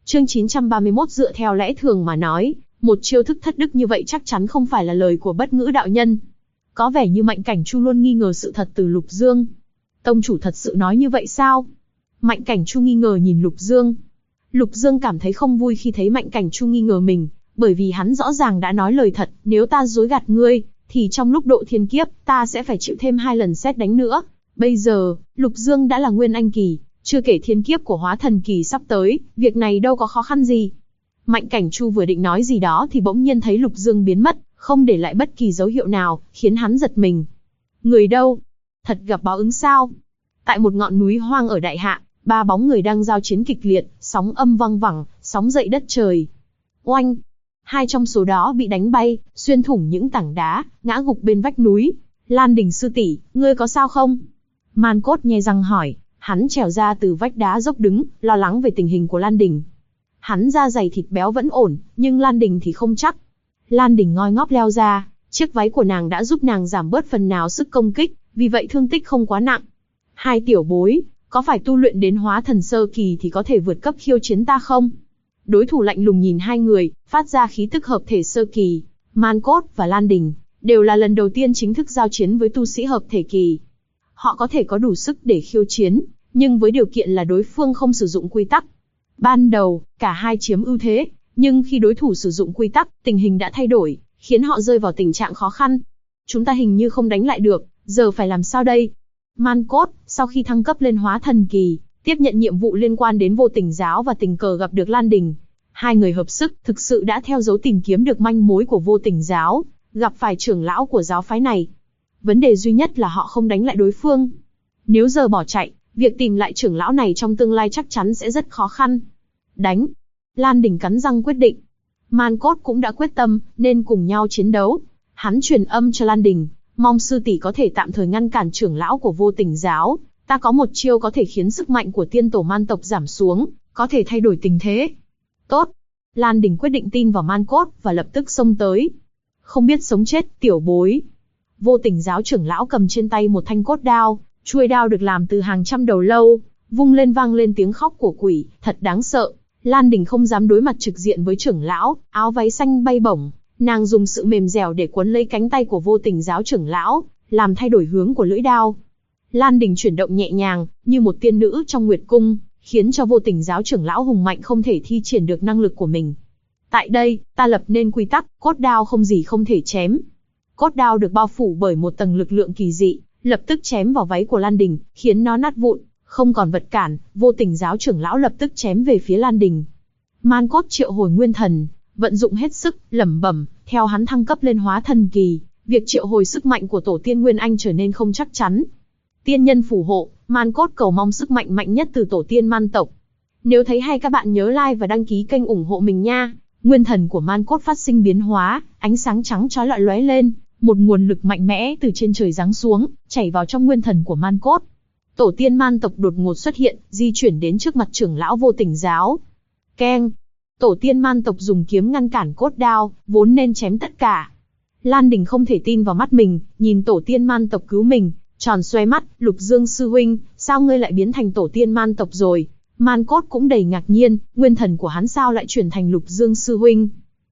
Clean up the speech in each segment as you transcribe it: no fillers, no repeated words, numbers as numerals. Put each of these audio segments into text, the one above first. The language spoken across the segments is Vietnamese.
Chương 931 dựa theo lẽ thường mà nói, một chiêu thức thất đức như vậy chắc chắn không phải là lời của Bất Ngữ đạo nhân. Có vẻ như Mạnh Cảnh Chu luôn nghi ngờ sự thật từ Lục Dương. Tông chủ thật sự nói như vậy sao? Mạnh Cảnh Chu nghi ngờ nhìn Lục Dương. Lục Dương cảm thấy không vui khi thấy Mạnh Cảnh Chu nghi ngờ mình, bởi vì hắn rõ ràng đã nói lời thật, nếu ta dối gạt ngươi, thì trong lúc độ thiên kiếp, ta sẽ phải chịu thêm 2 lần sét đánh nữa. Bây giờ, Lục Dương đã là Nguyên Anh kỳ, chưa kể thiên kiếp của Hóa Thần kỳ sắp tới, việc này đâu có khó khăn gì. Mạnh Cảnh Chu vừa định nói gì đó thì bỗng nhiên thấy Lục Dương biến mất, không để lại bất kỳ dấu hiệu nào, khiến hắn giật mình. Người đâu? Thật gặp báo ứng sao? Tại một ngọn núi hoang ở Đại Hạ, 3 bóng người đang giao chiến kịch liệt, sóng âm vang vẳng, sóng dậy đất trời. Oanh! 2 trong số đó bị đánh bay, xuyên thủng những tảng đá, ngã gục bên vách núi. Lan Đình sư tỷ, ngươi có sao không? Man Cốt nhe răng hỏi, hắn trèo ra từ vách đá dốc đứng, lo lắng về tình hình của Lan Đình. Hắn da dày thịt béo vẫn ổn, nhưng Lan Đình thì không chắc. Lan Đình ngoi ngóp leo ra, chiếc váy của nàng đã giúp nàng giảm bớt phần nào sức công kích, vì vậy thương tích không quá nặng. 2 tiểu bối, có phải tu luyện đến Hóa Thần sơ kỳ thì có thể vượt cấp khiêu chiến ta không? Đối thủ lạnh lùng nhìn 2 người, phát ra khí tức hợp thể sơ kỳ. Man Cốt và Lan Đình đều là lần đầu tiên chính thức giao chiến với tu sĩ hợp thể kỳ. Họ có thể có đủ sức để khiêu chiến, nhưng với điều kiện là đối phương không sử dụng quy tắc. Ban đầu, cả hai chiếm ưu thế, nhưng khi đối thủ sử dụng quy tắc, tình hình đã thay đổi, khiến họ rơi vào tình trạng khó khăn. Chúng ta hình như không đánh lại được, giờ phải làm sao đây? Man Cốt, sau khi thăng cấp lên Hóa Thần kỳ, tiếp nhận nhiệm vụ liên quan đến Vô Tình giáo và tình cờ gặp được Lan Đình. 2 người hợp sức, thực sự đã theo dấu tìm kiếm được manh mối của Vô Tình giáo, gặp phải trưởng lão của giáo phái này. Vấn đề duy nhất là họ không đánh lại đối phương. Nếu giờ bỏ chạy, việc tìm lại trưởng lão này trong tương lai chắc chắn sẽ rất khó khăn. Đánh! Lan Đình cắn răng quyết định. Man Cốt cũng đã quyết tâm, nên cùng nhau chiến đấu. Hắn truyền âm cho Lan Đình, mong sư tỷ có thể tạm thời ngăn cản trưởng lão của Vô Tình giáo. Ta có một chiêu có thể khiến sức mạnh của tiên tổ man tộc giảm xuống, có thể thay đổi tình thế. Tốt! Lan Đình quyết định tin vào Man Cốt và lập tức xông tới. Không biết sống chết, tiểu bối. Vô Tình giáo trưởng lão cầm trên tay một thanh cốt đao, chuôi đao được làm từ hàng trăm đầu lâu, vung lên vang lên tiếng khóc của quỷ, thật đáng sợ. Lan Đình không dám đối mặt trực diện với trưởng lão, áo váy xanh bay bổng, nàng dùng sự mềm dẻo để quấn lấy cánh tay của Vô Tình giáo trưởng lão, làm thay đổi hướng của lưỡi đao. Lan Đình chuyển động nhẹ nhàng, như một tiên nữ trong Nguyệt cung, khiến cho Vô Tình giáo trưởng lão hùng mạnh không thể thi triển được năng lực của mình. Tại đây, ta lập nên quy tắc, cốt đao không gì không thể chém. Cốt đao được bao phủ bởi một tầng lực lượng kỳ dị, lập tức chém vào váy của Lan Đình, khiến nó nát vụn, không còn vật cản. Vô Tình giáo trưởng lão lập tức chém về phía Lan Đình. Man Cốt triệu hồi nguyên thần, vận dụng hết sức, lẩm bẩm, theo hắn thăng cấp lên Hóa Thần kỳ, việc triệu hồi sức mạnh của tổ tiên Nguyên Anh trở nên không chắc chắn. Tiên nhân phù hộ, Man Cốt cầu mong sức mạnh mạnh nhất từ tổ tiên man tộc. Nếu thấy hay các bạn nhớ like và đăng ký kênh ủng hộ mình nha. Nguyên thần của Man Cốt phát sinh biến hóa, ánh sáng trắng chói lọi lóe lên, một nguồn lực mạnh mẽ từ trên trời giáng xuống, chảy vào trong nguyên thần của Man Cốt. Tổ tiên man tộc đột ngột xuất hiện, di chuyển đến trước mặt trưởng lão Vô Tình giáo. Keng! Tổ tiên man tộc dùng kiếm ngăn cản cốt đao, vốn nên chém tất cả. Lan Đình không thể tin vào mắt mình, nhìn tổ tiên man tộc cứu mình, tròn xoe mắt. Lục Dương sư huynh, sao ngươi lại biến thành tổ tiên man tộc rồi? Man Cốt cũng đầy ngạc nhiên, nguyên thần của hắn sao lại chuyển thành Lục Dương sư huynh?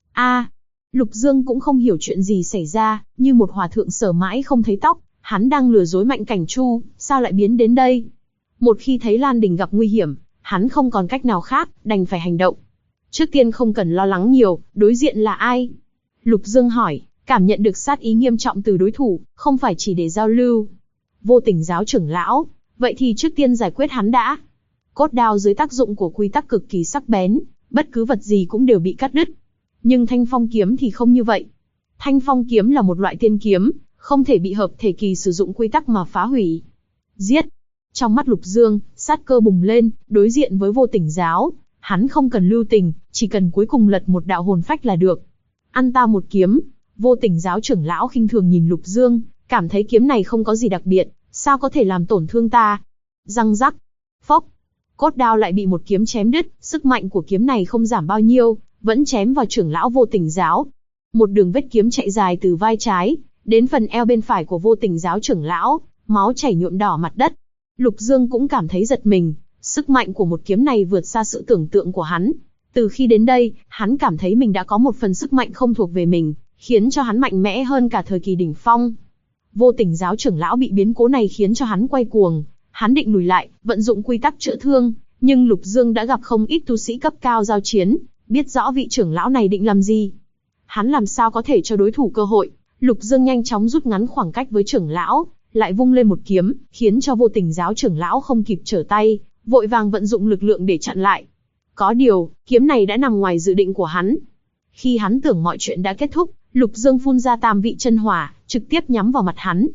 Lục Dương cũng không hiểu chuyện gì xảy ra, như một hòa thượng sờ mãi không thấy tóc, hắn đang lừa dối Mạnh Cảnh Chu, sao lại biến đến đây? Một khi thấy Lan Đình gặp nguy hiểm, hắn không còn cách nào khác, đành phải hành động. Trước tiên không cần lo lắng nhiều, đối diện là ai? Lục Dương hỏi, cảm nhận được sát ý nghiêm trọng từ đối thủ, không phải chỉ để giao lưu. Vô Tình giáo trưởng lão, vậy thì trước tiên giải quyết hắn đã. Cốt đao dưới tác dụng của quy tắc cực kỳ sắc bén, bất cứ vật gì cũng đều bị cắt đứt. Nhưng Thanh Phong kiếm thì không như vậy. Thanh Phong kiếm là một loại tiên kiếm, không thể bị hợp thể kỳ sử dụng quy tắc mà phá hủy. Giết! Trong mắt Lục Dương, sát cơ bùng lên, đối diện với Vô Tình giáo, hắn không cần lưu tình, chỉ cần cuối cùng lật một đạo hồn phách là được. Ăn ta một kiếm! Vô Tình giáo trưởng lão khinh thường nhìn Lục Dương, cảm thấy kiếm này không có gì đặc biệt, sao có thể làm tổn thương ta? Răng rắc! Phốc! Cốt đao lại bị một kiếm chém đứt, sức mạnh của kiếm này không giảm bao nhiêu, vẫn chém vào trưởng lão Vô Tình giáo. Một đường vết kiếm chạy dài từ vai trái đến phần eo bên phải của Vô Tình giáo trưởng lão, máu chảy nhuộm đỏ mặt đất. Lục Dương cũng cảm thấy giật mình, sức mạnh của một kiếm này vượt xa sự tưởng tượng của hắn. Từ khi đến đây, hắn cảm thấy mình đã có một phần sức mạnh không thuộc về mình, khiến cho hắn mạnh mẽ hơn cả thời kỳ đỉnh phong. Vô Tình giáo trưởng lão bị biến cố này khiến cho hắn quay cuồng, hắn định lùi lại, vận dụng quy tắc chữa thương, nhưng Lục Dương đã gặp không ít tu sĩ cấp cao giao chiến, biết rõ vị trưởng lão này định làm gì. Hắn làm sao có thể cho đối thủ cơ hội. Lục Dương nhanh chóng rút ngắn khoảng cách với trưởng lão, lại vung lên một kiếm, khiến cho Vô Tình giáo trưởng lão không kịp trở tay, vội vàng vận dụng lực lượng để chặn lại. Có điều, kiếm này đã nằm ngoài dự định của hắn. Khi hắn tưởng mọi chuyện đã kết thúc, Lục Dương phun ra tam vị chân hỏa, trực tiếp nhắm vào mặt hắn.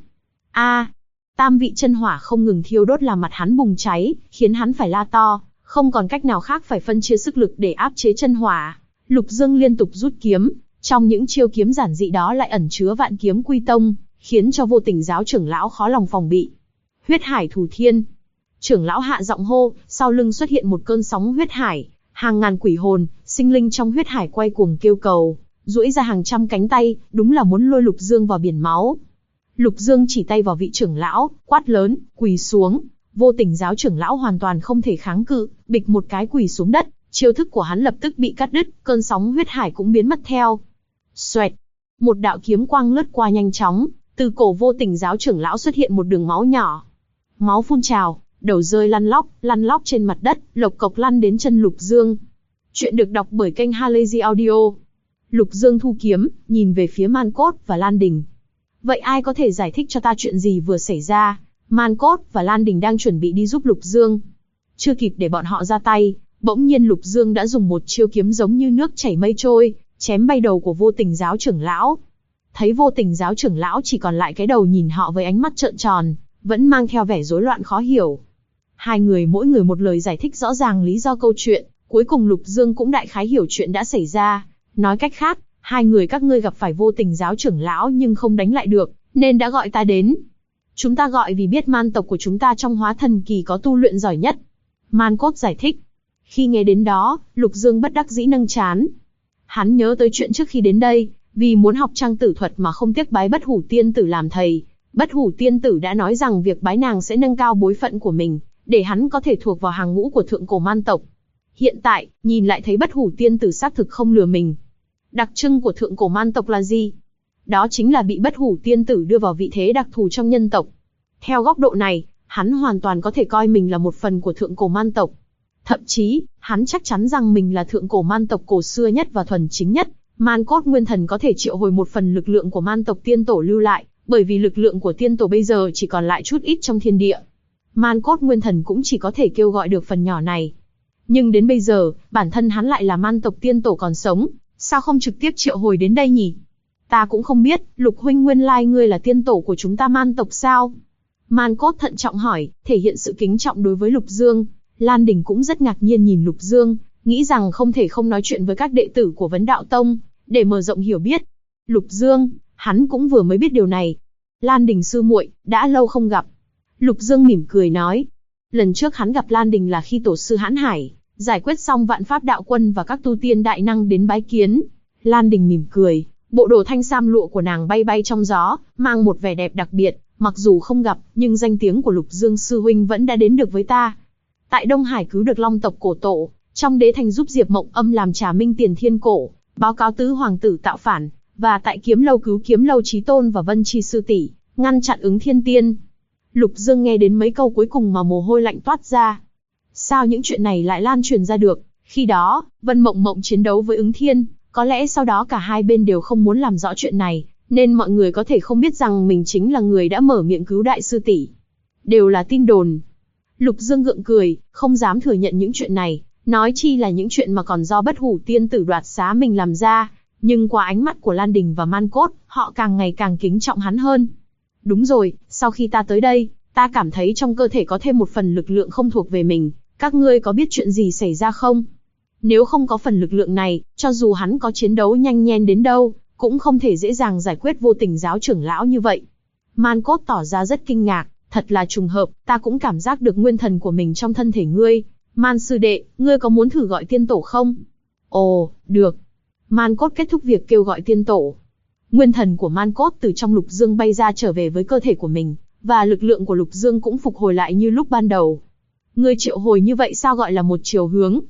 Tam vị chân hỏa không ngừng thiêu đốt làm mặt hắn bùng cháy, khiến hắn phải la to, không còn cách nào khác phải phân chia sức lực để áp chế chân hỏa. Lục Dương liên tục rút kiếm, trong những chiêu kiếm giản dị đó lại ẩn chứa vạn kiếm quy tông, khiến cho Vô Tình giáo trưởng lão khó lòng phòng bị. Huyết hải thủ thiên. Trưởng lão hạ giọng hô, sau lưng xuất hiện một cơn sóng huyết hải, hàng ngàn quỷ hồn, sinh linh trong huyết hải quay cuồng kêu cầu, duỗi ra hàng trăm cánh tay, đúng là muốn lôi Lục Dương vào biển máu. Lục Dương chỉ tay vào vị trưởng lão, quát lớn, quỳ xuống. Vô Tình giáo trưởng lão hoàn toàn không thể kháng cự, bịch một cái quỳ xuống đất, chiêu thức của hắn lập tức bị cắt đứt, cơn sóng huyết hải cũng biến mất theo. Xoẹt, một đạo kiếm quang lướt qua nhanh chóng, từ cổ Vô Tình giáo trưởng lão xuất hiện một đường máu nhỏ. Máu phun trào, đầu rơi lăn lóc trên mặt đất, lộc cộc lăn đến chân Lục Dương. Chuyện được đọc bởi kênh Halazy Audio. Lục Dương thu kiếm, nhìn về phía Man Cốt và Lan Đình. Vậy ai có thể giải thích cho ta chuyện gì vừa xảy ra? Man Cốt và Lan Đình đang chuẩn bị đi giúp Lục Dương. Chưa kịp để bọn họ ra tay, bỗng nhiên Lục Dương đã dùng một chiêu kiếm giống như nước chảy mây trôi, chém bay đầu của Vô Tình giáo trưởng lão. Thấy Vô Tình giáo trưởng lão chỉ còn lại cái đầu nhìn họ với ánh mắt trợn tròn, vẫn mang theo vẻ rối loạn khó hiểu. Hai người mỗi người một lời giải thích rõ ràng lý do câu chuyện, cuối cùng Lục Dương cũng đại khái hiểu chuyện đã xảy ra. Nói cách khác, hai người các ngươi gặp phải Vô Tình giáo trưởng lão nhưng không đánh lại được, nên đã gọi ta đến. Chúng ta gọi vì biết man tộc của chúng ta trong hóa thần kỳ có tu luyện giỏi nhất. Man Cốt giải thích. Khi nghe đến đó, Lục Dương bất đắc dĩ nâng trán. Hắn nhớ tới chuyện trước khi đến đây, vì muốn học trang tử thuật mà không tiếc bái Bất Hủ Tiên Tử làm thầy. Bất Hủ Tiên Tử đã nói rằng việc bái nàng sẽ nâng cao bối phận của mình, để hắn có thể thuộc vào hàng ngũ của thượng cổ man tộc. Hiện tại, nhìn lại thấy Bất Hủ Tiên Tử xác thực không lừa mình. Đặc trưng của thượng cổ man tộc là gì? Đó chính là bị Bất Hủ Tiên Tử đưa vào vị thế đặc thù trong nhân tộc. Theo góc độ này, hắn hoàn toàn có thể coi mình là một phần của thượng cổ man tộc. Thậm chí, hắn chắc chắn rằng mình là thượng cổ man tộc cổ xưa nhất và thuần chính nhất. Man Cốt Nguyên Thần có thể triệu hồi một phần lực lượng của man tộc tiên tổ lưu lại, bởi vì lực lượng của tiên tổ bây giờ chỉ còn lại chút ít trong thiên địa. Man Cốt Nguyên Thần cũng chỉ có thể kêu gọi được phần nhỏ này. Nhưng đến bây giờ, bản thân hắn lại là man tộc tiên tổ còn sống, sao không trực tiếp triệu hồi đến đây nhỉ? Ta cũng không biết, Lục huynh nguyên lai ngươi là tiên tổ của chúng ta man tộc sao? Man Cốt thận trọng hỏi, thể hiện sự kính trọng đối với Lục Dương. Lan Đình cũng rất ngạc nhiên nhìn Lục Dương, nghĩ rằng không thể không nói chuyện với các đệ tử của Vấn Đạo Tông, để mở rộng hiểu biết. Lục Dương, hắn cũng vừa mới biết điều này. Lan Đình sư muội, đã lâu không gặp. Lục Dương mỉm cười nói. Lần trước hắn gặp Lan Đình là khi tổ sư Hãn Hải giải quyết xong Vạn Pháp Đạo Quân và các tu tiên đại năng đến bái kiến. Lan Đình mỉm cười, bộ đồ thanh sam lụa của nàng bay bay trong gió, mang một vẻ đẹp đặc biệt. Mặc dù không gặp, nhưng danh tiếng của Lục Dương sư huynh vẫn đã đến được với ta. Tại Đông Hải cứu được Long tộc cổ tổ, trong Đế Thành giúp Diệp Mộng Âm làm Trà Minh Tiền Thiên cổ, báo cáo tứ hoàng tử tạo phản, và tại Kiếm Lâu cứu Kiếm Lâu Chí Tôn và Vân Chi sư tỷ, ngăn chặn Ứng Thiên Tiên. Lục Dương nghe đến mấy câu cuối cùng mà mồ hôi lạnh toát ra. Sao những chuyện này lại lan truyền ra được? Khi đó, Vân Mộng Mộng chiến đấu với Ứng Thiên, có lẽ sau đó cả hai bên đều không muốn làm rõ chuyện này, nên mọi người có thể không biết rằng mình chính là người đã mở miệng cứu đại sư tỷ. Đều là tin đồn. Lục Dương gượng cười, không dám thừa nhận những chuyện này, nói chi là những chuyện mà còn do Bất Hủ Tiên Tử đoạt xá mình làm ra. Nhưng qua ánh mắt của Lan Đình và Man Cốt, họ càng ngày càng kính trọng hắn hơn. Đúng rồi, sau khi ta tới đây, ta cảm thấy trong cơ thể có thêm một phần lực lượng không thuộc về mình. Các ngươi có biết chuyện gì xảy ra không? Nếu không có phần lực lượng này, cho dù hắn có chiến đấu nhanh nhen đến đâu, cũng không thể dễ dàng giải quyết Vô Tình giáo trưởng lão như vậy. Man Cốt tỏ ra rất kinh ngạc, thật là trùng hợp, ta cũng cảm giác được nguyên thần của mình trong thân thể ngươi. Man sư đệ, ngươi có muốn thử gọi tiên tổ không? Ồ, được. Man Cốt kết thúc việc kêu gọi tiên tổ. Nguyên thần của Man Cốt từ trong Lục Dương bay ra trở về với cơ thể của mình, và lực lượng của Lục Dương cũng phục hồi lại như lúc ban đầu. Ngươi triệu hồi như vậy sao gọi là một chiều hướng?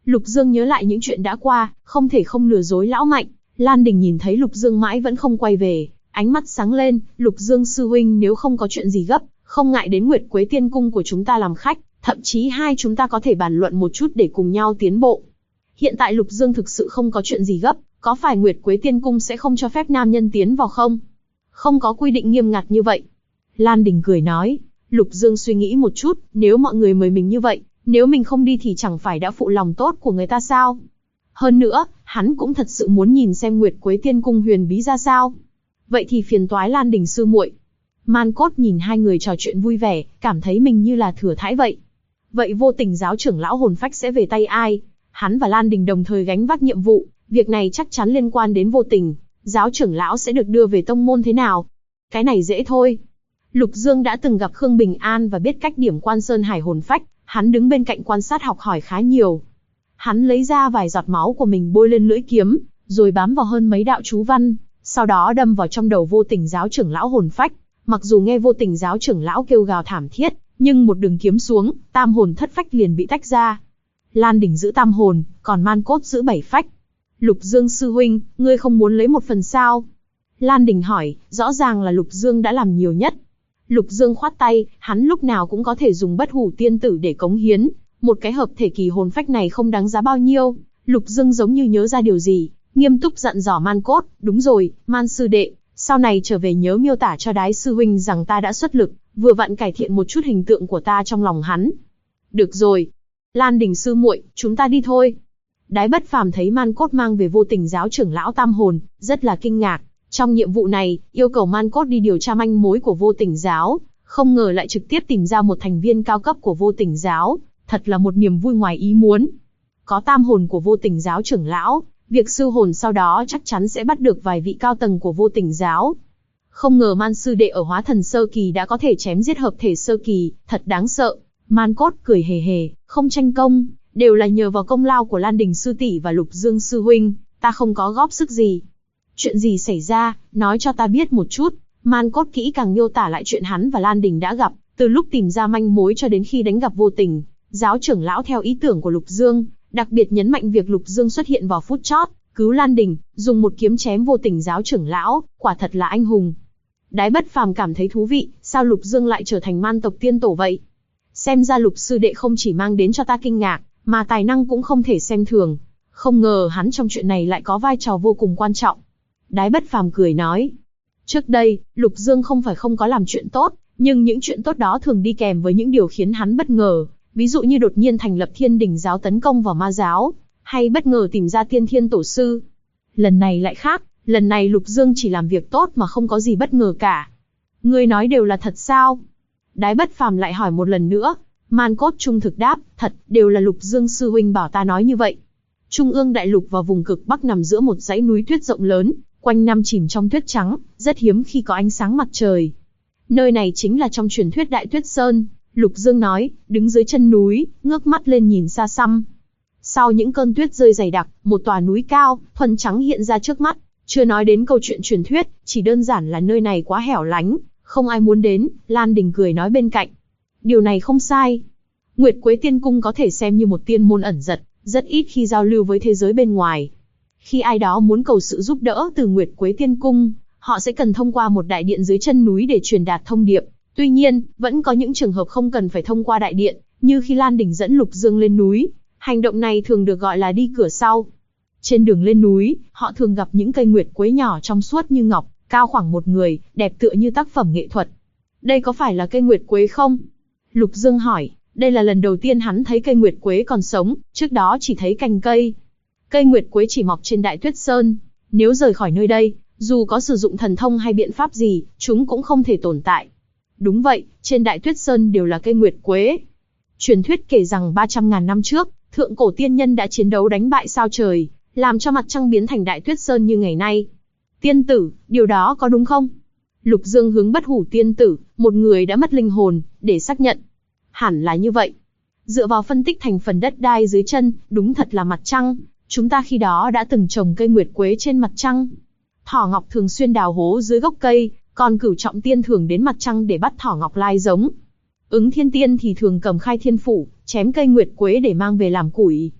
Lục Dương nhớ lại những chuyện đã qua, không thể không lừa dối lão Mạnh. Lan Đình nhìn thấy Lục Dương mãi vẫn không quay về, ánh mắt sáng lên. Lục Dương sư huynh nếu không có chuyện gì gấp, không ngại đến Nguyệt Quế Tiên Cung của chúng ta làm khách, thậm chí hai chúng ta có thể bàn luận một chút để cùng nhau tiến bộ. Hiện tại Lục Dương thực sự không có chuyện gì gấp, có phải Nguyệt Quế Tiên Cung sẽ không cho phép nam nhân tiến vào không? Không có quy định nghiêm ngặt như vậy. Lan Đình cười nói. Lục Dương suy nghĩ một chút, nếu mọi người mời mình như vậy, nếu mình không đi thì chẳng phải đã phụ lòng tốt của người ta sao? Hơn nữa, hắn cũng thật sự muốn nhìn xem Nguyệt Quế Tiên Cung huyền bí ra sao. Vậy thì phiền toái Lan Đình sư muội. Man Cốt nhìn hai người trò chuyện vui vẻ, cảm thấy mình như là thừa thãi vậy. Vậy Vô Tình giáo trưởng lão hồn phách sẽ về tay ai? Hắn và Lan Đình đồng thời gánh vác nhiệm vụ, việc này chắc chắn liên quan đến Vô Tình. Giáo trưởng lão sẽ được đưa về tông môn thế nào? Cái này dễ thôi. Lục Dương đã từng gặp Khương Bình An và biết cách điểm Quan Sơn Hải hồn phách, hắn đứng bên cạnh quan sát học hỏi khá nhiều. Hắn lấy ra vài giọt máu của mình bôi lên lưỡi kiếm, rồi bám vào hơn mấy đạo chú văn, sau đó đâm vào trong đầu Vô Tình giáo trưởng lão hồn phách. Mặc dù nghe Vô Tình giáo trưởng lão kêu gào thảm thiết, nhưng một đường kiếm xuống, tam hồn thất phách liền bị tách ra. Lan Đình giữ tam hồn, còn Man Cốt giữ 7 phách. Lục Dương sư huynh, ngươi không muốn lấy một phần sao? Lan Đình hỏi, rõ ràng là Lục Dương đã làm nhiều nhất. Lục Dương khoát tay, hắn lúc nào cũng có thể dùng Bất Hủ Tiên Tử để cống hiến, một cái hợp thể kỳ hồn phách này không đáng giá bao nhiêu. Lục Dương giống như nhớ ra điều gì, nghiêm túc dặn dò Man Cốt, đúng rồi, Man sư đệ, sau này trở về nhớ miêu tả cho Đái sư huynh rằng ta đã xuất lực, vừa vặn cải thiện một chút hình tượng của ta trong lòng hắn. Được rồi, Lan Đình sư muội, chúng ta đi thôi. Đái Bất Phàm thấy Man Cốt mang về Vô Tình giáo trưởng lão tam hồn, rất là kinh ngạc. Trong nhiệm vụ này, yêu cầu Man Cốt đi điều tra manh mối của Vô Tình giáo, không ngờ lại trực tiếp tìm ra một thành viên cao cấp của Vô Tình giáo, thật là một niềm vui ngoài ý muốn. Có tam hồn của Vô Tình giáo trưởng lão, việc sư hồn sau đó chắc chắn sẽ bắt được vài vị cao tầng của Vô Tình giáo. Không ngờ Man sư đệ ở hóa thần sơ kỳ đã có thể chém giết hợp thể sơ kỳ, thật đáng sợ. Man Cốt cười hề hề, không tranh công, đều là nhờ vào công lao của Lan Đình sư tỷ và Lục Dương sư huynh, ta không có góp sức gì. Chuyện gì xảy ra, nói cho ta biết một chút. Man Cốt kỹ càng miêu tả lại chuyện hắn và Lan Đình đã gặp, từ lúc tìm ra manh mối cho đến khi đánh gặp Vô Tình giáo trưởng lão theo ý tưởng của Lục Dương, đặc biệt nhấn mạnh việc Lục Dương xuất hiện vào phút chót, cứu Lan Đình, dùng một kiếm chém Vô Tình giáo trưởng lão, quả thật là anh hùng. Đái Bất Phàm cảm thấy thú vị, sao Lục Dương lại trở thành man tộc tiên tổ vậy? Xem ra Lục sư đệ không chỉ mang đến cho ta kinh ngạc, mà tài năng cũng không thể xem thường. Không ngờ hắn trong chuyện này lại có vai trò vô cùng quan trọng. Đái Bất Phàm cười nói. Trước đây, Lục Dương không phải không có làm chuyện tốt, nhưng những chuyện tốt đó thường đi kèm với những điều khiến hắn bất ngờ. Ví dụ như đột nhiên thành lập Thiên Đình giáo tấn công vào ma giáo, hay bất ngờ tìm ra Tiên Thiên Tổ sư. Lần này lại khác, lần này Lục Dương chỉ làm việc tốt mà không có gì bất ngờ cả. Ngươi nói đều là thật sao? Đái Bất Phàm lại hỏi một lần nữa. Man Cốt trung thực đáp, thật, đều là Lục Dương sư huynh bảo ta nói như vậy. Trung ương đại lục và vùng cực Bắc nằm giữa một dãy núi tuyết rộng lớn, quanh năm chìm trong tuyết trắng, rất hiếm khi có ánh sáng mặt trời. Nơi này chính là trong truyền thuyết Đại Tuyết Sơn. Lục Dương nói, đứng dưới chân núi, ngước mắt lên nhìn xa xăm. Sau những cơn tuyết rơi dày đặc, một tòa núi cao, thuần trắng hiện ra trước mắt. Chưa nói đến câu chuyện truyền thuyết, chỉ đơn giản là nơi này quá hẻo lánh, không ai muốn đến. Lan Đình cười nói bên cạnh. Điều này không sai. Nguyệt Quế Tiên Cung có thể xem như một tiên môn ẩn giật, rất ít khi giao lưu với thế giới bên ngoài. Khi ai đó muốn cầu sự giúp đỡ từ Nguyệt Quế Tiên Cung, họ sẽ cần thông qua một đại điện dưới chân núi để truyền đạt thông điệp. Tuy nhiên, vẫn có những trường hợp không cần phải thông qua đại điện, như khi Lan Đình dẫn Lục Dương lên núi. Hành động này thường được gọi là đi cửa sau. Trên đường lên núi, họ thường gặp những cây nguyệt quế nhỏ trong suốt như ngọc, cao khoảng một người, đẹp tựa như tác phẩm nghệ thuật. Đây có phải là cây nguyệt quế không? Lục Dương hỏi. Đây là lần đầu tiên hắn thấy cây nguyệt quế còn sống, trước đó chỉ thấy cành cây. Cây nguyệt quế chỉ mọc trên Đại Tuyết Sơn. Nếu rời khỏi nơi đây, dù có sử dụng thần thông hay biện pháp gì, chúng cũng không thể tồn tại. Đúng vậy, trên Đại Tuyết Sơn đều là cây nguyệt quế. Truyền thuyết kể rằng 300.000 năm trước, thượng cổ tiên nhân đã chiến đấu đánh bại sao trời, làm cho mặt trăng biến thành Đại Tuyết Sơn như ngày nay. Tiên tử, điều đó có đúng không? Lục Dương hướng Bất Hủ Tiên Tử, một người đã mất linh hồn, để xác nhận. Hẳn là như vậy. Dựa vào phân tích thành phần đất đai dưới chân, đúng thật là mặt trăng. Chúng ta khi đó đã từng trồng cây nguyệt quế trên mặt trăng. Thỏ Ngọc thường xuyên đào hố dưới gốc cây, còn Cửu Trọng Tiên thường đến mặt trăng để bắt Thỏ Ngọc lai giống. Ứng Thiên Tiên thì thường cầm Khai Thiên Phủ, chém cây nguyệt quế để mang về làm củi.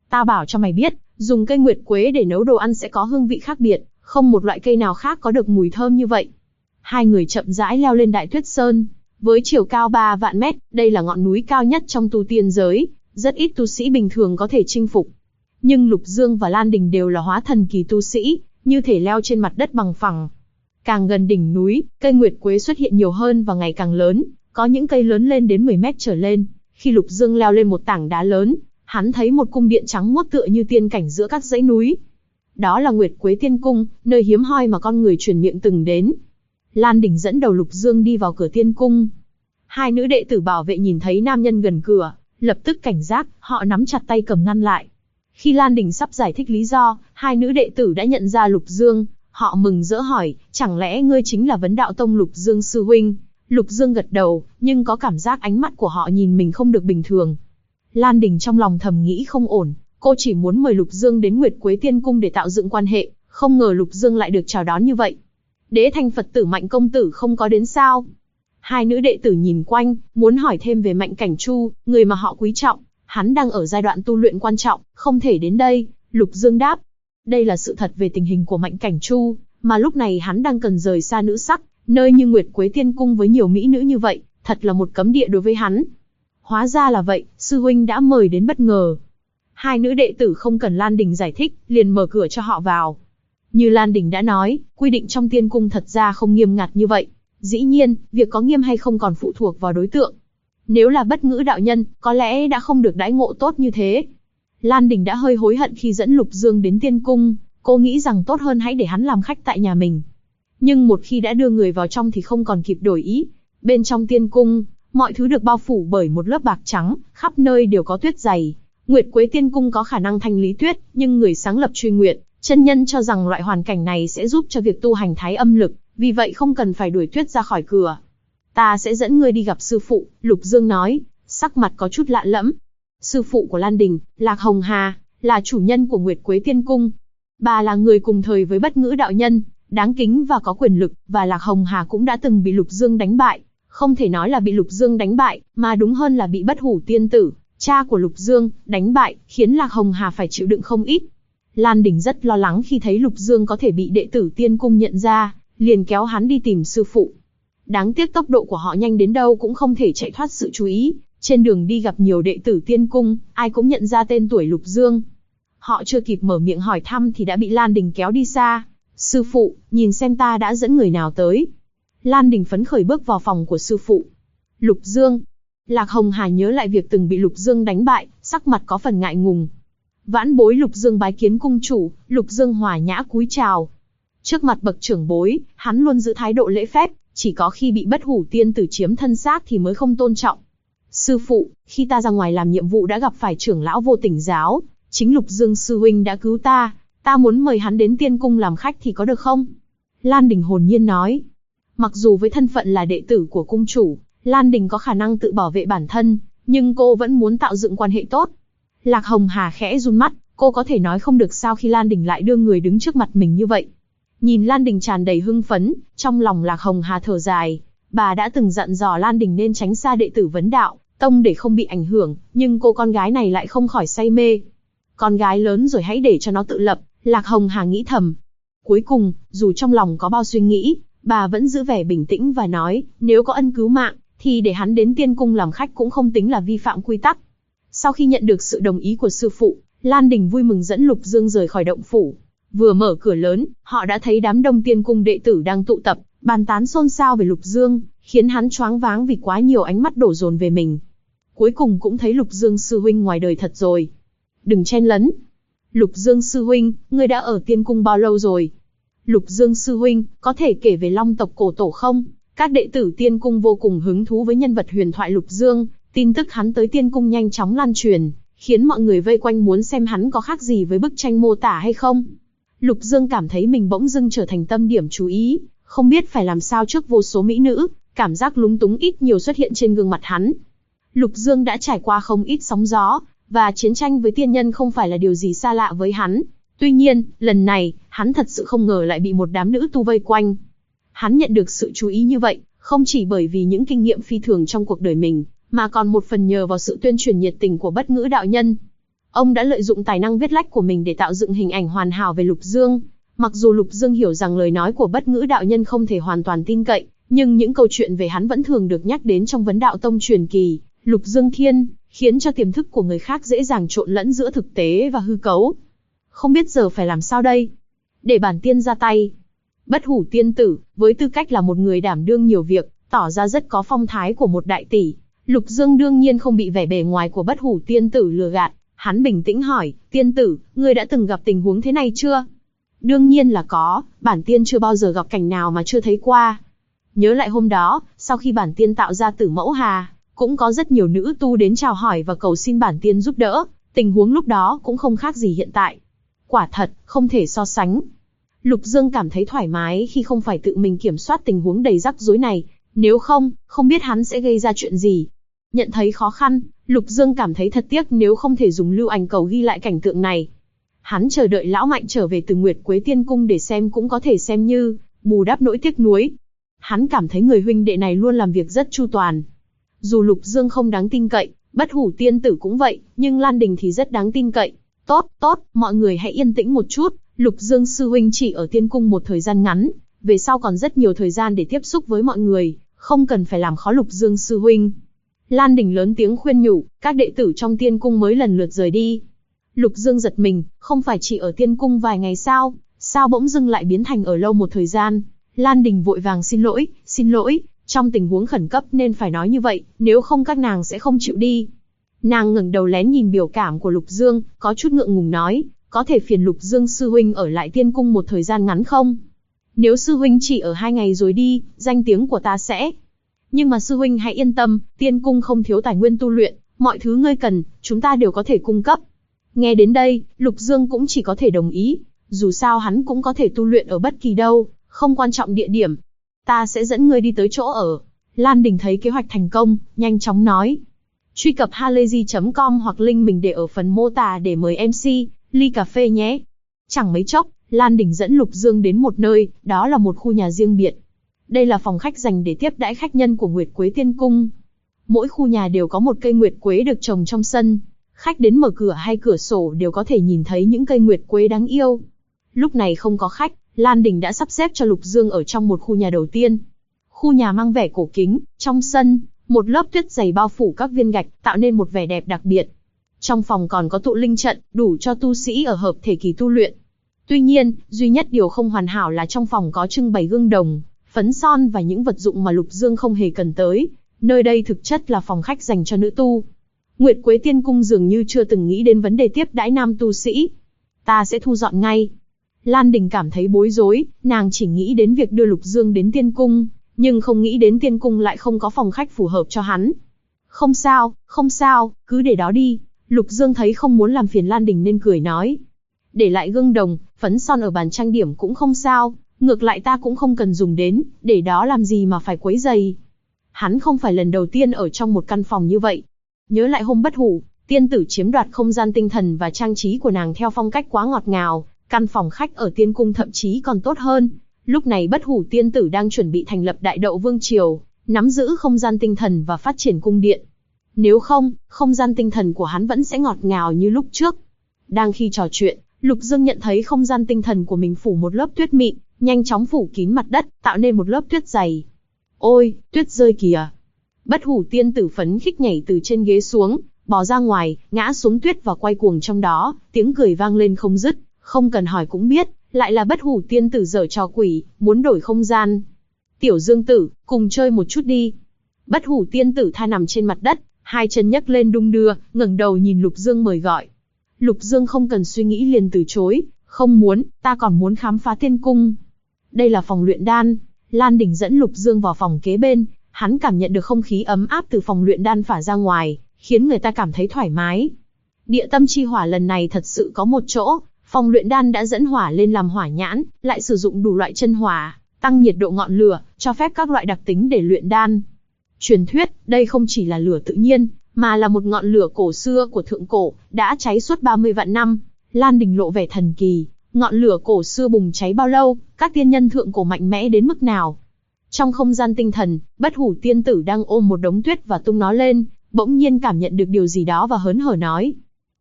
Ta bảo cho mày biết, dùng cây nguyệt quế để nấu đồ ăn sẽ có hương vị khác biệt, không một loại cây nào khác có được mùi thơm như vậy. Hai người chậm rãi leo lên Đại Tuyết Sơn. Với chiều cao 3 vạn mét, đây là ngọn núi cao nhất trong tu tiên giới, rất ít tu sĩ bình thường có thể chinh phục. Nhưng Lục Dương và Lan Đình đều là hóa thần kỳ tu sĩ, như thể leo trên mặt đất bằng phẳng. Càng gần đỉnh núi, cây nguyệt quế xuất hiện nhiều hơn và ngày càng lớn, có những cây lớn lên đến 10 mét trở lên. Khi Lục Dương leo lên một tảng đá lớn, hắn thấy một cung điện trắng muốt tựa như tiên cảnh giữa các dãy núi. Đó là Nguyệt Quế Tiên Cung, nơi hiếm hoi mà con người truyền miệng từng đến. Lan Đình dẫn đầu Lục Dương đi vào cửa tiên cung. Hai nữ đệ tử bảo vệ nhìn thấy nam nhân gần cửa, lập tức cảnh giác, họ nắm chặt tay cầm ngăn lại. Khi Lan Đình sắp giải thích lý do, hai nữ đệ tử đã nhận ra Lục Dương, họ mừng rỡ hỏi, chẳng lẽ ngươi chính là Vấn Đạo Tông Lục Dương sư huynh? Lục Dương gật đầu, nhưng có cảm giác ánh mắt của họ nhìn mình không được bình thường. Lan Đình trong lòng thầm nghĩ không ổn, cô chỉ muốn mời Lục Dương đến Nguyệt Quế Tiên Cung để tạo dựng quan hệ, không ngờ Lục Dương lại được chào đón như vậy. Đế Thanh Phật tử Mạnh công tử không có đến sao? Hai nữ đệ tử nhìn quanh, muốn hỏi thêm về Mạnh Cảnh Chu, người mà họ quý trọng. Hắn đang ở giai đoạn tu luyện quan trọng, không thể đến đây. Lục Dương đáp. Đây là sự thật về tình hình của Mạnh Cảnh Chu, mà lúc này hắn đang cần rời xa nữ sắc, nơi như Nguyệt Quế Tiên Cung với nhiều mỹ nữ như vậy, thật là một cấm địa đối với hắn. Hóa ra là vậy, sư huynh đã mời đến bất ngờ. Hai nữ đệ tử không cần Lan Đình giải thích, liền mở cửa cho họ vào. Như Lan Đình đã nói, quy định trong tiên cung thật ra không nghiêm ngặt như vậy. Dĩ nhiên, việc có nghiêm hay không còn phụ thuộc vào đối tượng. Nếu là Bất Ngữ đạo nhân, có lẽ đã không được đãi ngộ tốt như thế. Lan Đình đã hơi hối hận khi dẫn Lục Dương đến tiên cung, cô nghĩ rằng tốt hơn hãy để hắn làm khách tại nhà mình. Nhưng một khi đã đưa người vào trong thì không còn kịp đổi ý. Bên trong tiên cung, mọi thứ được bao phủ bởi một lớp bạc trắng, khắp nơi đều có tuyết dày. Nguyệt Quế Tiên Cung có khả năng thanh lý tuyết, nhưng người sáng lập Truy Nguyệt chân nhân cho rằng loại hoàn cảnh này sẽ giúp cho việc tu hành thái âm lực, vì vậy không cần phải đuổi tuyết ra khỏi cửa. Ta sẽ dẫn ngươi đi gặp sư phụ, Lục Dương nói, sắc mặt có chút lạ lẫm. Sư phụ của Lan Đình, Lạc Hồng Hà, là chủ nhân của Nguyệt Quế Tiên Cung. Bà là người cùng thời với Bất Ngữ đạo nhân, đáng kính và có quyền lực, và Lạc Hồng Hà cũng đã từng bị Lục Dương đánh bại. Không thể nói là bị Lục Dương đánh bại, mà đúng hơn là bị Bất Hủ Tiên Tử, cha của Lục Dương, đánh bại, khiến Lạc Hồng Hà phải chịu đựng không ít. Lan Đình rất lo lắng khi thấy Lục Dương có thể bị đệ tử tiên cung nhận ra, liền kéo hắn đi tìm sư phụ. Đáng tiếc tốc độ của họ nhanh đến đâu cũng không thể chạy thoát sự chú ý. Trên đường đi gặp nhiều đệ tử tiên cung, ai cũng nhận ra tên tuổi Lục Dương. Họ chưa kịp mở miệng hỏi thăm thì đã bị Lan Đình kéo đi xa. Sư phụ, nhìn xem ta đã dẫn người nào tới. Lan Đình phấn khởi bước vào phòng của sư phụ. Lục Dương. Lạc Hồng Hà nhớ lại việc từng bị Lục Dương đánh bại, sắc mặt có phần ngại ngùng. Vãn bối Lục Dương bái kiến cung chủ. Lục Dương hòa nhã cúi chào. Trước mặt bậc trưởng bối, hắn luôn giữ thái độ lễ phép, chỉ có khi bị Bất Hủ Tiên Tử chiếm thân xác thì mới không tôn trọng. Sư phụ, khi ta ra ngoài làm nhiệm vụ đã gặp phải trưởng lão Vô Tình giáo, chính Lục Dương sư huynh đã cứu ta, ta muốn mời hắn đến tiên cung làm khách thì có được không? Lan Đình hồn nhiên nói. Mặc dù với thân phận là đệ tử của cung chủ, Lan Đình có khả năng tự bảo vệ bản thân, nhưng cô vẫn muốn tạo dựng quan hệ tốt. Lạc Hồng Hà khẽ run mắt, cô có thể nói không được sao khi Lan Đình lại đưa người đứng trước mặt mình như vậy. Nhìn Lan Đình tràn đầy hưng phấn, trong lòng Lạc Hồng Hà thở dài. Bà đã từng dặn dò Lan Đình nên tránh xa đệ tử Vấn Đạo Tông để không bị ảnh hưởng, nhưng cô con gái này lại không khỏi say mê. Con gái lớn rồi hãy để cho nó tự lập, Lạc Hồng Hà nghĩ thầm. Cuối cùng, dù trong lòng có bao suy nghĩ, bà vẫn giữ vẻ bình tĩnh và nói, nếu có ân cứu mạng, thì để hắn đến tiên cung làm khách cũng không tính là vi phạm quy tắc. Sau khi nhận được sự đồng ý của sư phụ, Lan Đình vui mừng dẫn Lục Dương rời khỏi động phủ. Vừa mở cửa lớn, họ đã thấy đám đông tiên cung đệ tử đang tụ tập, bàn tán xôn xao về Lục Dương, khiến hắn choáng váng vì quá nhiều ánh mắt đổ dồn về mình. Cuối cùng cũng thấy Lục Dương sư huynh ngoài đời thật rồi. Đừng chen lấn. Lục Dương sư huynh, ngươi đã ở tiên cung bao lâu rồi? Lục Dương sư huynh, có thể kể về Long tộc cổ tổ không? Các đệ tử tiên cung vô cùng hứng thú với nhân vật huyền thoại Lục Dương, tin tức hắn tới tiên cung nhanh chóng lan truyền, khiến mọi người vây quanh muốn xem hắn có khác gì với bức tranh mô tả hay không. Lục Dương cảm thấy mình bỗng dưng trở thành tâm điểm chú ý, không biết phải làm sao trước vô số mỹ nữ, cảm giác lúng túng ít nhiều xuất hiện trên gương mặt hắn. Lục Dương đã trải qua không ít sóng gió, và chiến tranh với tiên nhân không phải là điều gì xa lạ với hắn. Tuy nhiên, lần này, hắn thật sự không ngờ lại bị một đám nữ tu vây quanh. Hắn nhận được sự chú ý như vậy, không chỉ bởi vì những kinh nghiệm phi thường trong cuộc đời mình, mà còn một phần nhờ vào sự tuyên truyền nhiệt tình của Bất Ngữ đạo nhân. Ông đã lợi dụng tài năng viết lách của mình để tạo dựng hình ảnh hoàn hảo về Lục Dương. Mặc dù Lục Dương hiểu rằng lời nói của Bất Ngữ đạo nhân không thể hoàn toàn tin cậy, nhưng những câu chuyện về hắn vẫn thường được nhắc đến trong Vấn Đạo Tông truyền kỳ, Lục Dương Thiên, khiến cho tiềm thức của người khác dễ dàng trộn lẫn giữa thực tế và hư cấu. Không biết giờ phải làm sao đây? Để bản tiên ra tay. Bất Hủ tiên tử, với tư cách là một người đảm đương nhiều việc, tỏ ra rất có phong thái của một đại tỷ. Lục Dương đương nhiên không bị vẻ bề ngoài của Bất Hủ tiên tử lừa gạt. Hắn bình tĩnh hỏi, tiên tử, ngươi đã từng gặp tình huống thế này chưa? Đương nhiên là có, bản tiên chưa bao giờ gặp cảnh nào mà chưa thấy qua. Nhớ lại hôm đó, sau khi bản tiên tạo ra Tử Mẫu Hà, cũng có rất nhiều nữ tu đến chào hỏi và cầu xin bản tiên giúp đỡ, tình huống lúc đó cũng không khác gì hiện tại. Quả thật, không thể so sánh. Lục Dương cảm thấy thoải mái khi không phải tự mình kiểm soát tình huống đầy rắc rối này, nếu không, không biết hắn sẽ gây ra chuyện gì. Nhận thấy khó khăn, Lục Dương cảm thấy thật tiếc nếu không thể dùng lưu ảnh cầu ghi lại cảnh tượng này. Hắn chờ đợi Lão Mạnh trở về từ Nguyệt Quế Tiên Cung để xem, cũng có thể xem như bù đắp nỗi tiếc nuối. Hắn cảm thấy người huynh đệ này luôn làm việc rất chu toàn. Dù Lục Dương không đáng tin cậy, Bất Hủ tiên tử cũng vậy, nhưng Lan Đình thì rất đáng tin cậy. Tốt, mọi người hãy yên tĩnh một chút, Lục Dương sư huynh chỉ ở Tiên Cung một thời gian ngắn, về sau còn rất nhiều thời gian để tiếp xúc với mọi người, không cần phải làm khó Lục Dương sư huynh. Lan Đình lớn tiếng khuyên nhủ, các đệ tử trong Tiên Cung mới lần lượt rời đi. Lục Dương giật mình, không phải chỉ ở Tiên Cung vài ngày sao, sao bỗng dưng lại biến thành ở lâu một thời gian. Lan Đình vội vàng xin lỗi, trong tình huống khẩn cấp nên phải nói như vậy, nếu không các nàng sẽ không chịu đi. Nàng ngẩng đầu lén nhìn biểu cảm của Lục Dương, có chút ngượng ngùng nói, có thể phiền Lục Dương sư huynh ở lại Tiên Cung một thời gian ngắn không? Nếu sư huynh chỉ ở 2 ngày rồi đi, danh tiếng của ta sẽ... Nhưng mà sư huynh hãy yên tâm, Tiên Cung không thiếu tài nguyên tu luyện, mọi thứ ngươi cần, chúng ta đều có thể cung cấp. Nghe đến đây, Lục Dương cũng chỉ có thể đồng ý, dù sao hắn cũng có thể tu luyện ở bất kỳ đâu, không quan trọng địa điểm. Ta sẽ dẫn ngươi đi tới chỗ ở. Lan Đình thấy kế hoạch thành công, nhanh chóng nói. Truy cập halayzi.com hoặc link mình để ở phần mô tả để mời MC, ly cà phê nhé. Chẳng mấy chốc, Lan Đình dẫn Lục Dương đến một nơi, đó là một khu nhà riêng biệt. Đây là phòng khách dành để tiếp đãi khách nhân của Nguyệt Quế Tiên Cung. Mỗi khu nhà đều có một cây nguyệt quế được trồng trong sân. Khách đến mở cửa hay cửa sổ đều có thể nhìn thấy những cây nguyệt quế đáng yêu. Lúc này không có khách, Lan Đình đã sắp xếp cho Lục Dương ở trong một khu nhà đầu tiên. Khu nhà mang vẻ cổ kính, trong sân, một lớp tuyết dày bao phủ các viên gạch, tạo nên một vẻ đẹp đặc biệt. Trong phòng còn có tụ linh trận, đủ cho tu sĩ ở hợp thể kỳ tu luyện. Tuy nhiên, duy nhất điều không hoàn hảo là trong phòng có trưng bày gương đồng, phấn son và những vật dụng mà Lục Dương không hề cần tới. Nơi đây thực chất là phòng khách dành cho nữ tu. Nguyệt Quế Tiên Cung dường như chưa từng nghĩ đến vấn đề tiếp đãi nam tu sĩ. Ta sẽ thu dọn ngay. Lan Đình cảm thấy bối rối, nàng chỉ nghĩ đến việc đưa Lục Dương đến Tiên Cung, nhưng không nghĩ đến Tiên Cung lại không có phòng khách phù hợp cho hắn. Không sao, cứ để đó đi. Lục Dương thấy không muốn làm phiền Lan Đình nên cười nói. Để lại gương đồng, phấn son ở bàn trang điểm cũng không sao, ngược lại ta cũng không cần dùng đến, để đó làm gì mà phải quấy rầy. Hắn không phải lần đầu tiên ở trong một căn phòng như vậy. Nhớ lại hôm Bất Hủ tiên tử chiếm đoạt không gian tinh thần và trang trí của nàng theo phong cách quá ngọt ngào, căn phòng khách ở Tiên Cung thậm chí còn tốt hơn. Lúc này Bất Hủ tiên tử đang chuẩn bị thành lập Đại Đậu Vương Triều, nắm giữ không gian tinh thần và phát triển cung điện. Nếu không, không gian tinh thần của hắn vẫn sẽ ngọt ngào như lúc trước. Đang khi trò chuyện, Lục Dương nhận thấy không gian tinh thần của mình phủ một lớp tuyết mịn, nhanh chóng phủ kín mặt đất, tạo nên một lớp tuyết dày. Ôi, tuyết rơi kìa! Bất Hủ tiên tử phấn khích nhảy từ trên ghế xuống, bò ra ngoài, ngã xuống tuyết và quay cuồng trong đó, tiếng cười vang lên không dứt, không cần hỏi cũng biết, lại là Bất Hủ tiên tử giở trò quỷ, muốn đổi không gian. Tiểu Dương tử, cùng chơi một chút đi. Bất Hủ tiên tử tha nằm trên mặt đất, hai chân nhấc lên đung đưa, ngẩng đầu nhìn Lục Dương mời gọi. Lục Dương không cần suy nghĩ liền từ chối, không muốn, ta còn muốn khám phá Tiên Cung. Đây là phòng luyện đan. Lan Đình dẫn Lục Dương vào phòng kế bên, hắn cảm nhận được không khí ấm áp từ phòng luyện đan phả ra ngoài, khiến người ta cảm thấy thoải mái. Địa tâm chi hỏa lần này thật sự có một chỗ, phòng luyện đan đã dẫn hỏa lên làm hỏa nhãn, lại sử dụng đủ loại chân hỏa, tăng nhiệt độ ngọn lửa, cho phép các loại đặc tính để luyện đan. Truyền thuyết, đây không chỉ là lửa tự nhiên, mà là một ngọn lửa cổ xưa của thượng cổ, đã cháy suốt 30 vạn năm. Lan Đình lộ vẻ thần kỳ, ngọn lửa cổ xưa bùng cháy bao lâu, các tiên nhân thượng cổ mạnh mẽ đến mức nào. Trong không gian tinh thần, Bất Hủ tiên tử đang ôm một đống tuyết và tung nó lên, bỗng nhiên cảm nhận được điều gì đó và hớn hở nói.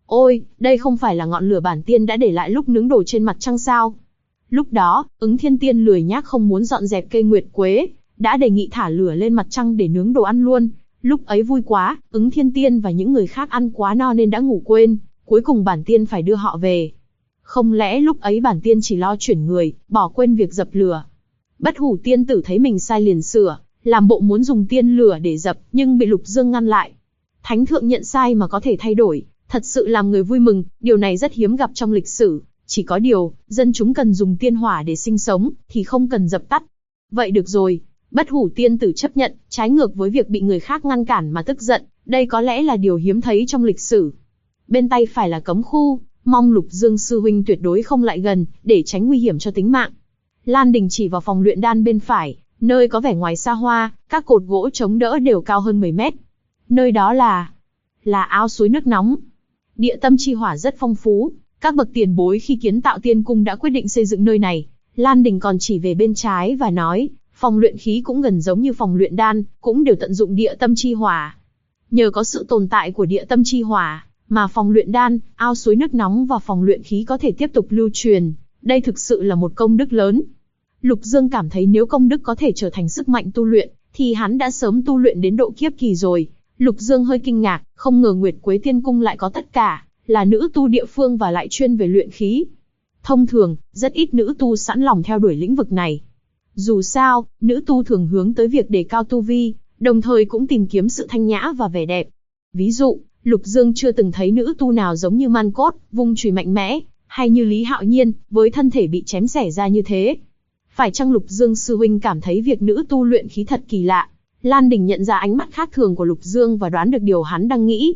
Ôi, đây không phải là ngọn lửa bản tiên đã để lại lúc nướng đồ trên mặt trăng sao? Lúc đó, Ứng Thiên Tiên lười nhác không muốn dọn dẹp cây nguyệt quế, đã đề nghị thả lửa lên mặt trăng để nướng đồ ăn luôn. Lúc ấy vui quá, Ứng Thiên Tiên và những người khác ăn quá no nên đã ngủ quên, cuối cùng bản tiên phải đưa họ về. Không lẽ lúc ấy bản tiên chỉ lo chuyển người, bỏ quên việc dập lửa? Bất Hủ tiên tử thấy mình sai liền sửa, làm bộ muốn dùng tiên lửa để dập, nhưng bị Lục Dương ngăn lại. Thánh thượng nhận sai mà có thể thay đổi, thật sự làm người vui mừng, điều này rất hiếm gặp trong lịch sử. Chỉ có điều, dân chúng cần dùng tiên hỏa để sinh sống, thì không cần dập tắt. Vậy được rồi, Bất Hủ tiên tử chấp nhận, trái ngược với việc bị người khác ngăn cản mà tức giận, đây có lẽ là điều hiếm thấy trong lịch sử. Bên tay phải là cấm khu, mong Lục Dương sư huynh tuyệt đối không lại gần, để tránh nguy hiểm cho tính mạng. Lan Đình chỉ vào phòng luyện đan bên phải, nơi có vẻ ngoài xa hoa, các cột gỗ chống đỡ đều cao hơn 10 mét. Nơi đó là ao suối nước nóng. Địa tâm chi hỏa rất phong phú, các bậc tiền bối khi kiến tạo tiên cung đã quyết định xây dựng nơi này. Lan Đình còn chỉ về bên trái và nói, phòng luyện khí cũng gần giống như phòng luyện đan, cũng đều tận dụng địa tâm chi hỏa. Nhờ có sự tồn tại của địa tâm chi hỏa, mà phòng luyện đan, ao suối nước nóng và phòng luyện khí có thể tiếp tục lưu truyền. Đây thực sự là một công đức lớn. Lục Dương cảm thấy nếu công đức có thể trở thành sức mạnh tu luyện, thì hắn đã sớm tu luyện đến độ kiếp kỳ rồi. Lục Dương hơi kinh ngạc, không ngờ Nguyệt Quế Tiên Cung lại có tất cả, là nữ tu địa phương và lại chuyên về luyện khí. Thông thường, rất ít nữ tu sẵn lòng theo đuổi lĩnh vực này. Dù sao, nữ tu thường hướng tới việc đề cao tu vi, đồng thời cũng tìm kiếm sự thanh nhã và vẻ đẹp. Ví dụ, Lục Dương chưa từng thấy nữ tu nào giống như Man Cốt, vung chùy mạnh mẽ, hay như Lý Hạo Nhiên, với thân thể bị chém xẻ ra như thế. Phải chăng Lục Dương sư huynh cảm thấy việc nữ tu luyện khí thật kỳ lạ? Lan Đình nhận ra ánh mắt khác thường của Lục Dương và đoán được điều hắn đang nghĩ.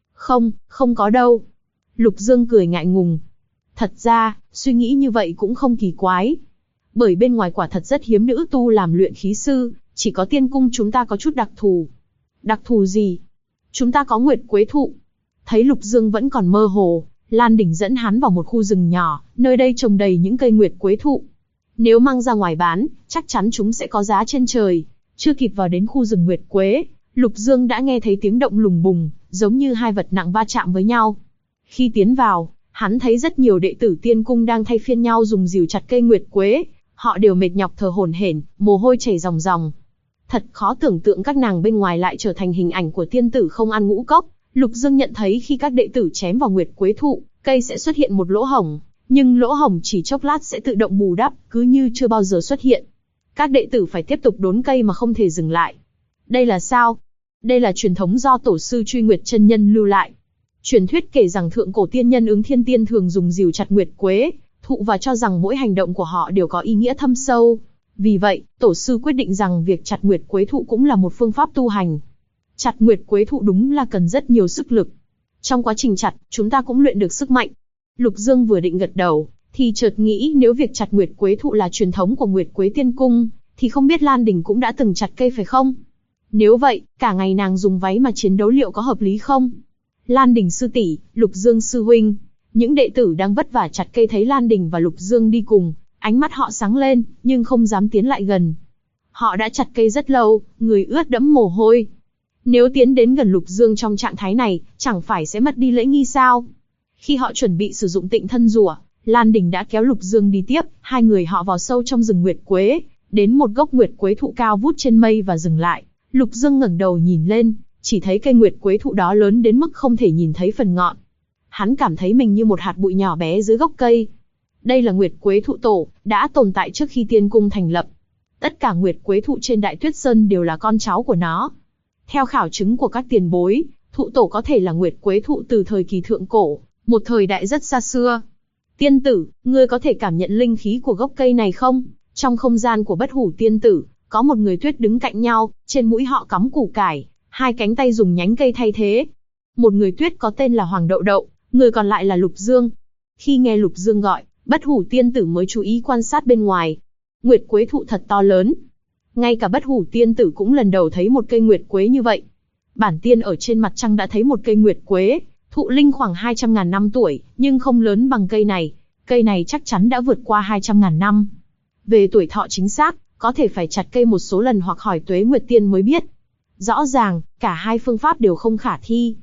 Không có đâu. Lục Dương cười ngại ngùng. Thật ra, suy nghĩ như vậy cũng không kỳ quái. Bởi bên ngoài quả thật rất hiếm nữ tu làm luyện khí sư, chỉ có tiên cung chúng ta có chút đặc thù. Đặc thù gì? Chúng ta có Nguyệt Quế thụ. Thấy Lục Dương vẫn còn mơ hồ, Lan Đình dẫn hắn vào một khu rừng nhỏ, nơi đây trồng đầy những cây Nguyệt Quế thụ. Nếu mang ra ngoài bán, chắc chắn chúng sẽ có giá trên trời. Chưa kịp vào đến khu rừng Nguyệt Quế, Lục Dương đã nghe thấy tiếng động lùng bùng, giống như hai vật nặng va chạm với nhau. Khi tiến vào, hắn thấy rất nhiều đệ tử tiên cung đang thay phiên nhau dùng rìu chặt cây Nguyệt Quế. Họ đều mệt nhọc thở hổn hển, mồ hôi chảy ròng ròng. Thật khó tưởng tượng các nàng bên ngoài lại trở thành hình ảnh của tiên tử không ăn ngũ cốc. Lục Dương nhận thấy khi các đệ tử chém vào Nguyệt Quế thụ, cây sẽ xuất hiện một lỗ hổng, nhưng lỗ hổng chỉ chốc lát sẽ tự động bù đắp, cứ như chưa bao giờ xuất hiện. Các đệ tử phải tiếp tục đốn cây mà không thể dừng lại. Đây là sao? Đây là truyền thống do tổ sư Truy Nguyệt chân nhân lưu lại. Truyền thuyết kể rằng thượng cổ tiên nhân Ứng Thiên Tiên thường dùng rìu chặt Nguyệt Quế thụ và cho rằng mỗi hành động của họ đều có ý nghĩa thâm sâu. Vì vậy, tổ sư quyết định rằng việc chặt Nguyệt Quế thụ cũng là một phương pháp tu hành. Chặt Nguyệt Quế thụ đúng là cần rất nhiều sức lực. Trong quá trình chặt, chúng ta cũng luyện được sức mạnh. Lục Dương vừa định gật đầu, thì chợt nghĩ nếu việc chặt Nguyệt Quế thụ là truyền thống của Nguyệt Quế Tiên Cung, thì không biết Lan Đình cũng đã từng chặt cây phải không? Nếu vậy, cả ngày nàng dùng váy mà chiến đấu liệu có hợp lý không? Lan Đình sư tỷ, Lục Dương sư huynh. Những đệ tử đang vất vả chặt cây thấy Lan Đình và Lục Dương đi cùng, ánh mắt họ sáng lên, nhưng không dám tiến lại gần. Họ đã chặt cây rất lâu, người ướt đẫm mồ hôi. Nếu tiến đến gần Lục Dương trong trạng thái này, chẳng phải sẽ mất đi lễ nghi sao? Khi họ chuẩn bị sử dụng tịnh thân rùa, Lan Đình đã kéo Lục Dương đi tiếp, hai người họ vào sâu trong rừng Nguyệt Quế, đến một gốc Nguyệt Quế thụ cao vút trên mây và dừng lại. Lục Dương ngẩng đầu nhìn lên, chỉ thấy cây Nguyệt Quế thụ đó lớn đến mức không thể nhìn thấy phần ngọn. Hắn cảm thấy mình như một hạt bụi nhỏ bé dưới gốc cây. Đây là Nguyệt Quế thụ tổ, đã tồn tại trước khi tiên cung thành lập. Tất cả Nguyệt Quế thụ trên Đại Tuyết Sơn đều là con cháu của nó. Theo khảo chứng của các tiền bối, thụ tổ có thể là Nguyệt Quế thụ từ thời kỳ thượng cổ, một thời đại rất xa xưa. Tiên tử, ngươi có thể cảm nhận linh khí của gốc cây này không? Trong không gian của Bất Hủ tiên tử, có một người tuyết đứng cạnh nhau, trên mũi họ cắm củ cải, hai cánh tay dùng nhánh cây thay thế. Một người tuyết có tên là Hoàng Đậu Đậu, người còn lại là Lục Dương. Khi nghe Lục Dương gọi, Bất Hủ tiên tử mới chú ý quan sát bên ngoài. Nguyệt Quế thụ thật to lớn. Ngay cả Bất Hủ tiên tử cũng lần đầu thấy một cây Nguyệt Quế như vậy. Bản tiên ở trên mặt trăng đã thấy một cây Nguyệt Quế, thụ linh khoảng 200.000 năm tuổi, nhưng không lớn bằng cây này. Cây này chắc chắn đã vượt qua 200.000 năm. Về tuổi thọ chính xác, có thể phải chặt cây một số lần hoặc hỏi Tuế Nguyệt Tiên mới biết. Rõ ràng, cả hai phương pháp đều không khả thi.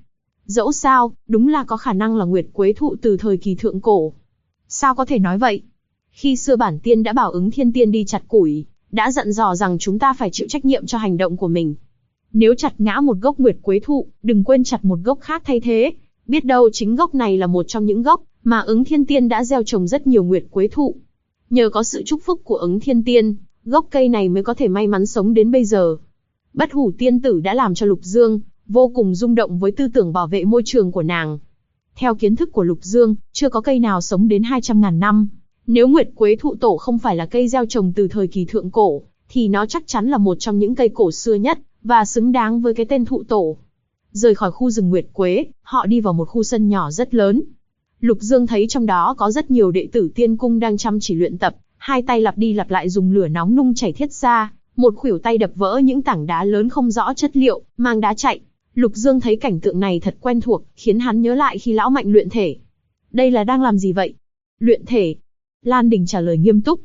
Dẫu sao, đúng là có khả năng là nguyệt quế thụ từ thời kỳ thượng cổ. Sao có thể nói vậy? Khi xưa bản tiên đã bảo Ứng Thiên Tiên đi chặt củi, đã dặn dò rằng chúng ta phải chịu trách nhiệm cho hành động của mình. Nếu chặt ngã một gốc nguyệt quế thụ, đừng quên chặt một gốc khác thay thế. Biết đâu chính gốc này là một trong những gốc mà Ứng Thiên Tiên đã gieo trồng rất nhiều nguyệt quế thụ. Nhờ có sự chúc phúc của Ứng Thiên Tiên, gốc cây này mới có thể may mắn sống đến bây giờ. Bất Hủ tiên tử đã làm cho Lục Dương vô cùng rung động với tư tưởng bảo vệ môi trường của nàng. Theo kiến thức của Lục Dương, chưa có cây nào sống đến 200.000 năm. Nếu nguyệt quế thụ tổ không phải là cây gieo trồng từ thời kỳ thượng cổ, thì nó chắc chắn là một trong những cây cổ xưa nhất, và xứng đáng với cái tên thụ tổ. Rời khỏi khu rừng nguyệt quế, họ đi vào một khu sân nhỏ rất lớn. Lục Dương thấy trong đó có rất nhiều đệ tử tiên cung đang chăm chỉ luyện tập, hai tay lặp đi lặp lại dùng lửa nóng nung chảy thiết ra, một khuỷu tay đập vỡ những tảng đá lớn không rõ chất liệu, mang đá chạy. Lục Dương thấy cảnh tượng này thật quen thuộc, khiến hắn nhớ lại khi lão Mạnh luyện thể. Đây là đang làm gì vậy? Luyện thể. Lan Đình trả lời nghiêm túc.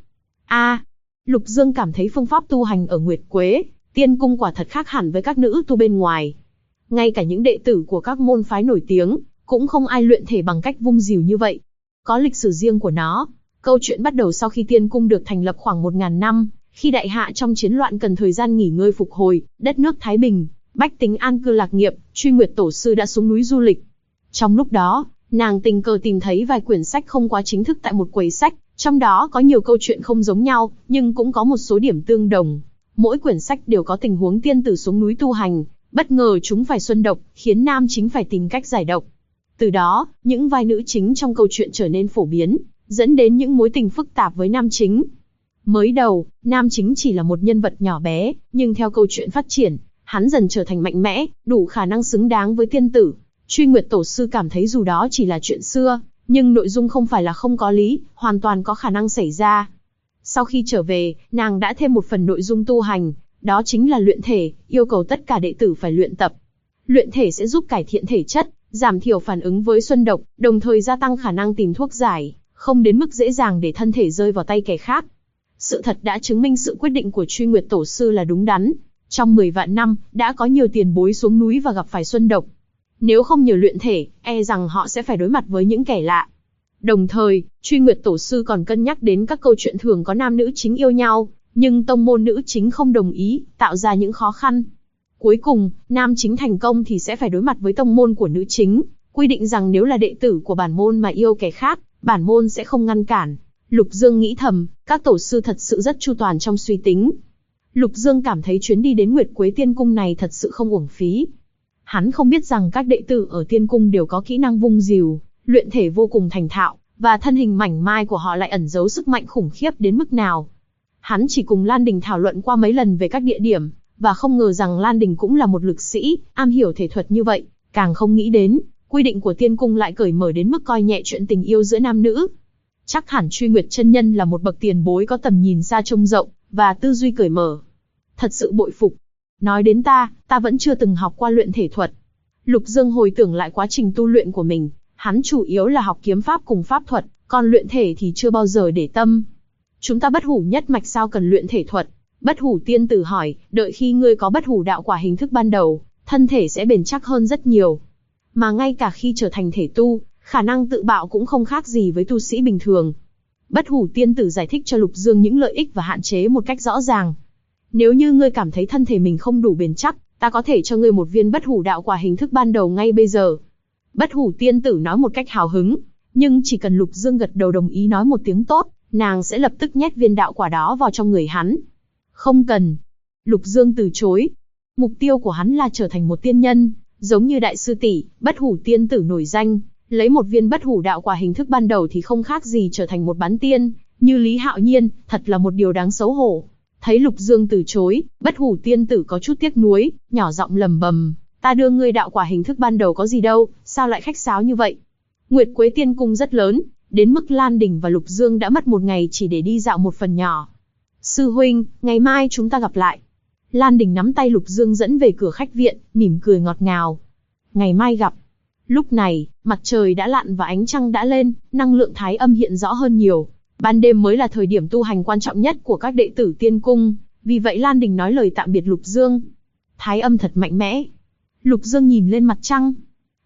Lục Dương cảm thấy phương pháp tu hành ở Nguyệt Quế Tiên Cung quả thật khác hẳn với các nữ tu bên ngoài. Ngay cả những đệ tử của các môn phái nổi tiếng, cũng không ai luyện thể bằng cách vung rìu như vậy. Có lịch sử riêng của nó. Câu chuyện bắt đầu sau khi Tiên Cung được thành lập khoảng 1000 năm, khi đại hạ trong chiến loạn cần thời gian nghỉ ngơi phục hồi, đất nước thái bình, bách tính an cư lạc nghiệp, Truy Nguyệt tổ sư đã xuống núi du lịch. Trong lúc đó, nàng tình cờ tìm thấy vài quyển sách không quá chính thức tại một quầy sách, trong đó có nhiều câu chuyện không giống nhau, nhưng cũng có một số điểm tương đồng. Mỗi quyển sách đều có tình huống tiên tử xuống núi tu hành, bất ngờ chúng phải xuân độc, khiến nam chính phải tìm cách giải độc. Từ đó, những vai nữ chính trong câu chuyện trở nên phổ biến, dẫn đến những mối tình phức tạp với nam chính. Mới đầu, nam chính chỉ là một nhân vật nhỏ bé, nhưng theo câu chuyện phát triển, hắn dần trở thành mạnh mẽ, đủ khả năng xứng đáng với tiên tử. Truy Nguyệt tổ sư cảm thấy dù đó chỉ là chuyện xưa, nhưng nội dung không phải là không có lý, hoàn toàn có khả năng xảy ra. Sau khi trở về, nàng đã thêm một phần nội dung tu hành, đó chính là luyện thể, yêu cầu tất cả đệ tử phải luyện tập. Luyện thể sẽ giúp cải thiện thể chất, giảm thiểu phản ứng với xuân độc, đồng thời gia tăng khả năng tìm thuốc giải, không đến mức dễ dàng để thân thể rơi vào tay kẻ khác. Sự thật đã chứng minh sự quyết định của Truy Nguyệt tổ sư là đúng đắn. Trong 10 vạn năm, đã có nhiều tiền bối xuống núi và gặp phải xuân độc. Nếu không nhờ luyện thể, e rằng họ sẽ phải đối mặt với những kẻ lạ. Đồng thời, Truy Nguyệt tổ sư còn cân nhắc đến các câu chuyện thường có nam nữ chính yêu nhau, nhưng tông môn nữ chính không đồng ý, tạo ra những khó khăn. Cuối cùng, nam chính thành công thì sẽ phải đối mặt với tông môn của nữ chính, quy định rằng nếu là đệ tử của bản môn mà yêu kẻ khác, bản môn sẽ không ngăn cản. Lục Dương nghĩ thầm, các tổ sư thật sự rất chu toàn trong suy tính. Lục Dương cảm thấy chuyến đi đến Nguyệt Quế Tiên Cung này thật sự không uổng phí. Hắn không biết rằng các đệ tử ở Tiên Cung đều có kỹ năng vung rìu, luyện thể vô cùng thành thạo, và thân hình mảnh mai của họ lại ẩn giấu sức mạnh khủng khiếp đến mức nào. Hắn chỉ cùng Lan Đình thảo luận qua mấy lần về các địa điểm, và không ngờ rằng Lan Đình cũng là một lực sĩ, am hiểu thể thuật như vậy, càng không nghĩ đến, quy định của Tiên Cung lại cởi mở đến mức coi nhẹ chuyện tình yêu giữa nam nữ. Chắc hẳn Truy Nguyệt chân nhân là một bậc tiền bối có tầm nhìn xa trông rộng, và tư duy cởi mở. Thật sự bội phục. Nói đến ta vẫn chưa từng học qua luyện thể thuật. Lục Dương hồi tưởng lại quá trình tu luyện của mình, hắn chủ yếu là học kiếm pháp cùng pháp thuật, còn luyện thể thì chưa bao giờ để tâm. Chúng ta Bất Hủ nhất mạch sao cần luyện thể thuật? Bất Hủ tiên tử hỏi, đợi khi ngươi có Bất Hủ đạo quả hình thức ban đầu, thân thể sẽ bền chắc hơn rất nhiều. Mà ngay cả khi trở thành thể tu, khả năng tự bạo cũng không khác gì với tu sĩ bình thường. Bất Hủ tiên tử giải thích cho Lục Dương những lợi ích và hạn chế một cách rõ ràng. Nếu như ngươi cảm thấy thân thể mình không đủ bền chắc, ta có thể cho ngươi một viên Bất Hủ đạo quả hình thức ban đầu ngay bây giờ. Bất Hủ tiên tử nói một cách hào hứng, nhưng chỉ cần Lục Dương gật đầu đồng ý nói một tiếng tốt, nàng sẽ lập tức nhét viên đạo quả đó vào trong người hắn. Không cần. Lục Dương từ chối. Mục tiêu của hắn là trở thành một tiên nhân, giống như đại sư tỷ, Bất Hủ tiên tử nổi danh, lấy một viên Bất Hủ đạo quả hình thức ban đầu thì không khác gì trở thành một bán tiên, như Lý Hạo Nhiên, thật là một điều đáng xấu hổ. Thấy Lục Dương từ chối, Bất Hủ tiên tử có chút tiếc nuối, nhỏ giọng lẩm bẩm, ta đưa ngươi đạo quả hình thức ban đầu có gì đâu, sao lại khách sáo như vậy? Nguyệt Quế Tiên Cung rất lớn, đến mức Lan Đình và Lục Dương đã mất một ngày chỉ để đi dạo một phần nhỏ. Sư huynh, ngày mai chúng ta gặp lại. Lan Đình nắm tay Lục Dương dẫn về cửa khách viện, mỉm cười ngọt ngào. Ngày mai gặp. Lúc này, mặt trời đã lặn và ánh trăng đã lên, năng lượng thái âm hiện rõ hơn nhiều. Ban đêm mới là thời điểm tu hành quan trọng nhất của các đệ tử Tiên Cung, vì vậy Lan Đình nói lời tạm biệt Lục Dương. Thái âm thật mạnh mẽ. Lục Dương nhìn lên mặt trăng.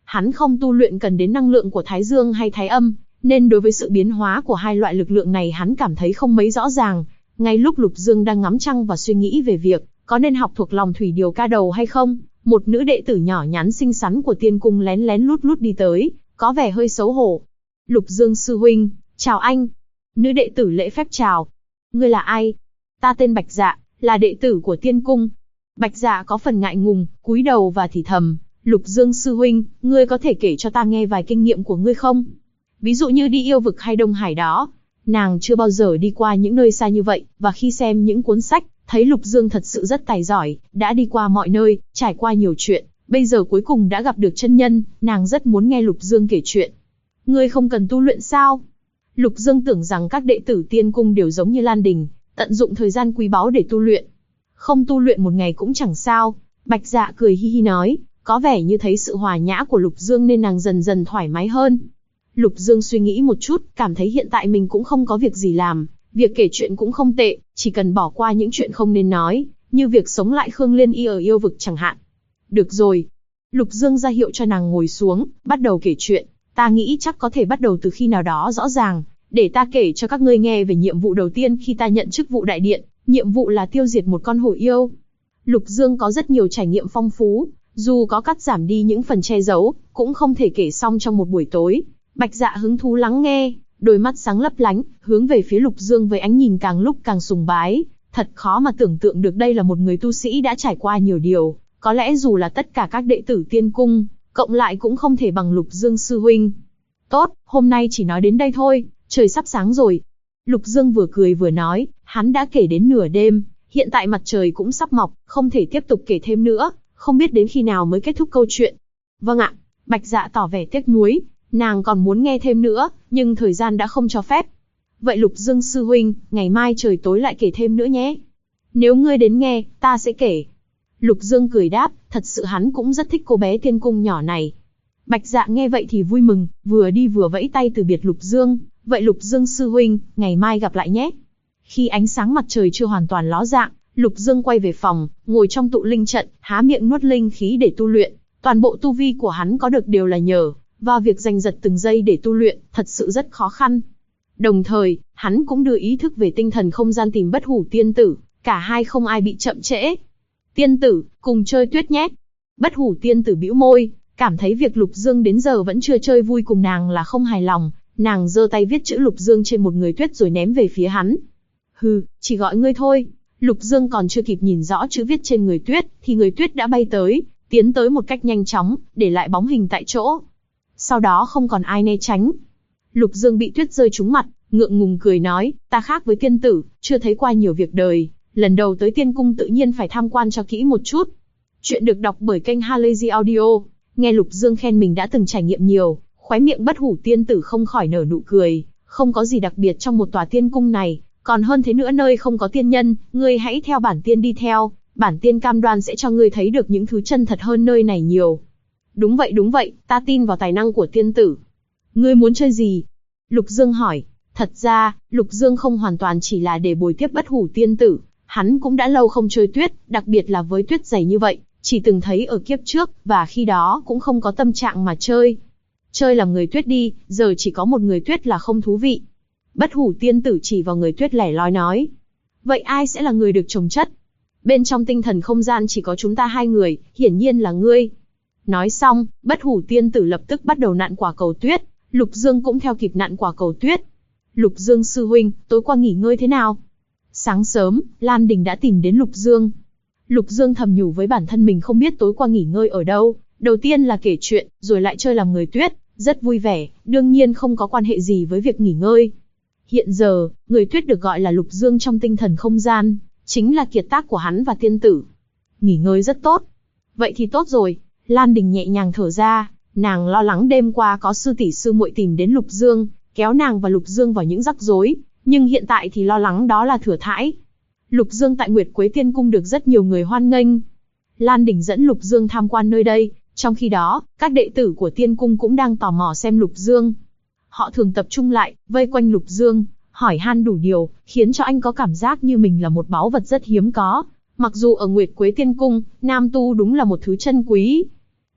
Hắn không tu luyện cần đến năng lượng của Thái Dương hay Thái Âm, nên đối với sự biến hóa của hai loại lực lượng này hắn cảm thấy không mấy rõ ràng. Ngay lúc Lục Dương đang ngắm trăng và suy nghĩ về việc có nên học thuộc lòng thủy điều ca đầu hay không, một nữ đệ tử nhỏ nhắn xinh xắn của tiên cung lén lén lút lút đi tới, có vẻ hơi xấu hổ. Lục Dương sư huynh, chào anh. Nữ đệ tử lễ phép chào. Ngươi là ai? Ta tên Bạch Dạ, là đệ tử của tiên cung. Bạch Dạ có phần ngại ngùng, cúi đầu và thì thầm, Lục Dương sư huynh, ngươi có thể kể cho ta nghe vài kinh nghiệm của ngươi không? Ví dụ như đi yêu vực hay Đông Hải đó. Nàng chưa bao giờ đi qua những nơi xa như vậy, và khi xem những cuốn sách, thấy Lục Dương thật sự rất tài giỏi, đã đi qua mọi nơi, trải qua nhiều chuyện, bây giờ cuối cùng đã gặp được chân nhân, nàng rất muốn nghe Lục Dương kể chuyện. Ngươi không cần tu luyện sao? Lục Dương tưởng rằng các đệ tử tiên cung đều giống như Lan Đình, tận dụng thời gian quý báu để tu luyện. Không tu luyện một ngày cũng chẳng sao. Bạch Dạ cười hi hi nói, có vẻ như thấy sự hòa nhã của Lục Dương nên nàng dần dần thoải mái hơn. Lục Dương suy nghĩ một chút, cảm thấy hiện tại mình cũng không có việc gì làm, việc kể chuyện cũng không tệ, chỉ cần bỏ qua những chuyện không nên nói, như việc sống lại Khương Liên Y ở yêu vực chẳng hạn. Được rồi. Lục Dương ra hiệu cho nàng ngồi xuống, bắt đầu kể chuyện. Ta nghĩ chắc có thể bắt đầu từ khi nào đó rõ ràng, để ta kể cho các ngươi nghe về nhiệm vụ đầu tiên khi ta nhận chức vụ đại điện, nhiệm vụ là tiêu diệt một con hổ yêu. Lục Dương có rất nhiều trải nghiệm phong phú, dù có cắt giảm đi những phần che giấu, cũng không thể kể xong trong một buổi tối. Bạch Dạ hứng thú lắng nghe, đôi mắt sáng lấp lánh, hướng về phía Lục Dương với ánh nhìn càng lúc càng sùng bái. Thật khó mà tưởng tượng được đây là một người tu sĩ đã trải qua nhiều điều, có lẽ dù là tất cả các đệ tử tiên cung, cộng lại cũng không thể bằng Lục Dương sư huynh. Tốt, hôm nay chỉ nói đến đây thôi, trời sắp sáng rồi. Lục Dương vừa cười vừa nói, hắn đã kể đến nửa đêm, hiện tại mặt trời cũng sắp mọc, không thể tiếp tục kể thêm nữa, không biết đến khi nào mới kết thúc câu chuyện. Vâng ạ, Bạch Dạ tỏ vẻ tiếc nuối, nàng còn muốn nghe thêm nữa, nhưng thời gian đã không cho phép. Vậy Lục Dương sư huynh, ngày mai trời tối lại kể thêm nữa nhé. Nếu ngươi đến nghe, ta sẽ kể. Lục Dương cười đáp, thật sự hắn cũng rất thích cô bé tiên cung nhỏ này. Bạch Dạ nghe vậy thì vui mừng, vừa đi vừa vẫy tay từ biệt Lục Dương. Vậy Lục Dương sư huynh, ngày mai gặp lại nhé. Khi ánh sáng mặt trời chưa hoàn toàn ló dạng, Lục Dương quay về phòng, ngồi trong tụ linh trận, há miệng nuốt linh khí để tu luyện. Toàn bộ tu vi của hắn có được đều là nhờ vào việc giành giật từng giây để tu luyện, thật sự rất khó khăn. Đồng thời, hắn cũng đưa ý thức về tinh thần không gian tìm Bất Hủ tiên tử, cả hai không ai bị chậm trễ. Tiên tử, cùng chơi tuyết nhé. Bất Hủ tiên tử bĩu môi, cảm thấy việc Lục Dương đến giờ vẫn chưa chơi vui cùng nàng là không hài lòng. Nàng giơ tay viết chữ Lục Dương trên một người tuyết rồi ném về phía hắn. Hừ, chỉ gọi ngươi thôi. Lục Dương còn chưa kịp nhìn rõ chữ viết trên người tuyết, thì người tuyết đã bay tới, tiến tới một cách nhanh chóng, để lại bóng hình tại chỗ. Sau đó không còn ai né tránh. Lục Dương bị tuyết rơi trúng mặt, ngượng ngùng cười nói, ta khác với tiên tử, chưa thấy qua nhiều việc đời, lần đầu tới tiên cung tự nhiên phải tham quan cho kỹ một chút. Chuyện được đọc bởi kênh Halazy Audio. Nghe Lục Dương khen mình đã từng trải nghiệm nhiều, khóe miệng Bất Hủ tiên tử không khỏi nở nụ cười, không có gì đặc biệt trong một tòa tiên cung này, còn hơn thế nữa nơi không có tiên nhân, ngươi hãy theo bản tiên đi theo, bản tiên cam đoan sẽ cho ngươi thấy được những thứ chân thật hơn nơi này nhiều. Đúng vậy, ta tin vào tài năng của tiên tử. Ngươi muốn chơi gì? Lục Dương hỏi. Thật ra, Lục Dương không hoàn toàn chỉ là để bồi tiếp Bất Hủ tiên tử, hắn cũng đã lâu không chơi tuyết, đặc biệt là với tuyết dày như vậy, chỉ từng thấy ở kiếp trước, và khi đó cũng không có tâm trạng mà chơi. Chơi làm người tuyết đi, giờ chỉ có một người tuyết là không thú vị. Bất Hủ tiên tử chỉ vào người tuyết lẻ loi nói. Vậy ai sẽ là người được chồng chất? Bên trong tinh thần không gian chỉ có chúng ta hai người, hiển nhiên là ngươi. Nói xong, Bất Hủ tiên tử lập tức bắt đầu nặn quả cầu tuyết, Lục Dương cũng theo kịp nặn quả cầu tuyết. Lục Dương sư huynh, tối qua nghỉ ngơi thế nào? Sáng sớm, Lan Đình đã tìm đến Lục Dương. Lục Dương thầm nhủ với bản thân mình không biết tối qua nghỉ ngơi ở đâu, đầu tiên là kể chuyện, rồi lại chơi làm người tuyết, rất vui vẻ, đương nhiên không có quan hệ gì với việc nghỉ ngơi. Hiện giờ, người tuyết được gọi là Lục Dương trong tinh thần không gian, chính là kiệt tác của hắn và tiên tử. Nghỉ ngơi rất tốt. Vậy thì tốt rồi. Lan Đình nhẹ nhàng thở ra, nàng lo lắng đêm qua có sư tỷ sư muội tìm đến Lục Dương, kéo nàng và Lục Dương vào những rắc rối, nhưng hiện tại thì lo lắng đó là thừa thãi. Lục Dương tại Nguyệt Quế Tiên Cung được rất nhiều người hoan nghênh. Lan Đình dẫn Lục Dương tham quan nơi đây, trong khi đó, các đệ tử của Tiên Cung cũng đang tò mò xem Lục Dương. Họ thường tập trung lại, vây quanh Lục Dương, hỏi han đủ điều, khiến cho anh có cảm giác như mình là một báu vật rất hiếm có. Mặc dù ở Nguyệt Quế Tiên Cung, nam tu đúng là một thứ chân quý.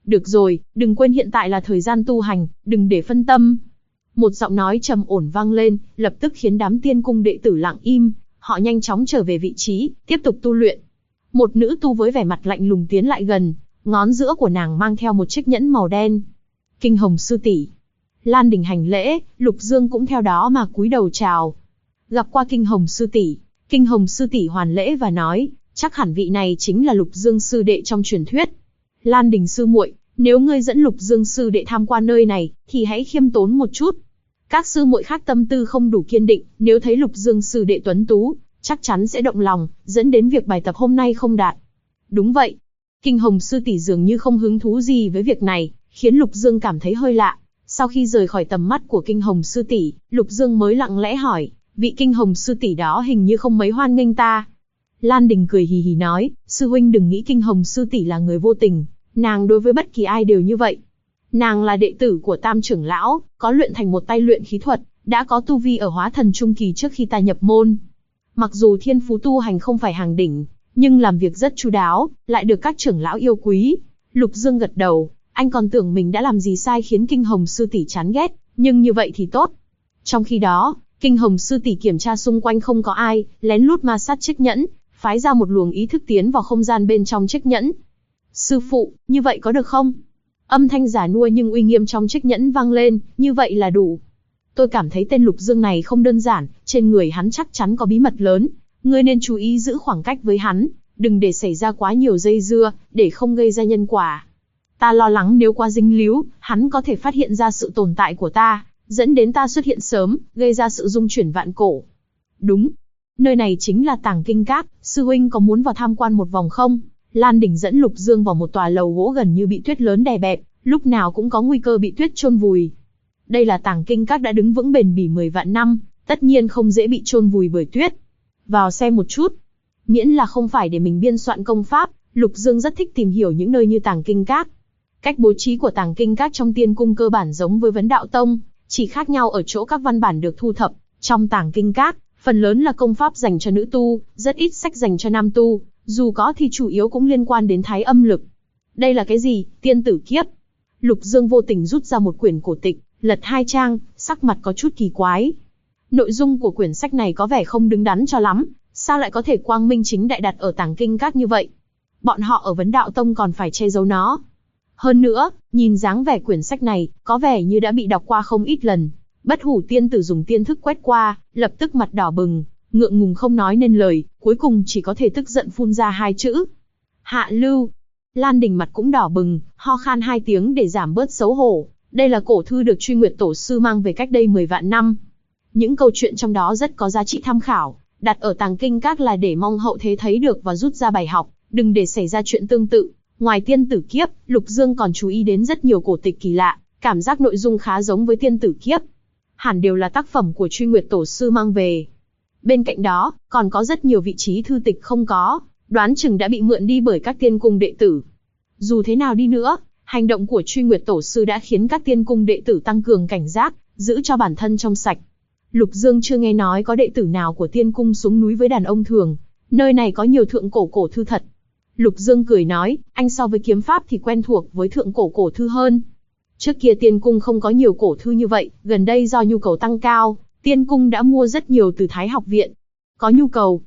Được rồi, đừng quên hiện tại là thời gian tu hành, đừng để phân tâm. Một giọng nói trầm ổn vang lên, lập tức khiến đám tiên cung đệ tử lặng im, họ nhanh chóng trở về vị trí, tiếp tục tu luyện. Một nữ tu với vẻ mặt lạnh lùng tiến lại gần, ngón giữa của nàng mang theo một chiếc nhẫn màu đen. Kinh Hồng sư tỷ. Lan Đình hành lễ, Lục Dương cũng theo đó mà cúi đầu chào. Gặp qua Kinh Hồng sư tỷ, Kinh Hồng sư tỷ hoàn lễ và nói, chắc hẳn vị này chính là Lục Dương sư đệ trong truyền thuyết. Lan Đình sư muội, nếu ngươi dẫn Lục Dương sư đệ tham quan nơi này, thì hãy khiêm tốn một chút. Các sư muội khác tâm tư không đủ kiên định, nếu thấy Lục Dương sư đệ tuấn tú, chắc chắn sẽ động lòng, dẫn đến việc bài tập hôm nay không đạt. Đúng vậy. Kinh Hồng sư tỷ dường như không hứng thú gì với việc này, khiến Lục Dương cảm thấy hơi lạ. Sau khi rời khỏi tầm mắt của Kinh Hồng sư tỷ, Lục Dương mới lặng lẽ hỏi, vị Kinh Hồng sư tỷ đó hình như không mấy hoan nghênh ta. Lan Đình cười hì hì nói, sư huynh đừng nghĩ Kinh Hồng sư tỷ là người vô tình, nàng đối với bất kỳ ai đều như vậy. Nàng là đệ tử của Tam trưởng lão, có luyện thành một tay luyện khí thuật, đã có tu vi ở hóa thần trung kỳ trước khi ta nhập môn. Mặc dù thiên phú tu hành không phải hàng đỉnh, nhưng làm việc rất chu đáo, lại được các trưởng lão yêu quý. Lục Dương gật đầu, anh còn tưởng mình đã làm gì sai khiến Kinh Hồng sư tỷ chán ghét, nhưng như vậy thì tốt. Trong khi đó, Kinh Hồng sư tỷ kiểm tra xung quanh không có ai, lén lút ma sát chiếc nhẫn, phái ra một luồng ý thức tiến vào không gian bên trong chiếc nhẫn. Sư phụ, như vậy có được không? Âm thanh giả nua nhưng uy nghiêm trong chiếc nhẫn vang lên, như vậy là đủ. Tôi cảm thấy tên Lục Dương này không đơn giản, trên người hắn chắc chắn có bí mật lớn. Ngươi nên chú ý giữ khoảng cách với hắn, đừng để xảy ra quá nhiều dây dưa, để không gây ra nhân quả. Ta lo lắng nếu quá dính líu, hắn có thể phát hiện ra sự tồn tại của ta, dẫn đến ta xuất hiện sớm, gây ra sự rung chuyển vạn cổ. Đúng. Nơi này chính là Tàng Kinh Các, sư huynh có muốn vào tham quan một vòng không? Lan Đình dẫn Lục Dương vào một tòa lầu gỗ gần như bị tuyết lớn đè bẹp, lúc nào cũng có nguy cơ bị tuyết chôn vùi. Đây là Tàng Kinh Các đã đứng vững bền bỉ 10 vạn năm, tất nhiên không dễ bị chôn vùi bởi tuyết. Vào xem một chút. Miễn là không phải để mình biên soạn công pháp, Lục Dương rất thích tìm hiểu những nơi như Tàng Kinh Các. Cách bố trí của Tàng Kinh Các trong Tiên Cung cơ bản giống với Vấn Đạo Tông, chỉ khác nhau ở chỗ các văn bản được thu thập. Trong Tàng Kinh Các, phần lớn là công pháp dành cho nữ tu, rất ít sách dành cho nam tu, dù có thì chủ yếu cũng liên quan đến thái âm lực. Đây là cái gì? Tiên tử kiếp. Lục Dương vô tình rút ra một quyển cổ tịch, lật 2 trang, sắc mặt có chút kỳ quái. Nội dung của quyển sách này có vẻ không đứng đắn cho lắm, sao lại có thể quang minh chính đại đặt ở Tàng Kinh Các như vậy? Bọn họ ở Vấn Đạo Tông còn phải che giấu nó. Hơn nữa, nhìn dáng vẻ quyển sách này, có vẻ như đã bị đọc qua không ít lần. Bất Hủ tiên tử dùng tiên thức quét qua, lập tức mặt đỏ bừng, ngượng ngùng không nói nên lời, cuối cùng chỉ có thể tức giận phun ra 2 chữ. Hạ lưu. Lan Đình mặt cũng đỏ bừng, ho khan 2 tiếng để giảm bớt xấu hổ. Đây là cổ thư được Truy Nguyệt Tổ sư mang về cách đây 10 vạn năm. Những câu chuyện trong đó rất có giá trị tham khảo, đặt ở Tàng Kinh Các là để mong hậu thế thấy được và rút ra bài học, đừng để xảy ra chuyện tương tự. Ngoài tiên tử kiếp, Lục Dương còn chú ý đến rất nhiều cổ tịch kỳ lạ, cảm giác nội dung khá giống với tiên tử kiếp. Hẳn đều là tác phẩm của Truy Nguyệt Tổ sư mang về. Bên cạnh đó, còn có rất nhiều vị trí thư tịch không có, đoán chừng đã bị mượn đi bởi các tiên cung đệ tử. Dù thế nào đi nữa, hành động của Truy Nguyệt Tổ sư đã khiến các tiên cung đệ tử tăng cường cảnh giác, giữ cho bản thân trong sạch. Lục Dương chưa nghe nói có đệ tử nào của tiên cung xuống núi với đàn ông thường, nơi này có nhiều thượng cổ thư thật. Lục Dương cười nói, anh so với kiếm pháp thì quen thuộc với thượng cổ thư hơn. Trước kia tiên cung không có nhiều cổ thư như vậy, gần đây do nhu cầu tăng cao, tiên cung đã mua rất nhiều từ Thái học viện. Có nhu cầu?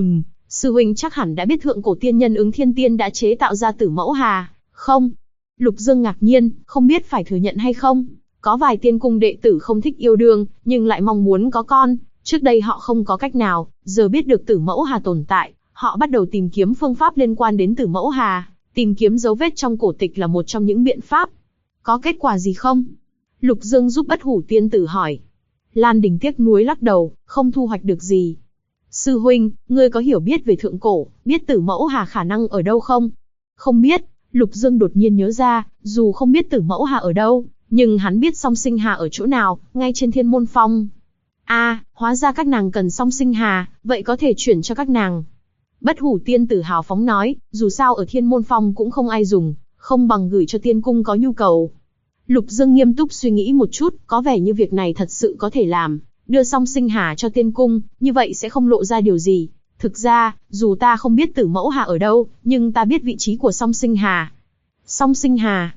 Sư huynh chắc hẳn đã biết thượng cổ tiên nhân Ứng Thiên Tiên đã chế tạo ra Tử Mẫu Hà, không? Lục Dương ngạc nhiên, không biết phải thừa nhận hay không. Có vài tiên cung đệ tử không thích yêu đương, nhưng lại mong muốn có con. Trước đây họ không có cách nào, giờ biết được Tử Mẫu Hà tồn tại, họ bắt đầu tìm kiếm phương pháp liên quan đến Tử Mẫu Hà. Tìm kiếm dấu vết trong cổ tịch là một trong những biện pháp. Có kết quả gì không? Lục Dương giúp Bất Hủ tiên tử hỏi. Lan Đình tiếc nuối lắc đầu, không thu hoạch được gì. Sư huynh, ngươi có hiểu biết về thượng cổ, biết Tử Mẫu Hà khả năng ở đâu không? Không biết. Lục Dương đột nhiên nhớ ra, dù không biết Tử Mẫu Hà ở đâu, nhưng hắn biết Song Sinh Hà ở chỗ nào, ngay trên Thiên Môn Phong. Hóa ra các nàng cần Song Sinh Hà, vậy có thể chuyển cho các nàng. Bất Hủ tiên tử hào phóng nói, dù sao ở Thiên Môn Phong cũng không ai dùng, không bằng gửi cho tiên cung có nhu cầu. Lục Dương nghiêm túc suy nghĩ một chút, có vẻ như việc này thật sự có thể làm, đưa Song Sinh Hà cho tiên cung, như vậy sẽ không lộ ra điều gì. Thực ra, dù ta không biết Tử Mẫu Hà ở đâu, nhưng ta biết vị trí của Song Sinh Hà. Song Sinh Hà,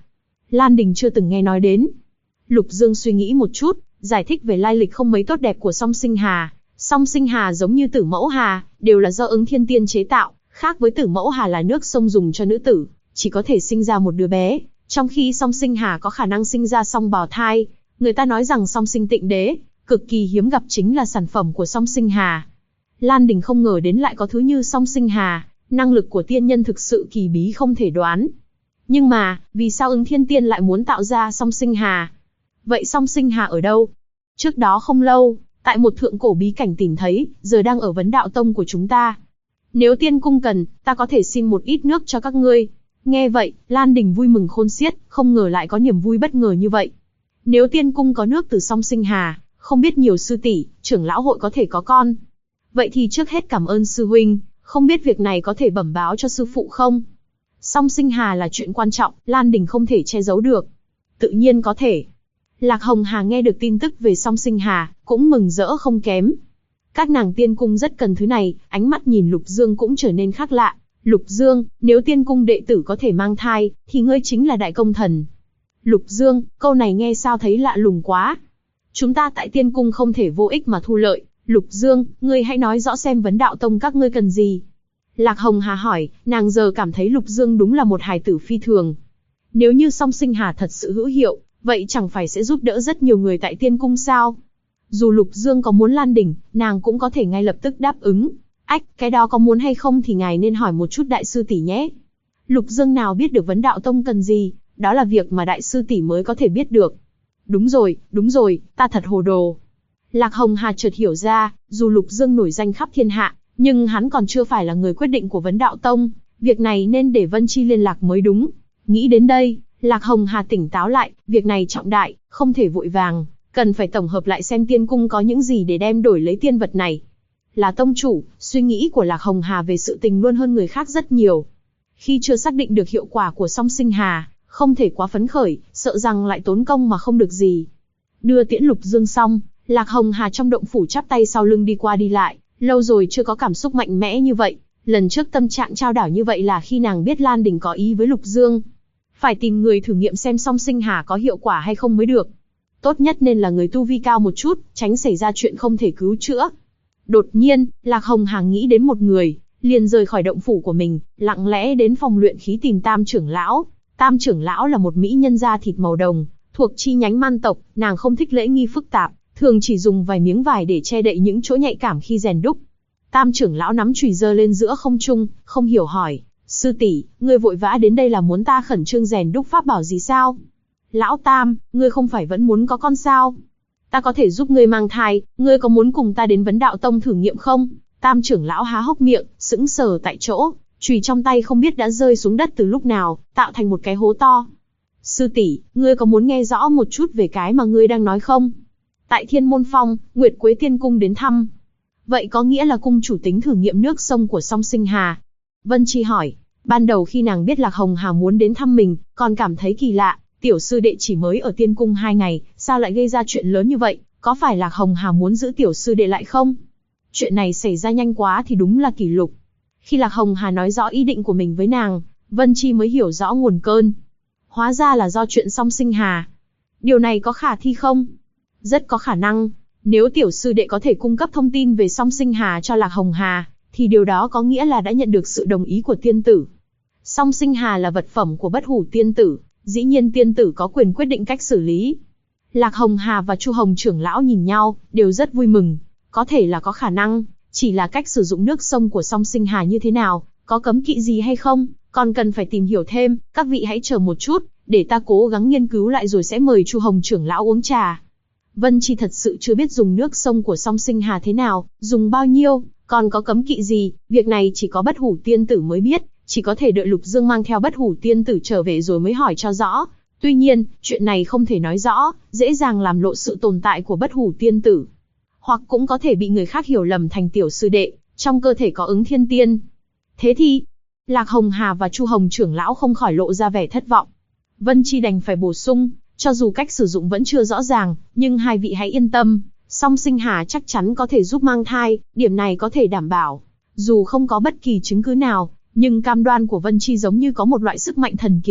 Lan Đình chưa từng nghe nói đến. Lục Dương suy nghĩ một chút, giải thích về lai lịch không mấy tốt đẹp của Song Sinh Hà. Song Sinh Hà giống như Tử Mẫu Hà, đều là do Ứng Thiên Tiên chế tạo, khác với Tử Mẫu Hà là nước sông dùng cho nữ tử, chỉ có thể sinh ra một đứa bé, trong khi Song Sinh Hà có khả năng sinh ra song bào thai. Người ta nói rằng Song Sinh Tịnh Đế, cực kỳ hiếm gặp chính là sản phẩm của Song Sinh Hà. Lan Đình không ngờ đến lại có thứ như Song Sinh Hà, năng lực của tiên nhân thực sự kỳ bí không thể đoán. Nhưng mà, vì sao Ứng Thiên Tiên lại muốn tạo ra Song Sinh Hà? Vậy Song Sinh Hà ở đâu? Trước đó không lâu, tại một thượng cổ bí cảnh tìm thấy, giờ đang ở Vấn Đạo Tông của chúng ta. Nếu tiên cung cần, ta có thể xin một ít nước cho các ngươi. Nghe vậy, Lan Đình vui mừng khôn xiết, không ngờ lại có niềm vui bất ngờ như vậy. Nếu tiên cung có nước từ Song Sinh Hà, không biết nhiều sư tỷ, trưởng lão hội có thể có con. Vậy thì trước hết cảm ơn sư huynh, không biết việc này có thể bẩm báo cho sư phụ không? Song Sinh Hà là chuyện quan trọng, Lan Đình không thể che giấu được. Tự nhiên có thể. Lạc Hồng Hà nghe được tin tức về Song Sinh Hà, cũng mừng rỡ không kém. Các nàng tiên cung rất cần thứ này, ánh mắt nhìn Lục Dương cũng trở nên khác lạ. Lục Dương, nếu tiên cung đệ tử có thể mang thai, thì ngươi chính là đại công thần. Lục Dương, câu này nghe sao thấy lạ lùng quá. Chúng ta tại tiên cung không thể vô ích mà thu lợi. Lục Dương, ngươi hãy nói rõ xem Vấn Đạo Tông các ngươi cần gì. Lạc Hồng Hà hỏi, nàng giờ cảm thấy Lục Dương đúng là một hài tử phi thường. Nếu như Song Sinh Hà thật sự hữu hiệu, vậy chẳng phải sẽ giúp đỡ rất nhiều người tại tiên cung sao? Dù Lục Dương có muốn Lan Đình, nàng cũng có thể ngay lập tức đáp ứng. Ách, cái đó có muốn hay không thì ngài nên hỏi một chút đại sư tỷ nhé. Lục Dương nào biết được Vấn Đạo Tông cần gì, đó là việc mà đại sư tỷ mới có thể biết được. Đúng rồi, ta thật hồ đồ. Lạc Hồng Hà chợt hiểu ra, dù Lục Dương nổi danh khắp thiên hạ, nhưng hắn còn chưa phải là người quyết định của Vấn Đạo Tông, việc này nên để Vân Chi liên lạc mới đúng. Nghĩ đến đây, Lạc Hồng Hà tỉnh táo lại, việc này trọng đại, không thể vội vàng, cần phải tổng hợp lại xem tiên cung có những gì để đem đổi lấy tiên vật này. Là tông chủ, suy nghĩ của Lạc Hồng Hà về sự tình luôn hơn người khác rất nhiều. Khi chưa xác định được hiệu quả của Song Sinh Hà, không thể quá phấn khởi, sợ rằng lại tốn công mà không được gì. Đưa tiễn Lục Dương xong, Lạc Hồng Hà trong động phủ chắp tay sau lưng đi qua đi lại, lâu rồi chưa có cảm xúc mạnh mẽ như vậy. Lần trước tâm trạng trao đảo như vậy là khi nàng biết Lan Đình có ý với Lục Dương. Phải tìm người thử nghiệm xem Song Sinh Hà có hiệu quả hay không mới được. Tốt nhất nên là người tu vi cao một chút, tránh xảy ra chuyện không thể cứu chữa. Đột nhiên, Lạc Hồng Hà nghĩ đến một người, liền rời khỏi động phủ của mình, lặng lẽ đến phòng luyện khí tìm Tam trưởng lão. Tam trưởng lão là một mỹ nhân da thịt màu đồng, thuộc chi nhánh Man tộc, nàng không thích lễ nghi phức tạp, thường chỉ dùng vài miếng vải để che đậy những chỗ nhạy cảm khi rèn đúc. Tam trưởng lão nắm chùy giơ lên giữa không trung, không hiểu hỏi, sư tỷ, ngươi vội vã đến đây là muốn ta khẩn trương rèn đúc pháp bảo gì sao? Lão Tam, ngươi không phải vẫn muốn có con sao? Ta có thể giúp ngươi mang thai, ngươi có muốn cùng ta đến Vấn Đạo Tông thử nghiệm không? Tam trưởng lão há hốc miệng, sững sờ tại chỗ, chùy trong tay không biết đã rơi xuống đất từ lúc nào, tạo thành một cái hố to. Sư tỷ, ngươi có muốn nghe rõ một chút về cái mà ngươi đang nói không? Tại Thiên Môn Phong, Nguyệt Quế Tiên Cung đến thăm. Vậy có nghĩa là cung chủ tính thử nghiệm nước sông của Song Sinh Hà? Vân Chi hỏi. Ban đầu khi nàng biết Lạc Hồng Hà muốn đến thăm mình, còn cảm thấy kỳ lạ, tiểu sư đệ chỉ mới ở tiên cung 2 ngày, sao lại gây ra chuyện lớn như vậy, có phải Lạc Hồng Hà muốn giữ tiểu sư đệ lại không? Chuyện này xảy ra nhanh quá thì đúng là kỷ lục. Khi Lạc Hồng Hà nói rõ ý định của mình với nàng, Vân Chi mới hiểu rõ nguồn cơn. Hóa ra là do chuyện Song Sinh Hà. Điều này có khả thi không? Rất có khả năng. Nếu tiểu sư đệ có thể cung cấp thông tin về Song Sinh Hà cho Lạc Hồng Hà, thì điều đó có nghĩa là đã nhận được sự đồng ý của tiên tử. Song Sinh Hà là vật phẩm của Bất Hủ tiên tử, dĩ nhiên tiên tử có quyền quyết định cách xử lý. Lạc Hồng Hà và Chu Hồng trưởng lão nhìn nhau, đều rất vui mừng. Có thể là có khả năng, chỉ là cách sử dụng nước sông của Song Sinh Hà như thế nào, có cấm kỵ gì hay không, còn cần phải tìm hiểu thêm, các vị hãy chờ một chút, để ta cố gắng nghiên cứu lại rồi sẽ mời Chu Hồng trưởng lão uống trà. Vân Chi thật sự chưa biết dùng nước sông của Song Sinh Hà thế nào, dùng bao nhiêu, còn có cấm kỵ gì, việc này chỉ có Bất Hủ tiên tử mới biết, chỉ có thể đợi Lục Dương mang theo Bất Hủ tiên tử trở về rồi mới hỏi cho rõ. Tuy nhiên, chuyện này không thể nói rõ, dễ dàng làm lộ sự tồn tại của Bất Hủ tiên tử. Hoặc cũng có thể bị người khác hiểu lầm thành tiểu sư đệ, trong cơ thể có Ứng Thiên Tiên. Thế thì, Lạc Hồng Hà và Chu Hồng trưởng lão không khỏi lộ ra vẻ thất vọng. Vân Chi đành phải bổ sung, cho dù cách sử dụng vẫn chưa rõ ràng, nhưng hai vị hãy yên tâm, Song Sinh Hà chắc chắn có thể giúp mang thai, điểm này có thể đảm bảo. Dù không có bất kỳ chứng cứ nào, nhưng cam đoan của Vân Chi giống như có một loại sức mạnh thần kỳ,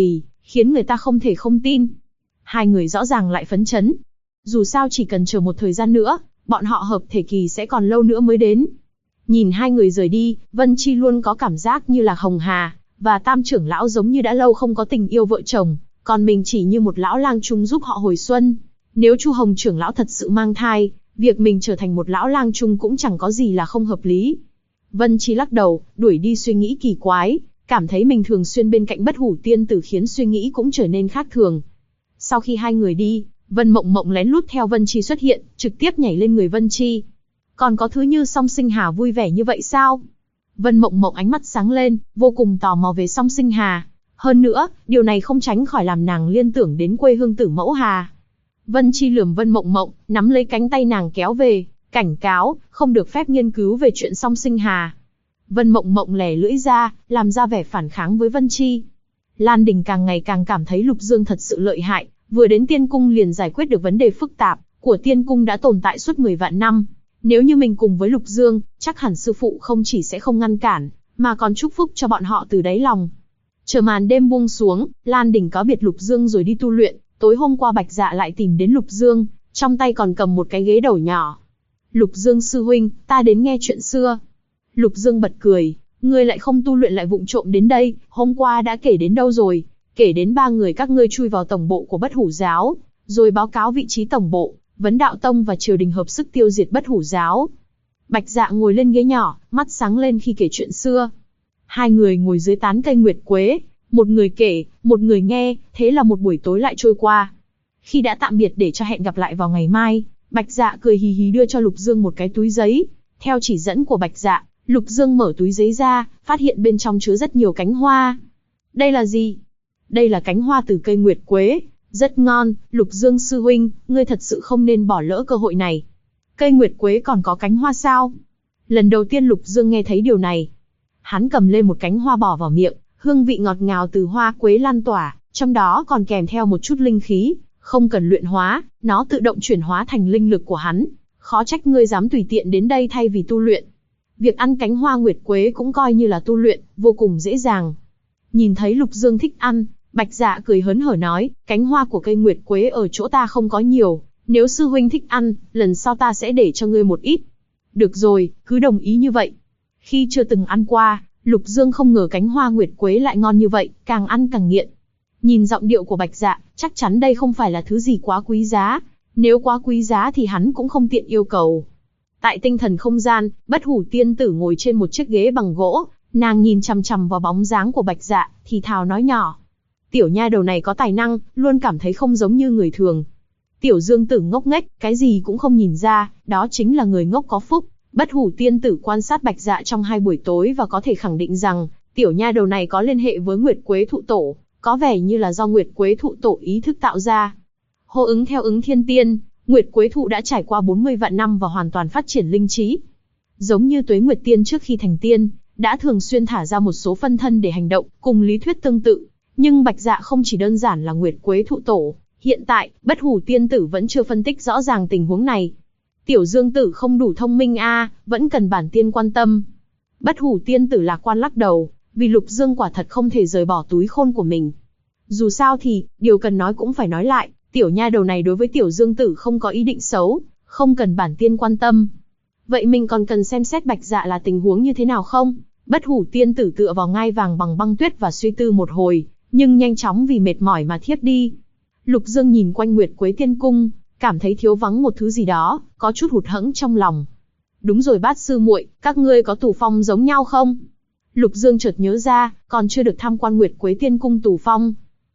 khiến người ta không thể không tin. Hai người rõ ràng lại phấn chấn. Dù sao chỉ cần chờ một thời gian nữa, bọn họ hợp thể kỳ sẽ còn lâu nữa mới đến. Nhìn hai người rời đi, Vân Chi luôn có cảm giác như là Hồng Hà và Tam trưởng lão giống như đã lâu không có tình yêu vợ chồng, còn mình chỉ như một lão lang trung giúp họ hồi xuân. Nếu Chu Hồng trưởng lão thật sự mang thai, việc mình trở thành một lão lang trung cũng chẳng có gì là không hợp lý. Vân Chi lắc đầu, đuổi đi suy nghĩ kỳ quái, cảm thấy mình thường xuyên bên cạnh Bất Hủ tiên tử khiến suy nghĩ cũng trở nên khác thường. Sau khi hai người đi, Vân Mộng Mộng lén lút theo Vân Chi xuất hiện, trực tiếp nhảy lên người Vân Chi. Còn có thứ như Song Sinh Hà vui vẻ như vậy sao? Vân Mộng Mộng ánh mắt sáng lên, vô cùng tò mò về Song Sinh Hà. Hơn nữa, điều này không tránh khỏi làm nàng liên tưởng đến quê hương Tử Mẫu Hà. Vân Chi lườm Vân Mộng Mộng, nắm lấy cánh tay nàng kéo về, cảnh cáo, không được phép nghiên cứu về chuyện Song Sinh Hà. Vân Mộng Mộng lẻ lưỡi ra, làm ra vẻ phản kháng với Vân Chi. Lan Đình càng ngày càng cảm thấy Lục Dương thật sự lợi hại, vừa đến Tiên Cung liền giải quyết được vấn đề phức tạp của Tiên Cung đã tồn tại suốt 10 vạn năm. Nếu như mình cùng với Lục Dương, chắc hẳn sư phụ không chỉ sẽ không ngăn cản, mà còn chúc phúc cho bọn họ từ đáy lòng. Chờ màn đêm buông xuống, Lan Đình cáo biệt Lục Dương rồi đi tu luyện. Tối hôm qua Bạch Dạ lại tìm đến Lục Dương, trong tay còn cầm một cái ghế đầu nhỏ. Lục Dương sư huynh, ta đến nghe chuyện xưa. Lục Dương bật cười, ngươi lại không tu luyện lại vụng trộm đến đây, hôm qua đã kể đến đâu rồi? Kể đến 3 người các ngươi chui vào tổng bộ của Bất Hủ giáo, rồi báo cáo vị trí tổng bộ, Vấn Đạo Tông và triều đình hợp sức tiêu diệt Bất Hủ giáo. Bạch Dạ ngồi lên ghế nhỏ, mắt sáng lên khi kể chuyện xưa. Hai người ngồi dưới tán cây nguyệt quế, một người kể, một người nghe, thế là một buổi tối lại trôi qua. Khi đã tạm biệt để cho hẹn gặp lại vào ngày mai, Bạch Dạ cười hì hì đưa cho Lục Dương một cái túi giấy. Theo chỉ dẫn của Bạch Dạ, Lục Dương mở túi giấy ra, phát hiện bên trong chứa rất nhiều cánh hoa. Đây là gì? Đây là cánh hoa từ cây nguyệt quế, rất ngon, Lục Dương sư huynh, ngươi thật sự không nên bỏ lỡ cơ hội này. Cây nguyệt quế còn có cánh hoa sao? Lần đầu tiên Lục Dương nghe thấy điều này. Hắn cầm lên một cánh hoa bỏ vào miệng, hương vị ngọt ngào từ hoa quế lan tỏa, trong đó còn kèm theo một chút linh khí, không cần luyện hóa, nó tự động chuyển hóa thành linh lực của hắn. Khó trách ngươi dám tùy tiện đến đây thay vì tu luyện. Việc ăn cánh hoa nguyệt quế cũng coi như là tu luyện, vô cùng dễ dàng. Nhìn thấy Lục Dương thích ăn, Bạch Dạ cười hớn hở nói, cánh hoa của cây nguyệt quế ở chỗ ta không có nhiều, nếu sư huynh thích ăn, lần sau ta sẽ để cho ngươi một ít. Được rồi, cứ đồng ý như vậy. Khi chưa từng ăn qua, Lục Dương không ngờ cánh hoa nguyệt quế lại ngon như vậy, càng ăn càng nghiện. Nhìn giọng điệu của Bạch Dạ, chắc chắn đây không phải là thứ gì quá quý giá. Nếu quá quý giá thì hắn cũng không tiện yêu cầu. Tại tinh thần không gian, Bất Hủ tiên tử ngồi trên một chiếc ghế bằng gỗ, nàng nhìn chằm chằm vào bóng dáng của Bạch Dạ, thì thào nói nhỏ. Tiểu nha đầu này có tài năng, luôn cảm thấy không giống như người thường. Tiểu Dương tử ngốc nghếch, cái gì cũng không nhìn ra, đó chính là người ngốc có phúc. Bất Hủ tiên tử quan sát Bạch Dạ trong 2 buổi tối và có thể khẳng định rằng, tiểu nha đầu này có liên hệ với Nguyệt Quế thụ tổ, có vẻ như là do Nguyệt Quế thụ tổ ý thức tạo ra. Hô ứng theo ứng thiên tiên, Nguyệt Quế thụ đã trải qua 40 vạn năm và hoàn toàn phát triển linh trí. Giống như Tuế Nguyệt tiên trước khi thành tiên, đã thường xuyên thả ra một số phân thân để hành động, cùng lý thuyết tương tự. Nhưng Bạch Dạ không chỉ đơn giản là Nguyệt Quế thụ tổ, hiện tại, Bất Hủ tiên tử vẫn chưa phân tích rõ ràng tình huống này. Tiểu Dương tử không đủ thông minh vẫn cần bản tiên quan tâm. Bất Hủ tiên tử lạc quan lắc đầu, vì Lục Dương quả thật không thể rời bỏ túi khôn của mình. Dù sao thì, điều cần nói cũng phải nói lại, tiểu nha đầu này đối với Tiểu Dương tử không có ý định xấu, không cần bản tiên quan tâm. Vậy mình còn cần xem xét Bạch Dạ là tình huống như thế nào không? Bất Hủ tiên tử tựa vào ngai vàng bằng băng tuyết và suy tư một hồi, nhưng nhanh chóng vì mệt mỏi mà thiếp đi. Lục Dương nhìn quanh Nguyệt Quế tiên cung, cảm thấy thiếu vắng một thứ gì đó, có chút hụt hẫng trong lòng. Đúng rồi Bát sư muội, các ngươi có tù phong giống nhau không? Lục Dương chợt nhớ ra, còn chưa được tham quan Nguyệt Quế tiên cung tù phong.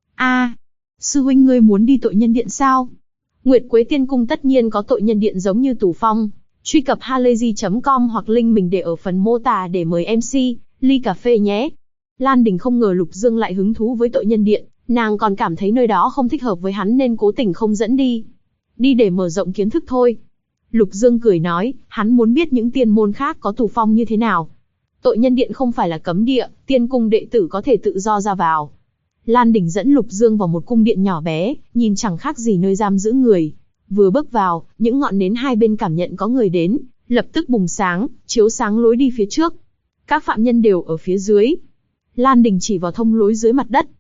Sư huynh ngươi muốn đi tội nhân điện sao? Nguyệt Quế tiên cung tất nhiên có tội nhân điện giống như tù phong. Truy cập halayzi.com hoặc link mình để ở phần mô tả để mời MC, ly cà phê nhé. Lan Đình không ngờ Lục Dương lại hứng thú với tội nhân điện, nàng còn cảm thấy nơi đó không thích hợp với hắn nên cố tình không dẫn đi. Đi để mở rộng kiến thức thôi. Lục Dương cười nói, hắn muốn biết những tiên môn khác có tù phong như thế nào. Tội nhân điện không phải là cấm địa, tiên cung đệ tử có thể tự do ra vào. Lan Đình dẫn Lục Dương vào một cung điện nhỏ bé, nhìn chẳng khác gì nơi giam giữ người. Vừa bước vào, những ngọn nến hai bên cảm nhận có người đến, lập tức bùng sáng, chiếu sáng lối đi phía trước. Các phạm nhân đều ở phía dưới. Lan Đình chỉ vào thông lối dưới mặt đất.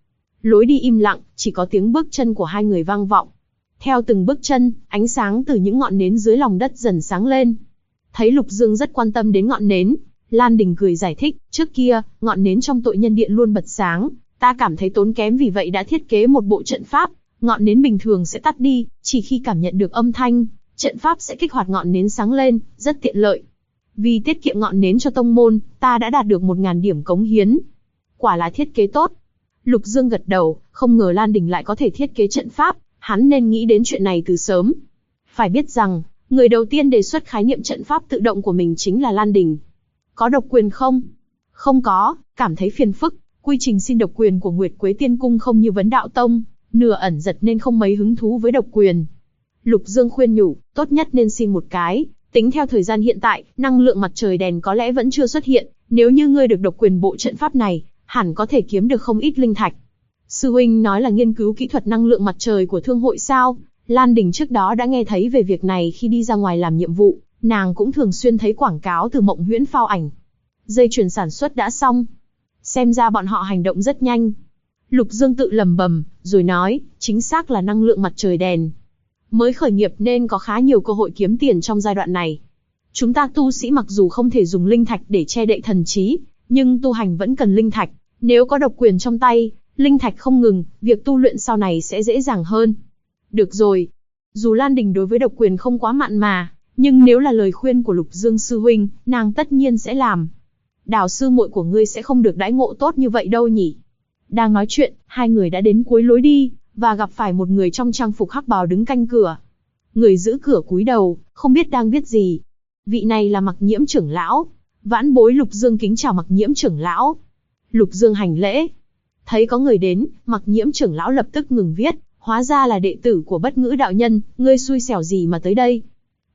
Lối đi im lặng, chỉ có tiếng bước chân của hai người vang vọng. Theo từng bước chân, ánh sáng từ những ngọn nến dưới lòng đất dần sáng lên. Thấy Lục Dương rất quan tâm đến ngọn nến, Lan Đình cười giải thích, trước kia, ngọn nến trong tội nhân điện luôn bật sáng, ta cảm thấy tốn kém vì vậy đã thiết kế một bộ trận pháp, ngọn nến bình thường sẽ tắt đi, chỉ khi cảm nhận được âm thanh, trận pháp sẽ kích hoạt ngọn nến sáng lên, rất tiện lợi. Vì tiết kiệm ngọn nến cho tông môn, ta đã đạt được 1000 điểm cống hiến. Quả là thiết kế tốt. Lục Dương gật đầu, không ngờ Lan Đình lại có thể thiết kế trận pháp, hắn nên nghĩ đến chuyện này từ sớm. Phải biết rằng, người đầu tiên đề xuất khái niệm trận pháp tự động của mình chính là Lan Đình. Có độc quyền không? Không có, cảm thấy phiền phức, quy trình xin độc quyền của Nguyệt Quế Tiên Cung không như Vấn Đạo Tông, nửa ẩn giật nên không mấy hứng thú với độc quyền. Lục Dương khuyên nhủ, tốt nhất nên xin một cái, tính theo thời gian hiện tại, năng lượng mặt trời đèn có lẽ vẫn chưa xuất hiện, nếu như ngươi được độc quyền bộ trận pháp này, hẳn có thể kiếm được không ít linh thạch. Sư huynh nói là nghiên cứu kỹ thuật năng lượng mặt trời của thương hội sao? Lan Đình trước đó đã nghe thấy về việc này khi đi ra ngoài làm nhiệm vụ, nàng cũng thường xuyên thấy quảng cáo từ Mộng Huyễn Phao Ảnh. Dây chuyền sản xuất đã xong. Xem ra bọn họ hành động rất nhanh. Lục Dương tự lẩm bẩm, rồi nói, chính xác là năng lượng mặt trời đèn. Mới khởi nghiệp nên có khá nhiều cơ hội kiếm tiền trong giai đoạn này. Chúng ta tu sĩ mặc dù không thể dùng linh thạch để che đậy thần trí, nhưng tu hành vẫn cần linh thạch. Nếu có độc quyền trong tay, linh thạch không ngừng, việc tu luyện sau này sẽ dễ dàng hơn. Được rồi. Dù Lan Đình đối với độc quyền không quá mặn mà, nhưng nếu là lời khuyên của Lục Dương sư huynh, nàng tất nhiên sẽ làm. Đào sư muội của ngươi sẽ không được đãi ngộ tốt như vậy đâu nhỉ. Đang nói chuyện, hai người đã đến cuối lối đi, và gặp phải một người trong trang phục hắc bào đứng canh cửa. Người giữ cửa cúi đầu, không biết đang viết gì. Vị này là Mặc Nhiễm trưởng lão. Vãn bối Lục Dương kính chào Mặc Nhiễm trưởng lão. Lục Dương hành lễ. Thấy có người đến, Mặc Nhiễm trưởng lão lập tức ngừng viết, hóa ra là đệ tử của Bất Ngữ đạo nhân, ngươi xui xẻo gì mà tới đây?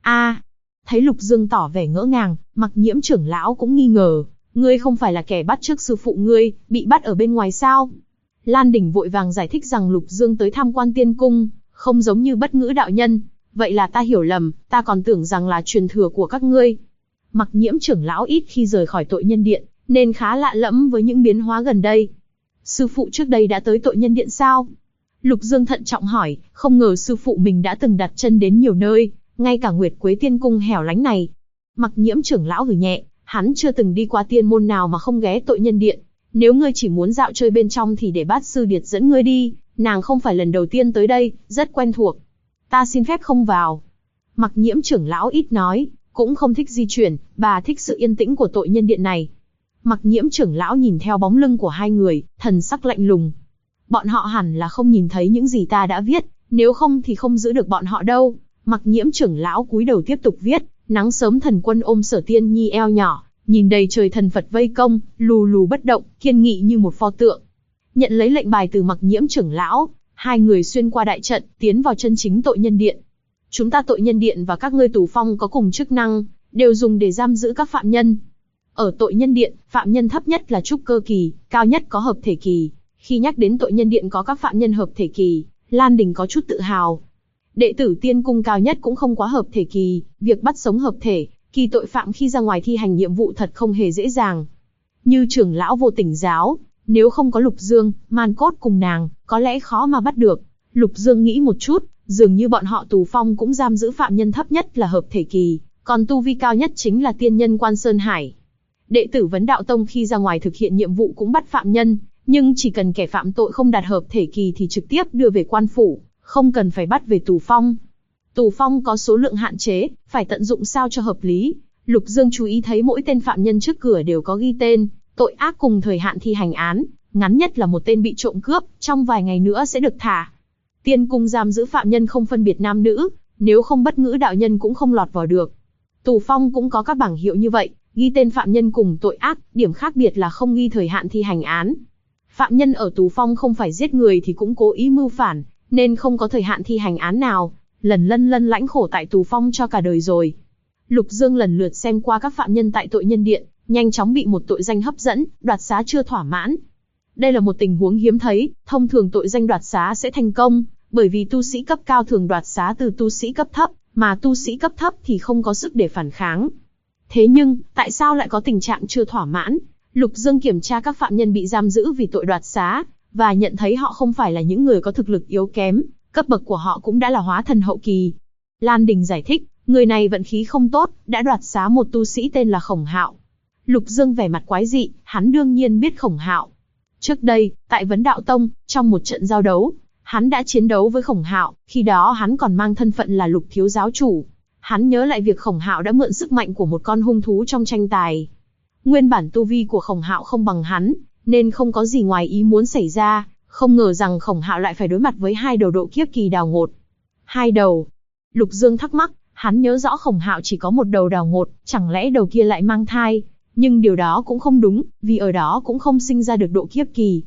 Thấy Lục Dương tỏ vẻ ngỡ ngàng, Mặc Nhiễm trưởng lão cũng nghi ngờ, ngươi không phải là kẻ bắt chước sư phụ ngươi, bị bắt ở bên ngoài sao? Lan Đình vội vàng giải thích rằng Lục Dương tới tham quan tiên cung, không giống như Bất Ngữ đạo nhân, vậy là ta hiểu lầm, ta còn tưởng rằng là truyền thừa của các ngươi. Mặc Nhiễm trưởng lão ít khi rời khỏi tội nhân điện, nên khá lạ lẫm với những biến hóa gần đây. Sư phụ trước đây đã tới tội nhân điện sao? Lục Dương thận trọng hỏi, không ngờ sư phụ mình đã từng đặt chân đến nhiều nơi, ngay cả Nguyệt Quế Tiên Cung hẻo lánh này. Mặc Nhiễm trưởng lão hừ nhẹ, hắn chưa từng đi qua tiên môn nào mà không ghé tội nhân điện. Nếu ngươi chỉ muốn dạo chơi bên trong thì để Bát Sư Điệt dẫn ngươi đi, nàng không phải lần đầu tiên tới đây, rất quen thuộc. Ta xin phép không vào. Mặc Nhiễm trưởng lão ít nói, cũng không thích di chuyển, bà thích sự yên tĩnh của tội nhân điện này. Mặc Nhiễm trưởng lão nhìn theo bóng lưng của hai người, thần sắc lạnh lùng. Bọn họ hẳn là không nhìn thấy những gì ta đã viết, nếu không thì không giữ được bọn họ đâu. Mặc Nhiễm trưởng lão cúi đầu tiếp tục viết, nắng sớm thần quân ôm Sở Tiên Nhi eo nhỏ, nhìn đầy trời thần Phật vây công, lù lù bất động, kiên nghị như một pho tượng. Nhận lấy lệnh bài từ Mặc Nhiễm trưởng lão, hai người xuyên qua đại trận, tiến vào chân chính tội nhân điện. Chúng ta tội nhân điện và các ngươi tù phong có cùng chức năng, đều dùng để giam giữ các phạm nhân. Ở tội nhân điện, phạm nhân thấp nhất là trúc cơ kỳ, cao nhất có hợp thể kỳ. Khi nhắc đến tội nhân điện có các phạm nhân hợp thể kỳ, Lan Đình có chút tự hào. Đệ tử tiên cung cao nhất cũng không quá hợp thể kỳ, việc bắt sống hợp thể kỳ tội phạm khi ra ngoài thi hành nhiệm vụ thật không hề dễ dàng. Như trưởng lão Vô Tình giáo, nếu không có Lục Dương, Man Cốt cùng nàng, có lẽ khó mà bắt được. Lục Dương nghĩ một chút, dường như bọn họ tù phong cũng giam giữ phạm nhân thấp nhất là hợp thể kỳ, còn tu vi cao nhất chính là tiên nhân Quan Sơn Hải. Đệ tử Vấn Đạo Tông khi ra ngoài thực hiện nhiệm vụ cũng bắt phạm nhân, nhưng chỉ cần kẻ phạm tội không đạt hợp thể kỳ thì trực tiếp đưa về quan phủ, không cần phải bắt về tù phong. Tù phong có số lượng hạn chế, phải tận dụng sao cho hợp lý. Lục Dương chú ý thấy mỗi tên phạm nhân trước cửa đều có ghi tên, tội ác cùng thời hạn thi hành án, ngắn nhất là một tên bị trộm cướp, trong vài ngày nữa sẽ được thả. Tiên cung giam giữ phạm nhân không phân biệt nam nữ, nếu không Bất Ngữ đạo nhân cũng không lọt vào được. Tù phong cũng có các bảng hiệu như vậy, ghi tên phạm nhân cùng tội ác, điểm khác biệt là không ghi thời hạn thi hành án. Phạm nhân ở tù phong không phải giết người thì cũng cố ý mưu phản, nên không có thời hạn thi hành án nào, lần lân lãnh khổ tại tù phong cho cả đời rồi. Lục Dương lần lượt xem qua các phạm nhân tại tội nhân điện, nhanh chóng bị một tội danh hấp dẫn, đoạt xá chưa thỏa mãn. Đây là một tình huống hiếm thấy, thông thường tội danh đoạt xá sẽ thành công, bởi vì tu sĩ cấp cao thường đoạt xá từ tu sĩ cấp thấp, mà tu sĩ cấp thấp thì không có sức để phản kháng. Thế nhưng, tại sao lại có tình trạng chưa thỏa mãn? Lục Dương kiểm tra các phạm nhân bị giam giữ vì tội đoạt xá, và nhận thấy họ không phải là những người có thực lực yếu kém, cấp bậc của họ cũng đã là hóa thần hậu kỳ. Lan Đình giải thích, người này vận khí không tốt, đã đoạt xá một tu sĩ tên là Khổng Hạo. Lục Dương vẻ mặt quái dị, hắn đương nhiên biết Khổng Hạo. Trước đây, tại Vấn Đạo Tông, trong một trận giao đấu, hắn đã chiến đấu với Khổng Hạo, khi đó hắn còn mang thân phận là Lục thiếu giáo chủ. Hắn nhớ lại việc Khổng Hạo đã mượn sức mạnh của một con hung thú trong tranh tài. Nguyên bản tu vi của Khổng Hạo không bằng hắn, nên không có gì ngoài ý muốn xảy ra, không ngờ rằng Khổng Hạo lại phải đối mặt với hai đầu độ kiếp kỳ đào ngột. Hai đầu. Lục Dương thắc mắc, hắn nhớ rõ Khổng Hạo chỉ có một đầu đào ngột, chẳng lẽ đầu kia lại mang thai? Nhưng điều đó cũng không đúng, vì ở đó cũng không sinh ra được độ kiếp kỳ.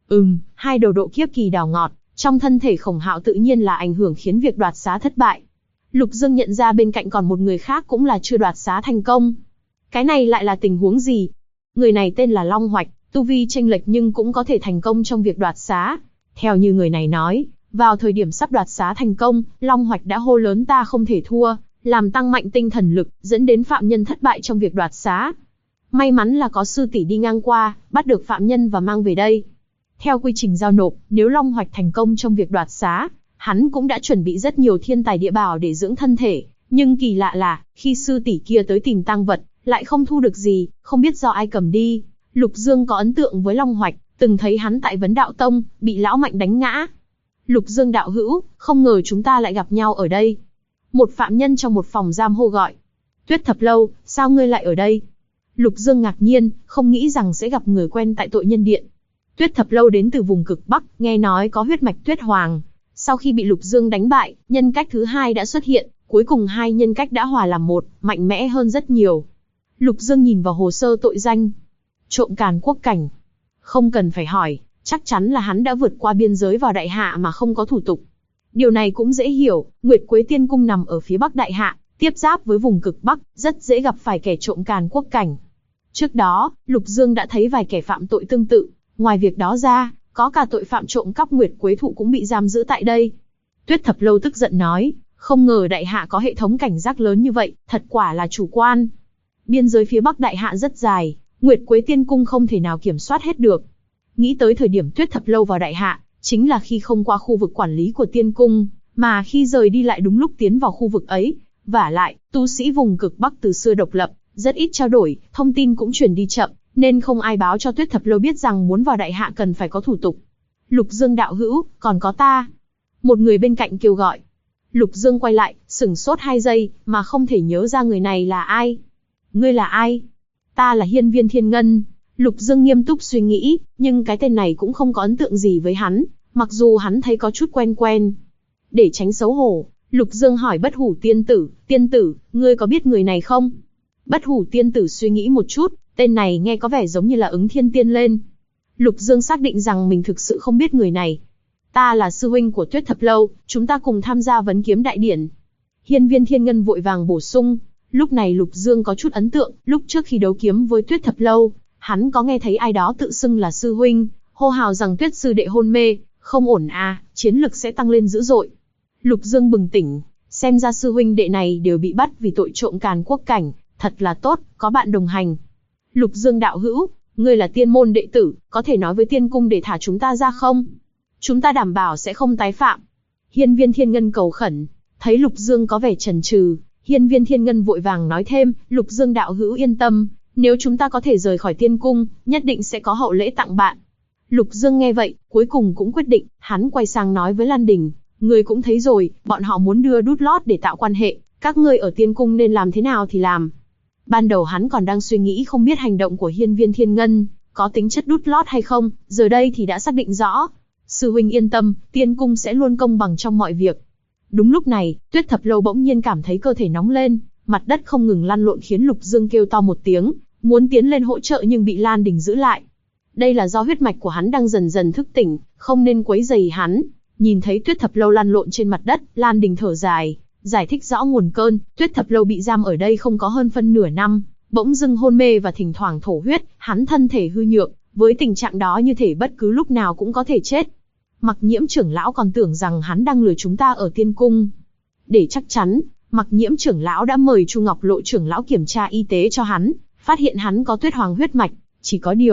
Hai đầu độ kiếp kỳ đào ngọt, trong thân thể Khổng Hạo tự nhiên là ảnh hưởng khiến việc đoạt xá thất bại. Lục Dương nhận ra bên cạnh còn một người khác cũng là chưa đoạt xá thành công. Cái này lại là tình huống gì? Người này tên là Long Hoạch, tu vi chênh lệch nhưng cũng có thể thành công trong việc đoạt xá. Theo như người này nói, vào thời điểm sắp đoạt xá thành công, Long Hoạch đã hô lớn ta không thể thua, làm tăng mạnh tinh thần lực, dẫn đến phạm nhân thất bại trong việc đoạt xá. May mắn là có sư tỷ đi ngang qua, bắt được phạm nhân và mang về đây. Theo quy trình giao nộp, nếu Long Hoạch thành công trong việc đoạt xá, hắn cũng đã chuẩn bị rất nhiều thiên tài địa bảo để dưỡng thân thể. Nhưng kỳ lạ là, khi sư tỷ kia tới tìm tang vật, lại không thu được gì, không biết do ai cầm đi. Lục Dương có ấn tượng với Long Hoạch, từng thấy hắn tại Vấn Đạo Tông, bị lão mạnh đánh ngã. Lục Dương đạo hữu, không ngờ chúng ta lại gặp nhau ở đây. Một phạm nhân trong một phòng giam hô gọi. Tuyết Thập Lâu, sao ngươi lại ở đây? Lục Dương ngạc nhiên, không nghĩ rằng sẽ gặp người quen tại Tội Nhân Điện. Tuyết Thập Lâu đến từ vùng cực Bắc, nghe nói có huyết mạch Tuyết Hoàng. Sau khi bị Lục Dương đánh bại, nhân cách thứ hai đã xuất hiện, cuối cùng hai nhân cách đã hòa làm một, mạnh mẽ hơn rất nhiều. Lục Dương nhìn vào hồ sơ tội danh. Trộm càn quốc cảnh. Không cần phải hỏi, chắc chắn là hắn đã vượt qua biên giới vào Đại Hạ mà không có thủ tục. Điều này cũng dễ hiểu, Nguyệt Quế Tiên Cung nằm ở phía Bắc Đại Hạ, tiếp giáp với vùng cực Bắc, rất dễ gặp phải kẻ trộm càn quốc cảnh. Trước đó, Lục Dương đã thấy vài kẻ phạm tội tương tự, ngoài việc đó ra, có cả tội phạm trộm cắp Nguyệt Quế Thụ cũng bị giam giữ tại đây. Tuyết Thập Lâu tức giận nói, không ngờ Đại Hạ có hệ thống cảnh giác lớn như vậy, thật quả là chủ quan. Biên giới phía Bắc Đại Hạ rất dài, Nguyệt Quế Tiên Cung không thể nào kiểm soát hết được. Nghĩ tới thời điểm Tuyết Thập Lâu vào Đại Hạ, chính là khi không qua khu vực quản lý của Tiên Cung, mà khi rời đi lại đúng lúc tiến vào khu vực ấy. Vả lại, tu sĩ vùng cực Bắc từ xưa độc lập, rất ít trao đổi, thông tin cũng truyền đi chậm, nên không ai báo cho Tuyết Thập Lâu biết rằng muốn vào Đại Hạ cần phải có thủ tục. Lục Dương đạo hữu, còn có ta. Một người bên cạnh kêu gọi. Lục Dương quay lại, sửng sốt 2 giây, mà không thể nhớ ra người này là ai. Ngươi là ai? Ta là Hiên Viên Thiên Ngân. Lục Dương nghiêm túc suy nghĩ, nhưng cái tên này cũng không có ấn tượng gì với hắn, mặc dù hắn thấy có chút quen quen. Để tránh xấu hổ, Lục Dương hỏi Bất Hủ tiên tử, ngươi có biết người này không? Bất Hủ tiên tử suy nghĩ một chút, tên này nghe có vẻ giống như là Ứng Thiên Tiên lên. Lục Dương xác định rằng mình thực sự không biết người này. Ta là sư huynh của Tuyết Thập Lâu, chúng ta cùng tham gia vấn kiếm đại điển. Hiên Viên Thiên Ngân vội vàng bổ sung. Lúc này Lục Dương có chút ấn tượng, lúc trước khi đấu kiếm với Tuyết Thập Lâu, hắn có nghe thấy ai đó tự xưng là sư huynh, hô hào rằng Tuyết sư đệ hôn mê, không ổn à, chiến lực sẽ tăng lên dữ dội. Lục Dương bừng tỉnh, xem ra sư huynh đệ này đều bị bắt vì tội trộm càn quốc cảnh, thật là tốt, có bạn đồng hành. Lục Dương đạo hữu, ngươi là tiên môn đệ tử, có thể nói với Tiên Cung để thả chúng ta ra không? Chúng ta đảm bảo sẽ không tái phạm. Hiên Viên Thiên Ngân cầu khẩn, thấy Lục Dương có vẻ chần chừ, Hiên Viên Thiên Ngân vội vàng nói thêm, Lục Dương đạo hữu yên tâm, nếu chúng ta có thể rời khỏi Tiên Cung, nhất định sẽ có hậu lễ tặng bạn. Lục Dương nghe vậy, cuối cùng cũng quyết định, hắn quay sang nói với Lan Đình, ngươi cũng thấy rồi, bọn họ muốn đưa đút lót để tạo quan hệ, các ngươi ở Tiên Cung nên làm thế nào thì làm. Ban đầu hắn còn đang suy nghĩ không biết hành động của Hiên Viên Thiên Ngân có tính chất đút lót hay không, giờ đây thì đã xác định rõ. Sư huynh yên tâm, Tiên Cung sẽ luôn công bằng trong mọi việc. Đúng lúc này, Tuyết Thập Lâu bỗng nhiên cảm thấy cơ thể nóng lên, mặt đất không ngừng lăn lộn khiến Lục Dương kêu to một tiếng, muốn tiến lên hỗ trợ nhưng bị Lan Đình giữ lại. Đây là do huyết mạch của hắn đang dần dần thức tỉnh, không nên quấy rầy hắn. Nhìn thấy Tuyết Thập Lâu lăn lộn trên mặt đất, Lan Đình thở dài, giải thích rõ nguồn cơn. Tuyết Thập Lâu bị giam ở đây không có hơn phân nửa năm, bỗng dưng hôn mê và thỉnh thoảng thổ huyết, hắn thân thể hư nhược, với tình trạng đó như thể bất cứ lúc nào cũng có thể chết. Mặc Nhiễm trưởng lão còn tưởng rằng hắn đang lừa chúng ta ở Tiên Cung. Để chắc chắn, Mặc Nhiễm trưởng lão đã mời Chu Ngọc Lộ trưởng lão kiểm tra y tế cho hắn, phát hiện hắn có Tuyết Hoàng huyết mạch, chỉ có điều,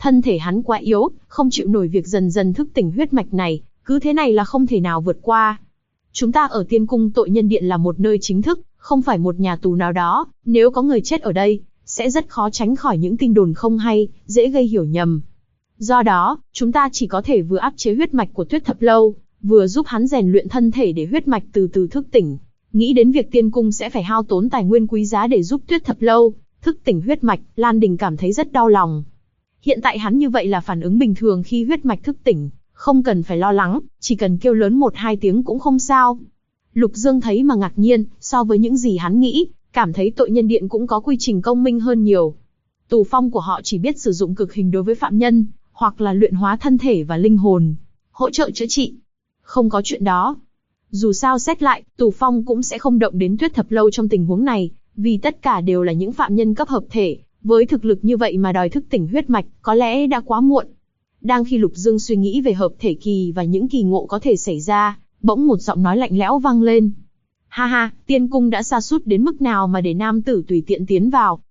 Thân thể hắn quá yếu, không chịu nổi việc dần dần thức tỉnh huyết mạch này, cứ thế này là không thể nào vượt qua. Chúng ta ở Tiên Cung Tội Nhân Điện là một nơi chính thức, không phải một nhà tù nào đó, nếu có người chết ở đây, sẽ rất khó tránh khỏi những tin đồn không hay, dễ gây hiểu nhầm. Do đó, chúng ta chỉ có thể vừa áp chế huyết mạch của Tuyết Thập Lâu, vừa giúp hắn rèn luyện thân thể để huyết mạch từ từ thức tỉnh. Nghĩ đến việc Tiên Cung sẽ phải hao tốn tài nguyên quý giá để giúp Tuyết Thập Lâu thức tỉnh huyết mạch, Lan Đình cảm thấy rất đau lòng. Hiện tại hắn như vậy là phản ứng bình thường khi huyết mạch thức tỉnh, không cần phải lo lắng, chỉ cần kêu lớn 1-2 tiếng cũng không sao. Lục Dương thấy mà ngạc nhiên, so với những gì hắn nghĩ, cảm thấy Tội Nhân Điện cũng có quy trình công minh hơn nhiều. Tù phong của họ chỉ biết sử dụng cực hình đối với phạm nhân, hoặc là luyện hóa thân thể và linh hồn, hỗ trợ chữa trị. Không có chuyện đó. Dù sao xét lại, tù phong cũng sẽ không động đến Tuyết Thập Lâu trong tình huống này, vì tất cả đều là những phạm nhân cấp hợp thể, với thực lực như vậy mà đòi thức tỉnh huyết mạch, có lẽ đã quá muộn. Đang khi Lục Dương suy nghĩ về hợp thể kỳ và những kỳ ngộ có thể xảy ra, bỗng một giọng nói lạnh lẽo vang lên. Ha ha, Tiên Cung đã sa sút đến mức nào mà để nam tử tùy tiện tiến vào?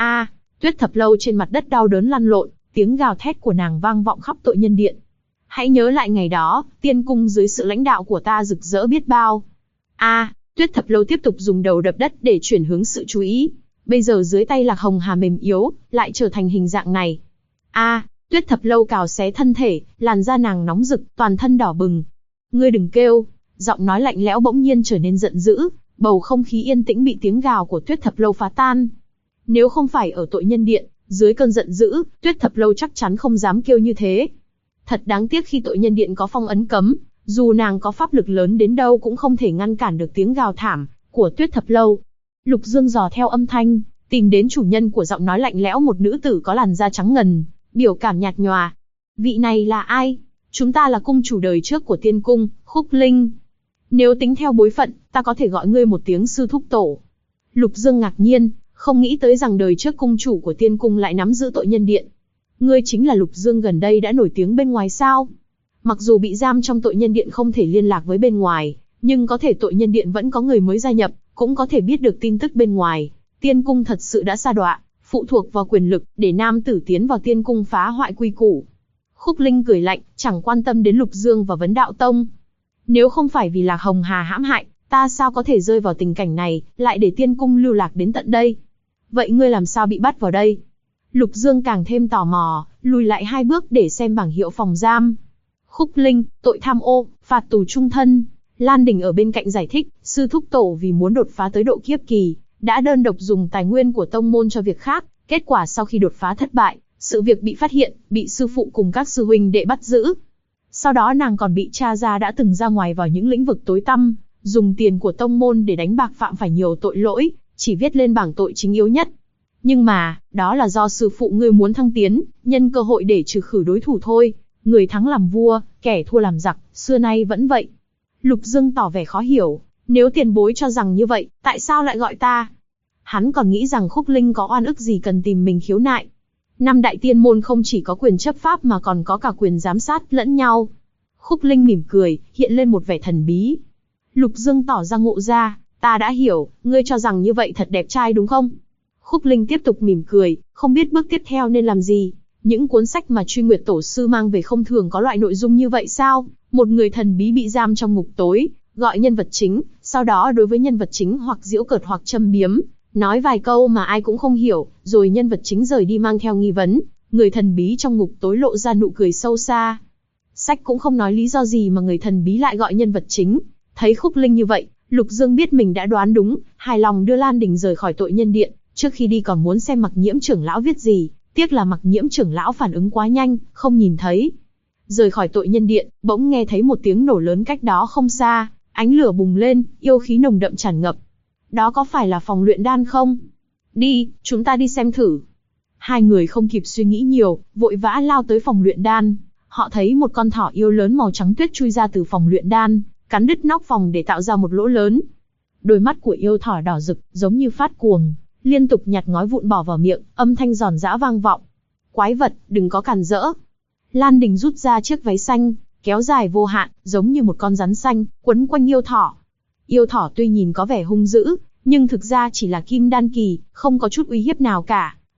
Tuyết Thập Lâu trên mặt đất đau đớn lăn lộn, tiếng gào thét của nàng vang vọng khắp Tội Nhân Điện. Hãy nhớ lại ngày đó, Tiên Cung dưới sự lãnh đạo của ta rực rỡ biết bao. Tuyết Thập Lâu tiếp tục dùng đầu đập đất để chuyển hướng sự chú ý. Bây giờ dưới tay Lạc Hồng Hà mềm yếu, lại trở thành hình dạng này. Tuyết Thập Lâu cào xé thân thể, làn da nàng nóng rực, toàn thân đỏ bừng. Ngươi đừng kêu. Giọng nói lạnh lẽo bỗng nhiên trở nên giận dữ, bầu không khí yên tĩnh bị tiếng gào của Tuyết Thập Lâu phá tan. Nếu không phải ở Tội Nhân Điện, dưới cơn giận dữ, Tuyết Thập Lâu chắc chắn không dám kêu như thế. Thật đáng tiếc khi Tội Nhân Điện có phong ấn cấm, dù nàng có pháp lực lớn đến đâu cũng không thể ngăn cản được tiếng gào thảm của Tuyết Thập Lâu. Lục Dương dò theo âm thanh, tìm đến chủ nhân của giọng nói lạnh lẽo, một nữ tử có làn da trắng ngần, biểu cảm nhạt nhòa. Vị này là ai? Chúng ta là cung chủ đời trước của Tiên Cung, Khúc Linh. Nếu tính theo bối phận, ta có thể gọi ngươi một tiếng sư thúc tổ. Lục Dương ngạc nhiên, không nghĩ tới rằng đời trước cung chủ của Tiên Cung lại nắm giữ Tội Nhân Điện. Ngươi chính là Lục Dương gần đây đã nổi tiếng bên ngoài sao? Mặc dù bị giam trong Tội Nhân Điện không thể liên lạc với bên ngoài, nhưng có thể Tội Nhân Điện vẫn có người mới gia nhập, cũng có thể biết được tin tức bên ngoài. Tiên Cung thật sự đã sa đọa, phụ thuộc vào quyền lực, để nam tử tiến vào Tiên Cung phá hoại quy củ. Khúc Linh cười lạnh, chẳng quan tâm đến Lục Dương và Vấn Đạo Tông. Nếu không phải vì Lạc Hồng Hà hãm hại, ta sao có thể rơi vào tình cảnh này, lại để Tiên Cung lưu lạc đến tận đây? Vậy ngươi làm sao bị bắt vào đây? Lục Dương càng thêm tò mò, lùi lại 2 bước để xem bảng hiệu phòng giam. Khúc Linh, tội tham ô, phạt tù trung thân. Lan Đình ở bên cạnh giải thích, sư thúc tổ vì muốn đột phá tới độ kiếp kỳ, đã đơn độc dùng tài nguyên của tông môn cho việc khác, kết quả sau khi đột phá thất bại, sự việc bị phát hiện, bị sư phụ cùng các sư huynh đệ bắt giữ. Sau đó nàng còn bị tra ra đã từng ra ngoài vào những lĩnh vực tối tăm, dùng tiền của tông môn để đánh bạc, phạm phải nhiều tội lỗi, chỉ viết lên bảng tội chính yếu nhất. Nhưng mà, đó là do sư phụ ngươi muốn thăng tiến, nhân cơ hội để trừ khử đối thủ thôi. Người thắng làm vua, kẻ thua làm giặc, xưa nay vẫn vậy. Lục Dương tỏ vẻ khó hiểu, nếu tiền bối cho rằng như vậy, tại sao lại gọi ta? Hắn còn nghĩ rằng Khúc Linh có oan ức gì cần tìm mình khiếu nại. 5 đại tiên môn không chỉ có quyền chấp pháp mà còn có cả quyền giám sát lẫn nhau. Khúc Linh mỉm cười, hiện lên một vẻ thần bí. Lục Dương tỏ ra ngộ ra, ta đã hiểu, ngươi cho rằng như vậy thật đẹp trai đúng không? Khúc Linh tiếp tục mỉm cười, không biết bước tiếp theo nên làm gì. Những cuốn sách mà Truy Nguyệt Tổ sư mang về không thường có loại nội dung như vậy sao? Một người thần bí bị giam trong ngục tối, gọi nhân vật chính, sau đó đối với nhân vật chính hoặc giễu cợt hoặc châm biếm, nói vài câu mà ai cũng không hiểu, rồi nhân vật chính rời đi mang theo nghi vấn, người thần bí trong ngục tối lộ ra nụ cười sâu xa. Sách cũng không nói lý do gì mà người thần bí lại gọi nhân vật chính. Thấy Khúc Linh như vậy, Lục Dương biết mình đã đoán đúng, hài lòng đưa Lan Đình rời khỏi Tội Nhân Điện, trước khi đi còn muốn xem Mặc Nhiễm trưởng lão viết gì, tiếc là Mặc Nhiễm trưởng lão phản ứng quá nhanh, không nhìn thấy. Rời khỏi Tội Nhân Điện, bỗng nghe thấy một tiếng nổ lớn cách đó không xa, ánh lửa bùng lên, yêu khí nồng đậm tràn ngập. Đó có phải là phòng luyện đan không? Đi, chúng ta đi xem thử. 2 người không kịp suy nghĩ nhiều, vội vã lao tới phòng luyện đan. Họ thấy một con thỏ yêu lớn màu trắng tuyết chui ra từ phòng luyện đan, cắn đứt nóc phòng để tạo ra một lỗ lớn. Đôi mắt của yêu thỏ đỏ rực, giống như phát cuồng, liên tục nhặt ngói vụn bỏ vào miệng, âm thanh giòn giã vang vọng. Quái vật, đừng có cản rỡ. Lan Đình rút ra chiếc váy xanh, kéo dài vô hạn, giống như một con rắn xanh, quấn quanh yêu thỏ. Yêu thỏ tuy nhìn có vẻ hung dữ, nhưng thực ra chỉ là kim đan kỳ, không có chút uy hiếp nào cả.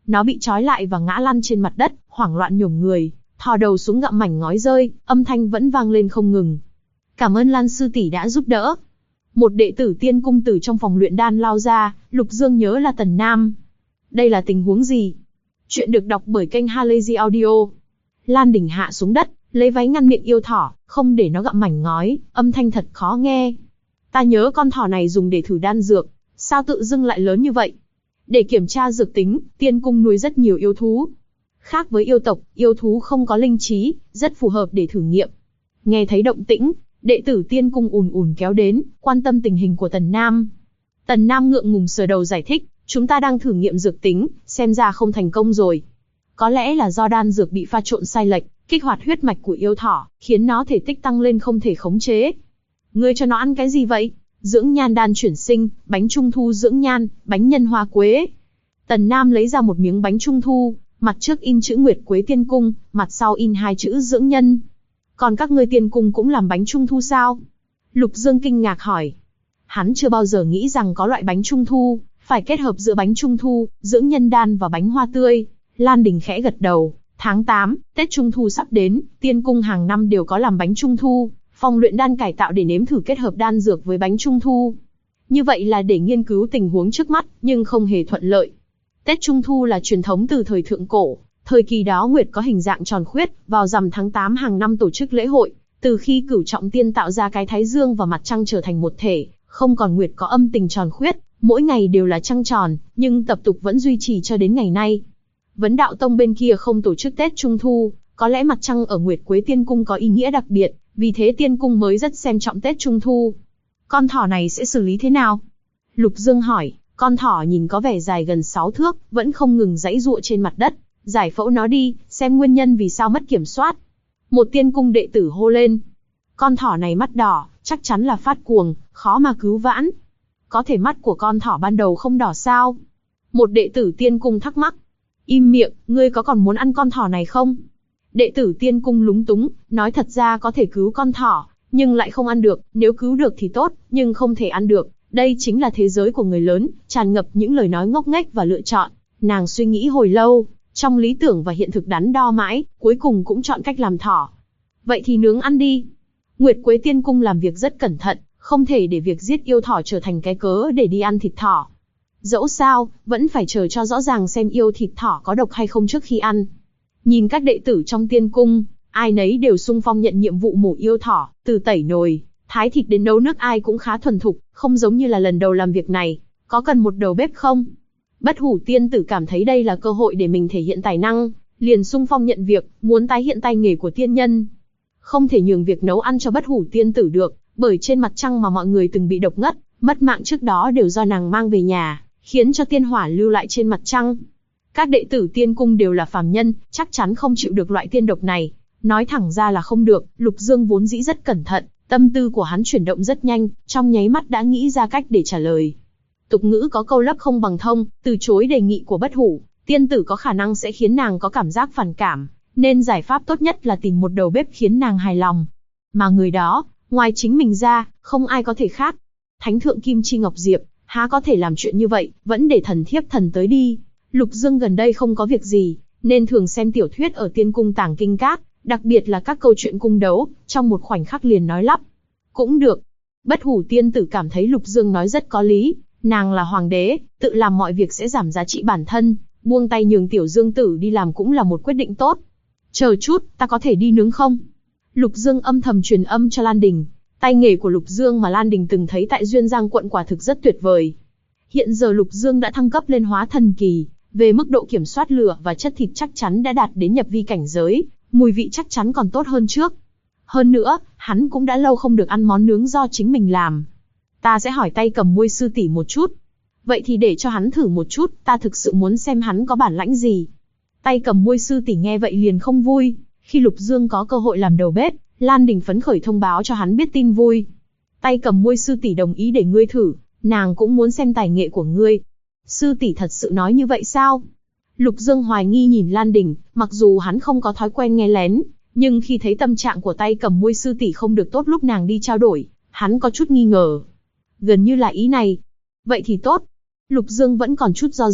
Nó bị trói lại và ngã lăn trên mặt đất, hoảng loạn nhổm người, thò đầu xuống gặm mảnh ngói rơi, âm thanh vẫn vang lên không ngừng. Cảm ơn Lan sư tỷ đã giúp đỡ. Một đệ tử tiên cung từ trong phòng luyện đan lao ra, Lục Dương nhớ là Tần Nam. Đây là tình huống gì? Chuyện được đọc bởi kênh Halazy Audio. Lan Đình hạ xuống đất, lấy váy ngăn miệng yêu thỏ, không để nó gặm mảnh ngói, âm thanh thật khó nghe. Ta nhớ con thỏ này dùng để thử đan dược, sao tự dưng lại lớn như vậy? Để kiểm tra dược tính, tiên cung nuôi rất nhiều yêu thú. Khác với yêu tộc, yêu thú không có linh trí, rất phù hợp để thử nghiệm. Nghe thấy động tĩnh, đệ tử tiên cung ùn ùn kéo đến, quan tâm tình hình của Tần Nam. Tần Nam ngượng ngùng sờ đầu giải thích, chúng ta đang thử nghiệm dược tính, xem ra không thành công rồi. Có lẽ là do đan dược bị pha trộn sai lệch, kích hoạt huyết mạch của yêu thỏ, khiến nó thể tích tăng lên không thể khống chế. Ngươi cho nó ăn cái gì vậy? Dưỡng nhan đan chuyển sinh, bánh trung thu dưỡng nhan, bánh nhân hoa quế. Tần Nam lấy ra một miếng bánh trung thu, mặt trước in chữ Nguyệt Quế Tiên Cung, mặt sau in 2 chữ dưỡng nhân. Còn các ngươi tiên cung cũng làm bánh trung thu sao? Lục Dương kinh ngạc hỏi. Hắn chưa bao giờ nghĩ rằng có loại bánh trung thu, phải kết hợp giữa bánh trung thu, dưỡng nhân đan và bánh hoa tươi. Lan Đình khẽ gật đầu. Tháng 8, Tết Trung Thu sắp đến, tiên cung hàng năm đều có làm bánh Trung Thu, phòng luyện đan cải tạo để nếm thử kết hợp đan dược với bánh Trung Thu. Như vậy là để nghiên cứu tình huống trước mắt, nhưng không hề thuận lợi. Tết Trung Thu là truyền thống từ thời thượng cổ, thời kỳ đó nguyệt có hình dạng tròn khuyết, vào rằm tháng 8 hàng năm tổ chức lễ hội, từ khi Cửu Trọng Tiên tạo ra cái thái dương và mặt trăng trở thành một thể, không còn nguyệt có âm tình tròn khuyết, mỗi ngày đều là trăng tròn, nhưng tập tục vẫn duy trì cho đến ngày nay. Vấn Đạo Tông bên kia không tổ chức Tết Trung Thu, có lẽ mặt trăng ở Nguyệt Quế Tiên Cung có ý nghĩa đặc biệt, vì thế Tiên Cung mới rất xem trọng Tết Trung Thu. Con thỏ này sẽ xử lý thế nào? Lục Dương hỏi, con thỏ nhìn có vẻ dài gần 6 thước, vẫn không ngừng giãy giụa trên mặt đất. Giải phẫu nó đi, xem nguyên nhân vì sao mất kiểm soát. Một Tiên Cung đệ tử hô lên. Con thỏ này mắt đỏ, chắc chắn là phát cuồng, khó mà cứu vãn. Có thể mắt của con thỏ ban đầu không đỏ sao? Một đệ tử Tiên Cung thắc mắc. Im miệng, ngươi có còn muốn ăn con thỏ này không? Đệ tử Tiên Cung lúng túng, nói thật ra có thể cứu con thỏ, nhưng lại không ăn được, nếu cứu được thì tốt, nhưng không thể ăn được. Đây chính là thế giới của người lớn, tràn ngập những lời nói ngốc nghếch và lựa chọn. Nàng suy nghĩ hồi lâu, trong lý tưởng và hiện thực đắn đo mãi, cuối cùng cũng chọn cách làm thỏ. Vậy thì nướng ăn đi. Nguyệt Quế Tiên Cung làm việc rất cẩn thận, không thể để việc giết yêu thỏ trở thành cái cớ để đi ăn thịt thỏ. Dẫu sao, vẫn phải chờ cho rõ ràng xem yêu thịt thỏ có độc hay không trước khi ăn. Nhìn các đệ tử trong tiên cung, ai nấy đều xung phong nhận nhiệm vụ mổ yêu thỏ, từ tẩy nồi, thái thịt đến nấu nước ai cũng khá thuần thục, không giống như là lần đầu làm việc này. Có cần một đầu bếp không? Bất Hủ tiên tử cảm thấy đây là cơ hội để mình thể hiện tài năng, liền xung phong nhận việc, muốn tái hiện tay nghề của tiên nhân. Không thể nhường việc nấu ăn cho Bất Hủ tiên tử được, bởi trên mặt trăng mà mọi người từng bị độc ngất, mất mạng trước đó đều do nàng mang về nhà, khiến cho tiên hỏa lưu lại trên mặt trăng. Các đệ tử tiên cung đều là phàm nhân, chắc chắn không chịu được loại tiên độc này. Nói thẳng ra là không được, Lục Dương vốn dĩ rất cẩn thận, tâm tư của hắn chuyển động rất nhanh, trong nháy mắt đã nghĩ ra cách để trả lời. Tục ngữ có câu lấp không bằng thông, từ chối đề nghị của Bất Hủ tiên tử có khả năng sẽ khiến nàng có cảm giác phản cảm, nên giải pháp tốt nhất là tìm một đầu bếp khiến nàng hài lòng. Mà người đó, ngoài chính mình ra, không ai có thể khác. Thánh thượng Kim Chi Ngọc Diệp, há có thể làm chuyện như vậy, vẫn để thần thiếp thần tới đi. Lục Dương gần đây không có việc gì, nên thường xem tiểu thuyết ở tiên cung tàng kinh các, đặc biệt là các câu chuyện cung đấu, trong một khoảnh khắc liền nói lắp. Cũng được. Bất Hủ tiên tử cảm thấy Lục Dương nói rất có lý, nàng là hoàng đế, tự làm mọi việc sẽ giảm giá trị bản thân, buông tay nhường tiểu Dương tử đi làm cũng là một quyết định tốt. Chờ chút, ta có thể đi nướng không? Lục Dương âm thầm truyền âm cho Lan Đình. Tay nghề của Lục Dương mà Lan Đình từng thấy tại Duyên Giang quận quả thực rất tuyệt vời. Hiện giờ Lục Dương đã thăng cấp lên hóa thần kỳ, về mức độ kiểm soát lửa và chất thịt chắc chắn đã đạt đến nhập vi cảnh giới, mùi vị chắc chắn còn tốt hơn trước. Hơn nữa, hắn cũng đã lâu không được ăn món nướng do chính mình làm. Ta sẽ hỏi Tay Cầm Muôi sư tỷ một chút. Vậy thì để cho hắn thử một chút, ta thực sự muốn xem hắn có bản lãnh gì. Tay Cầm Muôi sư tỷ nghe vậy liền không vui, khi Lục Dương có cơ hội làm đầu bếp, Lan Đình phấn khởi thông báo cho hắn biết tin vui. Tay Cầm Muôi sư tỷ đồng ý để ngươi thử, nàng cũng muốn xem tài nghệ của ngươi. Sư tỷ thật sự nói như vậy sao? Lục Dương hoài nghi nhìn Lan Đình, mặc dù hắn không có thói quen nghe lén, nhưng khi thấy tâm trạng của Tay Cầm Muôi sư tỷ không được tốt lúc nàng đi trao đổi, hắn có chút nghi ngờ. Gần như là ý này. Vậy thì tốt. Lục Dương vẫn còn chút do dự,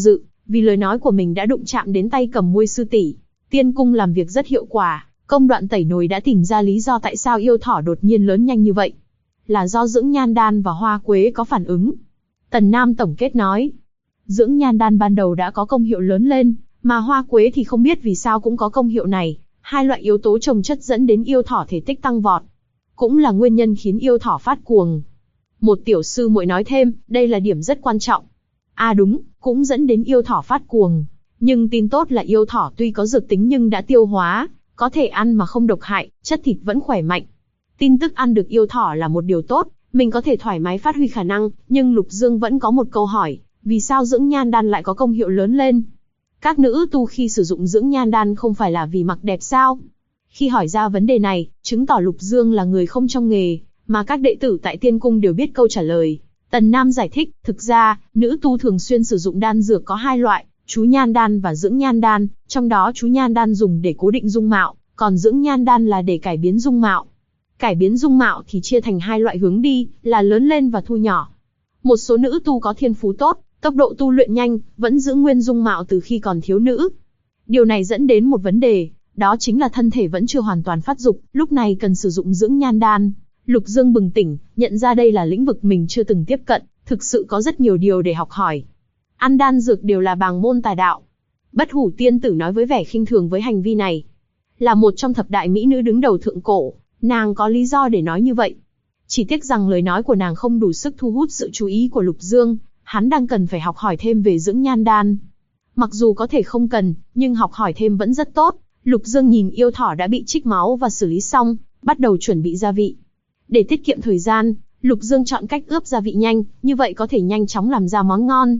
Vì lời nói của mình đã đụng chạm đến tay cầm muôi sư tỷ, tiên cung làm việc rất hiệu quả, công đoạn tẩy nồi đã tìm ra lý do tại sao yêu thỏ đột nhiên lớn nhanh như vậy. Là do dưỡng nhan đan và hoa quế có phản ứng. Tần Nam tổng kết nói. Dưỡng nhan đan ban đầu đã có công hiệu lớn lên, mà hoa quế thì không biết vì sao cũng có công hiệu này. Hai loại yếu tố chồng chất dẫn đến yêu thỏ thể tích tăng vọt. Cũng là nguyên nhân khiến yêu thỏ phát cuồng. Một tiểu sư muội nói thêm, đây là điểm rất quan trọng. À đúng, cũng dẫn đến yêu thỏ phát cuồng. Nhưng tin tốt là yêu thỏ tuy có dược tính nhưng đã tiêu hóa, có thể ăn mà không độc hại, chất thịt vẫn khỏe mạnh. Tin tức ăn được yêu thỏ là một điều tốt, mình có thể thoải mái phát huy khả năng, nhưng Lục Dương vẫn có một câu hỏi, vì sao dưỡng nhan đan lại có công hiệu lớn lên? Các nữ tu khi sử dụng dưỡng nhan đan không phải là vì mặc đẹp sao? Khi hỏi ra vấn đề này, chứng tỏ Lục Dương là người không trong nghề, mà các đệ tử tại Tiên Cung đều biết câu trả lời. Tần Nam giải thích, thực ra, nữ tu thường xuyên sử dụng đan dược có hai loại, chú nhan đan và dưỡng nhan đan, trong đó chú nhan đan dùng để cố định dung mạo, còn dưỡng nhan đan là để cải biến dung mạo. Cải biến dung mạo thì chia thành hai loại hướng đi, là lớn lên và thu nhỏ. Một số nữ tu có thiên phú tốt, tốc độ tu luyện nhanh, vẫn giữ nguyên dung mạo từ khi còn thiếu nữ. Điều này dẫn đến một vấn đề, đó chính là thân thể vẫn chưa hoàn toàn phát dục, lúc này cần sử dụng dưỡng nhan đan. Lục Dương bừng tỉnh, nhận ra đây là lĩnh vực mình chưa từng tiếp cận, thực sự có rất nhiều điều để học hỏi. Ăn đan dược đều là bàng môn tà đạo. Bất Hủ tiên tử nói với vẻ khinh thường với hành vi này. Là một trong thập đại mỹ nữ đứng đầu thượng cổ, nàng có lý do để nói như vậy. Chỉ tiếc rằng lời nói của nàng không đủ sức thu hút sự chú ý của Lục Dương, hắn đang cần phải học hỏi thêm về dưỡng nhan đan. Mặc dù có thể không cần, nhưng học hỏi thêm vẫn rất tốt. Lục Dương nhìn yêu thỏ đã bị trích máu và xử lý xong, bắt đầu chuẩn bị gia vị. Để tiết kiệm thời gian, Lục Dương chọn cách ướp gia vị nhanh, như vậy có thể nhanh chóng làm ra món ngon.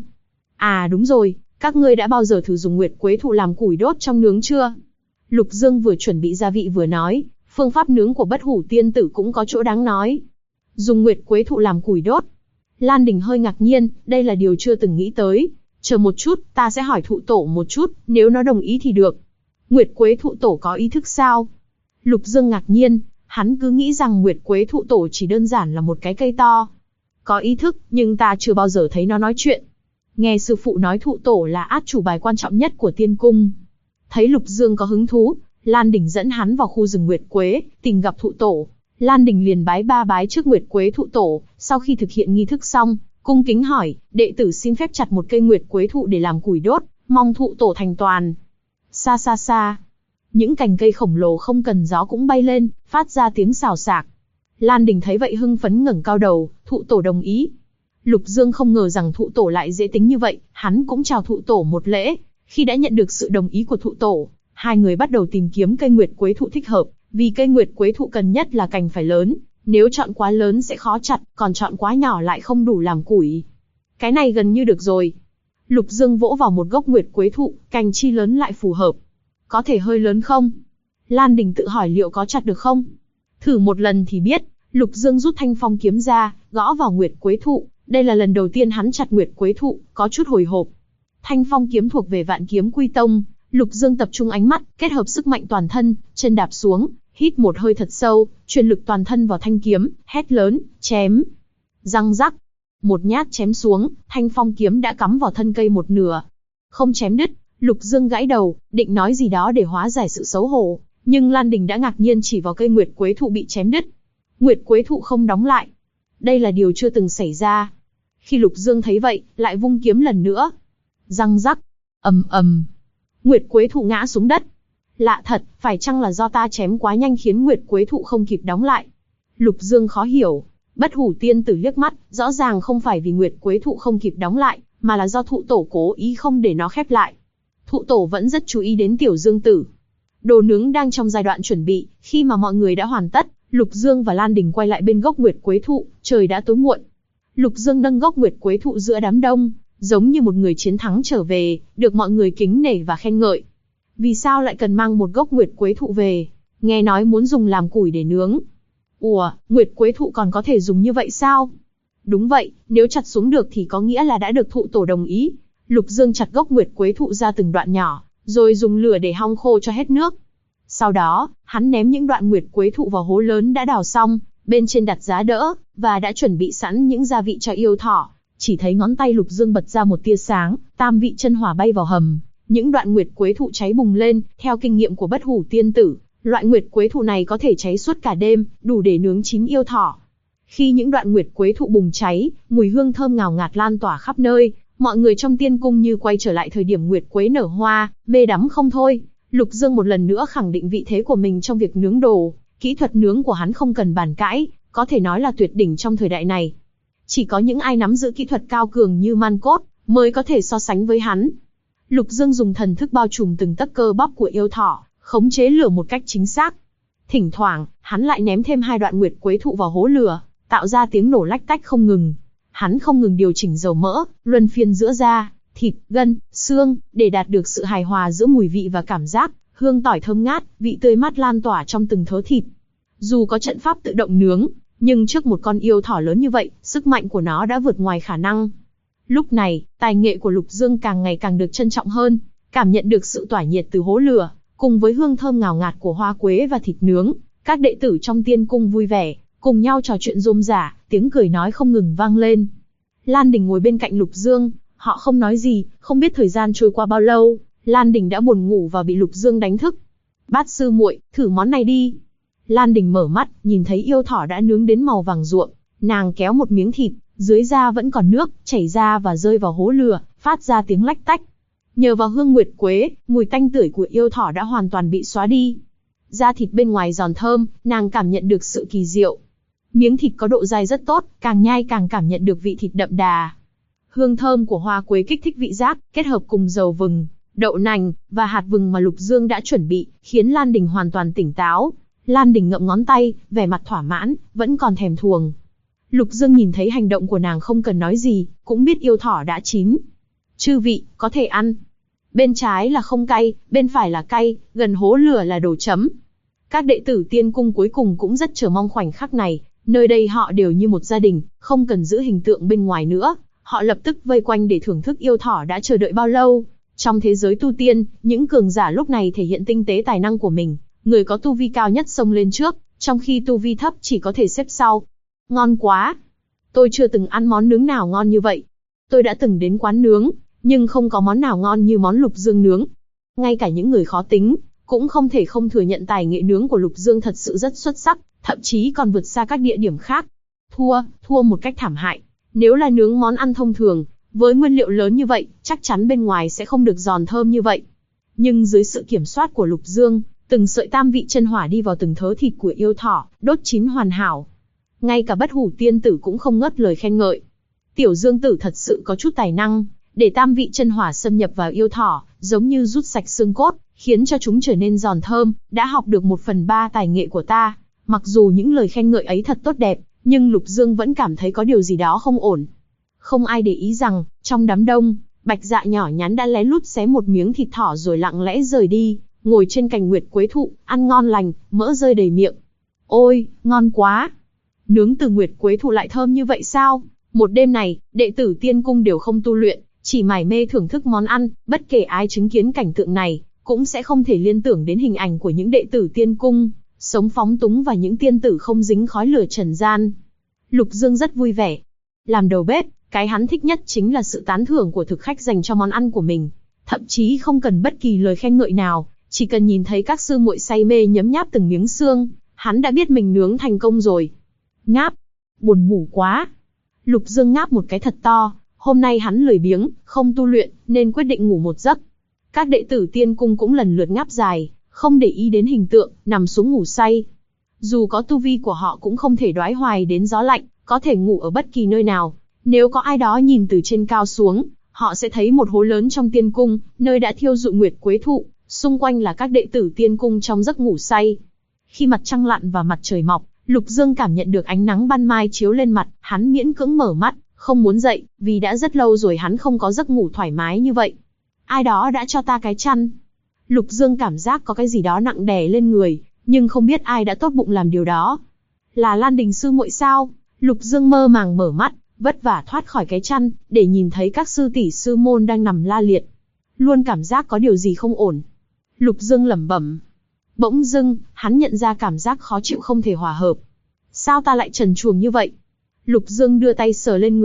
À đúng rồi, các ngươi đã bao giờ thử dùng nguyệt quế thụ làm củi đốt trong nướng chưa? Lục Dương vừa chuẩn bị gia vị vừa nói, phương pháp nướng của Bất Hủ tiên tử cũng có chỗ đáng nói. Dùng nguyệt quế thụ làm củi đốt. Lan Đình hơi ngạc nhiên, đây là điều chưa từng nghĩ tới. Chờ một chút, ta sẽ hỏi thụ tổ một chút, nếu nó đồng ý thì được. Nguyệt quế thụ tổ có ý thức sao? Lục Dương ngạc nhiên, hắn cứ nghĩ rằng nguyệt quế thụ tổ chỉ đơn giản là một cái cây to. Có ý thức, nhưng ta chưa bao giờ thấy nó nói chuyện. Nghe sư phụ nói thụ tổ là át chủ bài quan trọng nhất của tiên cung. Thấy Lục Dương có hứng thú, Lan Đình dẫn hắn vào khu rừng nguyệt quế, tìm gặp thụ tổ. Lan Đình liền bái ba bái trước nguyệt quế thụ tổ, sau khi thực hiện nghi thức xong, cung kính hỏi, đệ tử xin phép chặt một cây nguyệt quế thụ để làm củi đốt, mong thụ tổ thành toàn. Xa xa xa, những cành cây khổng lồ không cần gió cũng bay lên, phát ra tiếng xào xạc. Lan Đình thấy vậy hưng phấn ngẩng cao đầu, thụ tổ đồng ý. Lục Dương không ngờ rằng thụ tổ lại dễ tính như vậy, hắn cũng chào thụ tổ một lễ. Khi đã nhận được sự đồng ý của thụ tổ, hai người bắt đầu tìm kiếm cây nguyệt quế thụ thích hợp, vì cây nguyệt quế thụ cần nhất là cành phải lớn, nếu chọn quá lớn sẽ khó chặt, còn chọn quá nhỏ lại không đủ làm củi. Cái này gần như được rồi. Lục Dương vỗ vào một gốc nguyệt quế thụ, cành chi lớn lại phù hợp. Có thể hơi lớn không? Lan Đình tự hỏi liệu có chặt được không? Thử một lần thì biết. Lục Dương rút thanh phong kiếm ra, gõ vào nguyệt quế thụ. Đây là lần đầu tiên hắn chặt nguyệt quế thụ, có chút hồi hộp. Thanh phong kiếm thuộc về Vạn Kiếm Quy Tông. Lục Dương tập trung ánh mắt, kết hợp sức mạnh toàn thân, chân đạp xuống, hít một hơi thật sâu, truyền lực toàn thân vào thanh kiếm, hét lớn, chém. Răng rắc, một nhát chém xuống, thanh phong kiếm đã cắm vào thân cây một nửa. Không chém đứt, Lục Dương gãi đầu, định nói gì đó để hóa giải sự xấu hổ, nhưng Lan Đình đã ngạc nhiên chỉ vào cây nguyệt quế thụ bị chém đứt. Nguyệt quế thụ không đóng lại. Đây là điều chưa từng xảy ra. Khi Lục Dương thấy vậy, lại vung kiếm lần nữa. Răng rắc, ầm ầm. Nguyệt quế thụ ngã xuống đất. Lạ thật, phải chăng là do ta chém quá nhanh khiến nguyệt quế thụ không kịp đóng lại? Lục Dương khó hiểu. Bất Hủ tiên tử liếc mắt, rõ ràng không phải vì nguyệt quế thụ không kịp đóng lại, mà là do thụ tổ cố ý không để nó khép lại. Thụ tổ vẫn rất chú ý đến Tiểu Dương tử. Đồ nướng đang trong giai đoạn chuẩn bị, khi mà mọi người đã hoàn tất, Lục Dương và Lan Đình quay lại bên gốc nguyệt quế thụ, trời đã tối muộn. Lục Dương nâng gốc nguyệt quế thụ giữa đám đông, giống như một người chiến thắng trở về, được mọi người kính nể và khen ngợi. Vì sao lại cần mang một gốc nguyệt quế thụ về? Nghe nói muốn dùng làm củi để nướng. Ủa, nguyệt quế thụ còn có thể dùng như vậy sao? Đúng vậy, nếu chặt xuống được thì có nghĩa là đã được thụ tổ đồng ý. Lục Dương chặt gốc nguyệt quế thụ ra từng đoạn nhỏ, rồi dùng lửa để hong khô cho hết nước. Sau đó, hắn ném những đoạn nguyệt quế thụ vào hố lớn đã đào xong, bên trên đặt giá đỡ, và đã chuẩn bị sẵn những gia vị cho yêu thỏ. Chỉ thấy ngón tay Lục Dương bật ra một tia sáng, tam vị chân hỏa bay vào hầm. Những đoạn nguyệt quế thụ cháy bùng lên, theo kinh nghiệm của Bất Hủ tiên tử, loại nguyệt quế thụ này có thể cháy suốt cả đêm, đủ để nướng chín yêu thỏ. Khi những đoạn nguyệt quế thụ bùng cháy, mùi hương thơm ngào ngạt lan tỏa khắp nơi, mọi người trong tiên cung như quay trở lại thời điểm nguyệt quế nở hoa, mê đắm không thôi. Lục Dương một lần nữa khẳng định vị thế của mình trong việc nướng đồ, kỹ thuật nướng của hắn không cần bàn cãi, có thể nói là tuyệt đỉnh trong thời đại này. Chỉ có những ai nắm giữ kỹ thuật cao cường như Man Cốt mới có thể so sánh với hắn. Lục Dương dùng thần thức bao trùm từng tấc cơ bắp của yêu thỏ, khống chế lửa một cách chính xác. Thỉnh thoảng, hắn lại ném thêm 2 đoạn nguyệt quế thụ vào hố lửa, tạo ra tiếng nổ lách tách không ngừng. Hắn không ngừng điều chỉnh dầu mỡ, luân phiên giữa da, thịt, gân, xương, để đạt được sự hài hòa giữa mùi vị và cảm giác. Hương tỏi thơm ngát, vị tươi mát lan tỏa trong từng thớ thịt. Dù có trận pháp tự động nướng, nhưng trước một con yêu thỏ lớn như vậy, sức mạnh của nó đã vượt ngoài khả năng. Lúc này, tài nghệ của Lục Dương càng ngày càng được trân trọng hơn, cảm nhận được sự tỏa nhiệt từ hố lửa, cùng với hương thơm ngào ngạt của hoa quế và thịt nướng, các đệ tử trong tiên cung vui vẻ, cùng nhau trò chuyện rôm rả, tiếng cười nói không ngừng vang lên. Lan Đình ngồi bên cạnh Lục Dương, họ không nói gì, không biết thời gian trôi qua bao lâu, Lan Đình đã buồn ngủ và bị Lục Dương đánh thức. Bát sư muội, thử món này đi. Lan Đình mở mắt, nhìn thấy yêu thỏ đã nướng đến màu vàng ruộm, nàng kéo một miếng thịt, dưới da vẫn còn nước, chảy ra và rơi vào hố lửa, phát ra tiếng lách tách. Nhờ vào hương nguyệt quế, mùi tanh tưởi của yêu thỏ đã hoàn toàn bị xóa đi. Da thịt bên ngoài giòn thơm, nàng cảm nhận được sự kỳ diệu. Miếng thịt có độ dai rất tốt, càng nhai càng cảm nhận được vị thịt đậm đà. Hương thơm của hoa quế kích thích vị giác, kết hợp cùng dầu vừng, đậu nành và hạt vừng mà Lục Dương đã chuẩn bị, khiến Lan Đình hoàn toàn tỉnh táo. Lan Đình ngậm ngón tay, vẻ mặt thỏa mãn, vẫn còn thèm thuồng. Lục Dương nhìn thấy hành động của nàng không cần nói gì, cũng biết yêu thỏ đã chín. Chư vị, có thể ăn. Bên trái là không cay, bên phải là cay, gần hố lửa là đồ chấm. Các đệ tử tiên cung cuối cùng cũng rất chờ mong khoảnh khắc này, nơi đây họ đều như một gia đình, không cần giữ hình tượng bên ngoài nữa. Họ lập tức vây quanh để thưởng thức yêu thỏ đã chờ đợi bao lâu. Trong thế giới tu tiên, những cường giả lúc này thể hiện tinh tế tài năng của mình. Người có tu vi cao nhất xông lên trước, trong khi tu vi thấp chỉ có thể xếp sau. Ngon quá! Tôi chưa từng ăn món nướng nào ngon như vậy. Tôi đã từng đến quán nướng, nhưng không có món nào ngon như món Lục Dương nướng. Ngay cả những người khó tính, cũng không thể không thừa nhận tài nghệ nướng của Lục Dương thật sự rất xuất sắc, thậm chí còn vượt xa các địa điểm khác. Thua một cách thảm hại. Nếu là nướng món ăn thông thường, với nguyên liệu lớn như vậy, chắc chắn bên ngoài sẽ không được giòn thơm như vậy. Nhưng dưới sự kiểm soát của Lục Dương, từng sợi tam vị chân hỏa đi vào từng thớ thịt của yêu thỏ, đốt chín hoàn hảo. Ngay cả Bất Hủ tiên tử cũng không ngớt lời khen ngợi. Tiểu Dương tử thật sự có chút tài năng, để tam vị chân hỏa xâm nhập vào yêu thỏ, giống như rút sạch xương cốt, khiến cho chúng trở nên giòn thơm, đã học được 1/3 tài nghệ của ta. Mặc dù những lời khen ngợi ấy thật tốt đẹp, nhưng Lục Dương vẫn cảm thấy có điều gì đó không ổn. Không ai để ý rằng, trong đám đông, Bạch Dạ nhỏ nhắn đã lén lút xé một miếng thịt thỏ rồi lặng lẽ rời đi, ngồi trên cành nguyệt quế thụ, ăn ngon lành, mỡ rơi đầy miệng. Ôi, ngon quá! Nướng từ nguyệt quế thụ lại thơm như vậy sao? Một đêm này, đệ tử tiên cung đều không tu luyện, chỉ mải mê thưởng thức món ăn, bất kể ai chứng kiến cảnh tượng này, cũng sẽ không thể liên tưởng đến hình ảnh của những đệ tử tiên cung, sống phóng túng và những tiên tử không dính khói lửa trần gian. Lục Dương rất vui vẻ. Làm đầu bếp, cái hắn thích nhất chính là sự tán thưởng của thực khách dành cho món ăn của mình. Thậm chí không cần bất kỳ lời khen ngợi nào, chỉ cần nhìn thấy các sư muội say mê nhấm nháp từng miếng xương, hắn đã biết mình nướng thành công rồi. Ngáp, buồn ngủ quá. Lục Dương ngáp một cái thật to, hôm nay hắn lười biếng, không tu luyện, nên quyết định ngủ một giấc. Các đệ tử tiên cung cũng lần lượt ngáp dài, không để ý đến hình tượng, nằm xuống ngủ say. Dù có tu vi của họ cũng không thể đoái hoài đến gió lạnh, có thể ngủ ở bất kỳ nơi nào. Nếu có ai đó nhìn từ trên cao xuống, họ sẽ thấy một hố lớn trong tiên cung, nơi đã thiêu rụi nguyệt quế thụ, xung quanh là các đệ tử tiên cung trong giấc ngủ say. Khi mặt trăng lặn và mặt trời mọc, Lục Dương cảm nhận được ánh nắng ban mai chiếu lên mặt, hắn miễn cưỡng mở mắt, không muốn dậy, vì đã rất lâu rồi hắn không có giấc ngủ thoải mái như vậy. Ai đó đã cho ta cái chăn. Lục Dương cảm giác có cái gì đó nặng đè lên người, nhưng không biết ai đã tốt bụng làm điều đó. Là Lan Đình sư muội sao? Lục Dương mơ màng mở mắt, vất vả thoát khỏi cái chăn, để nhìn thấy các sư tỷ sư môn đang nằm la liệt. Luôn cảm giác có điều gì không ổn. Lục Dương lẩm bẩm. Bỗng dưng, hắn nhận ra cảm giác khó chịu không thể hòa hợp. Sao ta lại trần truồng như vậy? Lục Dương đưa tay sờ lên người,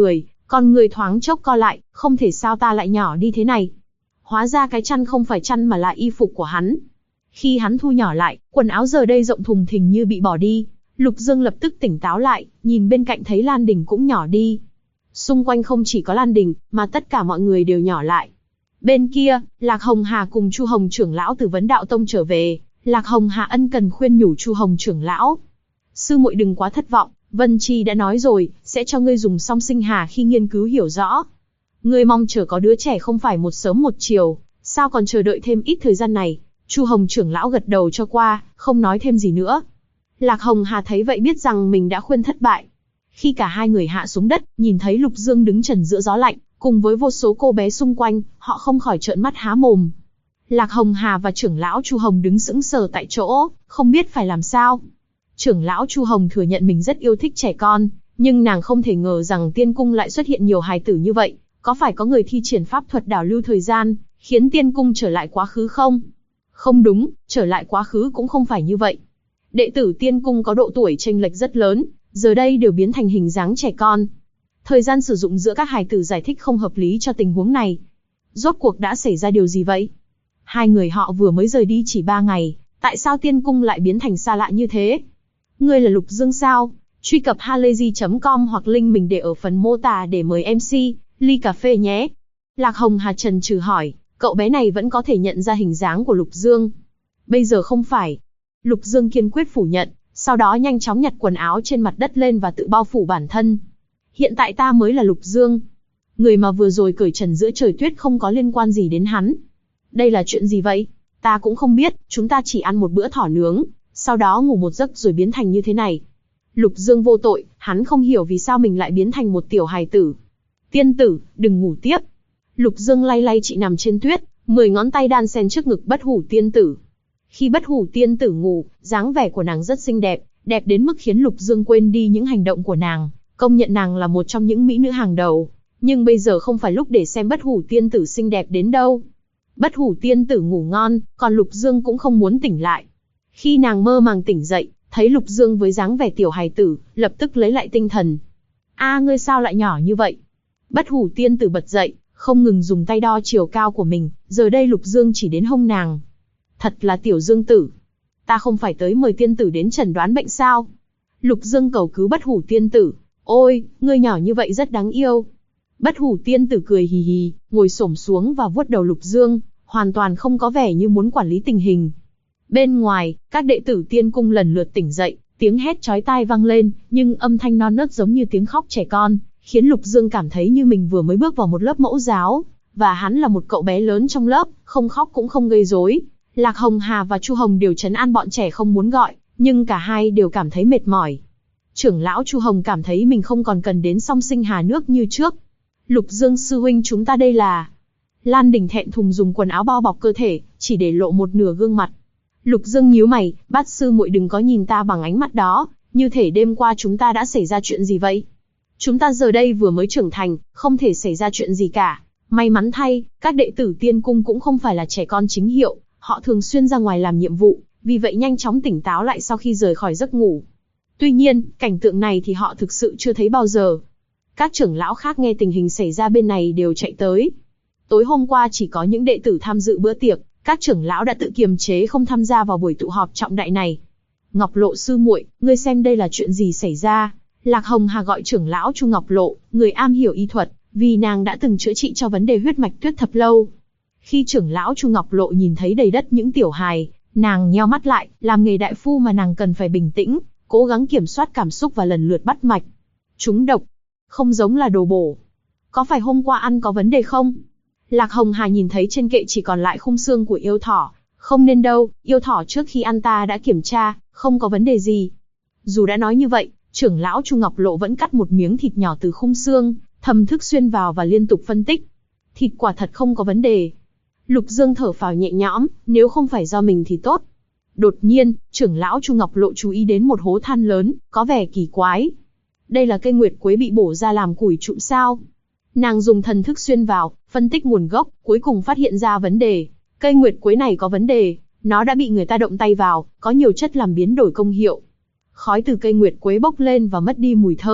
Con người thoáng chốc co lại, không thể sao ta lại nhỏ đi thế này. Hóa ra cái chăn không phải chăn mà là y phục của hắn. Khi hắn thu nhỏ lại, quần áo giờ đây rộng thùng thình như bị bỏ đi. Lục Dương lập tức tỉnh táo lại, nhìn bên cạnh thấy Lan Đình cũng nhỏ đi. Xung quanh không chỉ có Lan Đình, mà tất cả mọi người đều nhỏ lại. Bên kia, Lạc Hồng Hà cùng Chu Hồng trưởng lão từ Vấn Đạo Tông trở về. Lạc Hồng Hà ân cần khuyên nhủ Chu Hồng trưởng lão. Sư muội đừng quá thất vọng, Vân Chi đã nói rồi, sẽ cho ngươi dùng song sinh hà khi nghiên cứu hiểu rõ. Ngươi mong chờ có đứa trẻ không phải một sớm một chiều, sao còn chờ đợi thêm ít thời gian này? Chu Hồng trưởng lão gật đầu cho qua, không nói thêm gì nữa. Lạc Hồng Hà thấy vậy biết rằng mình đã khuyên thất bại. Khi cả hai người hạ xuống đất, nhìn thấy Lục Dương đứng trần giữa gió lạnh, cùng với vô số cô bé xung quanh, họ không khỏi trợn mắt há mồm. Lạc Hồng Hà và trưởng lão Chu Hồng đứng sững sờ tại chỗ, không biết phải làm sao. Trưởng lão Chu Hồng thừa nhận mình rất yêu thích trẻ con, nhưng nàng không thể ngờ rằng tiên cung lại xuất hiện nhiều hài tử như vậy. Có phải có người thi triển pháp thuật đảo lưu thời gian, khiến tiên cung trở lại quá khứ không? Không đúng, trở lại quá khứ cũng không phải như vậy. Đệ tử tiên cung có độ tuổi chênh lệch rất lớn, giờ đây đều biến thành hình dáng trẻ con. Thời gian sử dụng giữa các hài tử giải thích không hợp lý cho tình huống này. Rốt cuộc đã xảy ra điều gì vậy? Hai người họ vừa mới rời đi chỉ 3 ngày, tại sao tiên cung lại biến thành xa lạ như thế? Ngươi là Lục Dương sao? Truy cập halayzi.com hoặc link mình để ở phần mô tả để mời MC, ly cà phê nhé. Lạc Hồng Hà trần trừ hỏi, cậu bé này vẫn có thể nhận ra hình dáng của Lục Dương. Bây giờ không phải. Lục Dương kiên quyết phủ nhận, sau đó nhanh chóng nhặt quần áo trên mặt đất lên và tự bao phủ bản thân. Hiện tại ta mới là Lục Dương. Người mà vừa rồi cởi trần giữa trời tuyết không có liên quan gì đến hắn. Đây là chuyện gì vậy? Ta cũng không biết, chúng ta chỉ ăn một bữa thỏ nướng, sau đó ngủ một giấc rồi biến thành như thế này. Lục Dương vô tội, hắn không hiểu vì sao mình lại biến thành một tiểu hài tử. Tiên tử, đừng ngủ tiếp. Lục Dương lay lay chị nằm trên tuyết, 10 ngón tay đan xen trước ngực Bất Hủ tiên tử. Khi Bất Hủ tiên tử ngủ, dáng vẻ của nàng rất xinh đẹp, đẹp đến mức khiến Lục Dương quên đi những hành động của nàng, công nhận nàng là một trong những mỹ nữ hàng đầu. Nhưng bây giờ không phải lúc để xem Bất Hủ tiên tử xinh đẹp đến đâu. Bất Hủ tiên tử ngủ ngon, còn Lục Dương cũng không muốn tỉnh lại. Khi nàng mơ màng tỉnh dậy, thấy Lục Dương với dáng vẻ tiểu hài tử, lập tức lấy lại tinh thần. Ngươi sao lại nhỏ như vậy? Bất Hủ tiên tử bật dậy, không ngừng dùng tay đo chiều cao của mình, giờ đây Lục Dương chỉ đến hông nàng. Thật là tiểu Dương tử. Ta không phải tới mời tiên tử đến chẩn đoán bệnh sao? Lục Dương cầu cứu Bất Hủ tiên tử. Ôi, ngươi nhỏ như vậy rất đáng yêu. Bất Hủ tiên tử cười hì hì, ngồi xổm xuống và vuốt đầu Lục Dương, hoàn toàn không có vẻ như muốn quản lý tình hình. Bên ngoài, các đệ tử tiên cung lần lượt tỉnh dậy, tiếng hét chói tai vang lên, nhưng âm thanh non nớt giống như tiếng khóc trẻ con, khiến Lục Dương cảm thấy như mình vừa mới bước vào một lớp mẫu giáo, và hắn là một cậu bé lớn trong lớp, không khóc cũng không gây rối. Lạc Hồng Hà và Chu Hồng đều trấn an bọn trẻ không muốn gọi, nhưng cả hai đều cảm thấy mệt mỏi. Trưởng lão Chu Hồng cảm thấy mình không còn cần đến song sinh hà nước như trước. Lục Dương sư huynh, chúng ta đây là... Lan Đình thẹn thùng dùng quần áo bao bọc cơ thể, chỉ để lộ một nửa gương mặt. Lục Dương nhíu mày, Bát sư muội đừng có nhìn ta bằng ánh mắt đó, như thể đêm qua chúng ta đã xảy ra chuyện gì vậy. Chúng ta giờ đây vừa mới trưởng thành, không thể xảy ra chuyện gì cả. May mắn thay, các đệ tử tiên cung cũng không phải là trẻ con chính hiệu, họ thường xuyên ra ngoài làm nhiệm vụ, vì vậy nhanh chóng tỉnh táo lại sau khi rời khỏi giấc ngủ. Tuy nhiên, cảnh tượng này thì họ thực sự chưa thấy bao giờ. Các trưởng lão khác nghe tình hình xảy ra bên này đều chạy tới. Tối hôm qua chỉ có những đệ tử tham dự bữa tiệc, các trưởng lão đã tự kiềm chế không tham gia vào buổi tụ họp trọng đại này. Ngọc Lộ sư muội, ngươi xem đây là chuyện gì xảy ra? Lạc Hồng Hà gọi trưởng lão Chu Ngọc Lộ, người am hiểu y thuật, vì nàng đã từng chữa trị cho vấn đề huyết mạch Tuyết Thập Lâu. Khi trưởng lão Chu Ngọc Lộ nhìn thấy đầy đất những tiểu hài, nàng nheo mắt lại, làm nghề đại phu mà nàng cần phải bình tĩnh, cố gắng kiểm soát cảm xúc và lần lượt bắt mạch. Chúng độc, không giống là đồ bổ. Có phải hôm qua ăn có vấn đề không? Lạc Hồng Hà nhìn thấy trên kệ chỉ còn lại khung xương của yêu thỏ. Không nên đâu, yêu thỏ trước khi ăn ta đã kiểm tra, không có vấn đề gì. Dù đã nói như vậy, trưởng lão Chu Ngọc Lộ vẫn cắt một miếng thịt nhỏ từ khung xương, thầm thức xuyên vào và liên tục phân tích. Thịt quả thật không có vấn đề. Lục Dương thở phào nhẹ nhõm, nếu không phải do mình thì tốt. Đột nhiên, trưởng lão Chu Ngọc Lộ chú ý đến một hố than lớn, có vẻ kỳ quái. Đây là cây nguyệt quế bị bổ ra làm củi trụm sao? Nàng dùng thần thức xuyên vào, phân tích nguồn gốc, cuối cùng phát hiện ra vấn đề. Cây nguyệt quế này có vấn đề, nó đã bị người ta động tay vào, có nhiều chất làm biến đổi công hiệu. Khói từ cây nguyệt quế bốc lên và mất đi mùi thơm,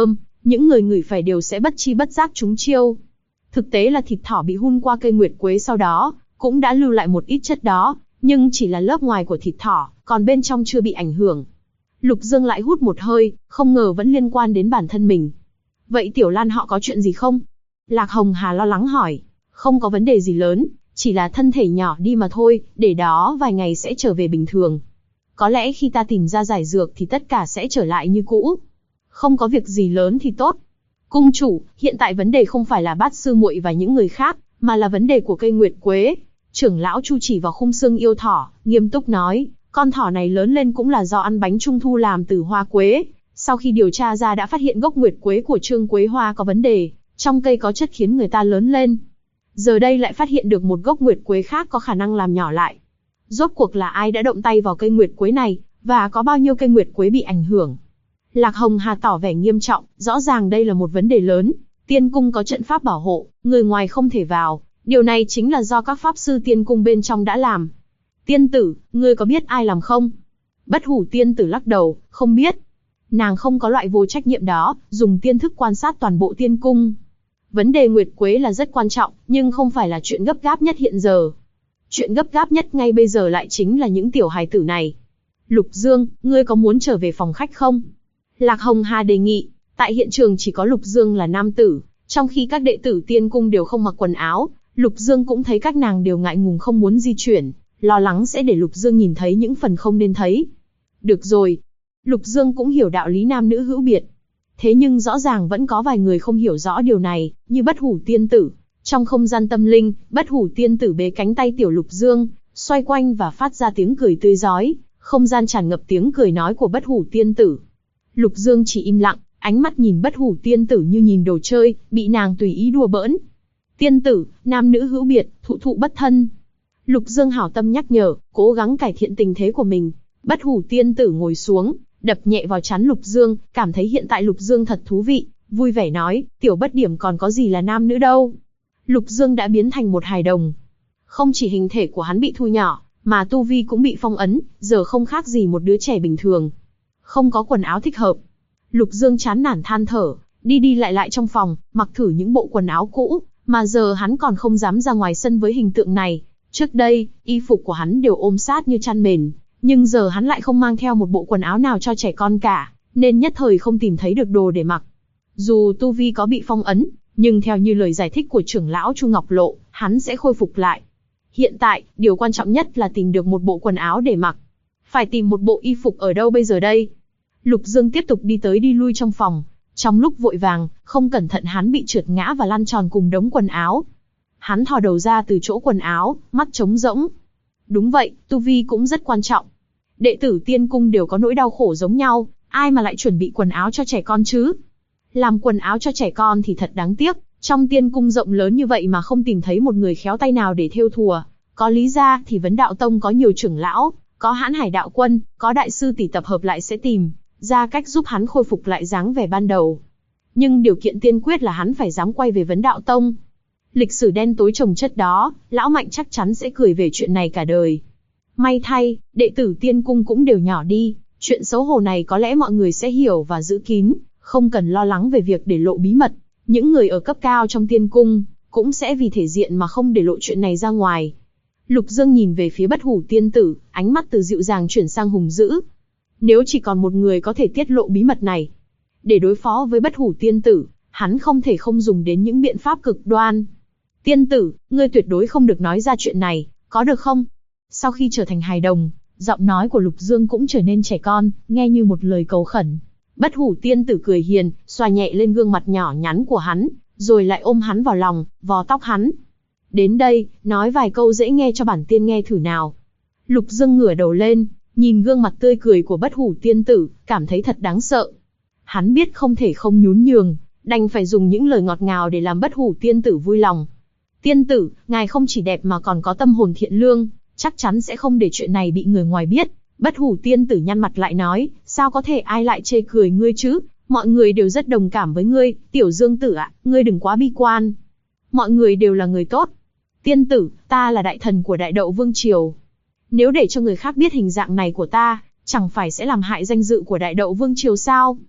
những người ngửi phải đều sẽ bất chi bất giác trúng chiêu. Thực tế là thịt thỏ bị hun qua cây nguyệt quế sau đó, cũng đã lưu lại một ít chất đó, nhưng chỉ là lớp ngoài của thịt thỏ, còn bên trong chưa bị ảnh hưởng. Lục Dương lại hút một hơi, không ngờ vẫn liên quan đến bản thân mình. Vậy Tiểu Lan họ có chuyện gì không? Lạc Hồng Hà lo lắng hỏi. Không có vấn đề gì lớn, chỉ là thân thể nhỏ đi mà thôi, để đó vài ngày sẽ trở về bình thường. Có lẽ khi ta tìm ra giải dược thì tất cả sẽ trở lại như cũ. Không có việc gì lớn thì tốt. Cung chủ, hiện tại vấn đề không phải là Bát sư muội và những người khác, mà là vấn đề của cây nguyệt quế. Trưởng lão Chu chỉ vào khung xương yêu thỏ, nghiêm túc nói, con thỏ này lớn lên cũng là do ăn bánh trung thu làm từ hoa quế. Sau khi điều tra ra đã phát hiện gốc nguyệt quế của Trương Quế Hoa có vấn đề, trong cây có chất khiến người ta lớn lên. Giờ đây lại phát hiện được một gốc nguyệt quế khác có khả năng làm nhỏ lại. Rốt cuộc là ai đã động tay vào cây nguyệt quế này, và có bao nhiêu cây nguyệt quế bị ảnh hưởng? Lạc Hồng Hà tỏ vẻ nghiêm trọng, rõ ràng đây là một vấn đề lớn. Tiên cung có trận pháp bảo hộ, người ngoài không thể vào. Điều này chính là do các pháp sư tiên cung bên trong đã làm. Tiên tử, ngươi có biết ai làm không? Bất Hủ tiên tử lắc đầu, không biết. Nàng không có loại vô trách nhiệm đó, dùng tiên thức quan sát toàn bộ tiên cung. Vấn đề nguyệt quế là rất quan trọng, nhưng không phải là chuyện gấp gáp nhất hiện giờ. Chuyện gấp gáp nhất ngay bây giờ lại chính là những tiểu hài tử này. Lục Dương, ngươi có muốn trở về phòng khách không? Lạc Hồng Hà đề nghị. Tại hiện trường chỉ có Lục Dương là nam tử, trong khi các đệ tử tiên cung đều không mặc quần áo. Lục Dương cũng thấy các nàng đều ngại ngùng không muốn di chuyển, lo lắng sẽ để Lục Dương nhìn thấy những phần không nên thấy. Được rồi. Lục Dương cũng hiểu đạo lý nam nữ hữu biệt. Thế nhưng rõ ràng vẫn có vài người không hiểu rõ điều này, như Bất Hủ tiên tử. Trong không gian tâm linh, Bất Hủ tiên tử bế cánh tay tiểu Lục Dương, xoay quanh và phát ra tiếng cười tươi rói, không gian tràn ngập tiếng cười nói của Bất Hủ tiên tử. Lục Dương chỉ im lặng, ánh mắt nhìn Bất Hủ tiên tử như nhìn đồ chơi, bị nàng tùy ý đùa bỡn. Tiên tử, nam nữ hữu biệt, thụ thụ bất thân. Lục Dương hảo tâm nhắc nhở, cố gắng cải thiện tình thế của mình. Bất Hủ tiên tử ngồi xuống, đập nhẹ vào trán Lục Dương, cảm thấy hiện tại Lục Dương thật thú vị, vui vẻ nói, tiểu Bất Điểm còn có gì là nam nữ đâu. Lục Dương đã biến thành một hài đồng. Không chỉ hình thể của hắn bị thu nhỏ, mà tu vi cũng bị phong ấn, giờ không khác gì một đứa trẻ bình thường. Không có quần áo thích hợp. Lục Dương chán nản than thở, đi đi lại lại trong phòng, mặc thử những bộ quần áo cũ, mà giờ hắn còn không dám ra ngoài sân với hình tượng này. Trước đây, y phục của hắn đều ôm sát như chăn mền, nhưng giờ hắn lại không mang theo một bộ quần áo nào cho trẻ con cả, nên nhất thời không tìm thấy được đồ để mặc. Dù tu vi có bị phong ấn, nhưng theo như lời giải thích của trưởng lão Chu Ngọc Lộ, hắn sẽ khôi phục lại. Hiện tại, điều quan trọng nhất là tìm được một bộ quần áo để mặc. Phải tìm một bộ y phục ở đâu bây giờ đây? Lục Dương tiếp tục đi tới đi lui trong phòng. Trong lúc vội vàng, không cẩn thận hắn bị trượt ngã và lăn tròn cùng đống quần áo. Hắn thò đầu ra từ chỗ quần áo, mắt trống rỗng. Đúng vậy, tu vi cũng rất quan trọng. Đệ tử tiên cung đều có nỗi đau khổ giống nhau, ai mà lại chuẩn bị quần áo cho trẻ con chứ? Làm quần áo cho trẻ con thì thật đáng tiếc, trong tiên cung rộng lớn như vậy mà không tìm thấy một người khéo tay nào để thêu thùa. Có lý ra thì Vấn Đạo Tông có nhiều trưởng lão, có Hãn Hải Đạo Quân, có đại sư tỷ tập hợp lại sẽ tìm ra cách giúp hắn khôi phục lại dáng vẻ ban đầu. Nhưng điều kiện tiên quyết là hắn phải dám quay về Vấn Đạo Tông. Lịch sử đen tối chồng chất đó, lão Mạnh chắc chắn sẽ cười về chuyện này cả đời. May thay, đệ tử tiên cung cũng đều nhỏ đi, chuyện xấu hổ này có lẽ mọi người sẽ hiểu và giữ kín, không cần lo lắng về việc để lộ bí mật. Những người ở cấp cao trong tiên cung cũng sẽ vì thể diện mà không để lộ chuyện này ra ngoài. Lục Dương nhìn về phía Bất Hủ tiên tử, ánh mắt từ dịu dàng chuyển sang hùng dữ. Nếu chỉ còn một người có thể tiết lộ bí mật này, để đối phó với Bất Hủ tiên tử, hắn không thể không dùng đến những biện pháp cực đoan. Tiên tử, ngươi tuyệt đối không được nói ra chuyện này, có được không? Sau khi trở thành hài đồng, giọng nói của Lục Dương cũng trở nên trẻ con, nghe như một lời cầu khẩn. Bất Hủ tiên tử cười hiền, xoa nhẹ lên gương mặt nhỏ nhắn của hắn, rồi lại ôm hắn vào lòng, vò tóc hắn. Đến đây, nói vài câu dễ nghe cho bản tiên nghe thử nào. Lục Dương ngửa đầu lên, nhìn gương mặt tươi cười của Bất Hủ tiên tử, cảm thấy thật đáng sợ. Hắn biết không thể không nhún nhường, đành phải dùng những lời ngọt ngào để làm Bất Hủ tiên tử vui lòng. Tiên tử, ngài không chỉ đẹp mà còn có tâm hồn thiện lương, chắc chắn sẽ không để chuyện này bị người ngoài biết. Bất Hủ tiên tử nhăn mặt lại nói, sao có thể ai lại chê cười ngươi chứ, mọi người đều rất đồng cảm với ngươi, Tiểu Dương tử ạ, ngươi đừng quá bi quan. Mọi người đều là người tốt. Tiên tử, ta là đại thần của Đại Đậu Vương Triều. Nếu để cho người khác biết hình dạng này của ta, chẳng phải sẽ làm hại danh dự của Đại Đậu Vương Triều sao?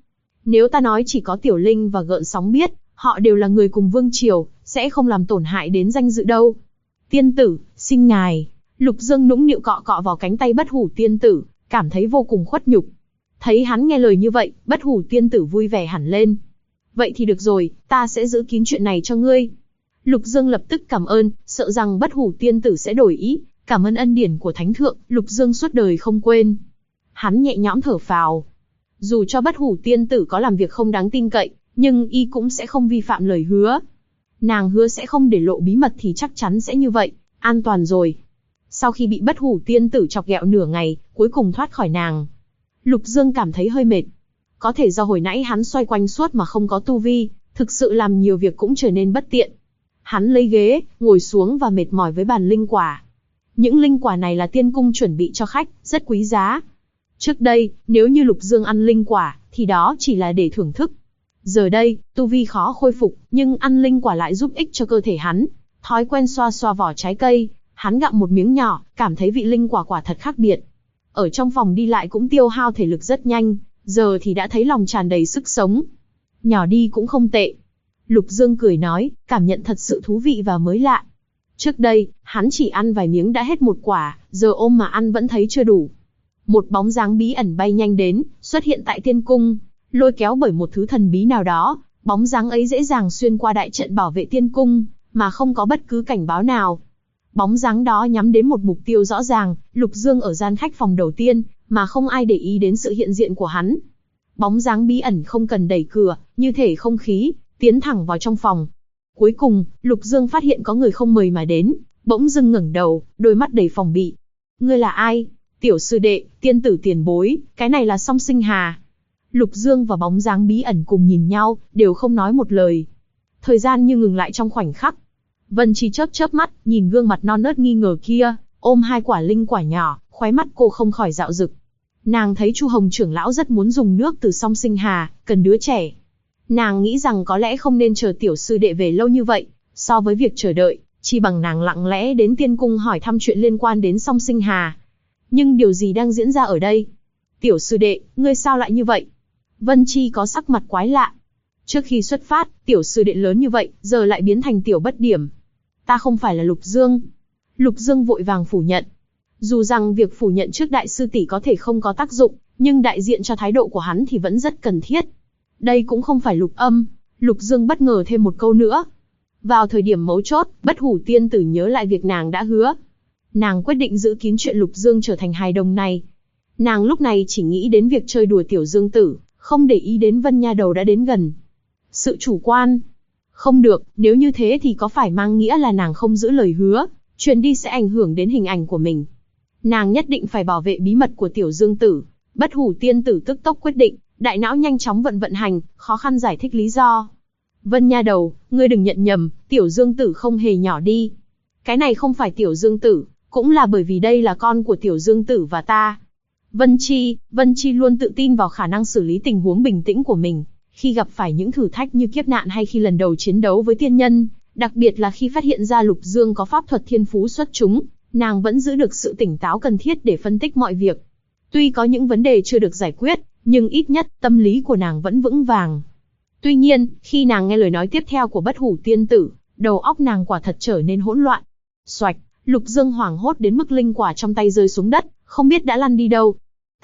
Nếu ta nói chỉ có Tiểu Linh và Gợn Sóng biết, họ đều là người cùng vương triều, sẽ không làm tổn hại đến danh dự đâu. Tiên tử, xin ngài. Lục Dương nũng nịu cọ cọ vào cánh tay Bất Hủ tiên tử, cảm thấy vô cùng khuất nhục. Thấy hắn nghe lời như vậy, Bất Hủ tiên tử vui vẻ hẳn lên. Vậy thì được rồi, ta sẽ giữ kín chuyện này cho ngươi. Lục Dương lập tức cảm ơn, sợ rằng Bất Hủ tiên tử sẽ đổi ý, cảm ơn ân điển của Thánh Thượng, Lục Dương suốt đời không quên. Hắn nhẹ nhõm thở phào. Dù cho Bất Hủ tiên tử có làm việc không đáng tin cậy, nhưng y cũng sẽ không vi phạm lời hứa. Nàng hứa sẽ không để lộ bí mật thì chắc chắn sẽ như vậy, an toàn rồi. Sau khi bị Bất Hủ tiên tử chọc ghẹo nửa ngày, cuối cùng thoát khỏi nàng. Lục Dương cảm thấy hơi mệt. Có thể do hồi nãy hắn xoay quanh suốt mà không có tu vi, thực sự làm nhiều việc cũng trở nên bất tiện. Hắn lấy ghế, ngồi xuống và mệt mỏi với bàn linh quả. Những linh quả này là tiên cung chuẩn bị cho khách, rất quý giá. Trước đây, nếu như Lục Dương ăn linh quả, thì đó chỉ là để thưởng thức. Giờ đây, tu vi khó khôi phục, nhưng ăn linh quả lại giúp ích cho cơ thể hắn. Thói quen xoa xoa vỏ trái cây, hắn gặm một miếng nhỏ, cảm thấy vị linh quả quả thật khác biệt. Ở trong phòng đi lại cũng tiêu hao thể lực rất nhanh, giờ thì đã thấy lòng tràn đầy sức sống. Nhỏ đi cũng không tệ. Lục Dương cười nói, cảm nhận thật sự thú vị và mới lạ. Trước đây, hắn chỉ ăn vài miếng đã hết một quả, giờ ôm mà ăn vẫn thấy chưa đủ. Một bóng dáng bí ẩn bay nhanh đến, xuất hiện tại tiên cung, lôi kéo bởi một thứ thần bí nào đó, bóng dáng ấy dễ dàng xuyên qua đại trận bảo vệ tiên cung, mà không có bất cứ cảnh báo nào. Bóng dáng đó nhắm đến một mục tiêu rõ ràng, Lục Dương ở gian khách phòng đầu tiên, mà không ai để ý đến sự hiện diện của hắn. Bóng dáng bí ẩn không cần đẩy cửa, như thể không khí, tiến thẳng vào trong phòng. Cuối cùng, Lục Dương phát hiện có người không mời mà đến, bỗng dưng ngẩng đầu, đôi mắt đầy phòng bị. Ngươi là ai? Tiểu sư đệ, tiên tử tiền bối, cái này là Song Sinh Hà. Lục Dương và bóng dáng bí ẩn cùng nhìn nhau, đều không nói một lời. Thời gian như ngừng lại trong khoảnh khắc. Vân Chi chớp chớp mắt, nhìn gương mặt non nớt nghi ngờ kia, ôm hai quả linh quả nhỏ, khóe mắt cô không khỏi dạo dực. Nàng thấy Chu Hồng trưởng lão rất muốn dùng nước từ Song Sinh Hà, cần đứa trẻ. Nàng nghĩ rằng có lẽ không nên chờ tiểu sư đệ về lâu như vậy, so với việc chờ đợi, chi bằng nàng lặng lẽ đến tiên cung hỏi thăm chuyện liên quan đến Song Sinh Hà. Nhưng điều gì đang diễn ra ở đây? Tiểu sư đệ, ngươi sao lại như vậy? Vân Chi có sắc mặt quái lạ. Trước khi xuất phát, tiểu sư đệ lớn như vậy, giờ lại biến thành tiểu bất điểm. Ta không phải là Lục Dương. Lục Dương vội vàng phủ nhận. Dù rằng việc phủ nhận trước đại sư tỷ có thể không có tác dụng, nhưng đại diện cho thái độ của hắn thì vẫn rất cần thiết. Đây cũng không phải Lục Âm. Lục Dương bất ngờ thêm một câu nữa. Vào thời điểm mấu chốt, Bất Hủ tiên tử nhớ lại việc nàng đã hứa. Nàng quyết định giữ kín chuyện Lục Dương trở thành hài đồng này. Nàng lúc này chỉ nghĩ đến việc chơi đùa tiểu Dương tử, không để ý đến Vân Nha Đầu đã đến gần. Sự chủ quan. Không được, nếu như thế thì có phải mang nghĩa là nàng không giữ lời hứa, truyền đi sẽ ảnh hưởng đến hình ảnh của mình. Nàng nhất định phải bảo vệ bí mật của tiểu Dương tử. Bất Hủ tiên tử tức tốc quyết định, đại não nhanh chóng vận hành, khó khăn giải thích lý do. Vân Nha Đầu, ngươi đừng nhận nhầm, tiểu Dương tử không hề nhỏ đi. Cái này không phải tiểu Dương tử, cũng là bởi vì đây là con của tiểu Dương tử và ta. Vân Chi luôn tự tin vào khả năng xử lý tình huống bình tĩnh của mình, khi gặp phải những thử thách như kiếp nạn hay khi lần đầu chiến đấu với tiên nhân, đặc biệt là khi phát hiện ra Lục Dương có pháp thuật thiên phú xuất chúng, nàng vẫn giữ được sự tỉnh táo cần thiết để phân tích mọi việc. Tuy có những vấn đề chưa được giải quyết, nhưng ít nhất tâm lý của nàng vẫn vững vàng. Tuy nhiên, khi nàng nghe lời nói tiếp theo của Bất Hủ tiên tử, đầu óc nàng quả thật trở nên hỗn loạn. Xoạch, Lục Dương hoảng hốt đến mức linh quả trong tay rơi xuống đất, không biết đã lăn đi đâu.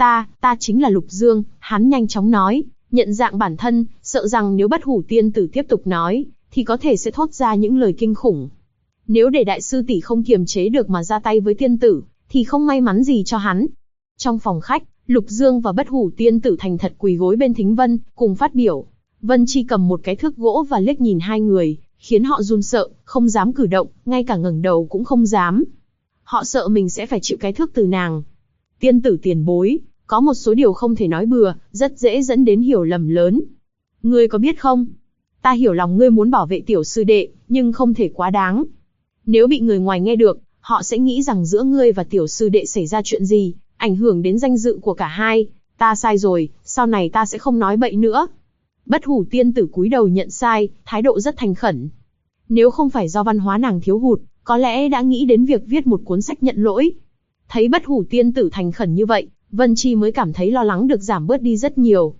Ta chính là Lục Dương, hắn nhanh chóng nói, nhận dạng bản thân, sợ rằng nếu Bất Hủ tiên tử tiếp tục nói, thì có thể sẽ thốt ra những lời kinh khủng. Nếu để đại sư tỷ không kiềm chế được mà ra tay với tiên tử, thì không may mắn gì cho hắn. Trong phòng khách, Lục Dương và Bất Hủ tiên tử thành thật quỳ gối bên Thính Vân, cùng phát biểu. Vân Chi cầm một cái thước gỗ và liếc nhìn hai người, khiến họ run sợ, không dám cử động, ngay cả ngẩng đầu cũng không dám. Họ sợ mình sẽ phải chịu cái thước từ nàng. Tiên tử tiền bối, có một số điều không thể nói bừa, rất dễ dẫn đến hiểu lầm lớn. Ngươi có biết không? Ta hiểu lòng ngươi muốn bảo vệ tiểu sư đệ, nhưng không thể quá đáng. Nếu bị người ngoài nghe được, họ sẽ nghĩ rằng giữa ngươi và tiểu sư đệ xảy ra chuyện gì, ảnh hưởng đến danh dự của cả hai. Ta sai rồi, sau này ta sẽ không nói bậy nữa. Bất Hủ tiên tử cúi đầu nhận sai, thái độ rất thành khẩn. Nếu không phải do văn hóa nàng thiếu hụt, có lẽ đã nghĩ đến việc viết một cuốn sách nhận lỗi. Thấy Bất Hủ tiên tử thành khẩn như vậy, Vân Chi mới cảm thấy lo lắng được giảm bớt đi rất nhiều.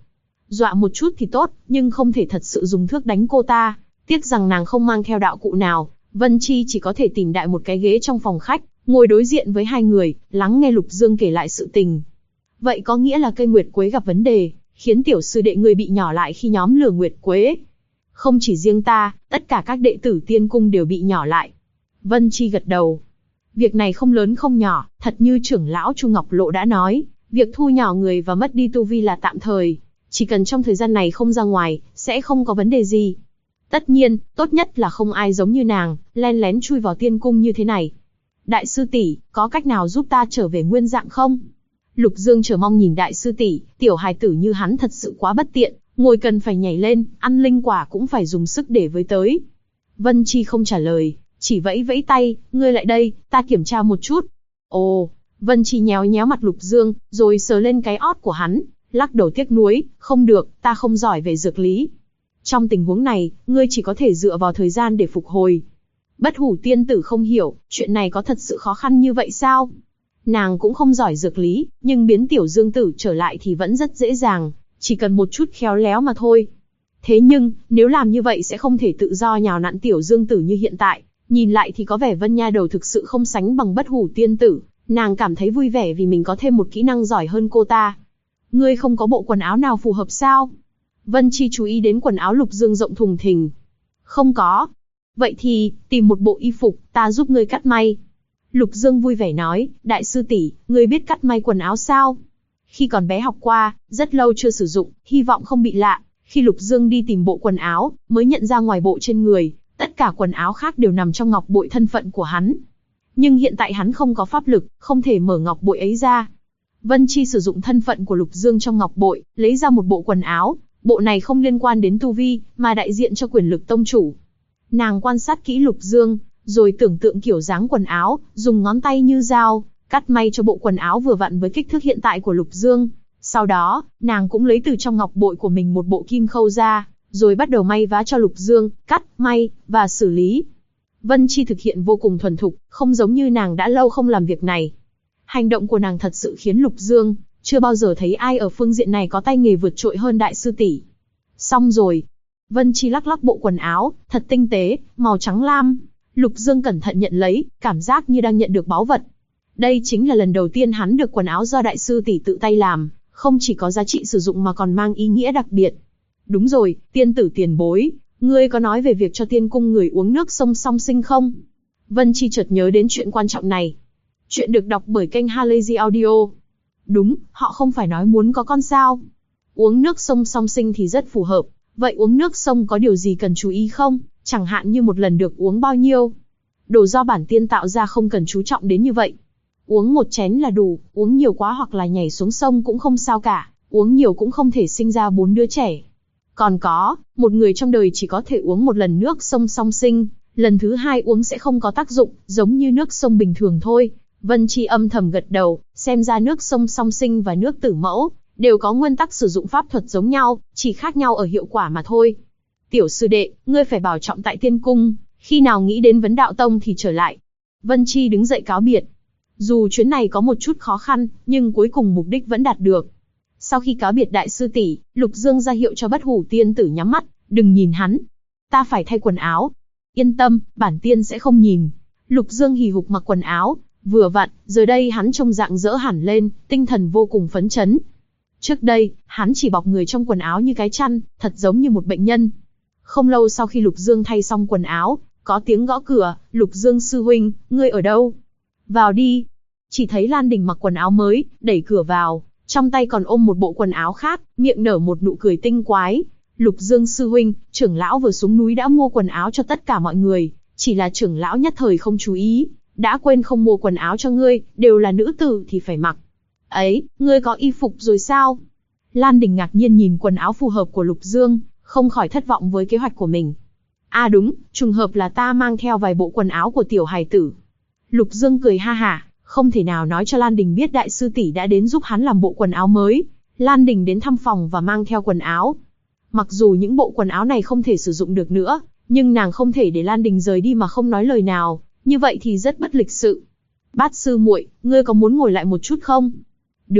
Dọa một chút thì tốt, nhưng không thể thật sự dùng thước đánh cô ta. Tiếc rằng nàng không mang theo đạo cụ nào, Vân Chi chỉ có thể tìm đại một cái ghế trong phòng khách, ngồi đối diện với hai người, lắng nghe Lục Dương kể lại sự tình. Vậy có nghĩa là cây Nguyệt Quế gặp vấn đề, khiến tiểu sư đệ người bị nhỏ lại khi nhóm lửa Nguyệt Quế. Không chỉ riêng ta, tất cả các đệ tử Tiên Cung đều bị nhỏ lại. Vân Chi gật đầu. Việc này không lớn không nhỏ, thật như trưởng lão Chu Ngọc Lộ đã nói, việc thu nhỏ người và mất đi tu vi là tạm thời. Chỉ cần trong thời gian này không ra ngoài, sẽ không có vấn đề gì. Tất nhiên, tốt nhất là không ai giống như nàng, len lén chui vào Tiên Cung như thế này. Đại sư tỷ, có cách nào giúp ta trở về nguyên dạng không? Lục Dương chờ mong nhìn đại sư tỷ, tiểu hài tử như hắn thật sự quá bất tiện, ngồi cần phải nhảy lên, ăn linh quả cũng phải dùng sức để với tới. Vân Chi không trả lời, chỉ vẫy vẫy tay, ngươi lại đây, ta kiểm tra một chút. Ồ, Vân Chi nhéo nhéo mặt Lục Dương, rồi sờ lên cái ót của hắn, lắc đầu tiếc nuối, không được, ta không giỏi về dược lý. Trong tình huống này, ngươi chỉ có thể dựa vào thời gian để phục hồi. Bất Hủ tiên tử không hiểu, chuyện này có thật sự khó khăn như vậy sao? Nàng cũng không giỏi dược lý, nhưng biến tiểu Dương tử trở lại thì vẫn rất dễ dàng, chỉ cần một chút khéo léo mà thôi. Thế nhưng, nếu làm như vậy sẽ không thể tự do nhào nặn tiểu Dương tử như hiện tại, nhìn lại thì có vẻ Vân nha đầu thực sự không sánh bằng Bất Hủ tiên tử, nàng cảm thấy vui vẻ vì mình có thêm một kỹ năng giỏi hơn cô ta. Ngươi không có bộ quần áo nào phù hợp sao? Vân Chi chú ý đến quần áo Lục Dương rộng thùng thình. Không có. Vậy thì, tìm một bộ y phục, ta giúp ngươi cắt may. Lục Dương vui vẻ nói, đại sư tỷ, ngươi biết cắt may quần áo sao? Khi còn bé học qua, rất lâu chưa sử dụng, hy vọng không bị lạ. Khi Lục Dương đi tìm bộ quần áo, mới nhận ra ngoài bộ trên người, tất cả quần áo khác đều nằm trong ngọc bội thân phận của hắn. Nhưng hiện tại hắn không có pháp lực, không thể mở ngọc bội ấy ra. Vân Chi sử dụng thân phận của Lục Dương trong ngọc bội, lấy ra một bộ quần áo. Bộ này không liên quan đến tu vi, mà đại diện cho quyền lực tông chủ. Nàng quan sát kỹ Lục Dương, rồi tưởng tượng kiểu dáng quần áo, dùng ngón tay như dao, cắt may cho bộ quần áo vừa vặn với kích thước hiện tại của Lục Dương. Sau đó, nàng cũng lấy từ trong ngọc bội của mình một bộ kim khâu ra, rồi bắt đầu may vá cho Lục Dương, cắt, may, và xử lý. Vân Chi thực hiện vô cùng thuần thục, không giống như nàng đã lâu không làm việc này. Hành động của nàng thật sự khiến Lục Dương chưa bao giờ thấy ai ở phương diện này có tay nghề vượt trội hơn đại sư tỷ. Xong rồi. Vân Chi lắc lắc bộ quần áo, thật tinh tế, màu trắng lam. Lục Dương cẩn thận nhận lấy, cảm giác như đang nhận được báu vật. Đây chính là lần đầu tiên hắn được quần áo do đại sư tỷ tự tay làm, không chỉ có giá trị sử dụng mà còn mang ý nghĩa đặc biệt. Đúng rồi, tiên tử tiền bối, ngươi có nói về việc cho Tiên Cung người uống nước sông song sinh không? Vân Chi chợt nhớ đến chuyện quan trọng này. Chuyện được đọc bởi kênh Halazy Audio. Đúng, họ không phải nói muốn có con sao? Uống nước sông song sinh thì rất phù hợp. Vậy uống nước sông có điều gì cần chú ý không? Chẳng hạn như một lần được uống bao nhiêu? Đồ do bản tiên tạo ra không cần chú trọng đến như vậy. Uống một chén là đủ, uống nhiều quá hoặc là nhảy xuống sông cũng không sao cả, uống nhiều cũng không thể sinh ra 4 đứa trẻ. Còn có, một người trong đời chỉ có thể uống một lần nước sông song sinh, lần thứ hai uống sẽ không có tác dụng, giống như nước sông bình thường thôi. Vân Chi âm thầm gật đầu, xem ra nước sông song sinh và nước tử mẫu đều có nguyên tắc sử dụng pháp thuật giống nhau, chỉ khác nhau ở hiệu quả mà thôi. Tiểu sư đệ, ngươi phải bảo trọng tại Tiên Cung, khi nào nghĩ đến Vấn Đạo Tông thì trở lại. Vân Chi đứng dậy cáo biệt. Dù chuyến này có một chút khó khăn, nhưng cuối cùng mục đích vẫn đạt được. Sau khi cáo biệt đại sư tỷ, Lục Dương ra hiệu cho Bất Hủ tiên tử nhắm mắt, đừng nhìn hắn. Ta phải thay quần áo. Yên tâm, bản tiên sẽ không nhìn. Lục Dương hì hục mặc quần áo, vừa vặn, giờ đây hắn trông rạng rỡ hẳn lên, tinh thần vô cùng phấn chấn. Trước đây, hắn chỉ bọc người trong quần áo như cái chăn, thật giống như một bệnh nhân. Không lâu sau khi Lục Dương thay xong quần áo, có tiếng gõ cửa, Lục Dương sư huynh, ngươi ở đâu? Vào đi. Chỉ thấy Lan Đình mặc quần áo mới, đẩy cửa vào, trong tay còn ôm một bộ quần áo khác, miệng nở một nụ cười tinh quái. Lục Dương sư huynh, trưởng lão vừa xuống núi đã mua quần áo cho tất cả mọi người, chỉ là trưởng lão nhất thời không chú ý, đã quên không mua quần áo cho ngươi, đều là nữ tử thì phải mặc. Ấy, ngươi có y phục rồi sao? Lan Đình ngạc nhiên nhìn quần áo phù hợp của Lục Dương, không khỏi thất vọng với kế hoạch của mình. À đúng, trùng hợp là ta mang theo vài bộ quần áo của tiểu hài tử. Lục Dương cười ha hả, không thể nào nói cho Lan Đình biết đại sư tỷ đã đến giúp hắn làm bộ quần áo mới. Lan Đình đến thăm phòng và mang theo quần áo. Mặc dù những bộ quần áo này không thể sử dụng được nữa, nhưng nàng không thể để Lan Đình rời đi mà không nói lời nào, như vậy thì rất bất lịch sự. Bát sư muội, ngươi có muốn ngồi lại một chút không? Được.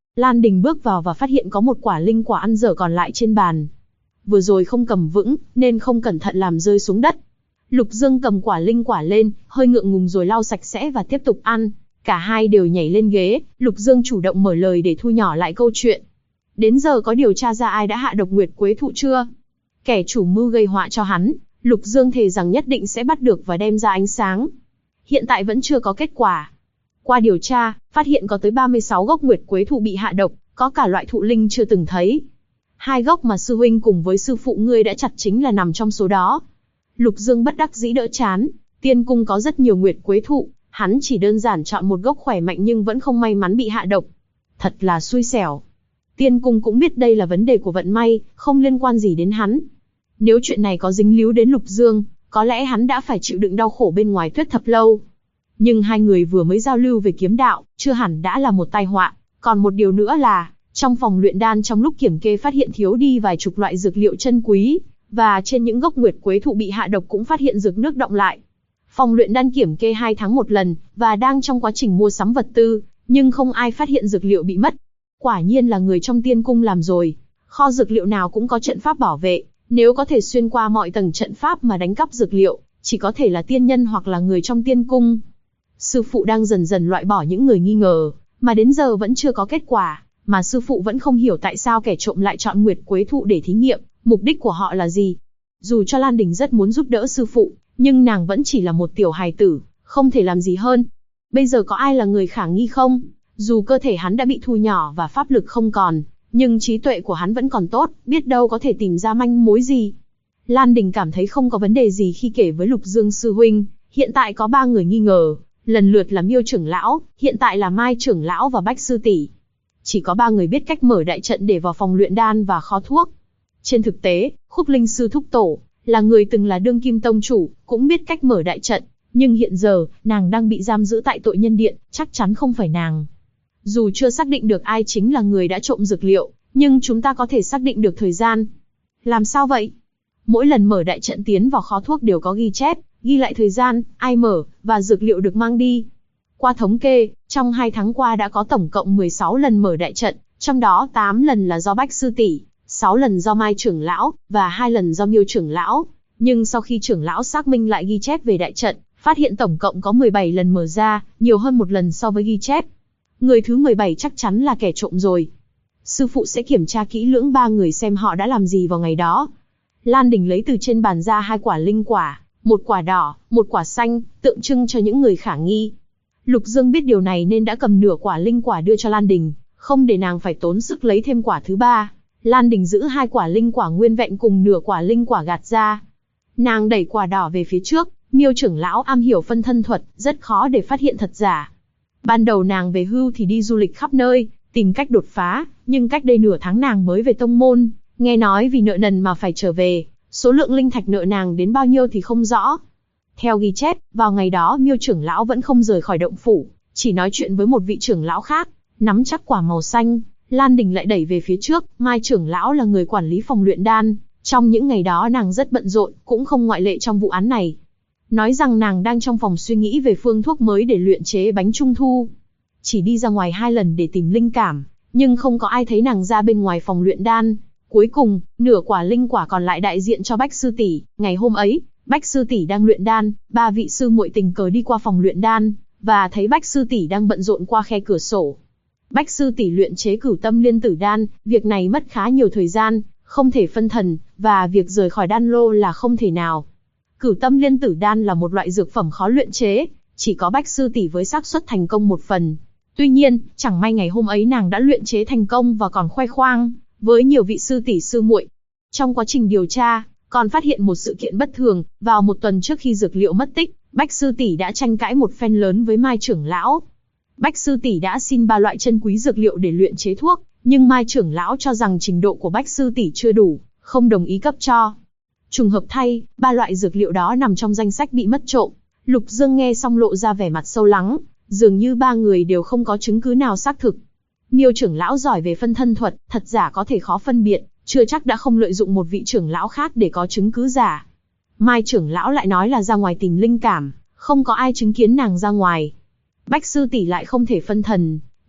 Lan Đình bước vào và phát hiện có một quả linh quả ăn dở còn lại trên bàn. Vừa rồi không cầm vững, nên không cẩn thận làm rơi xuống đất. Lục Dương cầm quả linh quả lên, hơi ngượng ngùng rồi lau sạch sẽ và tiếp tục ăn. Cả hai đều nhảy lên ghế, Lục Dương chủ động mở lời để thu nhỏ lại câu chuyện. Đến giờ có điều tra ra ai đã hạ độc Nguyệt Quế Thụ chưa? Kẻ chủ mưu gây họa cho hắn, Lục Dương thề rằng nhất định sẽ bắt được và đem ra ánh sáng. Hiện tại vẫn chưa có kết quả. Qua điều tra, phát hiện có tới 36 gốc Nguyệt Quế Thụ bị hạ độc, có cả loại thụ linh chưa từng thấy. 2 gốc mà sư huynh cùng với sư phụ ngươi đã chặt chính là nằm trong số đó. Lục Dương bất đắc dĩ đỡ chán, Tiên Cung có rất nhiều Nguyệt Quế Thụ, hắn chỉ đơn giản chọn một gốc khỏe mạnh nhưng vẫn không may mắn bị hạ độc. Thật là xui xẻo. Tiên Cung cũng biết đây là vấn đề của vận may, không liên quan gì đến hắn. Nếu chuyện này có dính líu đến Lục Dương, có lẽ hắn đã phải chịu đựng đau khổ bên ngoài Tuyết Thập Lâu. Nhưng hai người vừa mới giao lưu về kiếm đạo, chưa hẳn đã là một tai họa. Còn một điều nữa là, trong phòng luyện đan trong lúc kiểm kê phát hiện thiếu đi vài chục loại dược liệu chân quý, và trên những gốc Nguyệt Quế Thụ bị hạ độc cũng phát hiện dược nước đọng lại. Phòng luyện đan kiểm kê 2 tháng một lần, và đang trong quá trình mua sắm vật tư, nhưng không ai phát hiện dược liệu bị mất. Quả nhiên là người trong Tiên Cung làm rồi. Kho dược liệu nào cũng có trận pháp bảo vệ, nếu có thể xuyên qua mọi tầng trận pháp mà đánh cắp dược liệu, chỉ có thể là tiên nhân hoặc là người trong Tiên Cung. Sư phụ đang dần dần loại bỏ những người nghi ngờ, mà đến giờ vẫn chưa có kết quả, mà sư phụ vẫn không hiểu tại sao kẻ trộm lại chọn Nguyệt Quế Thụ để thí nghiệm, mục đích của họ là gì. Dù cho Lan Đình rất muốn giúp đỡ sư phụ, nhưng nàng vẫn chỉ là một tiểu hài tử, không thể làm gì hơn. Bây giờ có ai là người khả nghi không? Dù cơ thể hắn đã bị thu nhỏ và pháp lực không còn, nhưng trí tuệ của hắn vẫn còn tốt, biết đâu có thể tìm ra manh mối gì. Lan Đình cảm thấy không có vấn đề gì khi kể với Lục Dương sư huynh, hiện tại có 3 người nghi ngờ, lần lượt là Miêu trưởng lão, hiện tại là Mai trưởng lão và Bách sư tỷ. Chỉ có 3 người biết cách mở đại trận để vào phòng luyện đan và kho thuốc. Trên thực tế, Khúc Linh sư thúc tổ là người từng là đương kim tông chủ, cũng biết cách mở đại trận, nhưng hiện giờ nàng đang bị giam giữ tại tội nhân điện, chắc chắn không phải nàng. Dù chưa xác định được ai chính là người đã trộm dược liệu, nhưng chúng ta có thể xác định được thời gian. Làm sao vậy? Mỗi lần mở đại trận tiến vào kho thuốc đều có ghi chép, ghi lại thời gian, ai mở, và dược liệu được mang đi. Qua thống kê, trong 2 tháng qua đã có tổng cộng 16 lần mở đại trận, trong đó 8 lần là do Bách sư tỷ, 6 lần do Mai trưởng lão, và 2 lần do Miêu trưởng lão. Nhưng sau khi trưởng lão xác minh lại ghi chép về đại trận, phát hiện tổng cộng có 17 lần mở ra, nhiều hơn 1 lần so với ghi chép. Người thứ 17 chắc chắn là kẻ trộm rồi. Sư phụ sẽ kiểm tra kỹ lưỡng 3 người xem họ đã làm gì vào ngày đó. Lan Đình lấy từ trên bàn ra 2 quả linh quả, 1 quả đỏ, 1 quả xanh, tượng trưng cho những người khả nghi. Lục Dương biết điều này nên đã cầm nửa quả linh quả đưa cho Lan Đình, không để nàng phải tốn sức lấy thêm quả thứ 3. Lan Đình giữ 2 quả linh quả nguyên vẹn cùng nửa quả linh quả gạt ra. Nàng đẩy quả đỏ về phía trước, Miêu trưởng lão am hiểu phân thân thuật, rất khó để phát hiện thật giả. Ban đầu nàng về hưu thì đi du lịch khắp nơi, tìm cách đột phá, nhưng cách đây nửa tháng nàng mới về tông môn, nghe nói vì nợ nần mà phải trở về, số lượng linh thạch nợ nàng đến bao nhiêu thì không rõ. Theo ghi chép, vào ngày đó Miêu trưởng lão vẫn không rời khỏi động phủ, chỉ nói chuyện với một vị trưởng lão khác, nắm chắc quả màu xanh. Lan Đình lại đẩy về phía trước, Mai trưởng lão là người quản lý phòng luyện đan, trong những ngày đó nàng rất bận rộn, cũng không ngoại lệ trong vụ án này. Nói rằng nàng đang trong phòng suy nghĩ về phương thuốc mới để luyện chế bánh trung thu. Chỉ đi ra ngoài 2 lần để tìm linh cảm, nhưng không có ai thấy nàng ra bên ngoài phòng luyện đan. Cuối cùng, nửa quả linh quả còn lại đại diện cho Bách sư tỷ. Ngày hôm ấy, Bách sư tỷ đang luyện đan, 3 vị sư muội tình cờ đi qua phòng luyện đan, và thấy Bách sư tỷ đang bận rộn qua khe cửa sổ. Bách sư tỷ luyện chế Cửu Tâm Liên Tử đan, việc này mất khá nhiều thời gian, không thể phân thần, và việc rời khỏi đan lô là không thể nào. Cửu Tâm Liên Tử đan là một loại dược phẩm khó luyện chế, chỉ có Bách sư tỷ với xác suất thành công 1 phần. Tuy nhiên, chẳng may ngày hôm ấy nàng đã luyện chế thành công và còn khoe khoang với nhiều vị sư tỷ sư muội. Trong quá trình điều tra, còn phát hiện một sự kiện bất thường, vào 1 tuần trước khi dược liệu mất tích, Bách sư tỷ đã tranh cãi một phen lớn với Mai trưởng lão. Bách sư tỷ đã xin 3 loại chân quý dược liệu để luyện chế thuốc, nhưng Mai trưởng lão cho rằng trình độ của Bách sư tỷ chưa đủ, không đồng ý cấp cho. Trùng hợp thay, 3 loại dược liệu đó nằm trong danh sách bị mất trộm. Lục Dương nghe xong lộ ra vẻ mặt sâu lắng, dường như 3 người đều không có chứng cứ nào xác thực. Miêu trưởng lão giỏi về phân thân thuật, thật giả có thể khó phân biệt, chưa chắc đã không lợi dụng một vị trưởng lão khác để có chứng cứ giả. Mai trưởng lão lại nói là ra ngoài tìm linh cảm, không có ai chứng kiến nàng ra ngoài. Bách sư tỷ lại không thể phân thần,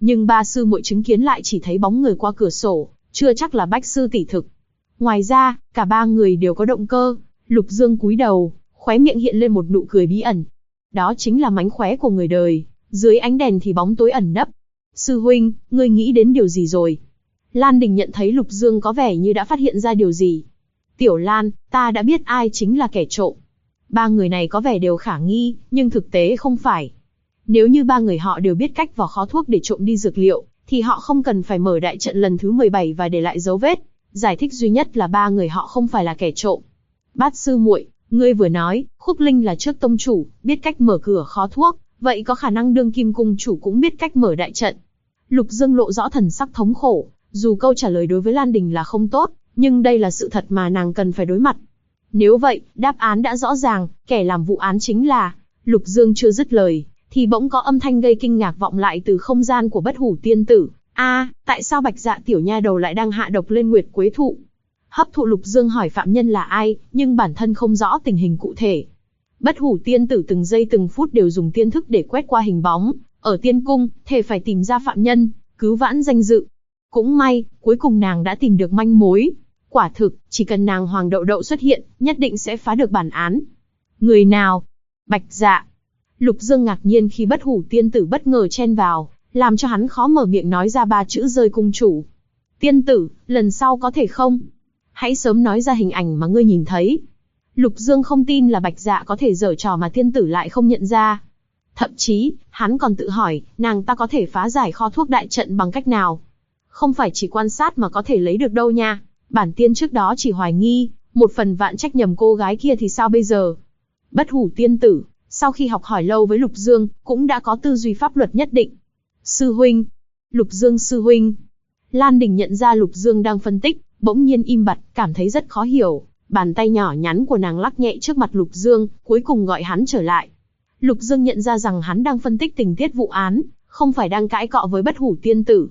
Nhưng ba sư muội chứng kiến lại chỉ thấy bóng người qua cửa sổ, chưa chắc là Bách sư tỷ thực. Ngoài ra, cả ba người đều có động cơ. Lục Dương cúi đầu, khóe miệng hiện lên một nụ cười bí ẩn. Đó chính là mánh khóe của người đời, dưới ánh đèn thì bóng tối ẩn nấp. Sư huynh, ngươi nghĩ đến điều gì rồi? Lan Đình nhận thấy Lục Dương có vẻ như đã phát hiện ra điều gì. Tiểu Lan, ta đã biết ai chính là kẻ trộm. Ba người này có vẻ đều khả nghi, nhưng thực tế không phải. Nếu như ba người họ đều biết cách vào kho thuốc để trộm đi dược liệu, thì họ không cần phải mở đại trận lần thứ 17 và để lại dấu vết. Giải thích duy nhất là ba người họ không phải là kẻ trộm. Bát sư muội, ngươi vừa nói, Khúc Linh là trước tông chủ, biết cách mở cửa kho thuốc, vậy có khả năng đương kim cung chủ cũng biết cách mở đại trận. Lục Dương lộ rõ thần sắc thống khổ, dù câu trả lời đối với Lan Đình là không tốt, nhưng đây là sự thật mà nàng cần phải đối mặt. Nếu vậy, đáp án đã rõ ràng, kẻ làm vụ án chính là... Lục Dương chưa dứt lời, thì bỗng có âm thanh gây kinh ngạc vọng lại từ không gian của Bất Hủ Tiên Tử. Tại sao Bạch Dạ tiểu nha đầu lại đang hạ độc lên Nguyệt Quế Thụ? Hấp thụ Lục Dương hỏi phạm nhân là ai, nhưng bản thân không rõ tình hình cụ thể. Bất Hủ Tiên Tử từng giây từng phút đều dùng tiên thức để quét qua hình bóng, ở tiên cung, thề phải tìm ra phạm nhân, cứu vãn danh dự. Cũng may, cuối cùng nàng đã tìm được manh mối. Quả thực, chỉ cần nàng Hoàng Đậu Đậu xuất hiện, nhất định sẽ phá được bản án. Người nào? Bạch Dạ. Lục Dương ngạc nhiên khi Bất Hủ Tiên Tử bất ngờ chen vào, làm cho hắn khó mở miệng nói ra ba chữ rơi cung chủ. Tiên tử, lần sau có thể không? Hãy sớm nói ra hình ảnh mà ngươi nhìn thấy. Lục Dương không tin là Bạch Dạ có thể giở trò mà tiên tử lại không nhận ra. Thậm chí, hắn còn tự hỏi, nàng ta có thể phá giải kho thuốc đại trận bằng cách nào? Không phải chỉ quan sát mà có thể lấy được đâu nha. Bản tiên trước đó chỉ hoài nghi, một phần vạn trách nhầm cô gái kia thì sao bây giờ? Bất Hủ Tiên Tử, sau khi học hỏi lâu với Lục Dương, cũng đã có tư duy pháp luật nhất định. Sư huynh. Lục Dương sư huynh. Lan Đình nhận ra Lục Dương đang phân tích, bỗng nhiên im bặt, cảm thấy rất khó hiểu. Bàn tay nhỏ nhắn của nàng lắc nhẹ trước mặt Lục Dương, cuối cùng gọi hắn trở lại. Lục Dương nhận ra rằng hắn đang phân tích tình tiết vụ án, không phải đang cãi cọ với Bất Hủ Tiên Tử.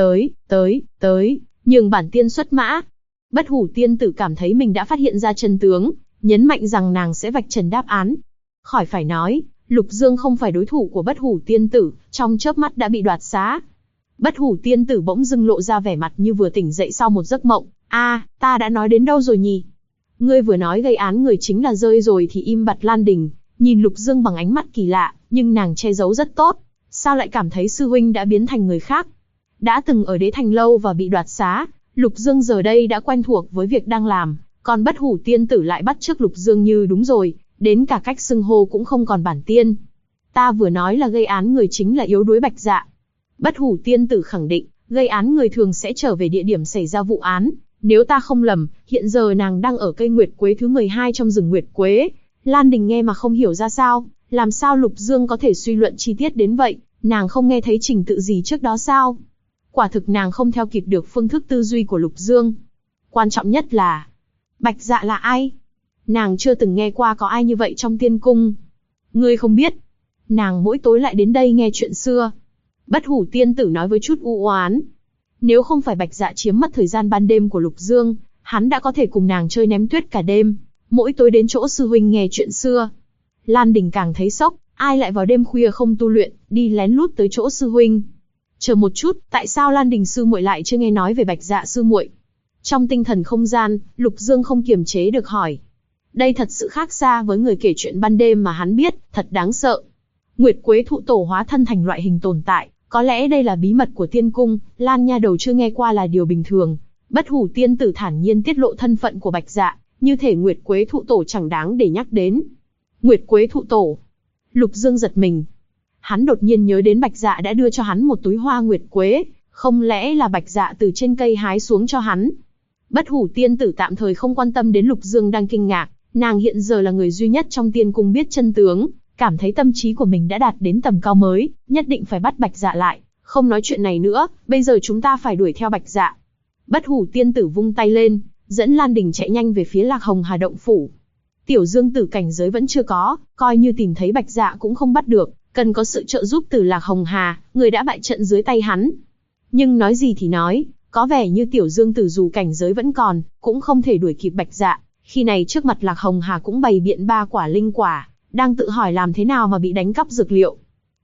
Tới, nhường bản tiên xuất mã. Bất Hủ Tiên Tử cảm thấy mình đã phát hiện ra chân tướng, nhấn mạnh rằng nàng sẽ vạch trần đáp án. Khỏi phải nói, Lục Dương không phải đối thủ của Bất Hủ Tiên Tử, trong chớp mắt đã bị đoạt xá. Bất Hủ Tiên Tử bỗng dưng lộ ra vẻ mặt như vừa tỉnh dậy sau một giấc mộng. Ta đã nói đến đâu rồi nhỉ? Ngươi vừa nói gây án người chính là rơi rồi thì im bặt. Lan Đình nhìn Lục Dương bằng ánh mắt kỳ lạ, nhưng nàng che giấu rất tốt. Sao lại cảm thấy sư huynh đã biến thành người khác? Đã từng ở Đế Thành lâu và bị đoạt xá, Lục Dương giờ đây đã quen thuộc với việc đang làm, còn Bất Hủ Tiên Tử lại bắt chước Lục Dương như đúng rồi, đến cả cách xưng hô cũng không còn bản tiên. Ta vừa nói là gây án người chính là yếu đuối Bạch Dạ. Bất Hủ Tiên Tử khẳng định, gây án người thường sẽ trở về địa điểm xảy ra vụ án. Nếu ta không lầm, hiện giờ nàng đang ở cây Nguyệt Quế thứ 12 trong rừng Nguyệt Quế. Lan Đình nghe mà không hiểu ra sao, làm sao Lục Dương có thể suy luận chi tiết đến vậy, nàng không nghe thấy trình tự gì trước đó sao? Quả thực nàng không theo kịp được phương thức tư duy của Lục Dương. Quan trọng nhất là, Bạch Dạ là ai? Nàng chưa từng nghe qua có ai như vậy trong tiên cung. Ngươi không biết, nàng mỗi tối lại đến đây nghe chuyện xưa. Bất Hủ Tiên Tử nói với chút u oán. Nếu không phải Bạch Dạ chiếm mất thời gian ban đêm của Lục Dương, hắn đã có thể cùng nàng chơi ném tuyết cả đêm, mỗi tối đến chỗ sư huynh nghe chuyện xưa. Lan Đình càng thấy sốc, ai lại vào đêm khuya không tu luyện, đi lén lút tới chỗ sư huynh. Chờ một chút, tại sao Lan Đình sư muội lại chưa nghe nói về Bạch Dạ sư muội? Trong tinh thần không gian, Lục Dương không kiềm chế được hỏi. Đây thật sự khác xa với người kể chuyện ban đêm mà hắn biết, thật đáng sợ. Nguyệt Quế thụ tổ hóa thân thành loại hình tồn tại, có lẽ đây là bí mật của tiên cung, Lan nha đầu chưa nghe qua là điều bình thường. Bất Hủ Tiên Tử thản nhiên tiết lộ thân phận của Bạch Dạ, như thể Nguyệt Quế thụ tổ chẳng đáng để nhắc đến. Nguyệt Quế thụ tổ. Lục Dương giật mình. Hắn đột nhiên nhớ đến Bạch Dạ đã đưa cho hắn một túi hoa Nguyệt Quế, không lẽ là Bạch Dạ từ trên cây hái xuống cho hắn? Bất Hủ Tiên Tử tạm thời không quan tâm đến Lục Dương đang kinh ngạc, nàng hiện giờ là người duy nhất trong tiên cung biết chân tướng, cảm thấy tâm trí của mình đã đạt đến tầm cao mới, nhất định phải bắt Bạch Dạ lại, không nói chuyện này nữa, bây giờ chúng ta phải đuổi theo Bạch Dạ. Bất Hủ Tiên Tử vung tay lên, dẫn Lan Đình chạy nhanh về phía Lạc Hồng Hà động phủ. Tiểu Dương Tử cảnh giới vẫn chưa có, coi như tìm thấy Bạch Dạ cũng không bắt được, cần có sự trợ giúp từ Lạc Hồng Hà, người đã bại trận dưới tay hắn. Nhưng nói gì thì nói, có vẻ như Tiểu Dương Tử dù cảnh giới vẫn còn, cũng không thể đuổi kịp Bạch Dạ. Khi này trước mặt Lạc Hồng Hà cũng bày biện 3 quả linh quả, đang tự hỏi làm thế nào mà bị đánh cắp dược liệu.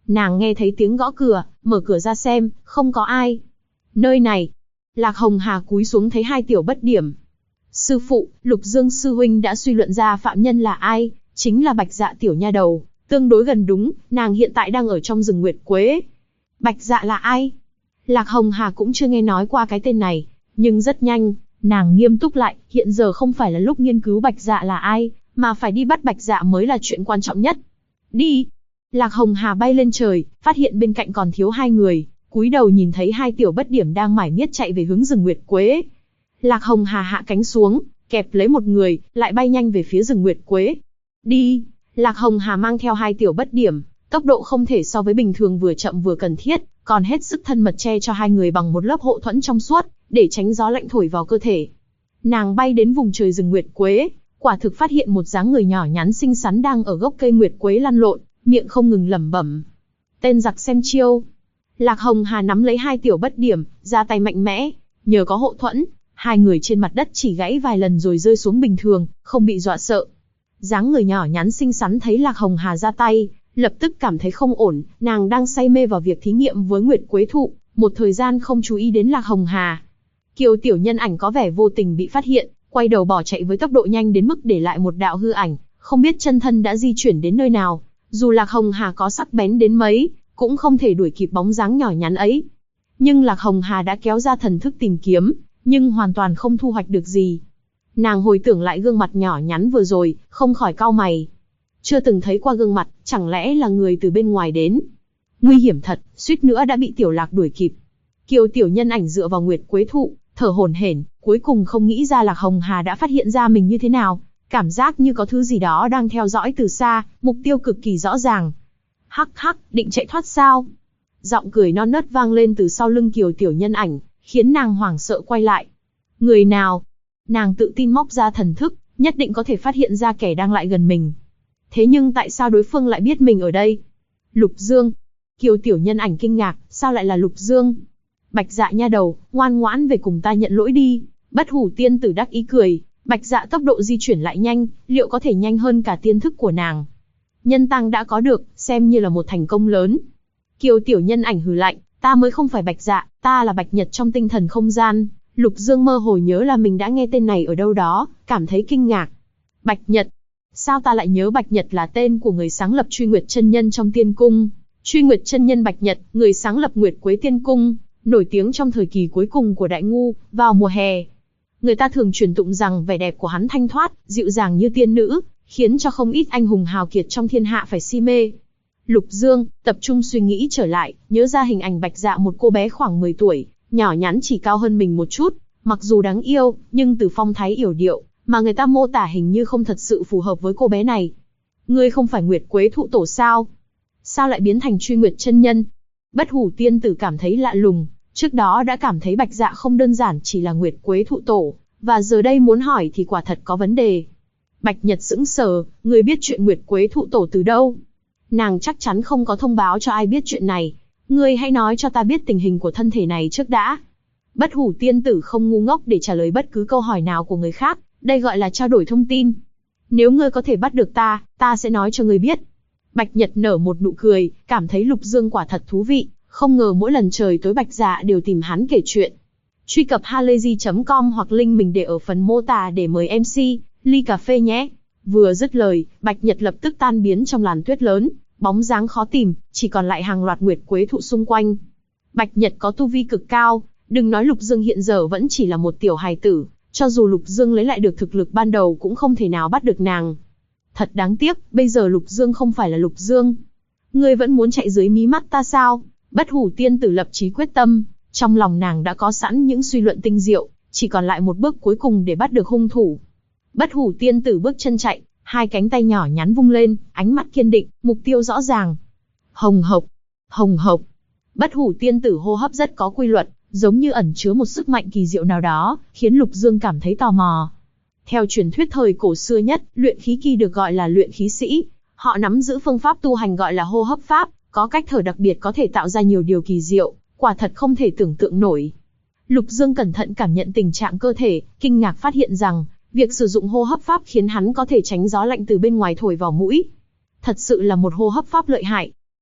Nàng nghe thấy tiếng gõ cửa, mở cửa ra xem, không có ai. Nơi này. Lạc Hồng Hà cúi xuống thấy hai tiểu bất điểm. Sư phụ, Lục Dương sư huynh đã suy luận ra phạm nhân là ai, chính là Bạch Dạ tiểu nha đầu, tương đối gần đúng, nàng hiện tại đang ở trong rừng Nguyệt Quế. Bạch Dạ là ai? Lạc Hồng Hà cũng chưa nghe nói qua cái tên này, nhưng rất nhanh, nàng nghiêm túc lại, hiện giờ không phải là lúc nghiên cứu Bạch Dạ là ai, mà phải đi bắt Bạch Dạ mới là chuyện quan trọng nhất. Đi! Lạc Hồng Hà bay lên trời, phát hiện bên cạnh còn thiếu hai người, cúi đầu nhìn thấy hai tiểu bất điểm đang mải miết chạy về hướng rừng Nguyệt Quế. Lạc Hồng Hà hạ cánh xuống, kẹp lấy một người, lại bay nhanh về phía rừng Nguyệt Quế. Đi! Lạc Hồng Hà mang theo hai tiểu bất điểm, tốc độ không thể so với bình thường, vừa chậm vừa cần thiết, còn hết sức thân mật che cho hai người bằng một lớp hộ thuẫn trong suốt, để tránh gió lạnh thổi vào cơ thể. Nàng bay đến vùng trời rừng Nguyệt Quế, quả thực phát hiện một dáng người nhỏ nhắn xinh xắn đang ở gốc cây Nguyệt Quế lăn lộn, miệng không ngừng lẩm bẩm. Tên giặc xem chiêu. Lạc Hồng Hà nắm lấy hai tiểu bất điểm, ra tay mạnh mẽ, nhờ có hộ thuẫn, hai người trên mặt đất chỉ gãy vài lần rồi rơi xuống bình thường, không bị dọa sợ. Dáng người nhỏ nhắn xinh xắn thấy Lạc Hồng Hà ra tay, lập tức cảm thấy không ổn, nàng đang say mê vào việc thí nghiệm với Nguyệt Quế thụ, một thời gian không chú ý đến Lạc Hồng Hà. Kiều tiểu nhân ảnh có vẻ vô tình bị phát hiện, quay đầu bỏ chạy với tốc độ nhanh đến mức để lại một đạo hư ảnh, không biết chân thân đã di chuyển đến nơi nào. Dù Lạc Hồng Hà có sắc bén đến mấy, cũng không thể đuổi kịp bóng dáng nhỏ nhắn ấy. Nhưng Lạc Hồng Hà đã kéo ra thần thức tìm kiếm, nhưng hoàn toàn không thu hoạch được gì. Nàng hồi tưởng lại gương mặt nhỏ nhắn vừa rồi, không khỏi cau mày. Chưa từng thấy qua gương mặt, chẳng lẽ là người từ bên ngoài đến? Nguy hiểm thật, suýt nữa đã bị Tiểu Lạc đuổi kịp. Kiều tiểu nhân ảnh dựa vào Nguyệt Quế thụ, thở hổn hển, cuối cùng không nghĩ ra Lạc Hồng Hà đã phát hiện ra mình như thế nào. Cảm giác như có thứ gì đó đang theo dõi từ xa, mục tiêu cực kỳ rõ ràng. Hắc hắc, định chạy thoát sao? Giọng cười non nớt vang lên từ sau lưng Kiều tiểu nhân ảnh, khiến nàng hoảng sợ quay lại. Người nào? Nàng tự tin móc ra thần thức, nhất định có thể phát hiện ra kẻ đang lại gần mình. Thế nhưng tại sao đối phương lại biết mình ở đây? Lục Dương. Kiều tiểu nhân ảnh kinh ngạc, sao lại là Lục Dương? Bạch Dạ nha đầu, ngoan ngoãn về cùng ta nhận lỗi đi. Bất Hủ tiên tử đắc ý cười, Bạch Dạ tốc độ di chuyển lại nhanh, liệu có thể nhanh hơn cả tiên thức của nàng? Nhân tăng đã có được, xem như là một thành công lớn. Kiều tiểu nhân ảnh hừ lạnh, ta mới không phải Bạch Dạ, ta là Bạch Nhật trong tinh thần không gian. Lục Dương mơ hồ nhớ là mình đã nghe tên này ở đâu đó, cảm thấy kinh ngạc. Bạch Nhật? Sao ta lại nhớ Bạch Nhật là tên của người sáng lập Truy Nguyệt chân nhân trong Tiên Cung? Truy Nguyệt chân nhân Bạch Nhật, người sáng lập Nguyệt Quế Tiên Cung, nổi tiếng trong thời kỳ cuối cùng của Đại Ngu, vào mùa hè. Người ta thường truyền tụng rằng vẻ đẹp của hắn thanh thoát, dịu dàng như tiên nữ, khiến cho không ít anh hùng hào kiệt trong thiên hạ phải si mê. Lục Dương tập trung suy nghĩ trở lại, nhớ ra hình ảnh Bạch Dạ, một cô bé khoảng 10 tuổi, nhỏ nhắn chỉ cao hơn mình một chút, mặc dù đáng yêu, nhưng từ phong thái yểu điệu, mà người ta mô tả hình như không thật sự phù hợp với cô bé này. Ngươi không phải Nguyệt Quế thụ tổ sao? Sao lại biến thành Truy Nguyệt chân nhân? Bất Hủ tiên tử cảm thấy lạ lùng, trước đó đã cảm thấy Bạch Dạ không đơn giản chỉ là Nguyệt Quế thụ tổ, và giờ đây muốn hỏi thì quả thật có vấn đề. Bạch Nhật sững sờ, ngươi biết chuyện Nguyệt Quế thụ tổ từ đâu? Nàng chắc chắn không có thông báo cho ai biết chuyện này. Ngươi hãy nói cho ta biết tình hình của thân thể này trước đã. Bất Hủ tiên tử không ngu ngốc để trả lời bất cứ câu hỏi nào của người khác, đây gọi là trao đổi thông tin. Nếu ngươi có thể bắt được ta, ta sẽ nói cho ngươi biết. Bạch Nhật nở một nụ cười, cảm thấy Lục Dương quả thật thú vị, không ngờ mỗi lần trời tối Bạch Dạ đều tìm hắn kể chuyện. Truy cập halayzi.com hoặc link mình để ở phần mô tả để mời MC ly cà phê nhé. Vừa dứt lời, Bạch Nhật lập tức tan biến trong làn tuyết lớn, bóng dáng khó tìm, chỉ còn lại hàng loạt Nguyệt Quế thụ xung quanh. Bạch Nhật có tu vi cực cao, đừng nói Lục Dương hiện giờ vẫn chỉ là một tiểu hài tử, cho dù Lục Dương lấy lại được thực lực ban đầu cũng không thể nào bắt được nàng. Thật đáng tiếc, bây giờ Lục Dương không phải là Lục Dương. Ngươi vẫn muốn chạy dưới mí mắt ta sao? Bất Hủ tiên tử lập chí quyết tâm, trong lòng nàng đã có sẵn những suy luận tinh diệu, chỉ còn lại một bước cuối cùng để bắt được hung thủ. Bất Hủ tiên tử bước chân chạy, hai cánh tay nhỏ nhắn vung lên, ánh mắt kiên định, mục tiêu rõ ràng. Hồng hộc, hồng hộc. Bất Hủ tiên tử hô hấp rất có quy luật, giống như ẩn chứa một sức mạnh kỳ diệu nào đó, khiến Lục Dương cảm thấy tò mò. Theo truyền thuyết thời cổ xưa nhất, luyện khí kỳ được gọi là luyện khí sĩ. Họ nắm giữ phương pháp tu hành gọi là hô hấp pháp, có cách thở đặc biệt có thể tạo ra nhiều điều kỳ diệu, quả thật không thể tưởng tượng nổi. Lục Dương cẩn thận cảm nhận tình trạng cơ thể, kinh ngạc phát hiện rằng, việc sử dụng hô hấp pháp khiến hắn có thể tránh gió lạnh từ bên ngoài thổi vào mũi. Thật sự là một hô hấp pháp lợi hại.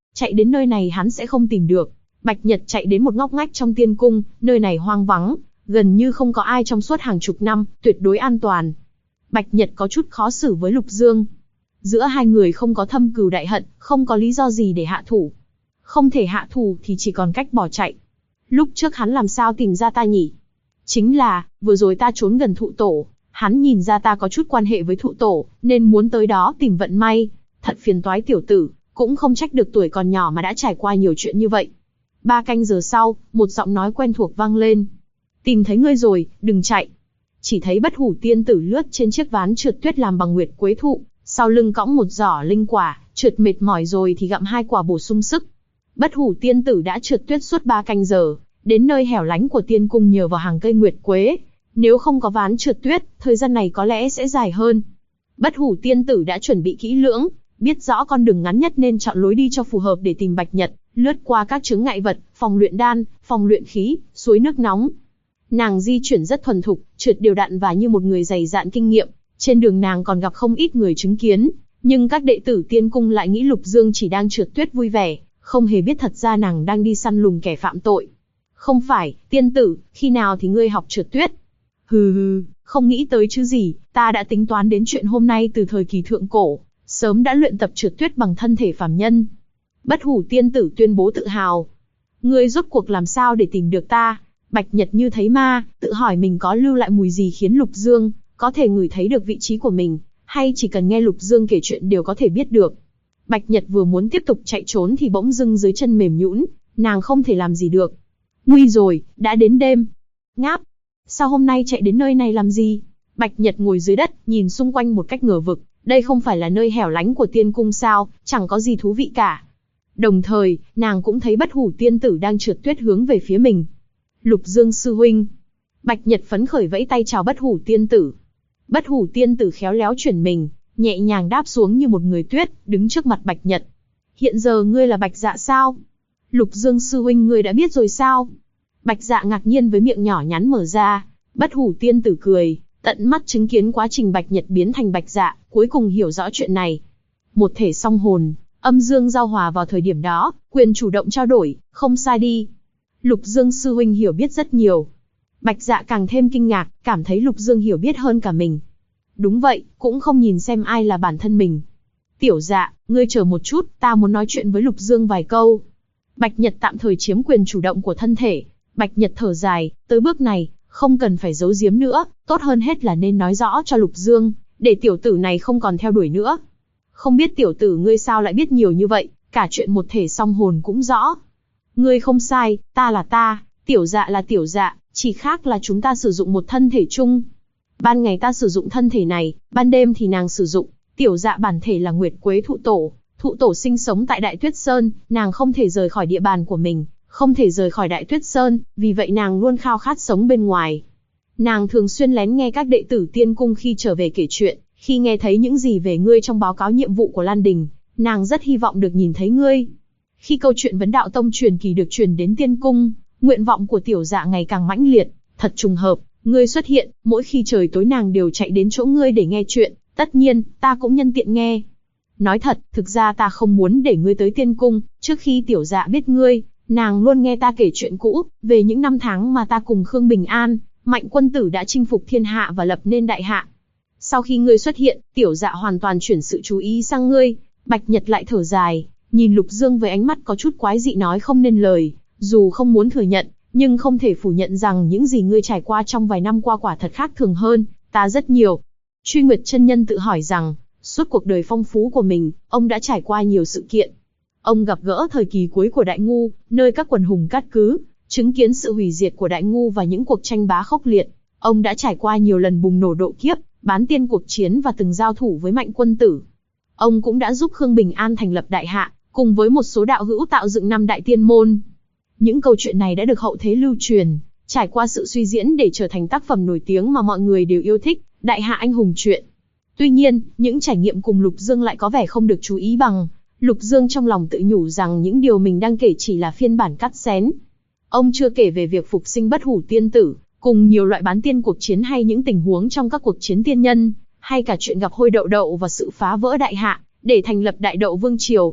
Chạy đến nơi này hắn sẽ không tìm được. Bạch Nhật chạy đến một ngóc ngách trong tiên cung, nơi này hoang vắng, gần như không có ai trong suốt hàng chục năm, tuyệt đối an toàn. Bạch Nhật có chút khó xử với Lục Dương. Giữa hai người không có thâm cừu đại hận, không có lý do gì để hạ thủ. Không thể hạ thủ thì chỉ còn cách bỏ chạy. Lúc trước hắn làm sao tìm ra ta nhỉ? Chính là, vừa rồi ta trốn gần thụ tổ, hắn nhìn ra ta có chút quan hệ với thụ tổ, nên muốn tới đó tìm vận may. Thật phiền toái tiểu tử, cũng không trách được tuổi còn nhỏ mà đã trải qua nhiều chuyện như vậy. 3 canh giờ sau, một giọng nói quen thuộc vang lên. Tìm thấy ngươi rồi, đừng chạy. Chỉ thấy Bất Hủ tiên tử lướt trên chiếc ván trượt tuyết làm bằng nguyệt quế thụ, sau lưng cõng một giỏ linh quả, trượt mệt mỏi rồi thì gặm 2 quả bổ sung sức. Bất Hủ tiên tử đã trượt tuyết suốt 3 canh giờ, đến nơi hẻo lánh của tiên cung nhờ vào hàng cây nguyệt quế. Nếu không có ván trượt tuyết, thời gian này có lẽ sẽ dài hơn. Bất Hủ tiên tử đã chuẩn bị kỹ lưỡng, biết rõ con đường ngắn nhất nên chọn lối đi cho phù hợp để tìm Bạch Nhật, lướt qua các chướng ngại vật, phòng luyện đan, phòng luyện khí, suối nước nóng. Nàng di chuyển rất thuần thục, trượt đều đặn và như một người dày dạn kinh nghiệm. Trên đường nàng còn gặp không ít người chứng kiến, nhưng các đệ tử tiên cung lại nghĩ Lục Dương chỉ đang trượt tuyết vui vẻ, không hề biết thật ra nàng đang đi săn lùng kẻ phạm tội. Không phải, tiên tử, khi nào thì ngươi học trượt tuyết? Hừ hừ, không nghĩ tới chứ gì, ta đã tính toán đến chuyện hôm nay từ thời kỳ thượng cổ, sớm đã luyện tập trượt tuyết bằng thân thể phàm nhân. Bất Hủ tiên tử tuyên bố tự hào. Ngươi rốt cuộc làm sao để tìm được ta? Bạch Nhật như thấy ma, tự hỏi mình có lưu lại mùi gì khiến Lục Dương có thể ngửi thấy được vị trí của mình, hay chỉ cần nghe Lục Dương kể chuyện đều có thể biết được. Bạch Nhật vừa muốn tiếp tục chạy trốn thì bỗng dưng dưới chân mềm nhũn, nàng không thể làm gì được. Nguy rồi, đã đến đêm. Ngáp, sao hôm nay chạy đến nơi này làm gì? Bạch Nhật ngồi dưới đất, nhìn xung quanh một cách ngờ vực, đây không phải là nơi hẻo lánh của tiên cung sao, chẳng có gì thú vị cả. Đồng thời, nàng cũng thấy Bất Hủ tiên tử đang trượt tuyết hướng về phía mình. Lục Dương sư huynh. Bạch Nhật phấn khởi vẫy tay chào Bất Hủ tiên tử. Bất Hủ tiên tử khéo léo chuyển mình, nhẹ nhàng đáp xuống như một người tuyết, đứng trước mặt Bạch Nhật. Hiện giờ ngươi là Bạch Dạ sao? Lục Dương sư huynh ngươi đã biết rồi sao? Bạch Dạ ngạc nhiên với miệng nhỏ nhắn mở ra. Bất Hủ tiên tử cười, tận mắt chứng kiến quá trình Bạch Nhật biến thành Bạch Dạ, cuối cùng hiểu rõ chuyện này. Một thể song hồn, âm dương giao hòa vào thời điểm đó, quyền chủ động trao đổi, không sai đi. Lục Dương sư huynh hiểu biết rất nhiều. Bạch Dạ càng thêm kinh ngạc, cảm thấy Lục Dương hiểu biết hơn cả mình. Đúng vậy, cũng không nhìn xem ai là bản thân mình. Tiểu Dạ, ngươi chờ một chút, ta muốn nói chuyện với Lục Dương vài câu. Bạch Nhật tạm thời chiếm quyền chủ động của thân thể. Bạch Nhật thở dài, tới bước này, không cần phải giấu giếm nữa, tốt hơn hết là nên nói rõ cho Lục Dương, để tiểu tử này không còn theo đuổi nữa. Không biết tiểu tử ngươi sao lại biết nhiều như vậy, cả chuyện một thể song hồn cũng rõ. Ngươi không sai, ta là ta, Tiểu Dạ là Tiểu Dạ, chỉ khác là chúng ta sử dụng một thân thể chung. Ban ngày ta sử dụng thân thể này, ban đêm thì nàng sử dụng. Tiểu Dạ bản thể là Nguyệt Quế thụ tổ sinh sống tại Đại Tuyết Sơn, nàng không thể rời khỏi địa bàn của mình, không thể rời khỏi Đại Tuyết Sơn, vì vậy nàng luôn khao khát sống bên ngoài. Nàng thường xuyên lén nghe các đệ tử tiên cung khi trở về kể chuyện, khi nghe thấy những gì về ngươi trong báo cáo nhiệm vụ của Lan Đình, nàng rất hy vọng được nhìn thấy ngươi. Khi câu chuyện vấn đạo tông truyền kỳ được truyền đến tiên cung, nguyện vọng của Tiểu Dạ ngày càng mãnh liệt, thật trùng hợp, ngươi xuất hiện, mỗi khi trời tối nàng đều chạy đến chỗ ngươi để nghe chuyện, tất nhiên, ta cũng nhân tiện nghe. Nói thật, thực ra ta không muốn để ngươi tới tiên cung, trước khi Tiểu Dạ biết ngươi, nàng luôn nghe ta kể chuyện cũ, về những năm tháng mà ta cùng Khương Bình An, Mạnh Quân Tử đã chinh phục thiên hạ và lập nên đại hạ. Sau khi ngươi xuất hiện, Tiểu Dạ hoàn toàn chuyển sự chú ý sang ngươi. Bạch Nhật lại thở dài, nhìn Lục Dương với ánh mắt có chút quái dị nói không nên lời, dù không muốn thừa nhận, nhưng không thể phủ nhận rằng những gì ngươi trải qua trong vài năm qua quả thật khác thường hơn ta rất nhiều. Truy Nguyệt chân nhân tự hỏi rằng, suốt cuộc đời phong phú của mình, ông đã trải qua nhiều sự kiện. Ông gặp gỡ thời kỳ cuối của Đại Ngu, nơi các quần hùng cát cứ, chứng kiến sự hủy diệt của Đại Ngu và những cuộc tranh bá khốc liệt. Ông đã trải qua nhiều lần bùng nổ độ kiếp, bán tiên cuộc chiến và từng giao thủ với Mạnh Quân Tử. Ông cũng đã giúp Khương Bình An thành lập đại hạ, cùng với một số đạo hữu tạo dựng 5 đại tiên môn. Những câu chuyện này đã được hậu thế lưu truyền, trải qua sự suy diễn để trở thành tác phẩm nổi tiếng mà mọi người đều yêu thích, đại hạ anh hùng truyện. Tuy nhiên, những trải nghiệm cùng Lục Dương lại có vẻ không được chú ý bằng. Lục Dương trong lòng tự nhủ rằng những điều mình đang kể chỉ là phiên bản cắt xén. Ông chưa kể về việc phục sinh Bất Hủ tiên tử, cùng nhiều loại bán tiên cuộc chiến hay những tình huống trong các cuộc chiến tiên nhân, hay cả chuyện gặp Hôi Đậu Đậu và sự phá vỡ đại hạ, để thành lập Đại Đậu Vương Triều.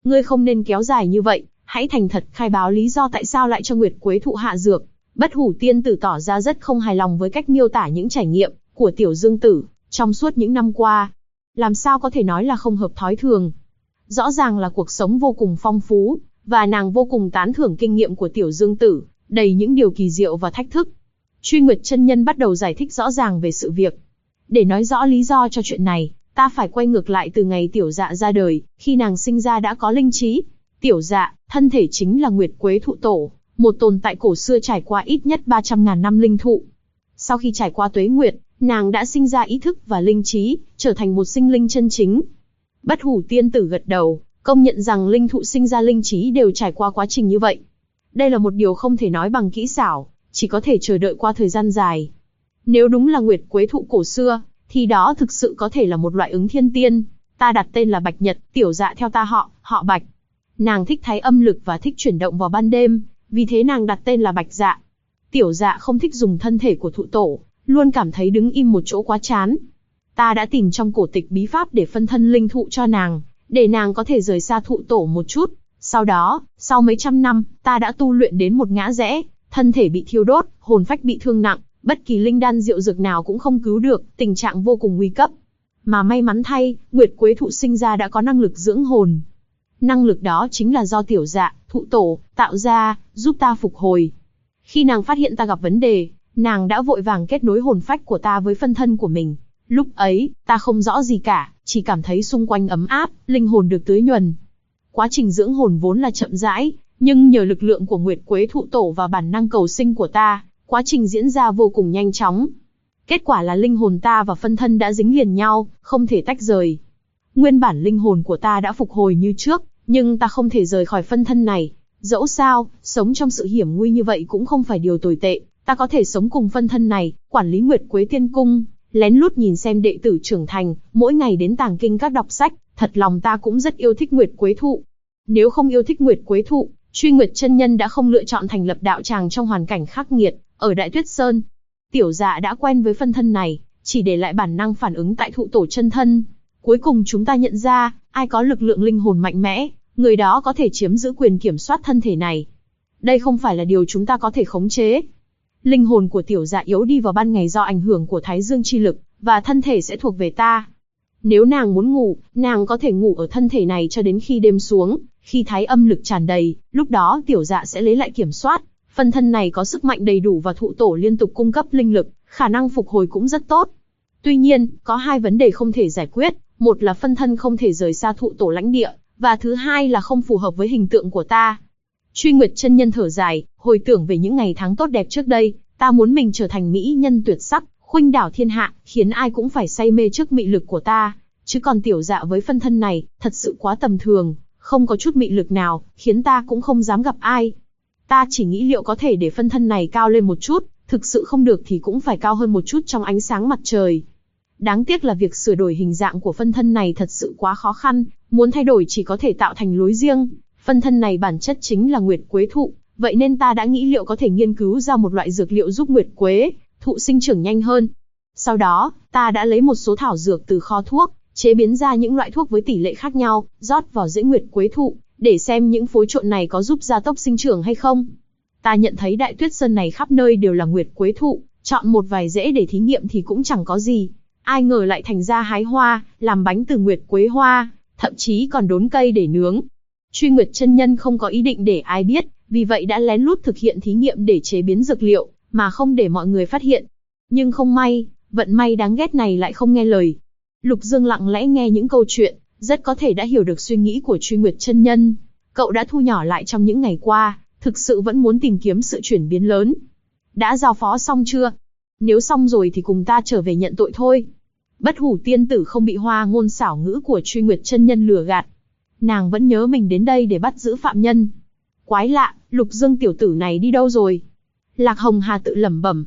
Ngươi không nên kéo dài như vậy, hãy thành thật khai báo lý do tại sao lại cho Nguyệt Quế thụ hạ dược. Bất Hủ tiên tử tỏ ra rất không hài lòng với cách miêu tả những trải nghiệm của Tiểu Dương tử trong suốt những năm qua. Làm sao có thể nói là không hợp thói thường? Rõ ràng là cuộc sống vô cùng phong phú, và nàng vô cùng tán thưởng kinh nghiệm của Tiểu Dương tử, đầy những điều kỳ diệu và thách thức. Truy Nguyệt chân nhân bắt đầu giải thích rõ ràng về sự việc. Để nói rõ lý do cho chuyện này, ta phải quay ngược lại từ ngày Tiểu Dạ ra đời, khi nàng sinh ra đã có linh trí. Tiểu Dạ, thân thể chính là Nguyệt Quế thụ tổ, một tồn tại cổ xưa trải qua ít nhất 300.000 năm linh thụ. Sau khi trải qua tuế nguyệt, nàng đã sinh ra ý thức và linh trí, trở thành một sinh linh chân chính. Bất Hủ tiên tử gật đầu, công nhận rằng linh thụ sinh ra linh trí đều trải qua quá trình như vậy. Đây là một điều không thể nói bằng kỹ xảo, chỉ có thể chờ đợi qua thời gian dài. Nếu đúng là Nguyệt Quế thụ cổ xưa, thì đó thực sự có thể là một loại ứng thiên tiên. Ta đặt tên là Bạch Nhật, Tiểu Dạ theo ta họ Bạch. Nàng thích thái âm lực và thích chuyển động vào ban đêm, vì thế nàng đặt tên là Bạch Dạ. Tiểu Dạ không thích dùng thân thể của thụ tổ, luôn cảm thấy đứng im một chỗ quá chán. Ta đã tìm trong cổ tịch bí pháp để phân thân linh thụ cho nàng, để nàng có thể rời xa thụ tổ một chút. Sau đó, sau mấy trăm năm, ta đã tu luyện đến một ngã rẽ, thân thể bị thiêu đốt, hồn phách bị thương nặng, bất kỳ linh đan diệu dược nào cũng không cứu được, tình trạng vô cùng nguy cấp. Mà may mắn thay, Nguyệt Quế thụ sinh ra đã có năng lực dưỡng hồn. Năng lực đó chính là do Tiểu Dạ, thụ tổ, tạo ra, giúp ta phục hồi. Khi nàng phát hiện ta gặp vấn đề, nàng đã vội vàng kết nối hồn phách của ta với phân thân của mình. Lúc ấy, ta không rõ gì cả, chỉ cảm thấy xung quanh ấm áp, linh hồn được tưới nhuần. Quá trình dưỡng hồn vốn là chậm rãi, nhưng nhờ lực lượng của Nguyệt Quế thụ tổ và bản năng cầu sinh của ta, quá trình diễn ra vô cùng nhanh chóng. Kết quả là linh hồn ta và phân thân đã dính liền nhau, không thể tách rời. Nguyên bản linh hồn của ta đã phục hồi như trước, nhưng ta không thể rời khỏi phân thân này. Dẫu sao, sống trong sự hiểm nguy như vậy cũng không phải điều tồi tệ, ta có thể sống cùng phân thân này, quản lý Nguyệt Quế Tiên Cung, lén lút nhìn xem đệ tử trưởng thành, mỗi ngày đến tàng kinh các đọc sách, thật lòng ta cũng rất yêu thích Nguyệt Quế thụ. Nếu không yêu thích Nguyệt Quế thụ, Truy Nguyệt chân nhân đã không lựa chọn thành lập đạo tràng trong hoàn cảnh khắc nghiệt, ở Đại Tuyết Sơn. Tiểu Dạ đã quen với phân thân này, chỉ để lại bản năng phản ứng tại thụ tổ chân thân. Cuối cùng chúng ta nhận ra, ai có lực lượng linh hồn mạnh mẽ, người đó có thể chiếm giữ quyền kiểm soát thân thể này. Đây không phải là điều chúng ta có thể khống chế. Linh hồn của Tiểu Dạ yếu đi vào ban ngày do ảnh hưởng của Thái Dương chi lực, và thân thể sẽ thuộc về ta. Nếu nàng muốn ngủ, nàng có thể ngủ ở thân thể này cho đến khi đêm xuống, khi thái âm lực tràn đầy, lúc đó Tiểu Dạ sẽ lấy lại kiểm soát. Phân thân này có sức mạnh đầy đủ và thụ tổ liên tục cung cấp linh lực, khả năng phục hồi cũng rất tốt. Tuy nhiên, có hai vấn đề không thể giải quyết, một là phân thân không thể rời xa thụ tổ lãnh địa, và thứ hai là không phù hợp với hình tượng của ta. Truy Nguyệt chân nhân thở dài, hồi tưởng về những ngày tháng tốt đẹp trước đây, ta muốn mình trở thành mỹ nhân tuyệt sắc, khuynh đảo thiên hạ, khiến ai cũng phải say mê trước mị lực của ta. Chứ còn Tiểu Dạ với phân thân này, thật sự quá tầm thường, không có chút mị lực nào, khiến ta cũng không dám gặp ai. Ta chỉ nghĩ liệu có thể để phân thân này cao lên một chút, thực sự không được thì cũng phải cao hơn một chút trong ánh sáng mặt trời. Đáng tiếc là việc sửa đổi hình dạng của phân thân này thật sự quá khó khăn, muốn thay đổi chỉ có thể tạo thành lối riêng. Phân thân này bản chất chính là Nguyệt Quế thụ, vậy nên ta đã nghĩ liệu có thể nghiên cứu ra một loại dược liệu giúp Nguyệt Quế thụ sinh trưởng nhanh hơn. Sau đó, ta đã lấy một số thảo dược từ kho thuốc, chế biến ra những loại thuốc với tỷ lệ khác nhau, rót vào rễ Nguyệt Quế thụ, để xem những phối trộn này có giúp gia tốc sinh trưởng hay không. Ta nhận thấy Đại Tuyết Sơn này khắp nơi đều là Nguyệt Quế thụ, chọn một vài rễ để thí nghiệm thì cũng chẳng có gì. Ai ngờ lại thành ra hái hoa, làm bánh từ Nguyệt Quế hoa, thậm chí còn đốn cây để nướng. Truy Nguyệt chân nhân không có ý định để ai biết, vì vậy đã lén lút thực hiện thí nghiệm để chế biến dược liệu, mà không để mọi người phát hiện. Nhưng không may, vận may đáng ghét này lại không nghe lời. Lục Dương lặng lẽ nghe những câu chuyện, rất có thể đã hiểu được suy nghĩ của Truy Nguyệt chân nhân. Cậu đã thu nhỏ lại trong những ngày qua, thực sự vẫn muốn tìm kiếm sự chuyển biến lớn. Đã giao phó xong chưa? Nếu xong rồi thì cùng ta trở về nhận tội thôi. Bất Hủ tiên tử không bị hoa ngôn xảo ngữ của Truy Nguyệt chân nhân lừa gạt. Nàng vẫn nhớ mình đến đây để bắt giữ phạm nhân. Quái lạ, Lục Dương tiểu tử này đi đâu rồi? Lạc Hồng Hà tự lẩm bẩm.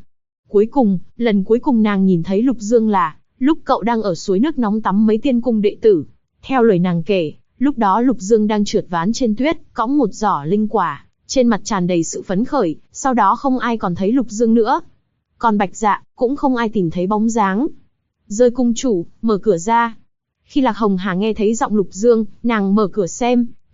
Lần cuối cùng nàng nhìn thấy Lục Dương là lúc cậu đang ở suối nước nóng tắm mấy tiên cung đệ tử. Theo lời nàng kể, lúc đó Lục Dương đang trượt ván trên tuyết, cõng một giỏ linh quả, trên mặt tràn đầy sự phấn khởi, sau đó không ai còn thấy Lục Dương nữa. Còn Bạch Dạ, cũng không ai tìm thấy bóng dáng. Rơi cung chủ, mở cửa ra. Khi Lạc Hồng Hà nghe thấy giọng Lục Dương, nàng mở cửa xem,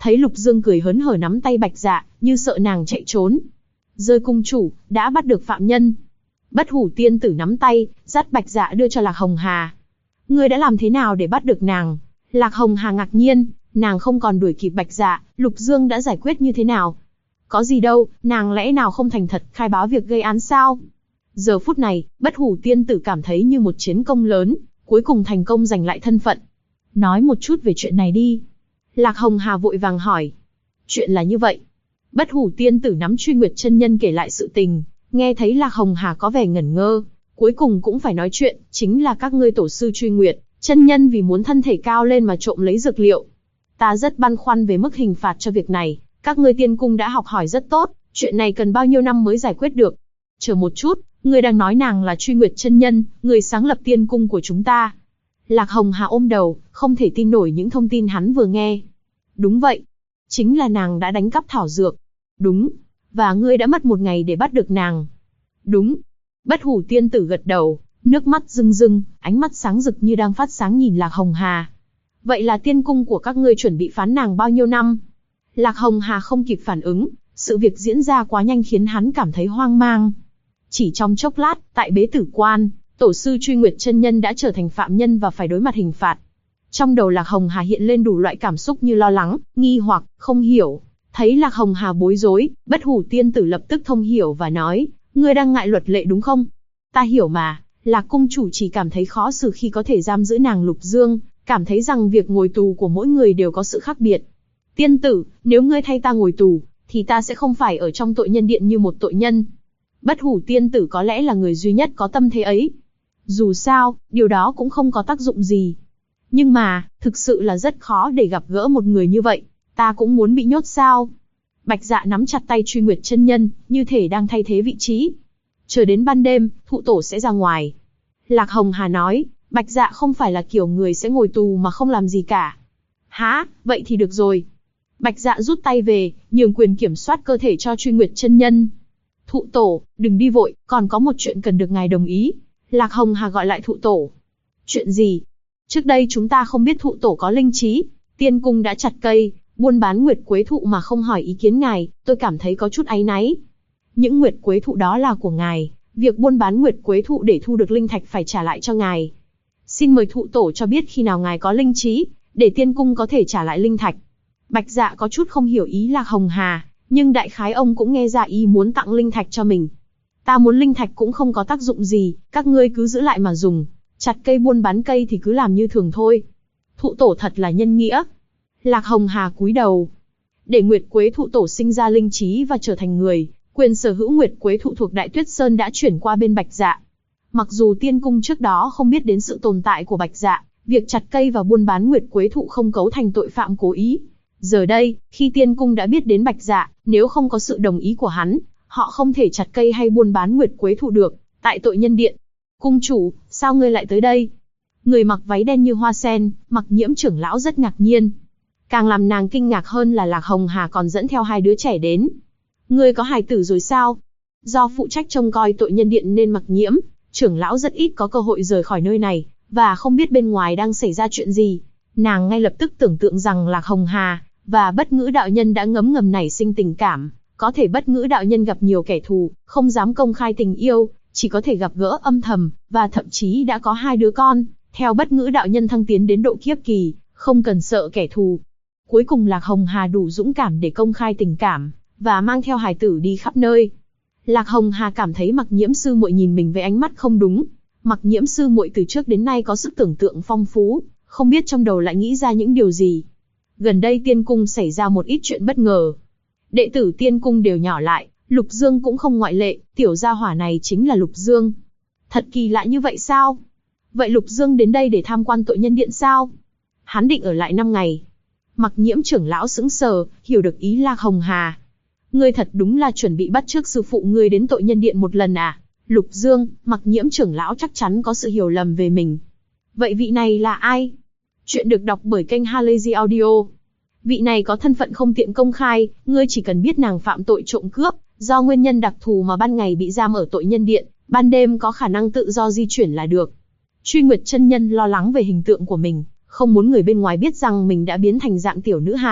Thấy Lục Dương cười hớn hở nắm tay Bạch Dạ, như sợ nàng chạy trốn. Rơi cung chủ, đã bắt được phạm nhân. Bất Hủ tiên tử nắm tay, dắt Bạch Dạ đưa cho Lạc Hồng Hà. Ngươi đã làm thế nào để bắt được nàng? Lạc Hồng Hà ngạc nhiên, nàng không còn đuổi kịp Bạch Dạ, Lục Dương đã giải quyết như thế nào? Có gì đâu, nàng lẽ nào không thành thật khai báo việc gây án sao? Giờ phút này, Bất Hủ tiên tử cảm thấy như một chiến công lớn, cuối cùng thành công giành lại thân phận. Nói một chút về chuyện này đi. Lạc Hồng Hà vội vàng hỏi. Chuyện là như vậy. Bất Hủ tiên tử nắm Truy Nguyệt chân nhân kể lại sự tình, nghe thấy Lạc Hồng Hà có vẻ ngẩn ngơ, cuối cùng cũng phải nói chuyện, chính là các ngươi tổ sư Truy Nguyệt chân nhân vì muốn thân thể cao lên mà trộm lấy dược liệu. Ta rất băn khoăn về mức hình phạt cho việc này, các ngươi tiên cung đã học hỏi rất tốt, chuyện này cần bao nhiêu năm mới giải quyết được? Chờ một chút, ngươi đang nói nàng là Truy Nguyệt chân nhân, người sáng lập tiên cung của chúng ta? Lạc Hồng Hà ôm đầu, không thể tin nổi những thông tin hắn vừa nghe. Đúng vậy, chính là nàng đã đánh cắp thảo dược. Đúng, và ngươi đã mất một ngày để bắt được nàng. Đúng. Bất Hủ tiên tử gật đầu, nước mắt rưng rưng, ánh mắt sáng rực như đang phát sáng nhìn Lạc Hồng Hà. Vậy là tiên cung của các ngươi chuẩn bị phán nàng bao nhiêu năm? Lạc Hồng Hà không kịp phản ứng, sự việc diễn ra quá nhanh khiến hắn cảm thấy hoang mang. Chỉ trong chốc lát, tại Bế Tử Quan, tổ sư Truy Nguyệt chân nhân đã trở thành phạm nhân và phải đối mặt hình phạt. Trong đầu Lạc Hồng Hà hiện lên đủ loại cảm xúc như lo lắng, nghi hoặc, không hiểu. Thấy Lạc Hồng Hà bối rối, Bất Hủ tiên tử lập tức thông hiểu và nói, ngươi đang ngại luật lệ đúng không? Ta hiểu mà, Lạc cung chủ chỉ cảm thấy khó xử khi có thể giam giữ nàng Lục Dương, cảm thấy rằng việc ngồi tù của mỗi người đều có sự khác biệt. Tiên tử, nếu ngươi thay ta ngồi tù, thì ta sẽ không phải ở trong tội nhân điện như một tội nhân. Bất Hủ tiên tử có lẽ là người duy nhất có tâm thế ấy. Dù sao, điều đó cũng không có tác dụng gì. Nhưng mà, thực sự là rất khó để gặp gỡ một người như vậy. Ta cũng muốn bị nhốt sao? Bạch Dạ nắm chặt tay Truy Nguyệt chân nhân, như thể đang thay thế vị trí. Chờ đến ban đêm, thụ tổ sẽ ra ngoài. Lạc Hồng Hà nói, Bạch Dạ không phải là kiểu người sẽ ngồi tù mà không làm gì cả. Hả, vậy thì được rồi. Bạch Dạ rút tay về, nhường quyền kiểm soát cơ thể cho Truy Nguyệt chân nhân. Thụ tổ, đừng đi vội, còn có một chuyện cần được ngài đồng ý. Lạc Hồng Hà gọi lại thụ tổ. Chuyện gì? Trước đây chúng ta không biết thụ tổ có linh trí, tiên cung đã chặt cây, buôn bán nguyệt quế thụ mà không hỏi ý kiến ngài, tôi cảm thấy có chút áy náy. Những nguyệt quế thụ đó là của ngài, việc buôn bán nguyệt quế thụ để thu được linh thạch phải trả lại cho ngài. Xin mời thụ tổ cho biết khi nào ngài có linh trí, để tiên cung có thể trả lại linh thạch. Bạch Dạ có chút không hiểu ý Lạc Hồng Hà, nhưng đại khái ông cũng nghe ra ý muốn tặng linh thạch cho mình. Ta muốn linh thạch cũng không có tác dụng gì, các ngươi cứ giữ lại mà dùng. Chặt cây buôn bán cây thì cứ làm như thường thôi. Thụ tổ thật là nhân nghĩa. Lạc Hồng Hà cúi đầu. Để nguyệt quế thụ tổ sinh ra linh trí và trở thành người, quyền sở hữu nguyệt quế thụ thuộc Đại Tuyết Sơn đã chuyển qua bên Bạch Dạ. Mặc dù tiên cung trước đó không biết đến sự tồn tại của Bạch Dạ, việc chặt cây và buôn bán nguyệt quế thụ không cấu thành tội phạm cố ý. Giờ đây, khi tiên cung đã biết đến Bạch Dạ, nếu không có sự đồng ý của hắn, họ không thể chặt cây hay buôn bán nguyệt quế thụ được, tại tội nhân điện. Cung chủ, sao ngươi lại tới đây? Người mặc váy đen như hoa sen, Mặc Nhiễm trưởng lão rất ngạc nhiên. Càng làm nàng kinh ngạc hơn là Lạc Hồng Hà còn dẫn theo hai đứa trẻ đến. Ngươi có hài tử rồi sao? Do phụ trách trông coi tội nhân điện nên Mặc Nhiễm trưởng lão rất ít có cơ hội rời khỏi nơi này, và không biết bên ngoài đang xảy ra chuyện gì. Nàng ngay lập tức tưởng tượng rằng Lạc Hồng Hà và Bất Ngữ đạo nhân đã ngấm ngầm nảy sinh tình cảm. Có thể Bất Ngữ đạo nhân gặp nhiều kẻ thù, không dám công khai tình yêu, chỉ có thể gặp gỡ âm thầm, và thậm chí đã có hai đứa con. Theo Bất Ngữ đạo nhân thăng tiến đến độ kiếp kỳ, không cần sợ kẻ thù. Cuối cùng Lạc Hồng Hà đủ dũng cảm để công khai tình cảm, và mang theo hài tử đi khắp nơi. Lạc Hồng Hà cảm thấy Mặc Nhiễm sư muội nhìn mình với ánh mắt không đúng. Mặc Nhiễm sư muội từ trước đến nay có sức tưởng tượng phong phú, không biết trong đầu lại nghĩ ra những điều gì. Gần đây tiên cung xảy ra một ít chuyện bất ngờ. Đệ tử tiên cung đều nhỏ lại, Lục Dương cũng không ngoại lệ, tiểu gia hỏa này chính là Lục Dương. Thật kỳ lạ như vậy sao? Vậy Lục Dương đến đây để tham quan tội nhân điện sao? Hắn định ở lại 5 ngày. Mặc Nhiễm trưởng lão sững sờ, hiểu được ý Lạc Hồng Hà. Ngươi thật đúng là chuẩn bị bắt chước sư phụ ngươi đến tội nhân điện một lần à? Lục Dương, Mặc Nhiễm trưởng lão chắc chắn có sự hiểu lầm về mình. Vậy vị này là ai? Chuyện được đọc bởi kênh Halazy Audio. Vị này có thân phận không tiện công khai, ngươi chỉ cần biết nàng phạm tội trộm cướp, do nguyên nhân đặc thù mà ban ngày bị giam ở tội nhân điện, ban đêm có khả năng tự do di chuyển là được. Truy Nguyệt chân nhân lo lắng về hình tượng của mình, không muốn người bên ngoài biết rằng mình đã biến thành dạng tiểu nữ hài,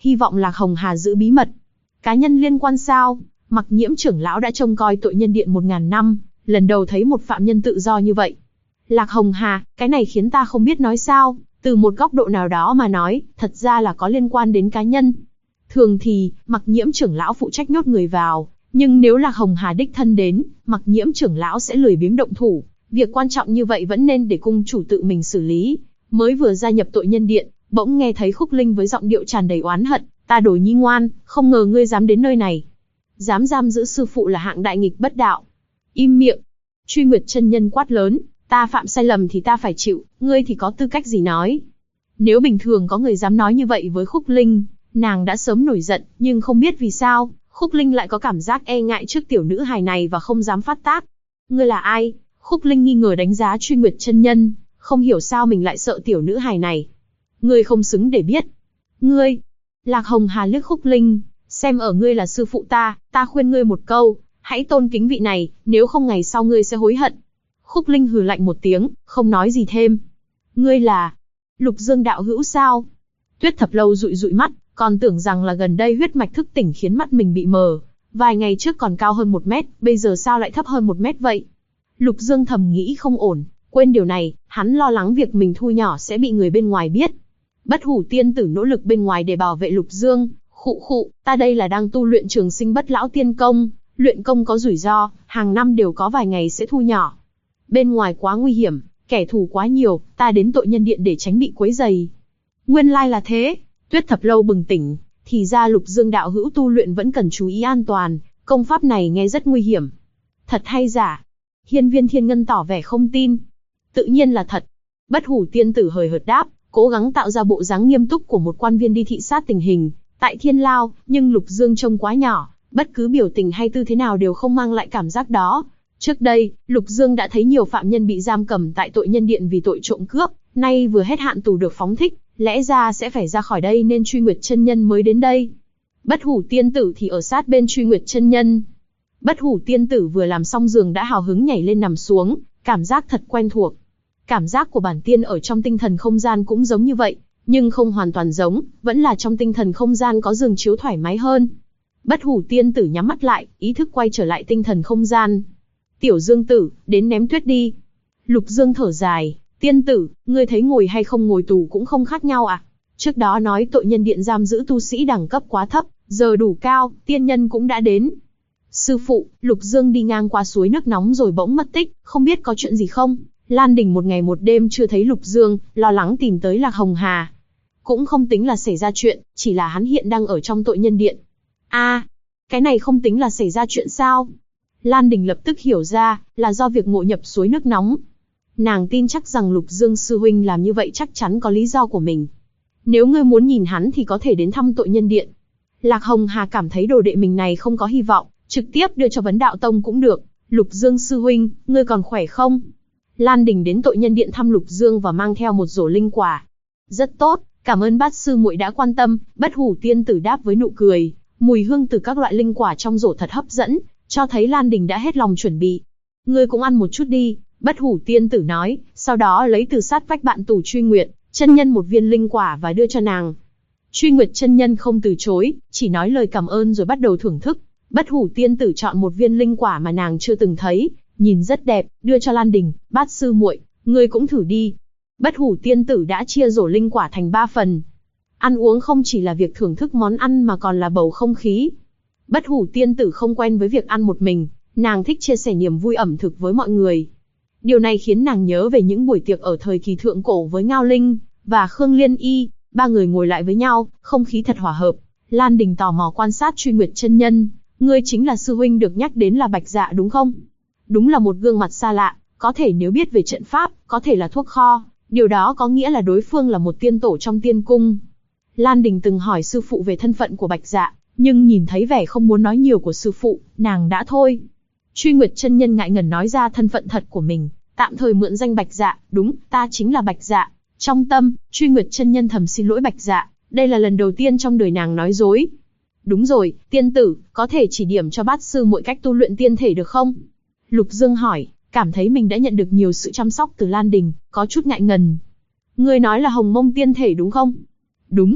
hy vọng Lạc Hồng Hà giữ bí mật. Cá nhân liên quan sao? Mặc Nhiễm trưởng lão đã trông coi tội nhân điện 1000 năm, lần đầu thấy một phạm nhân tự do như vậy. Lạc Hồng Hà, cái này khiến ta không biết nói sao, từ một góc độ nào đó mà nói, thật ra là có liên quan đến cá nhân. Thường thì, Mặc Nhiễm trưởng lão phụ trách nhốt người vào, nhưng nếu Lạc Hồng Hà đích thân đến, Mặc Nhiễm trưởng lão sẽ lười biếng động thủ, việc quan trọng như vậy vẫn nên để cung chủ tự mình xử lý. Mới vừa gia nhập tội nhân điện, bỗng nghe thấy Khúc Linh với giọng điệu tràn đầy oán hận, ta Đồ Nhi ngoan, không ngờ ngươi dám đến nơi này. Dám giam giữ sư phụ là hạng đại nghịch bất đạo. Im miệng. Truy Nguyệt chân nhân quát lớn, ta phạm sai lầm thì ta phải chịu, ngươi thì có tư cách gì nói. Nếu bình thường có người dám nói như vậy với Khúc Linh, nàng đã sớm nổi giận, nhưng không biết vì sao, Khúc Linh lại có cảm giác e ngại trước tiểu nữ hài này và không dám phát tác. Ngươi là ai? Khúc Linh nghi ngờ đánh giá Truy Nguyệt chân nhân, không hiểu sao mình lại sợ tiểu nữ hài này. Ngươi không xứng để biết. Ngươi. Lạc Hồng Hà liếc Khúc Linh, xem ở ngươi là sư phụ ta khuyên ngươi một câu, hãy tôn kính vị này, nếu không ngày sau ngươi sẽ hối hận. Khúc Linh hừ lạnh một tiếng, không nói gì thêm. Ngươi là Lục Dương đạo hữu sao? Tuyết Thập Lâu dụi dụi mắt, còn tưởng rằng là gần đây huyết mạch thức tỉnh khiến mắt mình bị mờ. Vài ngày trước còn cao hơn 1 mét, bây giờ sao lại thấp hơn 1 mét vậy? Lục Dương thầm nghĩ không ổn, quên điều này, hắn lo lắng việc mình thu nhỏ sẽ bị người bên ngoài biết. Bất Hủ tiên tử nỗ lực bên ngoài để bảo vệ Lục Dương, khụ, ta đây là đang tu luyện trường sinh bất lão tiên công, luyện công có rủi ro, hàng năm đều có vài ngày sẽ thu nhỏ. Bên ngoài quá nguy hiểm, kẻ thù quá nhiều, ta đến tội nhân điện để tránh bị quấy rầy. Nguyên lai là thế, Tuyết Thập Lâu bừng tỉnh, thì ra Lục Dương đạo hữu tu luyện vẫn cần chú ý an toàn, công pháp này nghe rất nguy hiểm. Thật hay giả? Hiên Viên Thiên Ngân tỏ vẻ không tin. Tự nhiên là thật. Bất Hủ tiên tử hời hợt đáp, cố gắng tạo ra bộ dáng nghiêm túc của một quan viên đi thị sát tình hình tại Thiên Lao, nhưng Lục Dương trông quá nhỏ, bất cứ biểu tình hay tư thế nào đều không mang lại cảm giác đó. Trước đây, Lục Dương đã thấy nhiều phạm nhân bị giam cầm tại tội nhân điện vì tội trộm cướp, nay vừa hết hạn tù được phóng thích, lẽ ra sẽ phải ra khỏi đây nên Truy Nguyệt chân nhân mới đến đây. Bất Hủ tiên tử thì ở sát bên Truy Nguyệt chân nhân. Bất Hủ tiên tử vừa làm xong giường đã hào hứng nhảy lên nằm xuống, cảm giác thật quen thuộc. Cảm giác của bản tiên ở trong tinh thần không gian cũng giống như vậy, nhưng không hoàn toàn giống, vẫn là trong tinh thần không gian có giường chiếu thoải mái hơn. Bất Hủ tiên tử nhắm mắt lại, ý thức quay trở lại tinh thần không gian. Tiểu Dương tử, đến ném tuyết đi. Lục Dương thở dài, tiên tử, ngươi thấy ngồi hay không ngồi tù cũng không khác nhau à? Trước đó nói tội nhân điện giam giữ tu sĩ đẳng cấp quá thấp, giờ đủ cao, tiên nhân cũng đã đến. Sư phụ, Lục Dương đi ngang qua suối nước nóng rồi bỗng mất tích, không biết có chuyện gì không? Lan Đình một ngày một đêm chưa thấy Lục Dương, lo lắng tìm tới Lạc Hồng Hà. Cũng không tính là xảy ra chuyện, chỉ là hắn hiện đang ở trong tội nhân điện. Cái này không tính là xảy ra chuyện sao? Lan Đình lập tức hiểu ra, là do việc ngộ nhập suối nước nóng. Nàng tin chắc rằng Lục Dương sư huynh làm như vậy chắc chắn có lý do của mình. Nếu ngươi muốn nhìn hắn thì có thể đến thăm tội nhân điện. Lạc Hồng Hà cảm thấy đồ đệ mình này không có hy vọng, trực tiếp đưa cho Vấn Đạo Tông cũng được. Lục Dương sư huynh, ngươi còn khỏe không? Lan Đình đến tội nhân điện thăm Lục Dương và mang theo một rổ linh quả. Rất tốt, cảm ơn bát sư muội đã quan tâm. Bất Hủ tiên tử đáp với nụ cười, mùi hương từ các loại linh quả trong rổ thật hấp dẫn, cho thấy Lan Đình đã hết lòng chuẩn bị. Ngươi cũng ăn một chút đi, Bất Hủ tiên tử nói, sau đó lấy từ sát vách bạn tủ Truy Nguyệt chân nhân một viên linh quả và đưa cho nàng. Truy Nguyệt chân nhân không từ chối, chỉ nói lời cảm ơn rồi bắt đầu thưởng thức. Bất Hủ tiên tử chọn một viên linh quả mà nàng chưa từng thấy, nhìn rất đẹp, đưa cho Lan Đình, bát sư muội, ngươi cũng thử đi. Bất Hủ tiên tử đã chia rổ linh quả thành 3 phần. Ăn uống không chỉ là việc thưởng thức món ăn mà còn là bầu không khí. Bất Hủ tiên tử không quen với việc ăn một mình, nàng thích chia sẻ niềm vui ẩm thực với mọi người. Điều này khiến nàng nhớ về những buổi tiệc ở thời kỳ thượng cổ với Ngao Linh và Khương Liên Y, 3 người ngồi lại với nhau, không khí thật hòa hợp. Lan Đình tò mò quan sát Truy Nguyệt chân nhân, ngươi chính là sư huynh được nhắc đến là Bạch Dạ đúng không? Đúng là một gương mặt xa lạ, có thể nếu biết về trận pháp, có thể là thuốc kho, điều đó có nghĩa là đối phương là một tiên tổ trong tiên cung. Lan Đình từng hỏi sư phụ về thân phận của Bạch Dạ, nhưng nhìn thấy vẻ không muốn nói nhiều của sư phụ, nàng đã thôi. Truy Nguyệt chân nhân ngại ngần nói ra thân phận thật của mình, tạm thời mượn danh Bạch Dạ, đúng, ta chính là Bạch Dạ. Trong tâm, Truy Nguyệt chân nhân thầm xin lỗi Bạch Dạ, đây là lần đầu tiên trong đời nàng nói dối. Đúng rồi, tiên tử, có thể chỉ điểm cho bát sư muội cách tu luyện tiên thể được không? Lục Dương hỏi, cảm thấy mình đã nhận được nhiều sự chăm sóc từ Lan Đình, có chút ngại ngần. Ngươi nói là Hồng Mông tiên thể đúng không? Đúng.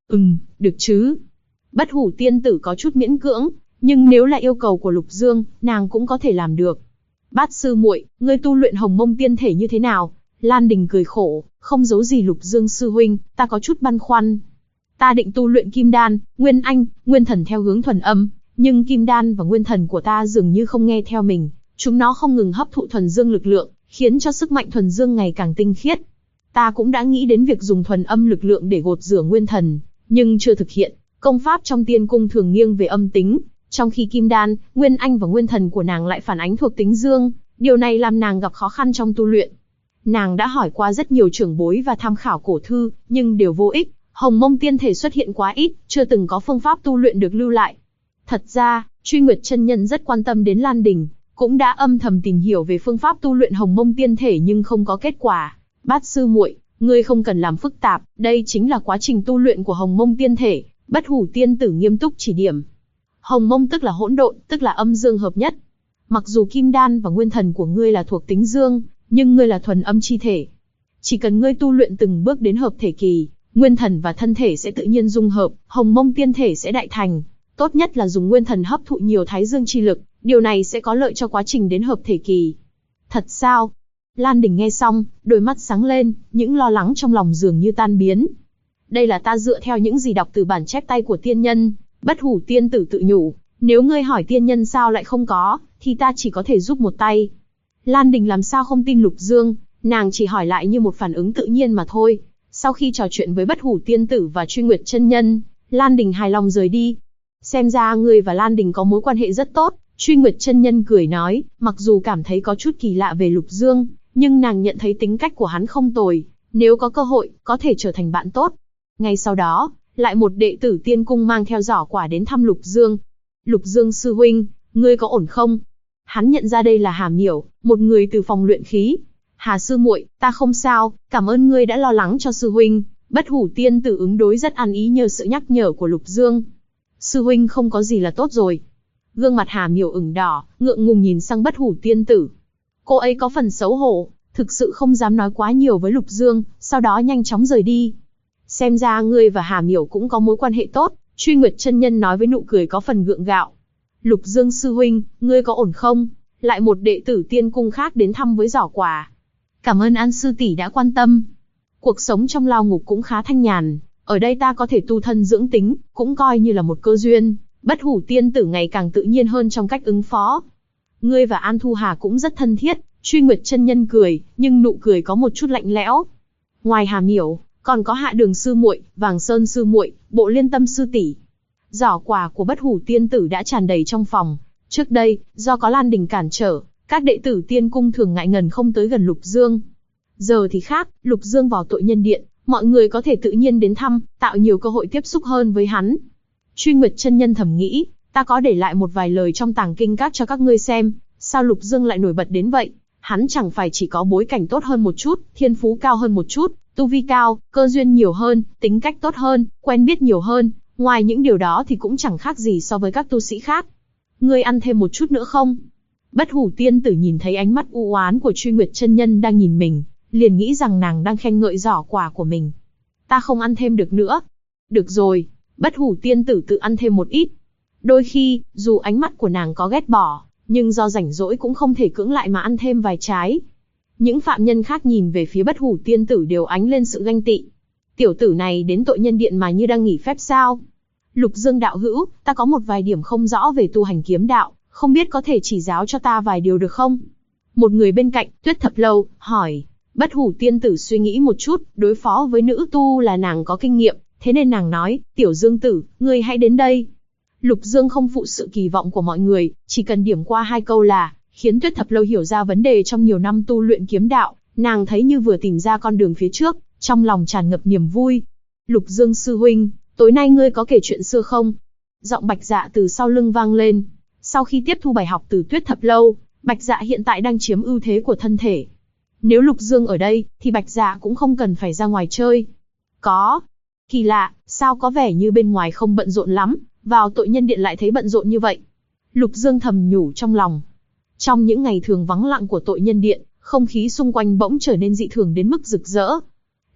Được chứ. Bất hủ tiên tử có chút miễn cưỡng, nhưng nếu là yêu cầu của Lục Dương, nàng cũng có thể làm được. Bát sư muội, ngươi tu luyện Hồng Mông tiên thể như thế nào? Lan Đình cười khổ, không giấu gì Lục Dương sư huynh, ta có chút băn khoăn. Ta định tu luyện Kim Đan, Nguyên Anh, Nguyên Thần theo hướng thuần âm, nhưng Kim Đan và Nguyên Thần của ta dường như không nghe theo mình, chúng nó không ngừng hấp thụ thuần dương lực lượng, khiến cho sức mạnh thuần dương ngày càng tinh khiết. Ta cũng đã nghĩ đến việc dùng thuần âm lực lượng để gột rửa Nguyên Thần, nhưng chưa thực hiện. Công pháp trong tiên cung thường nghiêng về âm tính, trong khi Kim Đan, Nguyên Anh và Nguyên Thần của nàng lại phản ánh thuộc tính dương, điều này làm nàng gặp khó khăn trong tu luyện. Nàng đã hỏi qua rất nhiều trưởng bối và tham khảo cổ thư, nhưng đều vô ích. Hồng Mông tiên thể xuất hiện quá ít, chưa từng có phương pháp tu luyện được lưu lại. Thật ra, Truy Nguyệt chân nhân rất quan tâm đến Lan Đình, cũng đã âm thầm tìm hiểu về phương pháp tu luyện Hồng Mông tiên thể nhưng không có kết quả. Bát sư muội, ngươi không cần làm phức tạp, đây chính là quá trình tu luyện của Hồng Mông tiên thể. Bất hủ tiên tử nghiêm túc chỉ điểm. Hồng Mông tức là hỗn độn, tức là âm dương hợp nhất. Mặc dù Kim Đan và Nguyên Thần của ngươi là thuộc tính dương, nhưng ngươi là thuần âm chi thể. Chỉ cần ngươi tu luyện từng bước đến hợp thể kỳ, Nguyên Thần và thân thể sẽ tự nhiên dung hợp, Hồng Mông tiên thể sẽ đại thành. Tốt nhất là dùng Nguyên Thần hấp thụ nhiều thái dương chi lực, điều này sẽ có lợi cho quá trình đến hợp thể kỳ. Thật sao? Lan Đình nghe xong, đôi mắt sáng lên, những lo lắng trong lòng dường như tan biến. Đây là ta dựa theo những gì đọc từ bản chép tay của tiên nhân. Bất hủ tiên tử tự nhủ, nếu ngươi hỏi tiên nhân sao lại không có, thì ta chỉ có thể giúp một tay. Lan Đình làm sao không tin Lục Dương, nàng chỉ hỏi lại như một phản ứng tự nhiên mà thôi. Sau khi trò chuyện với Bất hủ tiên tử và Truy Nguyệt chân nhân, Lan Đình hài lòng rời đi. Xem ra ngươi và Lan Đình có mối quan hệ rất tốt. Truy Nguyệt chân nhân cười nói, mặc dù cảm thấy có chút kỳ lạ về Lục Dương, nhưng nàng nhận thấy tính cách của hắn không tồi, nếu có cơ hội, có thể trở thành bạn tốt. Ngay sau đó, lại một đệ tử tiên cung mang theo giỏ quả đến thăm Lục Dương. Lục Dương sư huynh, ngươi có ổn không? Hắn nhận ra đây là Hà Miểu, một người từ phòng luyện khí. Hà sư muội, ta không sao, cảm ơn ngươi đã lo lắng cho sư huynh. Bất hủ tiên tử ứng đối rất ăn ý nhờ sự nhắc nhở của Lục Dương. Sư huynh không có gì là tốt rồi. Gương mặt Hà Miểu ửng đỏ, ngượng ngùng nhìn sang Bất hủ tiên tử. Cô ấy có phần xấu hổ, thực sự không dám nói quá nhiều với Lục Dương, sau đó nhanh chóng rời đi. Xem ra ngươi và Hà Miểu cũng có mối quan hệ tốt, Truy Nguyệt chân nhân nói với nụ cười có phần gượng gạo. Lục Dương sư huynh, ngươi có ổn không? Lại một đệ tử tiên cung khác đến thăm với giỏ quà. Cảm ơn An sư tỷ đã quan tâm. Cuộc sống trong lao ngục cũng khá thanh nhàn, ở đây ta có thể tu thân dưỡng tính, cũng coi như là một cơ duyên. Bất hủ tiên tử ngày càng tự nhiên hơn trong cách ứng phó. Ngươi và An Thu Hà cũng rất thân thiết, Truy Nguyệt chân nhân cười, nhưng nụ cười có một chút lạnh lẽo. Ngoài Hà Miểu, còn có Hạ Đường sư muội, Vàng Sơn sư muội, Bộ Liên Tâm sư tỷ. Giỏ quà của Bất hủ tiên tử đã tràn đầy trong phòng. Trước đây, do có Lan Đình cản trở, các đệ tử tiên cung thường ngại ngần không tới gần Lục Dương. Giờ thì khác, Lục Dương vào tội nhân điện, mọi người có thể tự nhiên đến thăm, tạo nhiều cơ hội tiếp xúc hơn với hắn. Truy Nguyệt chân nhân thầm nghĩ, ta có để lại một vài lời trong tàng kinh các cho các ngươi xem, sao Lục Dương lại nổi bật đến vậy? Hắn chẳng phải chỉ có bối cảnh tốt hơn một chút, thiên phú cao hơn một chút, tu vi cao, cơ duyên nhiều hơn, tính cách tốt hơn, quen biết nhiều hơn, ngoài những điều đó thì cũng chẳng khác gì so với các tu sĩ khác. Ngươi ăn thêm một chút nữa không? Bất hủ tiên tử nhìn thấy ánh mắt u oán của Truy Nguyệt chân nhân đang nhìn mình, liền nghĩ rằng nàng đang khen ngợi giỏ quà của mình. Ta không ăn thêm được nữa. Được rồi, Bất hủ tiên tử tự ăn thêm một ít. Đôi khi, dù ánh mắt của nàng có ghét bỏ, nhưng do rảnh rỗi cũng không thể cưỡng lại mà ăn thêm vài trái. Những phạm nhân khác nhìn về phía Bất hủ tiên tử đều ánh lên sự ganh tị. Tiểu tử này đến tội nhân điện mà như đang nghỉ phép sao? Lục Dương đạo hữu, ta có một vài điểm không rõ về tu hành kiếm đạo, không biết có thể chỉ giáo cho ta vài điều được không? Một người bên cạnh, Tuyết Thập Lâu, hỏi. Bất hủ tiên tử suy nghĩ một chút, đối phó với nữ tu là nàng có kinh nghiệm, thế nên nàng nói, Tiểu Dương tử, ngươi hãy đến đây. Lục Dương không phụ sự kỳ vọng của mọi người, chỉ cần điểm qua 2 câu là, khiến Tuyết Thập Lâu hiểu ra vấn đề trong nhiều năm tu luyện kiếm đạo, nàng thấy như vừa tìm ra con đường phía trước, trong lòng tràn ngập niềm vui. Lục Dương sư huynh, tối nay ngươi có kể chuyện xưa không? Giọng Bạch Dạ từ sau lưng vang lên. Sau khi tiếp thu bài học từ Tuyết Thập Lâu, Bạch Dạ hiện tại đang chiếm ưu thế của thân thể. Nếu Lục Dương ở đây, thì Bạch Dạ cũng không cần phải ra ngoài chơi. Có. Kỳ lạ, sao có vẻ như bên ngoài không bận rộn lắm, vào tội nhân điện lại thấy bận rộn như vậy. Lục Dương thầm nhủ trong lòng. Trong những ngày thường vắng lặng của tội nhân điện, không khí xung quanh bỗng trở nên dị thường đến mức rực rỡ.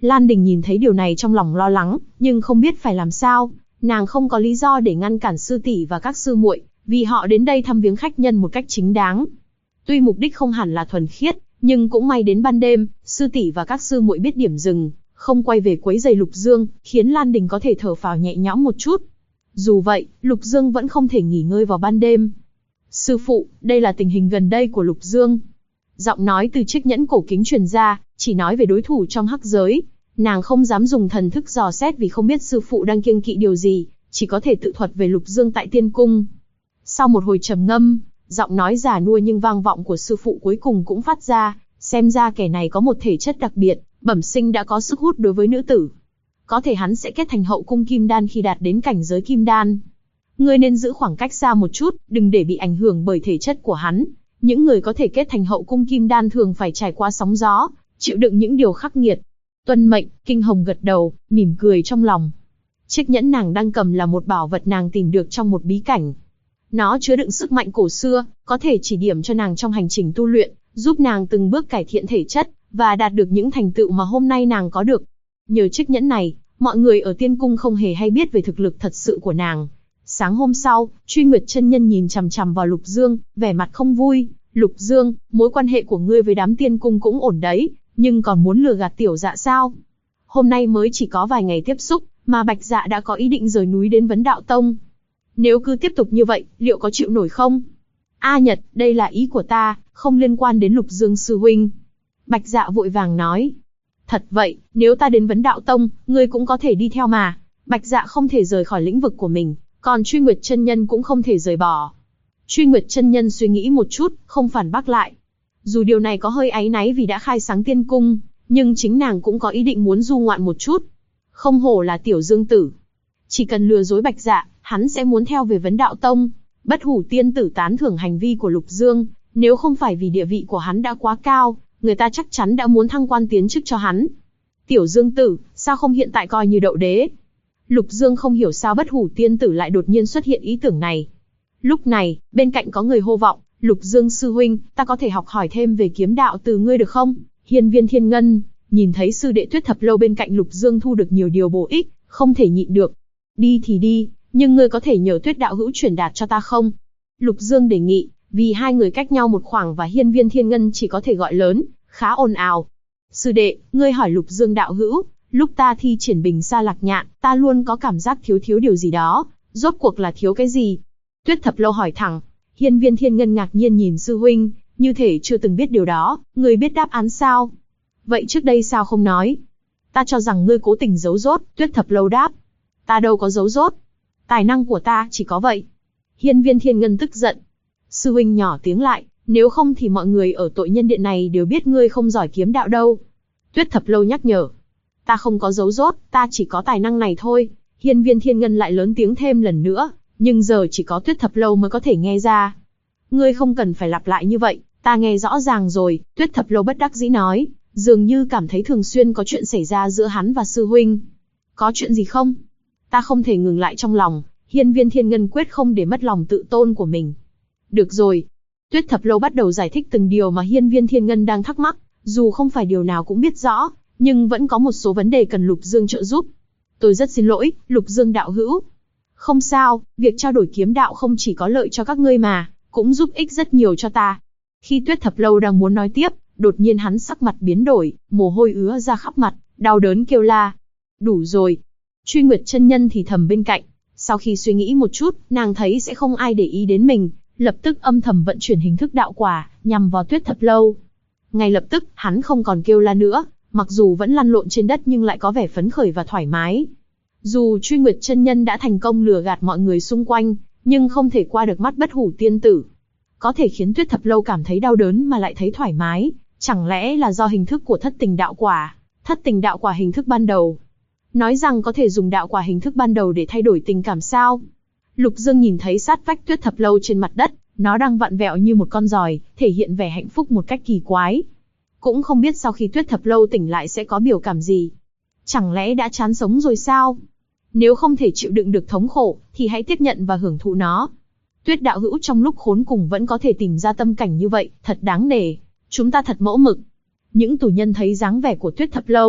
Lan Đình nhìn thấy điều này trong lòng lo lắng, nhưng không biết phải làm sao. Nàng không có lý do để ngăn cản sư tỷ và các sư muội, vì họ đến đây thăm viếng khách nhân một cách chính đáng. Tuy mục đích không hẳn là thuần khiết, nhưng cũng may đến ban đêm, sư tỷ và các sư muội biết điểm dừng, không quay về quấy rầy Lục Dương, khiến Lan Đình có thể thở phào nhẹ nhõm một chút. Dù vậy, Lục Dương vẫn không thể nghỉ ngơi vào ban đêm. Sư phụ, đây là tình hình gần đây của Lục Dương. Giọng nói từ chiếc nhẫn cổ kính truyền ra, chỉ nói về đối thủ trong hắc giới. Nàng không dám dùng thần thức dò xét vì không biết sư phụ đang kiêng kỵ điều gì, chỉ có thể tự thuật về Lục Dương tại tiên cung. Sau một hồi trầm ngâm, giọng nói già nua nhưng vang vọng của sư phụ cuối cùng cũng phát ra, xem ra kẻ này có một thể chất đặc biệt, bẩm sinh đã có sức hút đối với nữ tử. Có thể hắn sẽ kết thành hậu cung kim đan khi đạt đến cảnh giới kim đan. Ngươi nên giữ khoảng cách xa một chút, đừng để bị ảnh hưởng bởi thể chất của hắn. Những người có thể kết thành hậu cung kim đan thường phải trải qua sóng gió, chịu đựng những điều khắc nghiệt. Tuân mệnh, Kinh Hồng gật đầu, mỉm cười trong lòng. Chiếc nhẫn nàng đang cầm là một bảo vật nàng tìm được trong một bí cảnh. Nó chứa đựng sức mạnh cổ xưa, có thể chỉ điểm cho nàng trong hành trình tu luyện, giúp nàng từng bước cải thiện thể chất, và đạt được những thành tựu mà hôm nay nàng có được. Nhờ chiếc nhẫn này, mọi người ở tiên cung không hề hay biết về thực lực thật sự của nàng. Sáng hôm sau, Truy Nguyệt chân nhân nhìn chằm chằm vào Lục Dương, vẻ mặt không vui. Lục Dương, mối quan hệ của ngươi với đám tiên cung cũng ổn đấy, nhưng còn muốn lừa gạt tiểu dạ sao? Hôm nay mới chỉ có vài ngày tiếp xúc, mà Bạch Dạ đã có ý định rời núi đến Vấn Đạo Tông. Nếu cứ tiếp tục như vậy, liệu có chịu nổi không? A Nhật, đây là ý của ta, không liên quan đến Lục Dương sư huynh. Bạch Dạ vội vàng nói. Thật vậy, nếu ta đến Vấn Đạo Tông, ngươi cũng có thể đi theo mà. Bạch Dạ không thể rời khỏi lĩnh vực của mình, còn Truy Nguyệt chân nhân cũng không thể rời bỏ. Truy Nguyệt chân nhân suy nghĩ một chút, không phản bác lại. Dù điều này có hơi áy náy vì đã khai sáng tiên cung, nhưng chính nàng cũng có ý định muốn du ngoạn một chút. Không hổ là tiểu dương tử. Chỉ cần lừa dối Bạch Dạ, hắn sẽ muốn theo về Vấn Đạo Tông. Bất Hủ tiên tử tán thưởng hành vi của Lục Dương, nếu không phải vì địa vị của hắn đã quá cao, người ta chắc chắn đã muốn thăng quan tiến chức cho hắn. Tiểu dương tử, sao không hiện tại coi như đậu đế? Lục Dương không hiểu sao Bất Hủ tiên tử lại đột nhiên xuất hiện ý tưởng này. Lúc này, bên cạnh có người hô vọng, Lục Dương sư huynh, ta có thể học hỏi thêm về kiếm đạo từ ngươi được không? Hiên Viên Thiên Ngân, nhìn thấy sư đệ Tuyết Thập Lâu bên cạnh Lục Dương thu được nhiều điều bổ ích, không thể nhịn được. Đi thì đi, nhưng ngươi có thể nhờ Tuyết đạo hữu truyền đạt cho ta không? Lục Dương đề nghị, vì hai người cách nhau một khoảng và Hiên Viên Thiên Ngân chỉ có thể gọi lớn, khá ồn ào. Sư đệ, ngươi hỏi Lục Dương đạo hữu, lúc ta thi triển Bình Sa Lạc Nhạn, ta luôn có cảm giác thiếu điều gì đó, rốt cuộc là thiếu cái gì? Tuyết Thập Lâu hỏi thẳng. Hiên Viên Thiên Ngân ngạc nhiên nhìn sư huynh, như thể chưa từng biết điều đó, ngươi biết đáp án sao? Vậy trước đây sao không nói? Ta cho rằng ngươi cố tình giấu giốt, Tuyết Thập Lâu đáp. Ta đâu có giấu giốt. Tài năng của ta chỉ có vậy. Hiên Viên Thiên Ngân tức giận. Sư huynh nhỏ tiếng lại, nếu không thì mọi người ở tội nhân điện này đều biết ngươi không giỏi kiếm đạo đâu. Tuyết Thập Lâu nhắc nhở. Ta không có giấu giốt, ta chỉ có tài năng này thôi. Hiên Viên Thiên Ngân lại lớn tiếng thêm lần nữa, nhưng giờ chỉ có Tuyết Thập Lâu mới có thể nghe ra. Ngươi không cần phải lặp lại như vậy, ta nghe rõ ràng rồi. Tuyết Thập Lâu bất đắc dĩ nói, dường như cảm thấy thường xuyên có chuyện xảy ra giữa hắn và sư huynh. Có chuyện gì không? Ta không thể ngừng lại trong lòng. Hiên Viên Thiên Ngân quyết không để mất lòng tự tôn của mình. Được rồi. Tuyết Thập Lâu bắt đầu giải thích từng điều mà Hiên Viên Thiên Ngân đang thắc mắc, dù không phải điều nào cũng biết rõ, nhưng vẫn có một số vấn đề cần Lục Dương trợ giúp. Tôi rất xin lỗi, Lục Dương đạo hữu. Không sao, việc trao đổi kiếm đạo không chỉ có lợi cho các ngươi mà, cũng giúp ích rất nhiều cho ta. Khi Tuyết Thập Lâu đang muốn nói tiếp, đột nhiên hắn sắc mặt biến đổi, mồ hôi ứa ra khắp mặt, đau đớn kêu la. Đủ rồi. Truy Nguyệt chân nhân thì thầm bên cạnh. Sau khi suy nghĩ một chút, nàng thấy sẽ không ai để ý đến mình, lập tức âm thầm vận chuyển hình thức đạo quả, nhằm vào Tuyết Thập Lâu. Ngay lập tức, hắn không còn kêu la nữa, mặc dù vẫn lăn lộn trên đất nhưng lại có vẻ phấn khởi và thoải mái. Dù Truy Nguyệt chân nhân đã thành công lừa gạt mọi người xung quanh, nhưng không thể qua được mắt Bất Hủ tiên tử. Có thể khiến Tuyết Thập Lâu cảm thấy đau đớn mà lại thấy thoải mái, chẳng lẽ là do hình thức của Thất Tình đạo quả, Thất Tình đạo quả hình thức ban đầu. Nói rằng có thể dùng đạo quả hình thức ban đầu để thay đổi tình cảm sao? Lục Dương nhìn thấy sát vách Tuyết Thập Lâu trên mặt đất, nó đang vặn vẹo như một con giòi, thể hiện vẻ hạnh phúc một cách kỳ quái. Cũng không biết sau khi Tuyết Thập Lâu tỉnh lại sẽ có biểu cảm gì. Chẳng lẽ đã chán sống rồi sao? Nếu không thể chịu đựng được thống khổ, thì hãy tiếp nhận và hưởng thụ nó. Tuyết đạo hữu trong lúc khốn cùng vẫn có thể tìm ra tâm cảnh như vậy, thật đáng nể. Chúng ta thật mẫu mực. Những tù nhân thấy dáng vẻ của Tuyết Thập Lâu,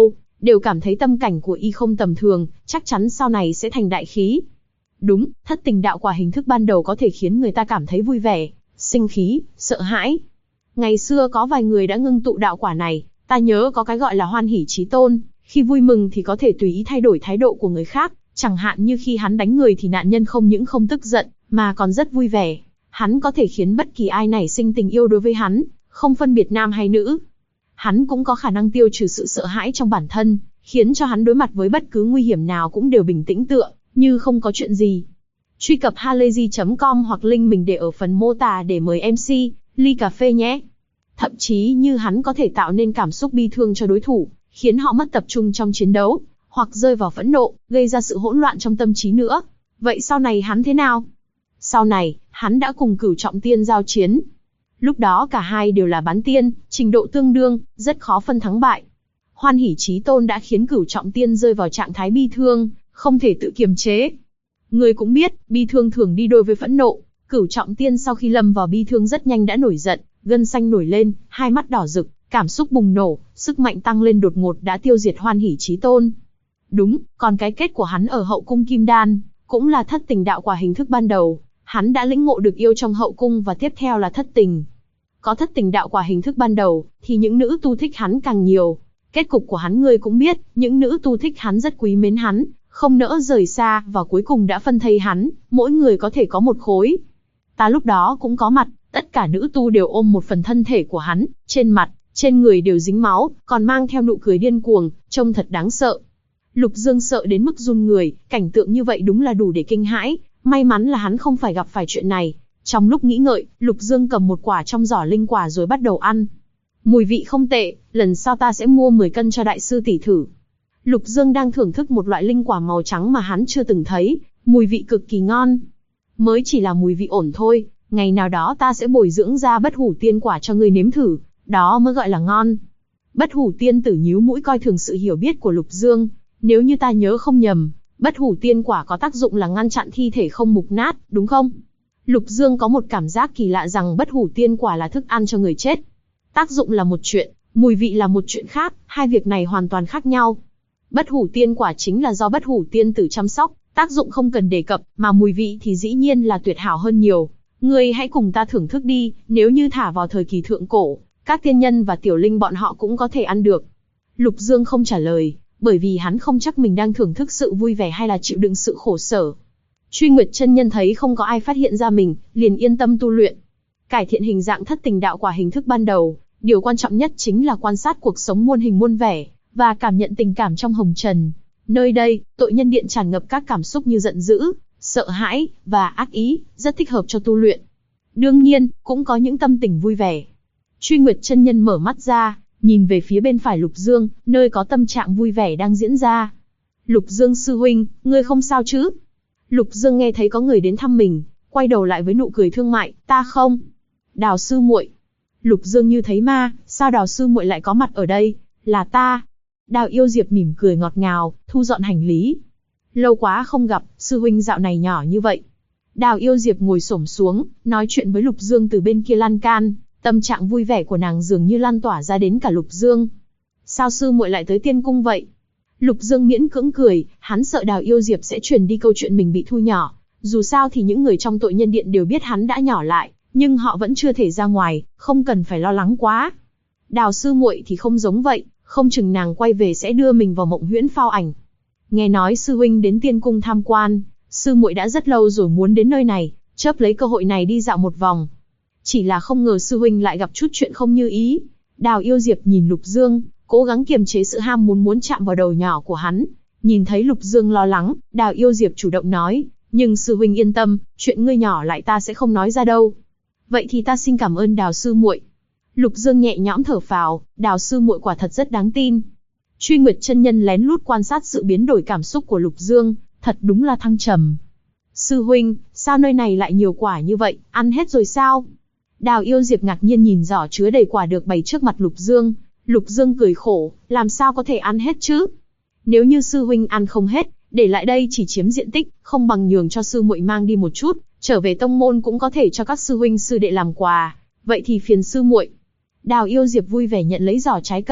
đều cảm thấy tâm cảnh của y không tầm thường, chắc chắn sau này sẽ thành đại khí. Đúng, thất tình đạo quả hình thức ban đầu có thể khiến người ta cảm thấy vui vẻ, sinh khí, sợ hãi. Ngày xưa có vài người đã ngưng tụ đạo quả này, ta nhớ có cái gọi là hoan hỷ chí tôn, khi vui mừng thì có thể tùy ý thay đổi thái độ của người khác, chẳng hạn như khi hắn đánh người thì nạn nhân không những không tức giận, mà còn rất vui vẻ. Hắn có thể khiến bất kỳ ai nảy sinh tình yêu đối với hắn, không phân biệt nam hay nữ. Hắn cũng có khả năng tiêu trừ sự sợ hãi trong bản thân, khiến cho hắn đối mặt với bất cứ nguy hiểm nào cũng đều bình tĩnh tựa, như không có chuyện gì. Truy cập halayzi.com hoặc link mình để ở phần mô tả để mời MC, ly cà phê nhé. Thậm chí như hắn có thể tạo nên cảm xúc bi thương cho đối thủ, khiến họ mất tập trung trong chiến đấu, hoặc rơi vào phẫn nộ, gây ra sự hỗn loạn trong tâm trí nữa. Vậy sau này hắn thế nào? Sau này, hắn đã cùng Cửu Trọng Tiên giao chiến. Lúc đó cả hai đều là bán tiên, trình độ tương đương, rất khó phân thắng bại. Hoan hỷ chí tôn đã khiến Cửu Trọng Tiên rơi vào trạng thái bi thương, không thể tự kiềm chế. Người cũng biết, bi thương thường đi đôi với phẫn nộ. Cửu Trọng Tiên sau khi lâm vào bi thương rất nhanh đã nổi giận, gân xanh nổi lên, hai mắt đỏ rực, cảm xúc bùng nổ, sức mạnh tăng lên đột ngột đã tiêu diệt Hoan hỷ chí tôn. Đúng, còn cái kết của hắn ở hậu cung Kim Đan, cũng là thất tình đạo quả hình thức ban đầu. Hắn đã lĩnh ngộ được yêu trong hậu cung và tiếp theo là thất tình. Có thất tình đạo quả hình thức ban đầu, thì những nữ tu thích hắn càng nhiều. Kết cục của hắn ngươi cũng biết, những nữ tu thích hắn rất quý mến hắn, không nỡ rời xa, và cuối cùng đã phân thây hắn, mỗi người có thể có một khối. Ta lúc đó cũng có mặt, tất cả nữ tu đều ôm một phần thân thể của hắn, trên mặt, trên người đều dính máu, còn mang theo nụ cười điên cuồng, trông thật đáng sợ. Lục Dương sợ đến mức run người, cảnh tượng như vậy đúng là đủ để kinh hãi, may mắn là hắn không phải gặp phải chuyện này. Trong lúc nghĩ ngợi, Lục Dương cầm một quả trong giỏ linh quả rồi bắt đầu ăn. Mùi vị không tệ, lần sau ta sẽ mua 10 cân cho đại sư tỷ thử. Lục Dương đang thưởng thức một loại linh quả màu trắng mà hắn chưa từng thấy, mùi vị cực kỳ ngon. Mới chỉ là mùi vị ổn thôi, ngày nào đó ta sẽ bồi dưỡng ra bất hủ tiên quả cho ngươi nếm thử, đó mới gọi là ngon. Bất hủ tiên tử nhíu mũi coi thường sự hiểu biết của Lục Dương, nếu như ta nhớ không nhầm, bất hủ tiên quả có tác dụng là ngăn chặn thi thể không mục nát, đúng không? Lục Dương có một cảm giác kỳ lạ rằng bất hủ tiên quả là thức ăn cho người chết. Tác dụng là một chuyện, mùi vị là một chuyện khác, hai việc này hoàn toàn khác nhau. Bất hủ tiên quả chính là do bất hủ tiên tử chăm sóc, tác dụng không cần đề cập, mà mùi vị thì dĩ nhiên là tuyệt hảo hơn nhiều. Ngươi hãy cùng ta thưởng thức đi, nếu như thả vào thời kỳ thượng cổ, các tiên nhân và tiểu linh bọn họ cũng có thể ăn được. Lục Dương không trả lời, bởi vì hắn không chắc mình đang thưởng thức sự vui vẻ hay là chịu đựng sự khổ sở. Truy Nguyệt chân nhân thấy không có ai phát hiện ra mình, liền yên tâm tu luyện. Cải thiện hình dạng thất tình đạo quả hình thức ban đầu, điều quan trọng nhất chính là quan sát cuộc sống muôn hình muôn vẻ, và cảm nhận tình cảm trong hồng trần. Nơi đây, tội nhân điện tràn ngập các cảm xúc như giận dữ, sợ hãi, và ác ý, rất thích hợp cho tu luyện. Đương nhiên, cũng có những tâm tình vui vẻ. Truy Nguyệt chân nhân mở mắt ra, nhìn về phía bên phải Lục Dương, nơi có tâm trạng vui vẻ đang diễn ra. Lục Dương sư huynh, ngươi không sao chứ? Lục Dương nghe thấy có người đến thăm mình, quay đầu lại với nụ cười thương mại, ta không. Đào sư muội. Lục Dương như thấy ma, sao Đào sư muội lại có mặt ở đây? Là ta. Đào Yêu Diệp mỉm cười ngọt ngào, thu dọn hành lý. Lâu quá không gặp, sư huynh dạo này nhỏ như vậy. Đào Yêu Diệp ngồi xổm xuống, nói chuyện với Lục Dương từ bên kia lan can, tâm trạng vui vẻ của nàng dường như lan tỏa ra đến cả Lục Dương. Sao sư muội lại tới tiên cung vậy? Lục Dương miễn cưỡng cười, hắn sợ Đào Yêu Diệp sẽ truyền đi câu chuyện mình bị thu nhỏ. Dù sao thì những người trong tội nhân điện đều biết hắn đã nhỏ lại, nhưng họ vẫn chưa thể ra ngoài, không cần phải lo lắng quá. Đào sư muội thì không giống vậy, không chừng nàng quay về sẽ đưa mình vào mộng huyễn phao ảnh. Nghe nói sư huynh đến tiên cung tham quan, sư muội đã rất lâu rồi muốn đến nơi này, chớp lấy cơ hội này đi dạo một vòng. Chỉ là không ngờ sư huynh lại gặp chút chuyện không như ý. Đào Yêu Diệp nhìn Lục Dương, cố gắng kiềm chế sự ham muốn chạm vào đầu nhỏ của hắn. Nhìn thấy Lục Dương lo lắng, Đào Yêu Diệp chủ động nói, nhưng sư huynh yên tâm, chuyện ngươi nhỏ lại ta sẽ không nói ra đâu. Vậy thì ta xin cảm ơn Đào sư muội. Lục Dương nhẹ nhõm thở phào, Đào sư muội quả thật rất đáng tin. Truy Nguyệt chân nhân lén lút quan sát sự biến đổi cảm xúc của Lục Dương, thật đúng là thăng trầm. Sư huynh, sao nơi này lại nhiều quả như vậy, ăn hết rồi sao? Đào Yêu Diệp ngạc nhiên nhìn giỏ chứa đầy quả được bày trước mặt Lục Dương. Lục Dương cười khổ, làm sao có thể ăn hết chứ? Nếu như sư huynh ăn không hết, để lại đây chỉ chiếm diện tích, không bằng nhường cho sư muội mang đi một chút, trở về tông môn cũng có thể cho các sư huynh sư đệ làm quà. Vậy thì phiền sư muội. Đào Yêu Diệp vui vẻ nhận lấy giỏ trái cây,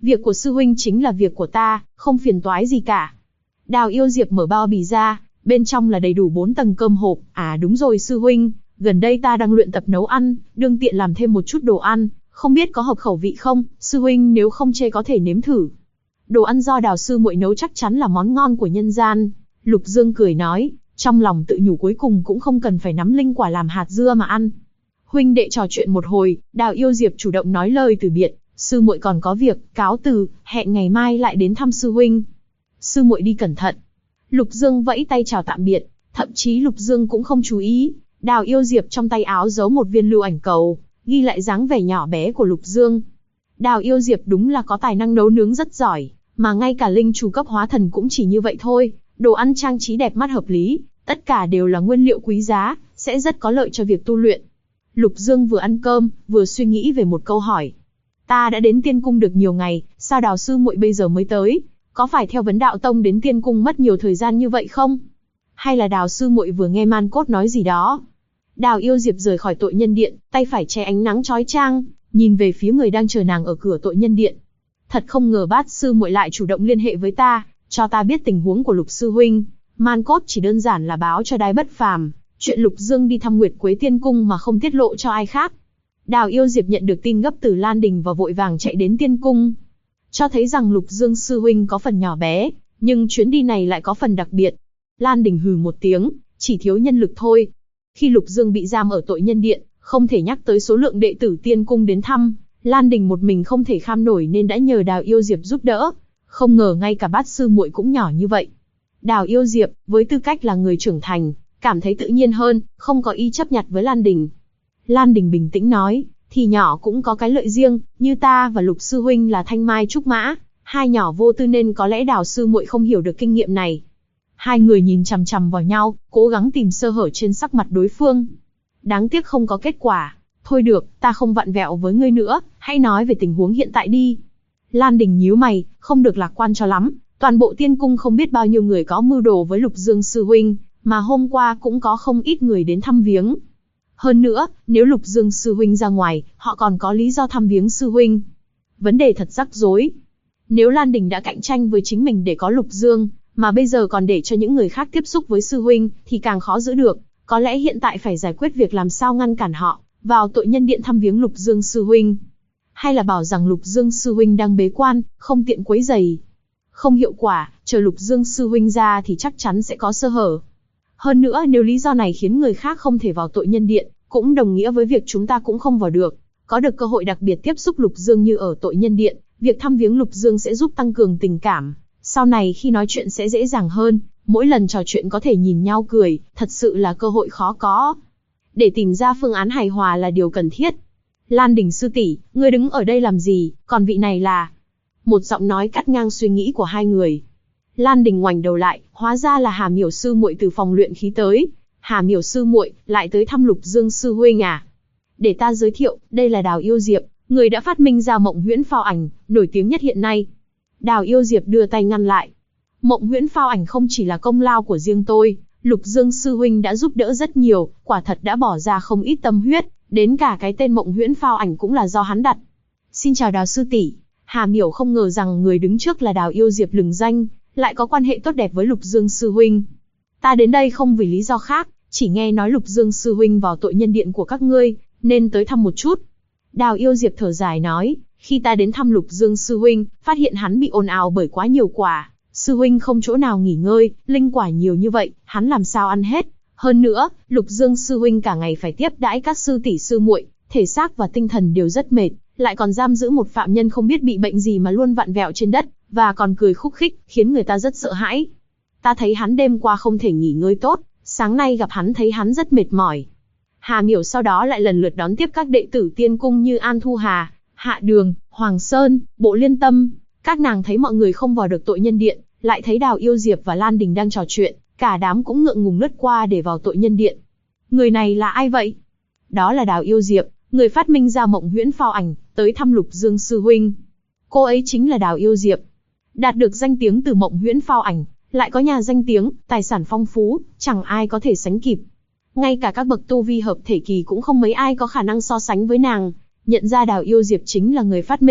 Việc của sư huynh chính là việc của ta, không phiền toái gì cả. Đào Yêu Diệp mở bao bì ra, bên trong là đầy đủ 4 tầng cơm hộp. À đúng rồi sư huynh, gần đây ta đang luyện tập nấu ăn, đương tiện làm thêm một chút đồ ăn, không biết có hợp khẩu vị không, sư huynh nếu không chê có thể nếm thử. Đồ ăn do Đào sư muội nấu chắc chắn là món ngon của nhân gian. Lục Dương cười nói, trong lòng tự nhủ cuối cùng cũng không cần phải nắm linh quả làm hạt dưa mà ăn. Huynh đệ trò chuyện một hồi, Đào Yêu Diệp chủ động nói lời từ biệt, sư muội còn có việc, cáo từ, hẹn ngày mai lại đến thăm sư huynh. Sư muội đi cẩn thận. Lục Dương vẫy tay chào tạm biệt, thậm chí Lục Dương cũng không chú ý, Đào Yêu Diệp trong tay áo giấu một viên lưu ảnh cầu, ghi lại dáng vẻ nhỏ bé của Lục Dương. Đào Yêu Diệp đúng là có tài năng nấu nướng rất giỏi, mà ngay cả linh chủ cấp hóa thần cũng chỉ như vậy thôi, đồ ăn trang trí đẹp mắt hợp lý, tất cả đều là nguyên liệu quý giá, sẽ rất có lợi cho việc tu luyện. Lục Dương vừa ăn cơm, vừa suy nghĩ về một câu hỏi. Ta đã đến Tiên Cung được nhiều ngày, sao Đào sư muội bây giờ mới tới? Có phải theo vấn đạo tông đến Tiên Cung mất nhiều thời gian như vậy không? Hay là Đào sư muội vừa nghe Man Cốt nói gì đó? Đào Yêu Diệp rời khỏi tội nhân điện, tay phải che ánh nắng chói chang, nhìn về phía người đang chờ nàng ở cửa tội nhân điện. Thật không ngờ Bát sư muội lại chủ động liên hệ với ta, cho ta biết tình huống của Lục sư huynh. Man Cốt chỉ đơn giản là báo cho Đái Bất Phàm chuyện Lục Dương đi thăm Nguyệt Quế Tiên Cung mà không tiết lộ cho ai khác. Đào Yêu Diệp nhận được tin gấp từ Lan Đình và vội vàng chạy đến Tiên Cung, cho thấy rằng Lục Dương sư huynh có phần nhỏ bé, nhưng chuyến đi này lại có phần đặc biệt. Lan Đình hừ một tiếng, chỉ thiếu nhân lực thôi. Khi Lục Dương bị giam ở tội nhân điện, không thể nhắc tới số lượng đệ tử Tiên Cung đến thăm, Lan Đình một mình không thể kham nổi nên đã nhờ Đào Yêu Diệp giúp đỡ. Không ngờ ngay cả Bát sư muội cũng nhỏ như vậy. Đào Yêu Diệp, với tư cách là người trưởng thành, cảm thấy tự nhiên hơn, không có ý chấp nhặt với Lan Đình. Lan Đình bình tĩnh nói, thì nhỏ cũng có cái lợi riêng, như ta và Lục sư huynh là thanh mai trúc mã, hai nhỏ vô tư nên có lẽ Đào sư muội không hiểu được kinh nghiệm này. Hai người nhìn chằm chằm vào nhau, cố gắng tìm sơ hở trên sắc mặt đối phương. Đáng tiếc không có kết quả. Thôi được, ta không vặn vẹo với ngươi nữa, hãy nói về tình huống hiện tại đi. Lan Đình nhíu mày, không được lạc quan cho lắm. Toàn bộ Tiên Cung không biết bao nhiêu người có mưu đồ với Lục Dương sư huynh, mà hôm qua cũng có không ít người đến thăm viếng. Hơn nữa, nếu Lục Dương sư huynh ra ngoài, họ còn có lý do thăm viếng sư huynh. Vấn đề thật rắc rối. Nếu Lan Đình đã cạnh tranh với chính mình để có Lục Dương, mà bây giờ còn để cho những người khác tiếp xúc với sư huynh, thì càng khó giữ được. Có lẽ hiện tại phải giải quyết việc làm sao ngăn cản họ vào tội nhân điện thăm viếng Lục Dương sư huynh. Hay là bảo rằng Lục Dương sư huynh đang bế quan, không tiện quấy rầy. Không hiệu quả, chờ Lục Dương sư huynh ra thì chắc chắn sẽ có sơ hở. Hơn nữa nếu lý do này khiến người khác không thể vào tội nhân điện, cũng đồng nghĩa với việc chúng ta cũng không vào được. Có được cơ hội đặc biệt tiếp xúc Lục Dương như ở tội nhân điện, việc thăm viếng Lục Dương sẽ giúp tăng cường tình cảm. Sau này khi nói chuyện sẽ dễ dàng hơn, mỗi lần trò chuyện có thể nhìn nhau cười, thật sự là cơ hội khó có. Để tìm ra phương án hài hòa là điều cần thiết. Lan Đình sư tỷ, ngươi đứng ở đây làm gì, còn vị này là... Một giọng nói cắt ngang suy nghĩ của hai người. Lan Đình ngoảnh đầu lại, hóa ra là Hà Miểu sư muội từ phòng luyện khí tới. Hà Miểu sư muội, lại tới thăm Lục Dương sư huynh à? Để ta giới thiệu, đây là Đào Yêu Diệp, người đã phát minh ra Mộng Huyễn Phao Ảnh, nổi tiếng nhất hiện nay. Đào Yêu Diệp đưa tay ngăn lại. Mộng Huyễn Phao Ảnh không chỉ là công lao của riêng tôi, Lục Dương sư huynh đã giúp đỡ rất nhiều, quả thật đã bỏ ra không ít tâm huyết, đến cả cái tên Mộng Huyễn Phao Ảnh cũng là do hắn đặt. Xin chào Đào sư tỷ. Hà Miểu không ngờ rằng người đứng trước là Đào Yêu Diệp lừng danh, lại có quan hệ tốt đẹp với Lục Dương sư huynh. Ta đến đây không vì lý do khác, chỉ nghe nói Lục Dương sư huynh vào tội nhân điện của các ngươi, nên tới thăm một chút. Đào Yêu Diệp thở dài nói, khi ta đến thăm Lục Dương sư huynh, phát hiện hắn bị ồn ào bởi quá nhiều quả. Sư huynh không chỗ nào nghỉ ngơi, linh quả nhiều như vậy, hắn làm sao ăn hết. Hơn nữa, Lục Dương sư huynh cả ngày phải tiếp đãi các sư tỷ sư muội, thể xác và tinh thần đều rất mệt, lại còn giam giữ một phạm nhân không biết bị bệnh gì mà luôn vặn vẹo trên đất, và còn cười khúc khích, khiến người ta rất sợ hãi. Ta thấy hắn đêm qua không thể nghỉ ngơi tốt, sáng nay gặp hắn thấy hắn rất mệt mỏi. Hà Miểu sau đó lại lần lượt đón tiếp các đệ tử Tiên Cung như An Thu Hà, Hạ Đường, Hoàng Sơn, Bộ Liên Tâm. Các nàng thấy mọi người không vào được tội nhân điện, lại thấy Đào Yêu Diệp và Lan Đình đang trò chuyện, cả đám cũng ngượng ngùng lướt qua để vào tội nhân điện. Người này là ai vậy? Đó là Đào Yêu Diệp, người phát minh ra Mộng Huyễn Phao Ảnh, tới thăm Lục Dương sư huynh. Cô ấy chính là Đào Yêu Diệp, đạt được danh tiếng từ Mộng Huyễn Phao Ảnh, lại có nhà danh tiếng, tài sản phong phú, chẳng ai có thể sánh kịp. Ngay cả các bậc tu vi hợp thể kỳ cũng không mấy ai có khả năng so sánh với nàng. Nhận ra Đào Yêu Diệp chính là người phát minh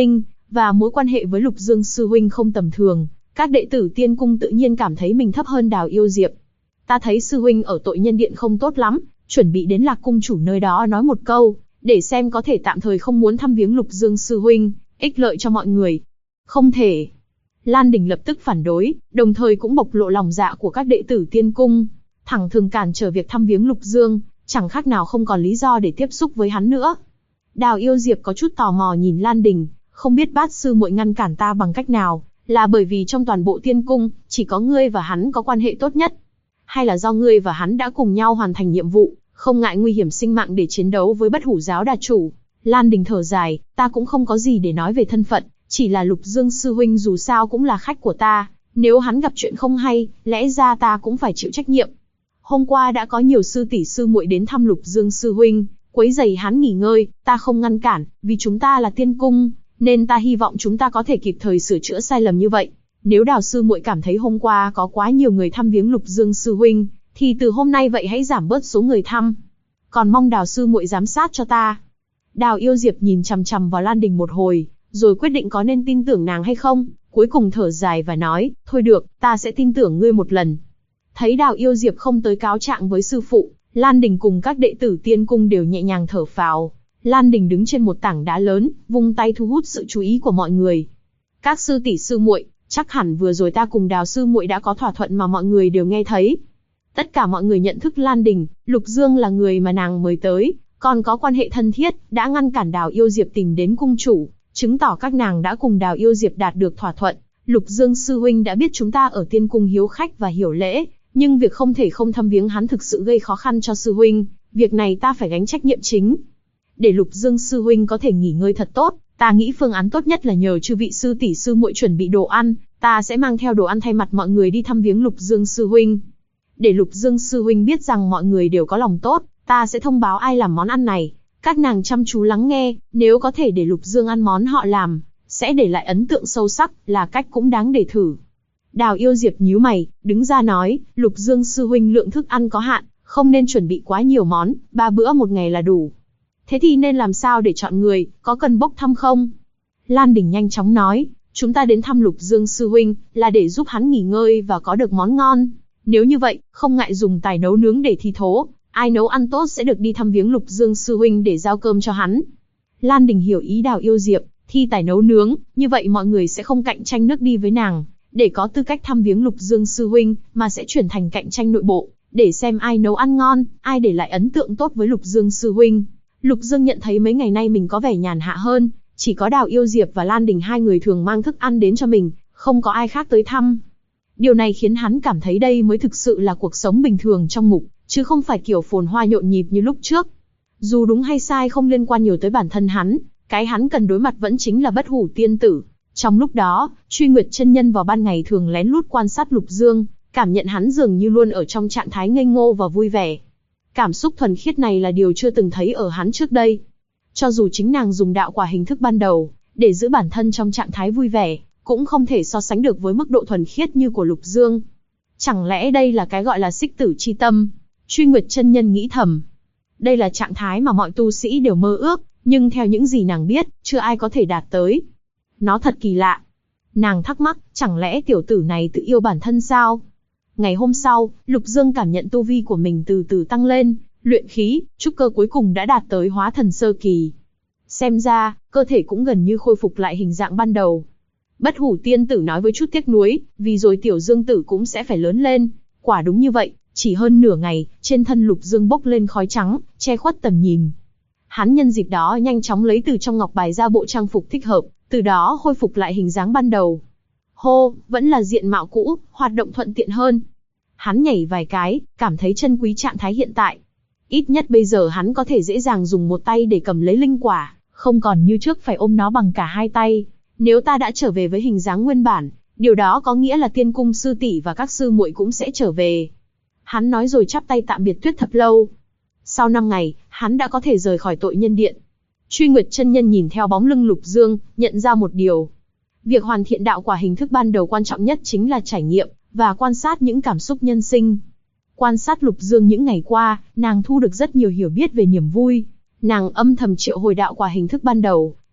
và mối quan hệ với Lục Dương sư huynh không tầm thường, các đệ tử Tiên Cung tự nhiên cảm thấy mình thấp hơn Đào Yêu Diệp. Ta thấy sư huynh ở tội nhân điện không tốt lắm, chuẩn bị đến Lạc cung chủ nơi đó nói một câu, để xem có thể tạm thời không muốn thăm viếng Lục Dương sư huynh, ích lợi cho mọi người. Không thể. Lan Đình lập tức phản đối, đồng thời cũng bộc lộ lòng dạ của các đệ tử Tiên Cung, thẳng thừng cản trở việc thăm viếng Lục Dương, chẳng khác nào không còn lý do để tiếp xúc với hắn nữa. Đào Yêu Diệp có chút tò mò nhìn Lan Đình, không biết Bát sư muội ngăn cản ta bằng cách nào, là bởi vì trong toàn bộ Tiên Cung, chỉ có ngươi và hắn có quan hệ tốt nhất, hay là do ngươi và hắn đã cùng nhau hoàn thành nhiệm vụ, không ngại nguy hiểm sinh mạng để chiến đấu với Bất Hủ giáo đà chủ. Lan Đình thở dài, ta cũng không có gì để nói về thân phận, chỉ là Lục Dương sư huynh dù sao cũng là khách của ta, nếu hắn gặp chuyện không hay, lẽ ra ta cũng phải chịu trách nhiệm. Hôm qua đã có nhiều sư tỷ sư muội đến thăm Lục Dương sư huynh, quấy rầy hắn nghỉ ngơi, ta không ngăn cản, vì chúng ta là Tiên Cung, nên ta hy vọng chúng ta có thể kịp thời sửa chữa sai lầm như vậy. Nếu Đào sư muội cảm thấy hôm qua có quá nhiều người thăm viếng Lục Dương sư huynh, thì từ hôm nay vậy hãy giảm bớt số người thăm. Còn mong Đào sư muội giám sát cho ta. Đào Yêu Diệp nhìn chằm chằm vào Lan Đình một hồi, rồi quyết định có nên tin tưởng nàng hay không, cuối cùng thở dài và nói, thôi được, ta sẽ tin tưởng ngươi một lần. Thấy Đào Yêu Diệp không tới cáo trạng với sư phụ, Lan Đình cùng các đệ tử Tiên Cung đều nhẹ nhàng thở phào. Lan Đình đứng trên một tảng đá lớn, vung tay thu hút sự chú ý của mọi người. Các sư tỷ sư muội, chắc hẳn vừa rồi ta cùng Đào sư muội đã có thỏa thuận mà mọi người đều nghe thấy. Tất cả mọi người nhận thức Lan Đình, Lục Dương là người mà nàng mời tới, còn có quan hệ thân thiết, đã ngăn cản Đào Yêu Diệp tìm đến cung chủ, chứng tỏ các nàng đã cùng Đào Yêu Diệp đạt được thỏa thuận. Lục Dương sư huynh đã biết chúng ta ở Tiên Cung hiếu khách và hiểu lễ, nhưng việc không thể không thăm viếng hắn thực sự gây khó khăn cho sư huynh, việc này ta phải gánh trách nhiệm chính. Để Lục Dương sư huynh có thể nghỉ ngơi thật tốt, ta nghĩ phương án tốt nhất là nhờ chư vị sư tỷ sư muội chuẩn bị đồ ăn, ta sẽ mang theo đồ ăn thay mặt mọi người đi thăm viếng Lục Dương sư huynh. Để Lục Dương sư huynh biết rằng mọi người đều có lòng tốt, ta sẽ thông báo ai làm món ăn này. Các nàng chăm chú lắng nghe, nếu có thể để Lục Dương ăn món họ làm, sẽ để lại ấn tượng sâu sắc, là cách cũng đáng để thử. Đào Yêu Diệp nhíu mày, đứng ra nói, Lục Dương sư huynh lượng thức ăn có hạn, không nên chuẩn bị quá nhiều món, 3 bữa một ngày là đủ. Thế thì nên làm sao để chọn người, có cần bốc thăm không? Lan Đình nhanh chóng nói, chúng ta đến thăm Lục Dương sư huynh, là để giúp hắn nghỉ ngơi và có được món ngon. Nếu như vậy, không ngại dùng tài nấu nướng để thi thố, ai nấu ăn tốt sẽ được đi thăm viếng Lục Dương sư huynh để giao cơm cho hắn. Lan Đình hiểu ý Đào Yêu Diệp, thi tài nấu nướng, như vậy mọi người sẽ không cạnh tranh nước đi với nàng, để có tư cách thăm viếng Lục Dương sư huynh, mà sẽ chuyển thành cạnh tranh nội bộ, để xem ai nấu ăn ngon, ai để lại ấn tượng tốt với Lục Dương sư huynh. Lục Dương nhận thấy mấy ngày nay mình có vẻ nhàn hạ hơn, chỉ có Đào Yêu Diệp và Lan Đình hai người thường mang thức ăn đến cho mình, không có ai khác tới thăm. Điều này khiến hắn cảm thấy đây mới thực sự là cuộc sống bình thường trong ngục, chứ không phải kiểu phồn hoa nhộn nhịp như lúc trước. Dù đúng hay sai không liên quan nhiều tới bản thân hắn, cái hắn cần đối mặt vẫn chính là Bất Hủ tiên tử. Trong lúc đó, Truy Nguyệt chân nhân vào ban ngày thường lén lút quan sát Lục Dương, cảm nhận hắn dường như luôn ở trong trạng thái ngây ngô và vui vẻ. Cảm xúc thuần khiết này là điều chưa từng thấy ở hắn trước đây. Cho dù chính nàng dùng đạo quả hình thức ban đầu, để giữ bản thân trong trạng thái vui vẻ, cũng không thể so sánh được với mức độ thuần khiết như của Lục Dương. Chẳng lẽ đây là cái gọi là xích tử chi tâm? Truy Nguyệt chân nhân nghĩ thầm. Đây là trạng thái mà mọi tu sĩ đều mơ ước, nhưng theo những gì nàng biết, chưa ai có thể đạt tới. Nó thật kỳ lạ. Nàng thắc mắc, chẳng lẽ tiểu tử này tự yêu bản thân sao? Ngày hôm sau, Lục Dương cảm nhận tu vi của mình từ từ tăng lên, luyện khí, trúc cơ cuối cùng đã đạt tới hóa thần sơ kỳ. Xem ra, cơ thể cũng gần như khôi phục lại hình dạng ban đầu. Bất Hủ tiên tử nói với chút tiếc nuối, vì rồi tiểu Dương tử cũng sẽ phải lớn lên. Quả đúng như vậy, chỉ hơn nửa ngày, trên thân Lục Dương bốc lên khói trắng, che khuất tầm nhìn. Hắn nhân dịp đó nhanh chóng lấy từ trong ngọc bài ra bộ trang phục thích hợp, từ đó khôi phục lại hình dáng ban đầu. Hô, vẫn là diện mạo cũ, hoạt động thuận tiện hơn. Hắn nhảy vài cái, cảm thấy trân quý trạng thái hiện tại. Ít nhất bây giờ hắn có thể dễ dàng dùng một tay để cầm lấy linh quả, không còn như trước phải ôm nó bằng cả hai tay. Nếu ta đã trở về với hình dáng nguyên bản, điều đó có nghĩa là Tiên Cung sư tỷ và các sư muội cũng sẽ trở về. Hắn nói rồi chắp tay tạm biệt Tuyết Thập Lâu. Sau 5 ngày, hắn đã có thể rời khỏi tội nhân điện. Truy Nguyệt chân nhân nhìn theo bóng lưng Lục Dương, nhận ra một điều. Việc hoàn thiện đạo quả hình thức ban đầu quan trọng nhất chính là trải nghiệm, và quan sát những cảm xúc nhân sinh. Quan sát Lục Dương những ngày qua, nàng thu được rất nhiều hiểu biết về niềm vui. Nàng âm thầm triệu hồi đạo quả hình thức ban đầu,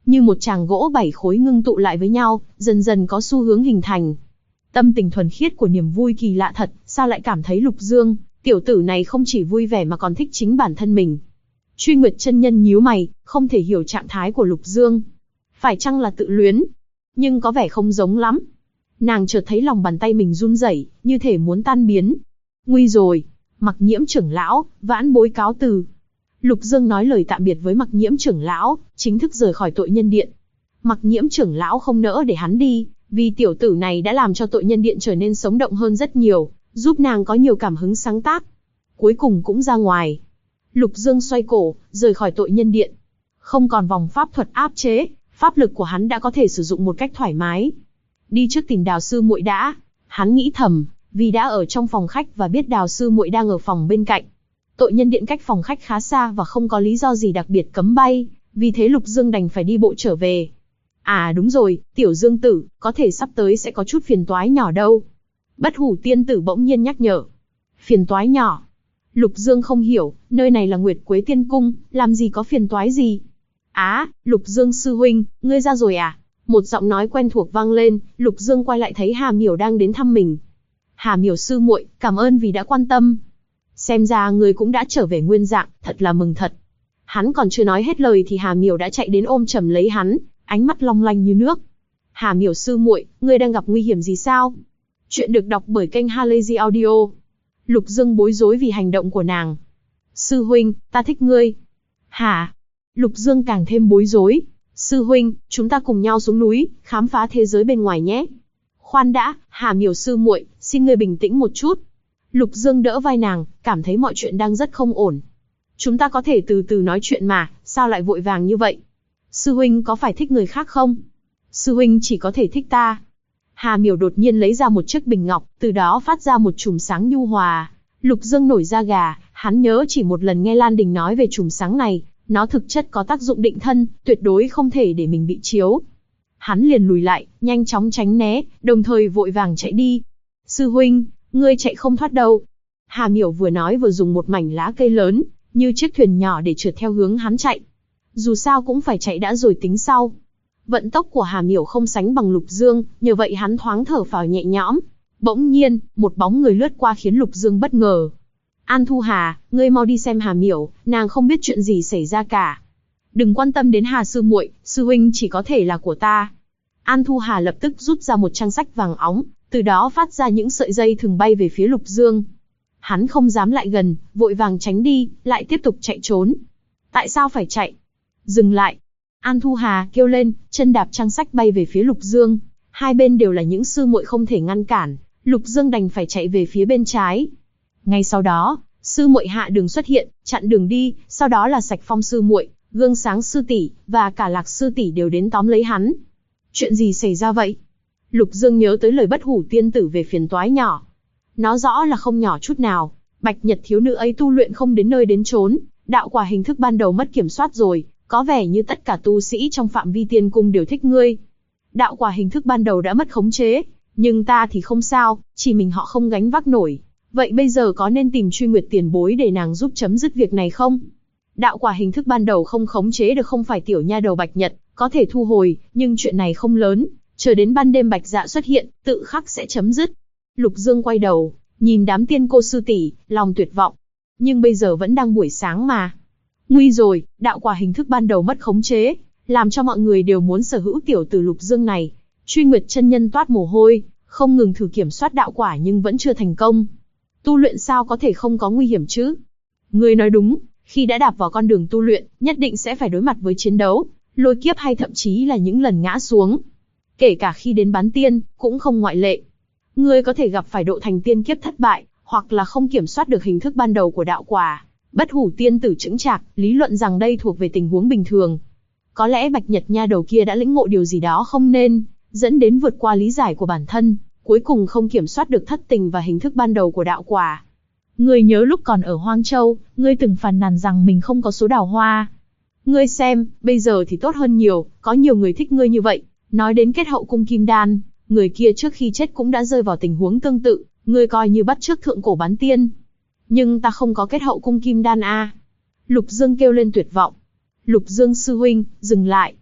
như một tràng gỗ 7 khối ngưng tụ lại với nhau, dần dần có xu hướng hình thành. Tâm tình thuần khiết của niềm vui kỳ lạ thật, sao lại cảm thấy Lục Dương, tiểu tử này không chỉ vui vẻ mà còn thích chính bản thân mình. Truy Nguyệt chân nhân nhíu mày, không thể hiểu trạng thái của Lục Dương. Phải chăng là tự luyến? Nhưng có vẻ không giống lắm. Nàng chợt thấy lòng bàn tay mình run rẩy, như thể muốn tan biến. Nguy rồi, Mặc Nhiễm trưởng lão, vãn bối cáo từ. Lục Dương nói lời tạm biệt với Mặc Nhiễm trưởng lão, chính thức rời khỏi Tội Nhân Điện. Mặc Nhiễm trưởng lão không nỡ để hắn đi, vì tiểu tử này đã làm cho Tội Nhân Điện trở nên sống động hơn rất nhiều, giúp nàng có nhiều cảm hứng sáng tác. Cuối cùng cũng ra ngoài. Lục Dương xoay cổ, rời khỏi Tội Nhân Điện. Không còn vòng pháp thuật áp chế, pháp lực của hắn đã có thể sử dụng một cách thoải mái. Đi trước tìm Đào sư muội đã, hắn nghĩ thầm, vì đã ở trong phòng khách và biết Đào sư muội đang ở phòng bên cạnh. Tội Nhân Điện cách phòng khách khá xa và không có lý do gì đặc biệt cấm bay, vì thế Lục Dương đành phải đi bộ trở về. À đúng rồi, tiểu Dương tử, có thể sắp tới sẽ có chút phiền toái nhỏ đâu. Bất Hủ tiên tử bỗng nhiên nhắc nhở. Phiền toái nhỏ? Lục Dương không hiểu, nơi này là Nguyệt Quế Tiên Cung, làm gì có phiền toái gì? Á, Lục Dương sư huynh, ngươi ra rồi à? Một giọng nói quen thuộc vang lên, Lục Dương quay lại thấy Hà Miểu đang đến thăm mình. Hà Miểu sư muội, cảm ơn vì đã quan tâm. Xem ra ngươi cũng đã trở về nguyên dạng, thật là mừng thật. Hắn còn chưa nói hết lời thì Hà Miểu đã chạy đến ôm chầm lấy hắn, ánh mắt long lanh như nước. Hà Miểu sư muội, ngươi đang gặp nguy hiểm gì sao? Chuyện được đọc bởi kênh Halazy Audio. Lục Dương bối rối vì hành động của nàng. Sư huynh, ta thích ngươi. Hả? Lục Dương càng thêm bối rối. Sư huynh, chúng ta cùng nhau xuống núi, khám phá thế giới bên ngoài nhé. Khoan đã, Hà Miểu sư muội, xin ngươi bình tĩnh một chút. Lục Dương đỡ vai nàng, cảm thấy mọi chuyện đang rất không ổn. Chúng ta có thể từ từ nói chuyện mà, sao lại vội vàng như vậy? Sư huynh có phải thích người khác không? Sư huynh chỉ có thể thích ta. Hà Miểu đột nhiên lấy ra một chiếc bình ngọc, từ đó phát ra một chùm sáng nhu hòa. Lục Dương nổi da gà, hắn nhớ chỉ một lần nghe Lan Đình nói về chùm sáng này, nó thực chất có tác dụng định thân, tuyệt đối không thể để mình bị chiếu. Hắn liền lùi lại, nhanh chóng tránh né, đồng thời vội vàng chạy đi. Sư huynh, ngươi chạy không thoát đâu. Hà Miểu vừa nói vừa dùng một mảnh lá cây lớn, như chiếc thuyền nhỏ để trượt theo hướng hắn chạy. Dù sao cũng phải chạy đã rồi tính sau. Vận tốc của Hà Miểu không sánh bằng Lục Dương, nhờ vậy hắn thoáng thở phào nhẹ nhõm. Bỗng nhiên, một bóng người lướt qua khiến Lục Dương bất ngờ. An Thu Hà, ngươi mau đi xem Hà Miểu, nàng không biết chuyện gì xảy ra cả. Đừng quan tâm đến Hà sư muội, sư huynh chỉ có thể là của ta. An Thu Hà lập tức rút ra một trang sách vàng óng, từ đó phát ra những sợi dây thừng bay về phía Lục Dương. Hắn không dám lại gần, vội vàng tránh đi, lại tiếp tục chạy trốn. Tại sao phải chạy? Dừng lại! An Thu Hà kêu lên, chân đạp trang sách bay về phía Lục Dương. Hai bên đều là những sư muội không thể ngăn cản, Lục Dương đành phải chạy về phía bên trái. Ngay sau đó, sư muội Hạ Đường xuất hiện, chặn đường đi, sau đó là Sạch Phong sư muội, Gương Sáng sư tỷ và cả Lạc sư tỷ đều đến tóm lấy hắn. Chuyện gì xảy ra vậy? Lục Dương nhớ tới lời Bất Hủ tiên tử về phiền toái nhỏ. Nó rõ là không nhỏ chút nào. Bạch Nhật thiếu nữ ấy tu luyện không đến nơi đến chốn, đạo quả hình thức ban đầu mất kiểm soát rồi, có vẻ như tất cả tu sĩ trong phạm vi tiên cung đều thích ngươi. Đạo quả hình thức ban đầu đã mất khống chế, nhưng ta thì không sao, chỉ mình họ không gánh vác nổi. Vậy bây giờ có nên tìm Truy Nguyệt tiền bối để nàng giúp chấm dứt việc này không? Đạo quả hình thức ban đầu không khống chế được không phải tiểu nha đầu Bạch Nhật, có thể thu hồi, nhưng chuyện này không lớn, chờ đến ban đêm Bạch Dạ xuất hiện, tự khắc sẽ chấm dứt. Lục Dương quay đầu, nhìn đám tiên cô sư tỷ, lòng tuyệt vọng. Nhưng bây giờ vẫn đang buổi sáng mà. Nguy rồi, đạo quả hình thức ban đầu mất khống chế, làm cho mọi người đều muốn sở hữu tiểu tử Lục Dương này. Truy Nguyệt chân nhân toát mồ hôi, không ngừng thử kiểm soát đạo quả nhưng vẫn chưa thành công. Tu luyện sao có thể không có nguy hiểm chứ? Ngươi nói đúng, khi đã đạp vào con đường tu luyện, nhất định sẽ phải đối mặt với chiến đấu, lôi kiếp hay thậm chí là những lần ngã xuống. Kể cả khi đến bán tiên, cũng không ngoại lệ. Ngươi có thể gặp phải độ thành tiên kiếp thất bại, hoặc là không kiểm soát được hình thức ban đầu của đạo quả. Bất Hủ tiên tử chững chạc, lý luận rằng đây thuộc về tình huống bình thường. Có lẽ Bạch Nhật nha đầu kia đã lĩnh ngộ điều gì đó không nên, dẫn đến vượt qua lý giải của bản thân, cuối cùng không kiểm soát được thất tình và hình thức ban đầu của đạo quả. Ngươi nhớ lúc còn ở Hoang Châu, ngươi từng phàn nàn rằng mình không có số đào hoa. Ngươi xem, bây giờ thì tốt hơn nhiều, có nhiều người thích ngươi như vậy. Nói đến kết hậu cung kim đan, người kia trước khi chết cũng đã rơi vào tình huống tương tự, ngươi coi như bắt chước thượng cổ bán tiên. Nhưng ta không có kết hậu cung kim đan a. Lục Dương kêu lên tuyệt vọng. Lục Dương sư huynh, dừng lại.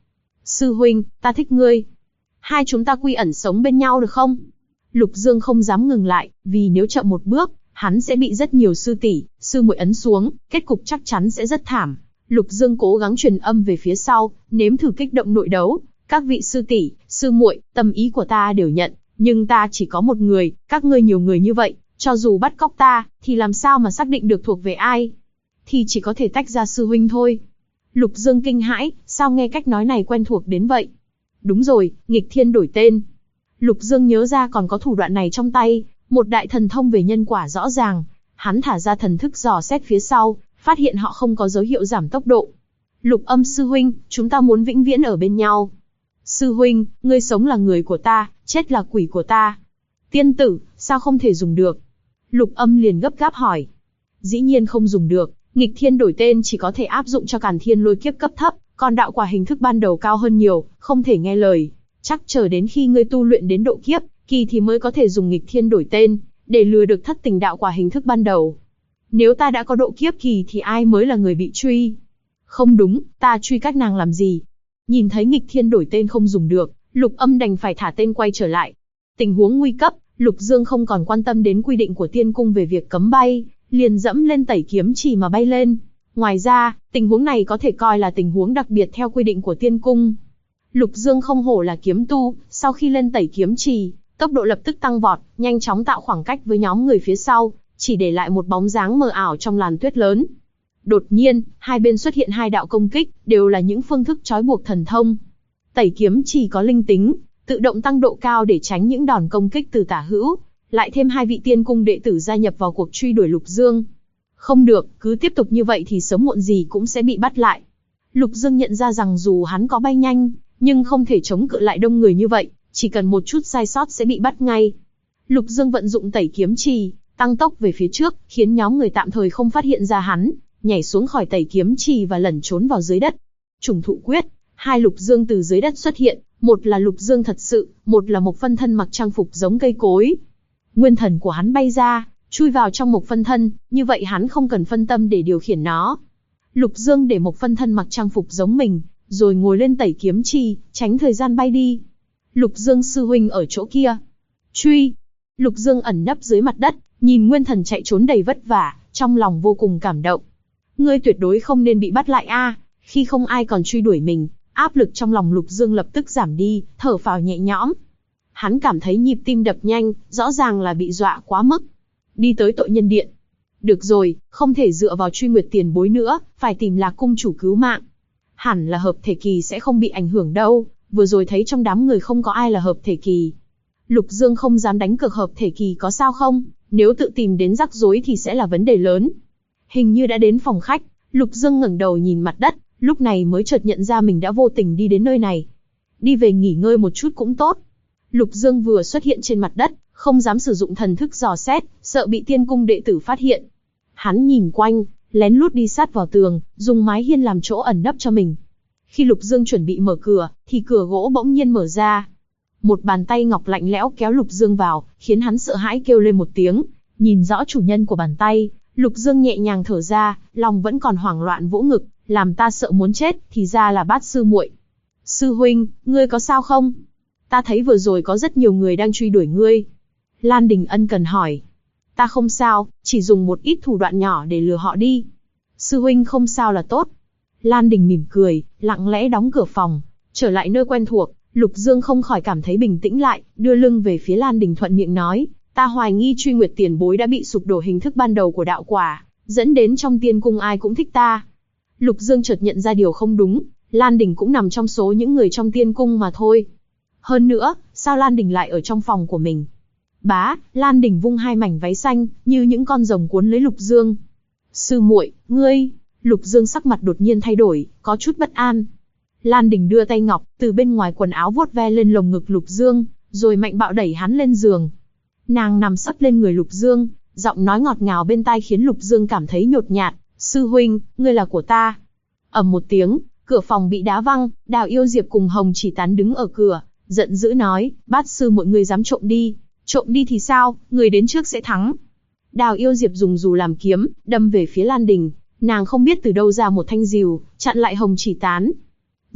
Sư huynh, ta thích ngươi. Hai chúng ta quy ẩn sống bên nhau được không? Lục Dương không dám ngừng lại, vì nếu chậm một bước, hắn sẽ bị rất nhiều sư tỷ, sư muội ấn xuống, kết cục chắc chắn sẽ rất thảm. Lục Dương cố gắng truyền âm về phía sau, nếm thử kích động nội đấu. Các vị sư tỷ, sư muội, tâm ý của ta đều nhận, nhưng ta chỉ có một người, các ngươi nhiều người như vậy, cho dù bắt cóc ta, thì làm sao mà xác định được thuộc về ai? Thì chỉ có thể tách ra sư huynh thôi. Lục Dương kinh hãi, sao nghe cách nói này quen thuộc đến vậy? Đúng rồi, nghịch thiên đổi tên. Lục Dương nhớ ra còn có thủ đoạn này trong tay, một đại thần thông về nhân quả rõ ràng. Hắn thả ra thần thức dò xét phía sau, phát hiện họ không có dấu hiệu giảm tốc độ. Lục Âm sư huynh, chúng ta muốn vĩnh viễn ở bên nhau. Sư huynh, ngươi sống là người của ta, chết là quỷ của ta. Tiên tử, sao không thể dùng được? Lục Âm liền gấp gáp hỏi. Dĩ nhiên không dùng được, nghịch thiên đổi tên chỉ có thể áp dụng cho Càn Thiên Lôi Kiếp cấp thấp, còn đạo quả hình thức ban đầu cao hơn nhiều, không thể nghe lời. Chắc chờ đến khi ngươi tu luyện đến độ kiếp kỳ thì mới có thể dùng nghịch thiên đổi tên, để lừa được thất tình đạo quả hình thức ban đầu. Nếu ta đã có độ kiếp kỳ thì ai mới là người bị truy? Không đúng, ta truy các nàng làm gì? Nhìn thấy nghịch thiên đổi tên không dùng được, Lục Âm đành phải thả tên quay trở lại. Tình huống nguy cấp, Lục Dương không còn quan tâm đến quy định của tiên cung về việc cấm bay, liền dẫm lên tẩy kiếm chì mà bay lên. Ngoài ra, tình huống này có thể coi là tình huống đặc biệt theo quy định của tiên cung. Lục Dương không hổ là kiếm tu, sau khi lên tẩy kiếm chì, tốc độ lập tức tăng vọt, nhanh chóng tạo khoảng cách với nhóm người phía sau, chỉ để lại một bóng dáng mờ ảo trong làn tuyết lớn. Đột nhiên, hai bên xuất hiện hai đạo công kích, đều là những phương thức trói buộc thần thông. Tẩy kiếm chì có linh tính, tự động tăng độ cao để tránh những đòn công kích từ tả hữu, lại thêm hai vị tiên cung đệ tử gia nhập vào cuộc truy đuổi Lục Dương. Không được, cứ tiếp tục như vậy thì sớm muộn gì cũng sẽ bị bắt lại. Lục Dương nhận ra rằng dù hắn có bay nhanh, nhưng không thể chống cự lại đông người như vậy, chỉ cần một chút sai sót sẽ bị bắt ngay. Lục Dương vận dụng tẩy kiếm chì, tăng tốc về phía trước, khiến nhóm người tạm thời không phát hiện ra hắn, nhảy xuống khỏi tẩy kiếm chì và lẩn trốn vào dưới đất. Trùng thụ quyết, hai Lục Dương từ dưới đất xuất hiện, một là Lục Dương thật sự, một là một phân thân mặc trang phục giống cây cối. Nguyên thần của hắn bay ra, chui vào trong một phân thân, như vậy hắn không cần phân tâm để điều khiển nó. Lục Dương để một phân thân mặc trang phục giống mình, rồi ngồi lên tẩy kiếm chì, tránh thời gian bay đi. Lục Dương sư huynh ở chỗ kia. Truy! Lục Dương ẩn nấp dưới mặt đất, nhìn nguyên thần chạy trốn đầy vất vả, trong lòng vô cùng cảm động. Ngươi tuyệt đối không nên bị bắt lại a! Khi không ai còn truy đuổi mình, áp lực trong lòng Lục Dương lập tức giảm đi, thở phào nhẹ nhõm. Hắn cảm thấy nhịp tim đập nhanh, rõ ràng là bị dọa quá mức. Đi tới tội nhân điện. Được rồi, không thể dựa vào Truy Nguyệt tiền bối nữa, phải tìm Lạc cung chủ cứu mạng. Hẳn là hợp thể kỳ sẽ không bị ảnh hưởng đâu, vừa rồi thấy trong đám người không có ai là hợp thể kỳ. Lục Dương không dám đánh cược hợp thể kỳ có sao không, nếu tự tìm đến rắc rối thì sẽ là vấn đề lớn. Hình như đã đến phòng khách, Lục Dương ngẩng đầu nhìn mặt đất, lúc này mới chợt nhận ra mình đã vô tình đi đến nơi này. Đi về nghỉ ngơi một chút cũng tốt. Lục Dương vừa xuất hiện trên mặt đất, không dám sử dụng thần thức dò xét, sợ bị tiên cung đệ tử phát hiện. Hắn nhìn quanh, lén lút đi sát vào tường, dùng mái hiên làm chỗ ẩn nấp cho mình. Khi Lục Dương chuẩn bị mở cửa, thì cửa gỗ bỗng nhiên mở ra. Một bàn tay ngọc lạnh lẽo kéo Lục Dương vào, khiến hắn sợ hãi kêu lên một tiếng. Nhìn rõ chủ nhân của bàn tay, Lục Dương nhẹ nhàng thở ra, lòng vẫn còn hoảng loạn vỗ ngực, làm ta sợ muốn chết, thì ra là Bát sư muội. Sư huynh, ngươi có sao không? Ta thấy vừa rồi có rất nhiều người đang truy đuổi ngươi. Lan Đình ân cần hỏi. Ta không sao, chỉ dùng một ít thủ đoạn nhỏ để lừa họ đi. Sư huynh không sao là tốt. Lan Đình mỉm cười, lặng lẽ đóng cửa phòng. Trở lại nơi quen thuộc, Lục Dương không khỏi cảm thấy bình tĩnh lại, đưa lưng về phía Lan Đình thuận miệng nói. Ta hoài nghi Truy Nguyệt tiền bối đã bị sụp đổ hình thức ban đầu của đạo quả, dẫn đến trong tiên cung ai cũng thích ta. Lục Dương chợt nhận ra điều không đúng, Lan Đình cũng nằm trong số những người trong tiên cung mà thôi. Hơn nữa, sao Lan Đình lại ở trong phòng của mình? Bá, Lan Đình vung hai mảnh váy xanh, như những con rồng cuốn lấy Lục Dương. Sư muội, ngươi... Lục Dương sắc mặt đột nhiên thay đổi, có chút bất an. Lan Đình đưa tay ngọc, từ bên ngoài quần áo vuốt ve lên lồng ngực Lục Dương, rồi mạnh bạo đẩy hắn lên giường. Nàng nằm sấp lên người Lục Dương, giọng nói ngọt ngào bên tai khiến Lục Dương cảm thấy nhột nhạt. Sư huynh, ngươi là của ta. Ầm một tiếng, cửa phòng bị đá văng, Đào Yêu Diệp cùng Hồng Chỉ Tán đứng ở cửa, giận dữ nói, Bát sư mọi người dám trộm đi. Trộm đi thì sao, người đến trước sẽ thắng. Đào Yêu Diệp dùng dù làm kiếm, đâm về phía Lan Đình. Nàng không biết từ đâu ra một thanh rìu, chặn lại Hồng Chỉ Tán.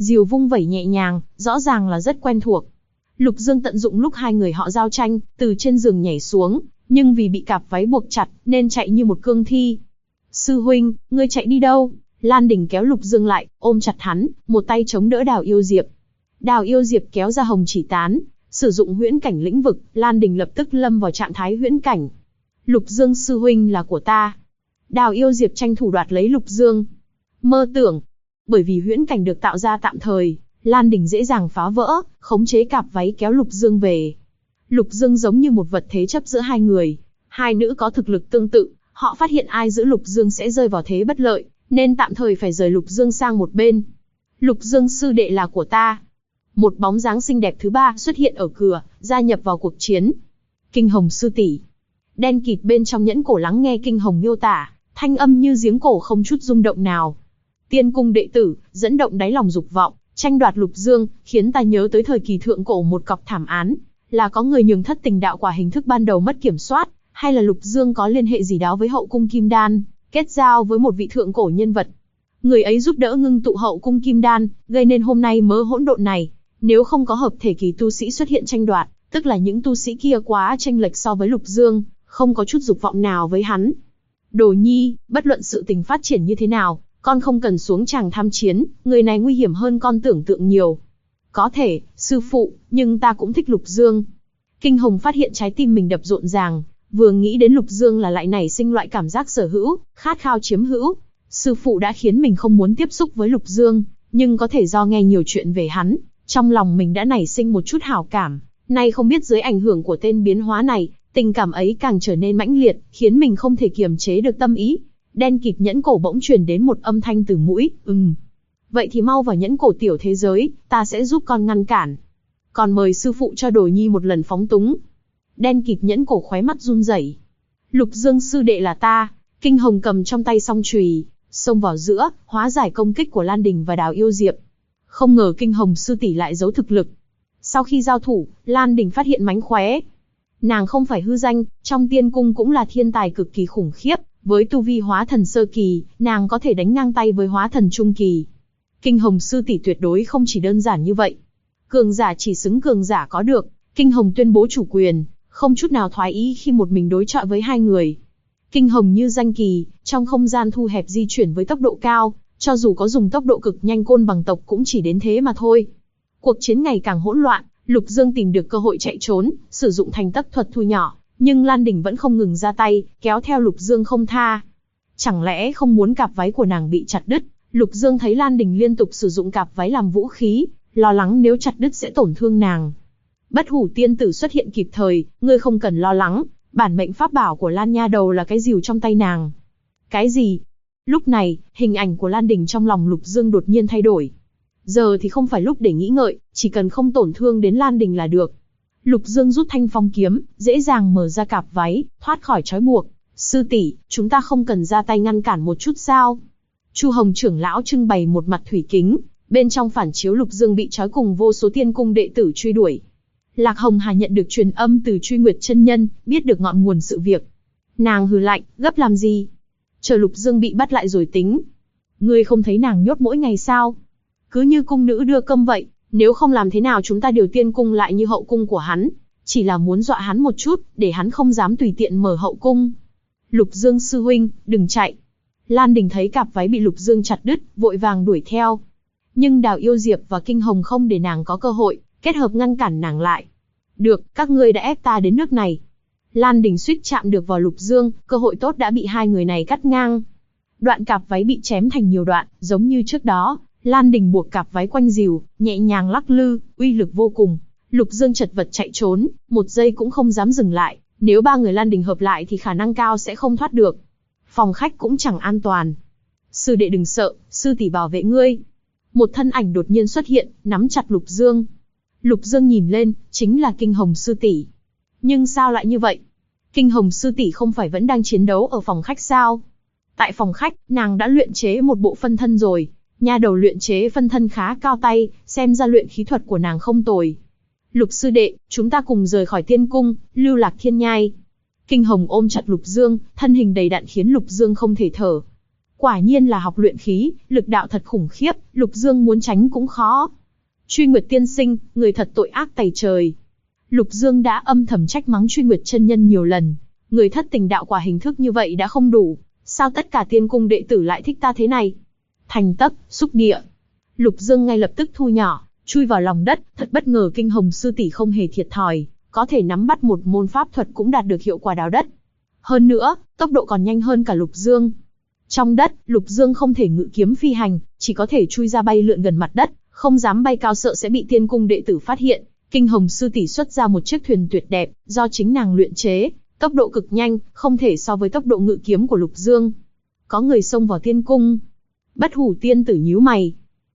Diều vung vẩy nhẹ nhàng, rõ ràng là rất quen thuộc. Lục Dương tận dụng lúc hai người họ giao tranh, từ trên giường nhảy xuống, nhưng vì bị cạp váy buộc chặt, nên chạy như một cương thi. Sư huynh, ngươi chạy đi đâu? Lan Đình kéo Lục Dương lại, ôm chặt hắn, một tay chống đỡ Đào Yêu Diệp. Đào Yêu Diệp kéo ra hồng chỉ tán, sử dụng huyễn cảnh lĩnh vực, Lan Đình lập tức lâm vào trạng thái huyễn cảnh. Lục Dương sư huynh là của ta. Đào Yêu Diệp tranh thủ đoạt lấy Lục Dương. Mơ tưởng. Bởi vì huyễn cảnh được tạo ra tạm thời, Lan Đình dễ dàng phá vỡ, khống chế cạp váy kéo Lục Dương về. Lục Dương giống như một vật thế chấp giữa hai người. Hai nữ có thực lực tương tự, họ phát hiện ai giữ Lục Dương sẽ rơi vào thế bất lợi, nên tạm thời phải rời Lục Dương sang một bên. Lục Dương sư đệ là của ta. Một bóng dáng xinh đẹp thứ ba xuất hiện ở cửa, gia nhập vào cuộc chiến. Kinh Hồng sư tỷ. Đen kịt bên trong nhẫn cổ lắng nghe Kinh Hồng miêu tả, thanh âm như giếng cổ không chút rung động nào. Tiên cung đệ tử, dẫn động đáy lòng dục vọng, tranh đoạt Lục Dương, khiến ta nhớ tới thời kỳ thượng cổ một cọc thảm án, là có người nhường thất tình đạo quả hình thức ban đầu mất kiểm soát, hay là Lục Dương có liên hệ gì đó với hậu cung Kim Đan, kết giao với một vị thượng cổ nhân vật. Người ấy giúp đỡ ngưng tụ hậu cung Kim Đan, gây nên hôm nay mớ hỗn độn này. Nếu không có hợp thể kỳ tu sĩ xuất hiện tranh đoạt, tức là những tu sĩ kia quá chênh lệch so với Lục Dương, không có chút dục vọng nào với hắn. Đồ Nhi, bất luận sự tình phát triển như thế nào, con không cần xuống tràng tham chiến, người này nguy hiểm hơn con tưởng tượng nhiều. Có thể, sư phụ, nhưng ta cũng thích Lục Dương. Kinh Hồng phát hiện trái tim mình đập rộn ràng, vừa nghĩ đến Lục Dương là lại nảy sinh loại cảm giác sở hữu, khát khao chiếm hữu. Sư phụ đã khiến mình không muốn tiếp xúc với Lục Dương, nhưng có thể do nghe nhiều chuyện về hắn, trong lòng mình đã nảy sinh một chút hảo cảm. Nay không biết dưới ảnh hưởng của tên biến hóa này, tình cảm ấy càng trở nên mãnh liệt, khiến mình không thể kiềm chế được tâm ý. Đen kịt nhẫn cổ bỗng truyền đến một âm thanh từ mũi, Vậy thì mau vào nhẫn cổ tiểu thế giới, ta sẽ giúp con ngăn cản. Còn mời sư phụ cho Đồ Nhi một lần phóng túng. Đen kịt nhẫn cổ khóe mắt run rẩy. Lục Dương sư đệ là ta. Kinh Hồng cầm trong tay song chùy, xông vào giữa, hóa giải công kích của Lan Đình và Đào Yêu Diệp. Không ngờ Kinh Hồng sư tỷ lại giấu thực lực. Sau khi giao thủ, Lan Đình phát hiện mánh khóe. Nàng không phải hư danh, trong tiên cung cũng là thiên tài cực kỳ khủng khiếp. Với tu vi hóa thần sơ kỳ, nàng có thể đánh ngang tay với hóa thần trung kỳ. Kinh Hồng sư tỷ tuyệt đối không chỉ đơn giản như vậy. Cường giả chỉ xứng cường giả có được. Kinh Hồng tuyên bố chủ quyền, không chút nào thoái ý khi một mình đối chọi với hai người. Kinh Hồng như danh kỳ, trong không gian thu hẹp di chuyển với tốc độ cao, cho dù có dùng tốc độ cực nhanh côn bằng tộc cũng chỉ đến thế mà thôi. Cuộc chiến ngày càng hỗn loạn, Lục Dương tìm được cơ hội chạy trốn, sử dụng thành tắc thuật thu nhỏ, nhưng Lan Đình vẫn không ngừng ra tay, kéo theo Lục Dương không tha. Chẳng lẽ không muốn cạp váy của nàng bị chặt đứt? Lục Dương thấy Lan Đình liên tục sử dụng cạp váy làm vũ khí, lo lắng nếu chặt đứt sẽ tổn thương nàng. Bất Hủ tiên tử xuất hiện kịp thời, ngươi không cần lo lắng, bản mệnh pháp bảo của Lan nha đầu là cái rìu trong tay nàng. Cái gì? Lúc này, hình ảnh của Lan Đình trong lòng Lục Dương đột nhiên thay đổi. Giờ thì không phải lúc để nghĩ ngợi, chỉ cần không tổn thương đến Lan Đình là được. Lục Dương rút thanh phong kiếm, dễ dàng mở ra cạp váy, thoát khỏi trói buộc. Sư tỷ, chúng ta không cần ra tay ngăn cản một chút sao? Chu Hồng trưởng lão trưng bày một mặt thủy kính, bên trong phản chiếu Lục Dương bị trói cùng vô số tiên cung đệ tử truy đuổi. Lạc Hồng Hà nhận được truyền âm từ Truy Nguyệt chân nhân, biết được ngọn nguồn sự việc. Nàng hừ lạnh, gấp làm gì? Chờ Lục Dương bị bắt lại rồi tính. Ngươi không thấy nàng nhốt mỗi ngày sao? Cứ như cung nữ đưa cơm vậy, nếu không làm thế nào chúng ta điều tiên cung lại như hậu cung của hắn, chỉ là muốn dọa hắn một chút, để hắn không dám tùy tiện mở hậu cung. Lục Dương sư huynh, đừng chạy. Lan Đình thấy cạp váy bị Lục Dương chặt đứt, vội vàng đuổi theo. Nhưng Đào Yêu Diệp và Kinh Hồng không để nàng có cơ hội, kết hợp ngăn cản nàng lại. Được, các ngươi đã ép ta đến nước này. Lan Đình suýt chạm được vào Lục Dương, cơ hội tốt đã bị hai người này cắt ngang. Đoạn cạp váy bị chém thành nhiều đoạn, giống như trước đó. Lan Đình buộc cạp váy quanh rìu, nhẹ nhàng lắc lư, uy lực vô cùng. Lục Dương chật vật chạy trốn, một giây cũng không dám dừng lại. Nếu ba người Lan Đình hợp lại thì khả năng cao sẽ không thoát được. Phòng khách cũng chẳng an toàn. Sư đệ đừng sợ, sư tỷ bảo vệ ngươi. Một thân ảnh đột nhiên xuất hiện, nắm chặt Lục Dương. Lục Dương nhìn lên, chính là Kinh Hồng sư tỷ. Nhưng sao lại như vậy? Kinh Hồng sư tỷ không phải vẫn đang chiến đấu ở phòng khách sao? Tại phòng khách, nàng đã luyện chế một bộ phân thân rồi. Nha đầu luyện chế phân thân khá cao tay, xem ra luyện khí thuật của nàng không tồi. Lục sư đệ, chúng ta cùng rời khỏi tiên cung, lưu lạc thiên nhai. Kinh Hồng ôm chặt Lục Dương, thân hình đầy đặn khiến Lục Dương không thể thở. Quả nhiên là học luyện khí, lực đạo thật khủng khiếp, Lục Dương muốn tránh cũng khó. Truy Nguyệt tiên sinh, người thật tội ác tày trời. Lục Dương đã âm thầm trách mắng Truy Nguyệt chân nhân nhiều lần. Người thất tình đạo quả hình thức như vậy đã không đủ, sao tất cả tiên cung đệ tử lại thích ta thế này? Thành tấp, xúc địa. Lục Dương ngay lập tức thu nhỏ, chui vào lòng đất, thật bất ngờ Kinh Hồng sư tỷ không hề thiệt thòi, có thể nắm bắt một môn pháp thuật cũng đạt được hiệu quả đào đất. Hơn nữa, tốc độ còn nhanh hơn cả Lục Dương. Trong đất, Lục Dương không thể ngự kiếm phi hành, chỉ có thể chui ra bay lượn gần mặt đất, không dám bay cao sợ sẽ bị tiên cung đệ tử phát hiện. Kinh Hồng sư tỷ xuất ra một chiếc thuyền tuyệt đẹp, do chính nàng luyện chế, tốc độ cực nhanh, không thể so với tốc độ ngự kiếm của Lục Dương. Có người xông vào tiên cung. Bất Hủ tiên tử nhíu mày.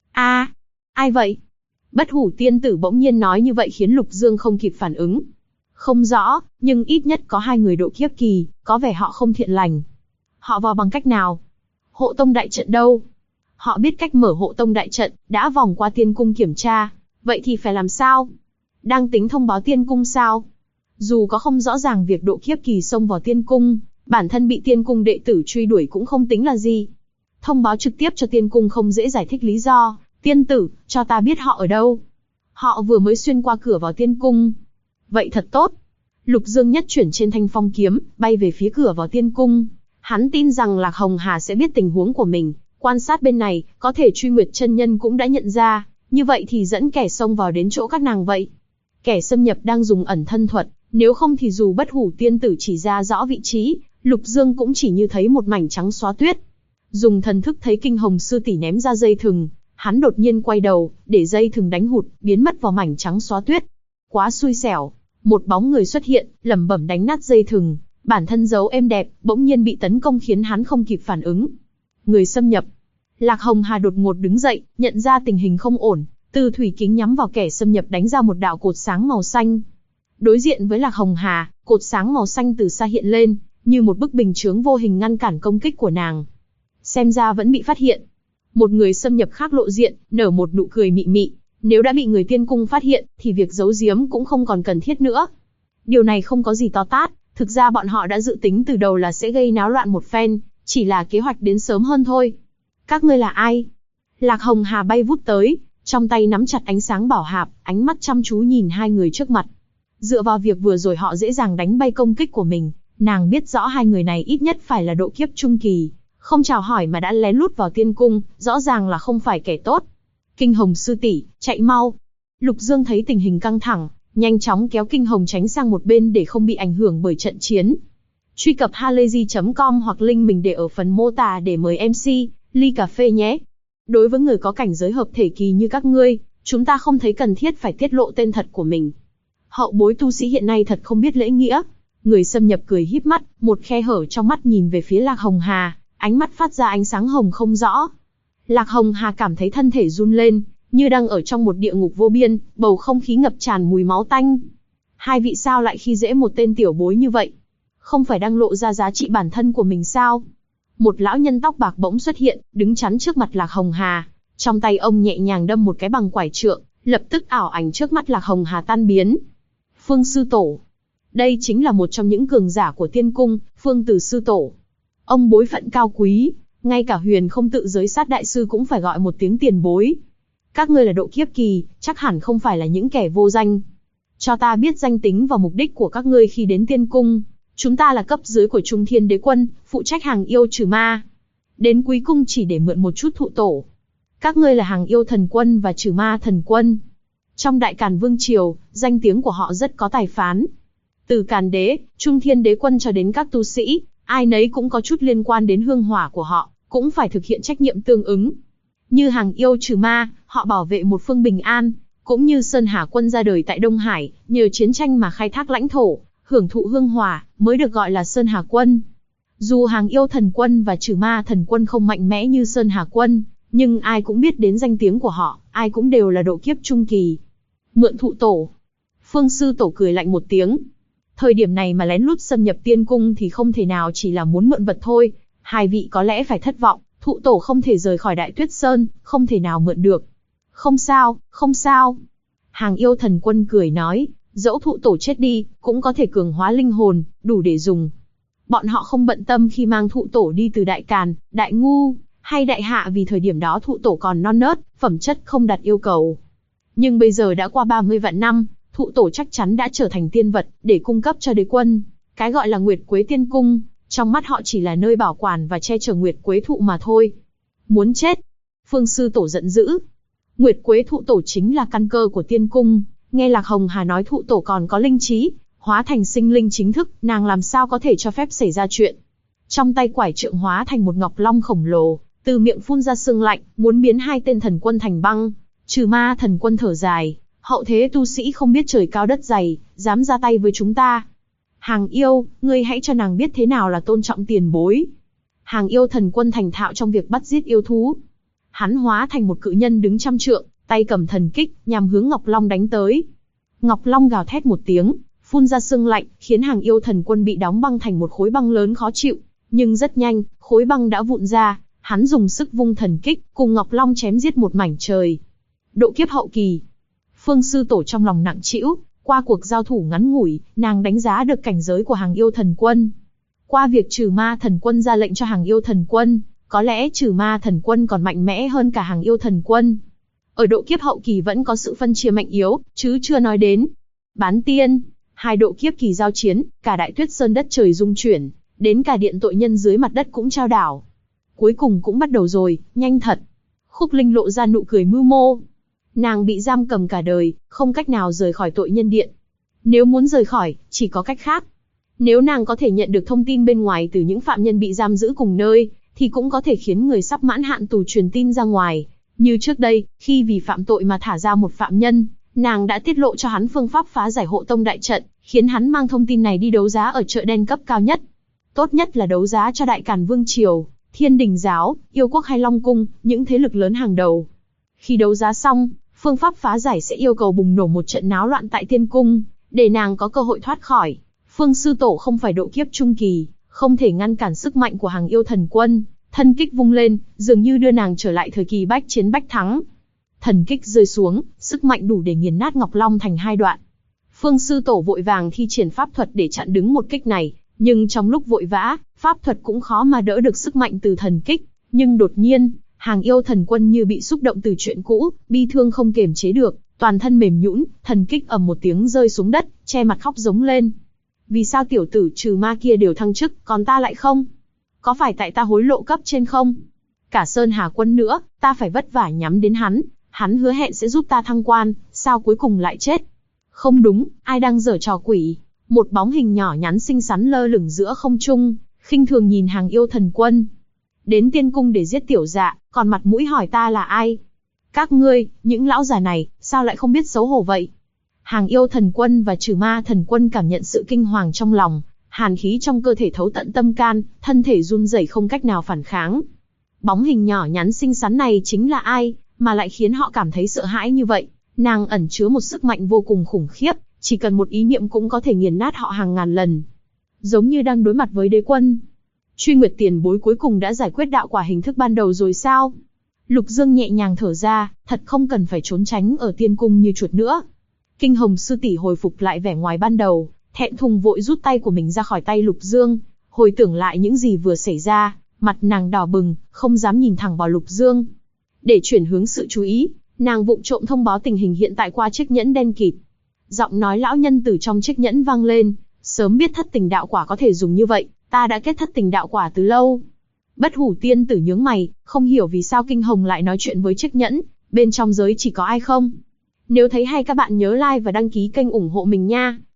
Ai vậy? Bất Hủ tiên tử bỗng nhiên nói như vậy khiến Lục Dương không kịp phản ứng. Không rõ, nhưng ít nhất có 2 người độ kiếp kỳ, có vẻ họ không thiện lành. Họ vào bằng cách nào? Hộ tông đại trận đâu? Họ biết cách mở hộ tông đại trận, đã vòng qua tiên cung kiểm tra. Vậy thì phải làm sao? Đang tính thông báo tiên cung sao? Dù có không rõ ràng việc độ kiếp kỳ xông vào tiên cung, bản thân bị tiên cung đệ tử truy đuổi cũng không tính là gì. Thông báo trực tiếp cho tiên cung không dễ giải thích lý do. Tiên tử, cho ta biết họ ở đâu. Họ vừa mới xuyên qua cửa vào tiên cung. Vậy thật tốt. Lục Dương nhất chuyển trên thanh phong kiếm, bay về phía cửa vào tiên cung. Hắn tin rằng Lạc Hồng Hà sẽ biết tình huống của mình, quan sát bên này, có thể Truy Nguyệt chân nhân cũng đã nhận ra, như vậy thì dẫn kẻ xông vào đến chỗ các nàng vậy. Kẻ xâm nhập đang dùng ẩn thân thuật, nếu không thì dù Bất Hủ tiên tử chỉ ra rõ vị trí, Lục Dương cũng chỉ như thấy một mảnh trắng xóa tuyết. Dùng thần thức thấy Kinh Hồng sư tỷ ném ra dây thừng, hắn đột nhiên quay đầu, để dây thừng đánh hụt, biến mất vào mảnh trắng xóa tuyết. Quá xui xẻo, một bóng người xuất hiện, lẩm bẩm đánh nát dây thừng, bản thân giấu êm đẹp, bỗng nhiên bị tấn công khiến hắn không kịp phản ứng. Người xâm nhập. Lạc Hồng Hà đột ngột đứng dậy, nhận ra tình hình không ổn, từ thủy kính nhắm vào kẻ xâm nhập đánh ra một đạo cột sáng màu xanh. Đối diện với Lạc Hồng Hà, cột sáng màu xanh từ xa hiện lên, như một bức bình chướng vô hình ngăn cản công kích của nàng. Xem ra vẫn bị phát hiện. Một người xâm nhập khác lộ diện, nở một nụ cười mị mị. Nếu đã bị người tiên cung phát hiện, thì việc giấu giếm cũng không còn cần thiết nữa. Điều này không có gì to tát, thực ra bọn họ đã dự tính từ đầu là sẽ gây náo loạn một phen, chỉ là kế hoạch đến sớm hơn thôi. Các ngươi là ai? Lạc Hồng Hà bay vút tới, trong tay nắm chặt ánh sáng bảo hạp, ánh mắt chăm chú nhìn 2 người trước mặt. Dựa vào việc vừa rồi họ dễ dàng đánh bay công kích của mình, nàng biết rõ 2 người này ít nhất phải là độ kiếp trung kỳ, không chào hỏi mà đã lén lút vào tiên cung, rõ ràng là không phải kẻ tốt. Kinh Hồng sư tỷ, chạy mau! Lục Dương thấy tình hình căng thẳng, nhanh chóng kéo Kinh Hồng tránh sang một bên để không bị ảnh hưởng bởi trận chiến. Truy cập halayzi.com hoặc link mình để ở phần mô tả để mời MC ly cà phê nhé. Đối với người có cảnh giới hợp thể kỳ như các ngươi, chúng ta không thấy cần thiết phải tiết lộ tên thật của mình. Hậu bối tu sĩ hiện nay thật không biết lễ nghĩa. Người xâm nhập cười híp mắt, một khe hở trong mắt nhìn về phía Lạc Hồng Hà, ánh mắt phát ra ánh sáng hồng không rõ. Lạc Hồng Hà cảm thấy thân thể run lên, như đang ở trong một địa ngục vô biên, bầu không khí ngập tràn mùi máu tanh. 2 vị sao lại khi dễ một tên tiểu bối như vậy? Không phải đang lộ ra giá trị bản thân của mình sao? Một lão nhân tóc bạc bỗng xuất hiện, đứng chắn trước mặt Lạc Hồng Hà. Trong tay ông nhẹ nhàng đâm một cái bằng quải trượng, lập tức ảo ảnh trước mắt Lạc Hồng Hà tan biến. Phương sư tổ. Đây chính là một trong những cường giả của tiên cung, Phương Từ sư tổ. Ông bối phận cao quý, ngay cả Huyền Không tự giới sát đại sư cũng phải gọi một tiếng tiền bối. Các ngươi là độ kiếp kỳ, chắc hẳn không phải là những kẻ vô danh. Cho ta biết danh tính và mục đích của các ngươi khi đến tiên cung. Chúng ta là cấp dưới của Trung Thiên Đế Quân, phụ trách hàng yêu trừ ma. Đến Quý cung chỉ để mượn một chút thụ tổ. Các ngươi là hàng yêu thần quân và trừ ma thần quân. Trong Đại Càn Vương Triều, danh tiếng của họ rất có tài phán. Từ Càn Đế, Trung Thiên Đế Quân cho đến các tu sĩ, ai nấy cũng có chút liên quan đến hương hỏa của họ, cũng phải thực hiện trách nhiệm tương ứng. Như hàng yêu trừ ma, họ bảo vệ một phương bình an, cũng như Sơn Hà Quân ra đời tại Đông Hải, nhờ chiến tranh mà khai thác lãnh thổ, hưởng thụ hương hỏa, mới được gọi là Sơn Hà Quân. Dù hàng yêu thần quân và trừ ma thần quân không mạnh mẽ như Sơn Hà Quân, nhưng ai cũng biết đến danh tiếng của họ, ai cũng đều là độ kiếp trung kỳ. Mượn thụ tổ. Phương sư tổ cười lạnh một tiếng. Thời điểm này mà lén lút xâm nhập tiên cung thì không thể nào chỉ là muốn mượn vật thôi. 2 vị có lẽ phải thất vọng, thụ tổ không thể rời khỏi Đại Tuyết Sơn, không thể nào mượn được. Không sao, không sao. Hàng yêu thần quân cười nói, dẫu thụ tổ chết đi, cũng có thể cường hóa linh hồn, đủ để dùng. Bọn họ không bận tâm khi mang thụ tổ đi từ Đại Càn, Đại Ngu, hay Đại Hạ vì thời điểm đó thụ tổ còn non nớt, phẩm chất không đạt yêu cầu. Nhưng bây giờ đã qua 30 vạn năm, thụ tổ chắc chắn đã trở thành tiên vật, để cung cấp cho đế quân. Cái gọi là Nguyệt Quế Tiên Cung, trong mắt họ chỉ là nơi bảo quản và che chở Nguyệt Quế thụ mà thôi. Muốn chết! Phương sư tổ giận dữ. Nguyệt Quế thụ tổ chính là căn cơ của tiên cung, nghe Lạc Hồng Hà nói thụ tổ còn có linh trí, hóa thành sinh linh chính thức, nàng làm sao có thể cho phép xảy ra chuyện. Trong tay quải trượng hóa thành một ngọc long khổng lồ, từ miệng phun ra sương lạnh, muốn biến hai tên thần quân thành băng. Trừ Ma thần quân thở dài, hậu thế tu sĩ không biết trời cao đất dày, dám ra tay với chúng ta. Hàng Yêu, ngươi hãy cho nàng biết thế nào là tôn trọng tiền bối. Hàng Yêu thần quân thành thạo trong việc bắt giết yêu thú. Hắn hóa thành một cự nhân đứng trăm trượng, tay cầm thần kích, nhằm hướng Ngọc Long đánh tới. Ngọc Long gào thét một tiếng, phun ra sương lạnh, khiến Hàng Yêu thần quân bị đóng băng thành một khối băng lớn khó chịu. Nhưng rất nhanh, khối băng đã vụn ra, hắn dùng sức vung thần kích, cùng Ngọc Long chém giết một mảnh trời. Độ kiếp hậu kỳ. Phương sư tổ trong lòng nặng trĩu, qua cuộc giao thủ ngắn ngủi, nàng đánh giá được cảnh giới của Hàng Yêu thần quân. Qua việc Trừ Ma thần quân ra lệnh cho Hàng Yêu thần quân, có lẽ Trừ Ma thần quân còn mạnh mẽ hơn cả Hàng Yêu thần quân. Ở độ kiếp hậu kỳ vẫn có sự phân chia mạnh yếu, chứ chưa nói đến bán tiên. Hai độ kiếp kỳ giao chiến, cả Đại Tuyết Sơn đất trời rung chuyển, đến cả điện tội nhân dưới mặt đất cũng trao đảo. Cuối cùng cũng bắt đầu rồi, nhanh thật. Khúc Linh lộ ra nụ cười mưu mô. Nàng bị giam cầm cả đời, không cách nào rời khỏi tội nhân điện. Nếu muốn rời khỏi, chỉ có cách khác. Nếu nàng có thể nhận được thông tin bên ngoài từ những phạm nhân bị giam giữ cùng nơi, thì cũng có thể khiến người sắp mãn hạn tù truyền tin ra ngoài. Như trước đây, khi vì phạm tội mà thả ra một phạm nhân, nàng đã tiết lộ cho hắn phương pháp phá giải hộ tông đại trận, khiến hắn mang thông tin này đi đấu giá ở chợ đen cấp cao nhất. Tốt nhất là đấu giá cho Đại Càn Vương Triều, Thiên Đình Giáo, Yêu Quốc hay Long Cung, những thế lực lớn hàng đầu. Khi đấu giá xong, phương pháp phá giải sẽ yêu cầu bùng nổ một trận náo loạn tại Tiên Cung, để nàng có cơ hội thoát khỏi. Phương sư tổ không phải độ kiếp trung kỳ, không thể ngăn cản sức mạnh của Hàng Yêu thần quân. Thần kích vung lên, dường như đưa nàng trở lại thời kỳ bách chiến bách thắng. Thần kích rơi xuống, sức mạnh đủ để nghiền nát Ngọc Long thành hai đoạn. Phương sư tổ vội vàng thi triển pháp thuật để chặn đứng một kích này, nhưng trong lúc vội vã, pháp thuật cũng khó mà đỡ được sức mạnh từ thần kích. Nhưng đột nhiên, Hàng Yêu thần quân như bị xúc động từ chuyện cũ, bi thương không kiềm chế được, toàn thân mềm nhũn, thần kích ầm một tiếng rơi xuống đất, che mặt khóc giống lên. Vì sao tiểu tử Trừ Ma kia đều thăng chức, còn ta lại không? Có phải tại ta hối lộ cấp trên không? Cả Sơn Hà quân nữa, ta phải vất vả nhắm đến hắn, hắn hứa hẹn sẽ giúp ta thăng quan, sao cuối cùng lại chết? Không đúng, ai đang giở trò quỷ? Một bóng hình nhỏ nhắn xinh xắn lơ lửng giữa không trung, khinh thường nhìn Hàng Yêu thần quân. Đến Tiên Cung để giết tiểu dạ, còn mặt mũi hỏi ta là ai? Các ngươi, những lão già này, sao lại không biết xấu hổ vậy? Hàng Yêu thần quân và Trừ Ma thần quân cảm nhận sự kinh hoàng trong lòng, hàn khí trong cơ thể thấu tận tâm can, thân thể run rẩy không cách nào phản kháng. Bóng hình nhỏ nhắn xinh xắn này chính là ai, mà lại khiến họ cảm thấy sợ hãi như vậy? Nàng ẩn chứa một sức mạnh vô cùng khủng khiếp, chỉ cần một ý niệm cũng có thể nghiền nát họ hàng ngàn lần. Giống như đang đối mặt với đế quân. Truy Nguyệt tiền bối cuối cùng đã giải quyết đạo quả hình thức ban đầu rồi sao? Lục Dương nhẹ nhàng thở ra, thật không cần phải trốn tránh ở Tiên Cung như chuột nữa. Kinh Hồng sư tỷ hồi phục lại vẻ ngoài ban đầu, thẹn thùng vội rút tay của mình ra khỏi tay Lục Dương, hồi tưởng lại những gì vừa xảy ra, mặt nàng đỏ bừng, không dám nhìn thẳng vào Lục Dương. Để chuyển hướng sự chú ý, nàng vụng trộm thông báo tình hình hiện tại qua chiếc nhẫn đen kịt. Giọng nói lão nhân từ trong chiếc nhẫn vang lên, sớm biết thất tình đạo quả có thể dùng như vậy, ta đã kết thất tình đạo quả từ lâu. Bất Hủ tiên tử nhướng mày, không hiểu vì sao Kinh Hồng lại nói chuyện với chiếc nhẫn, bên trong giới chỉ có ai không? Nếu thấy hay các bạn nhớ like và đăng ký kênh ủng hộ mình nha.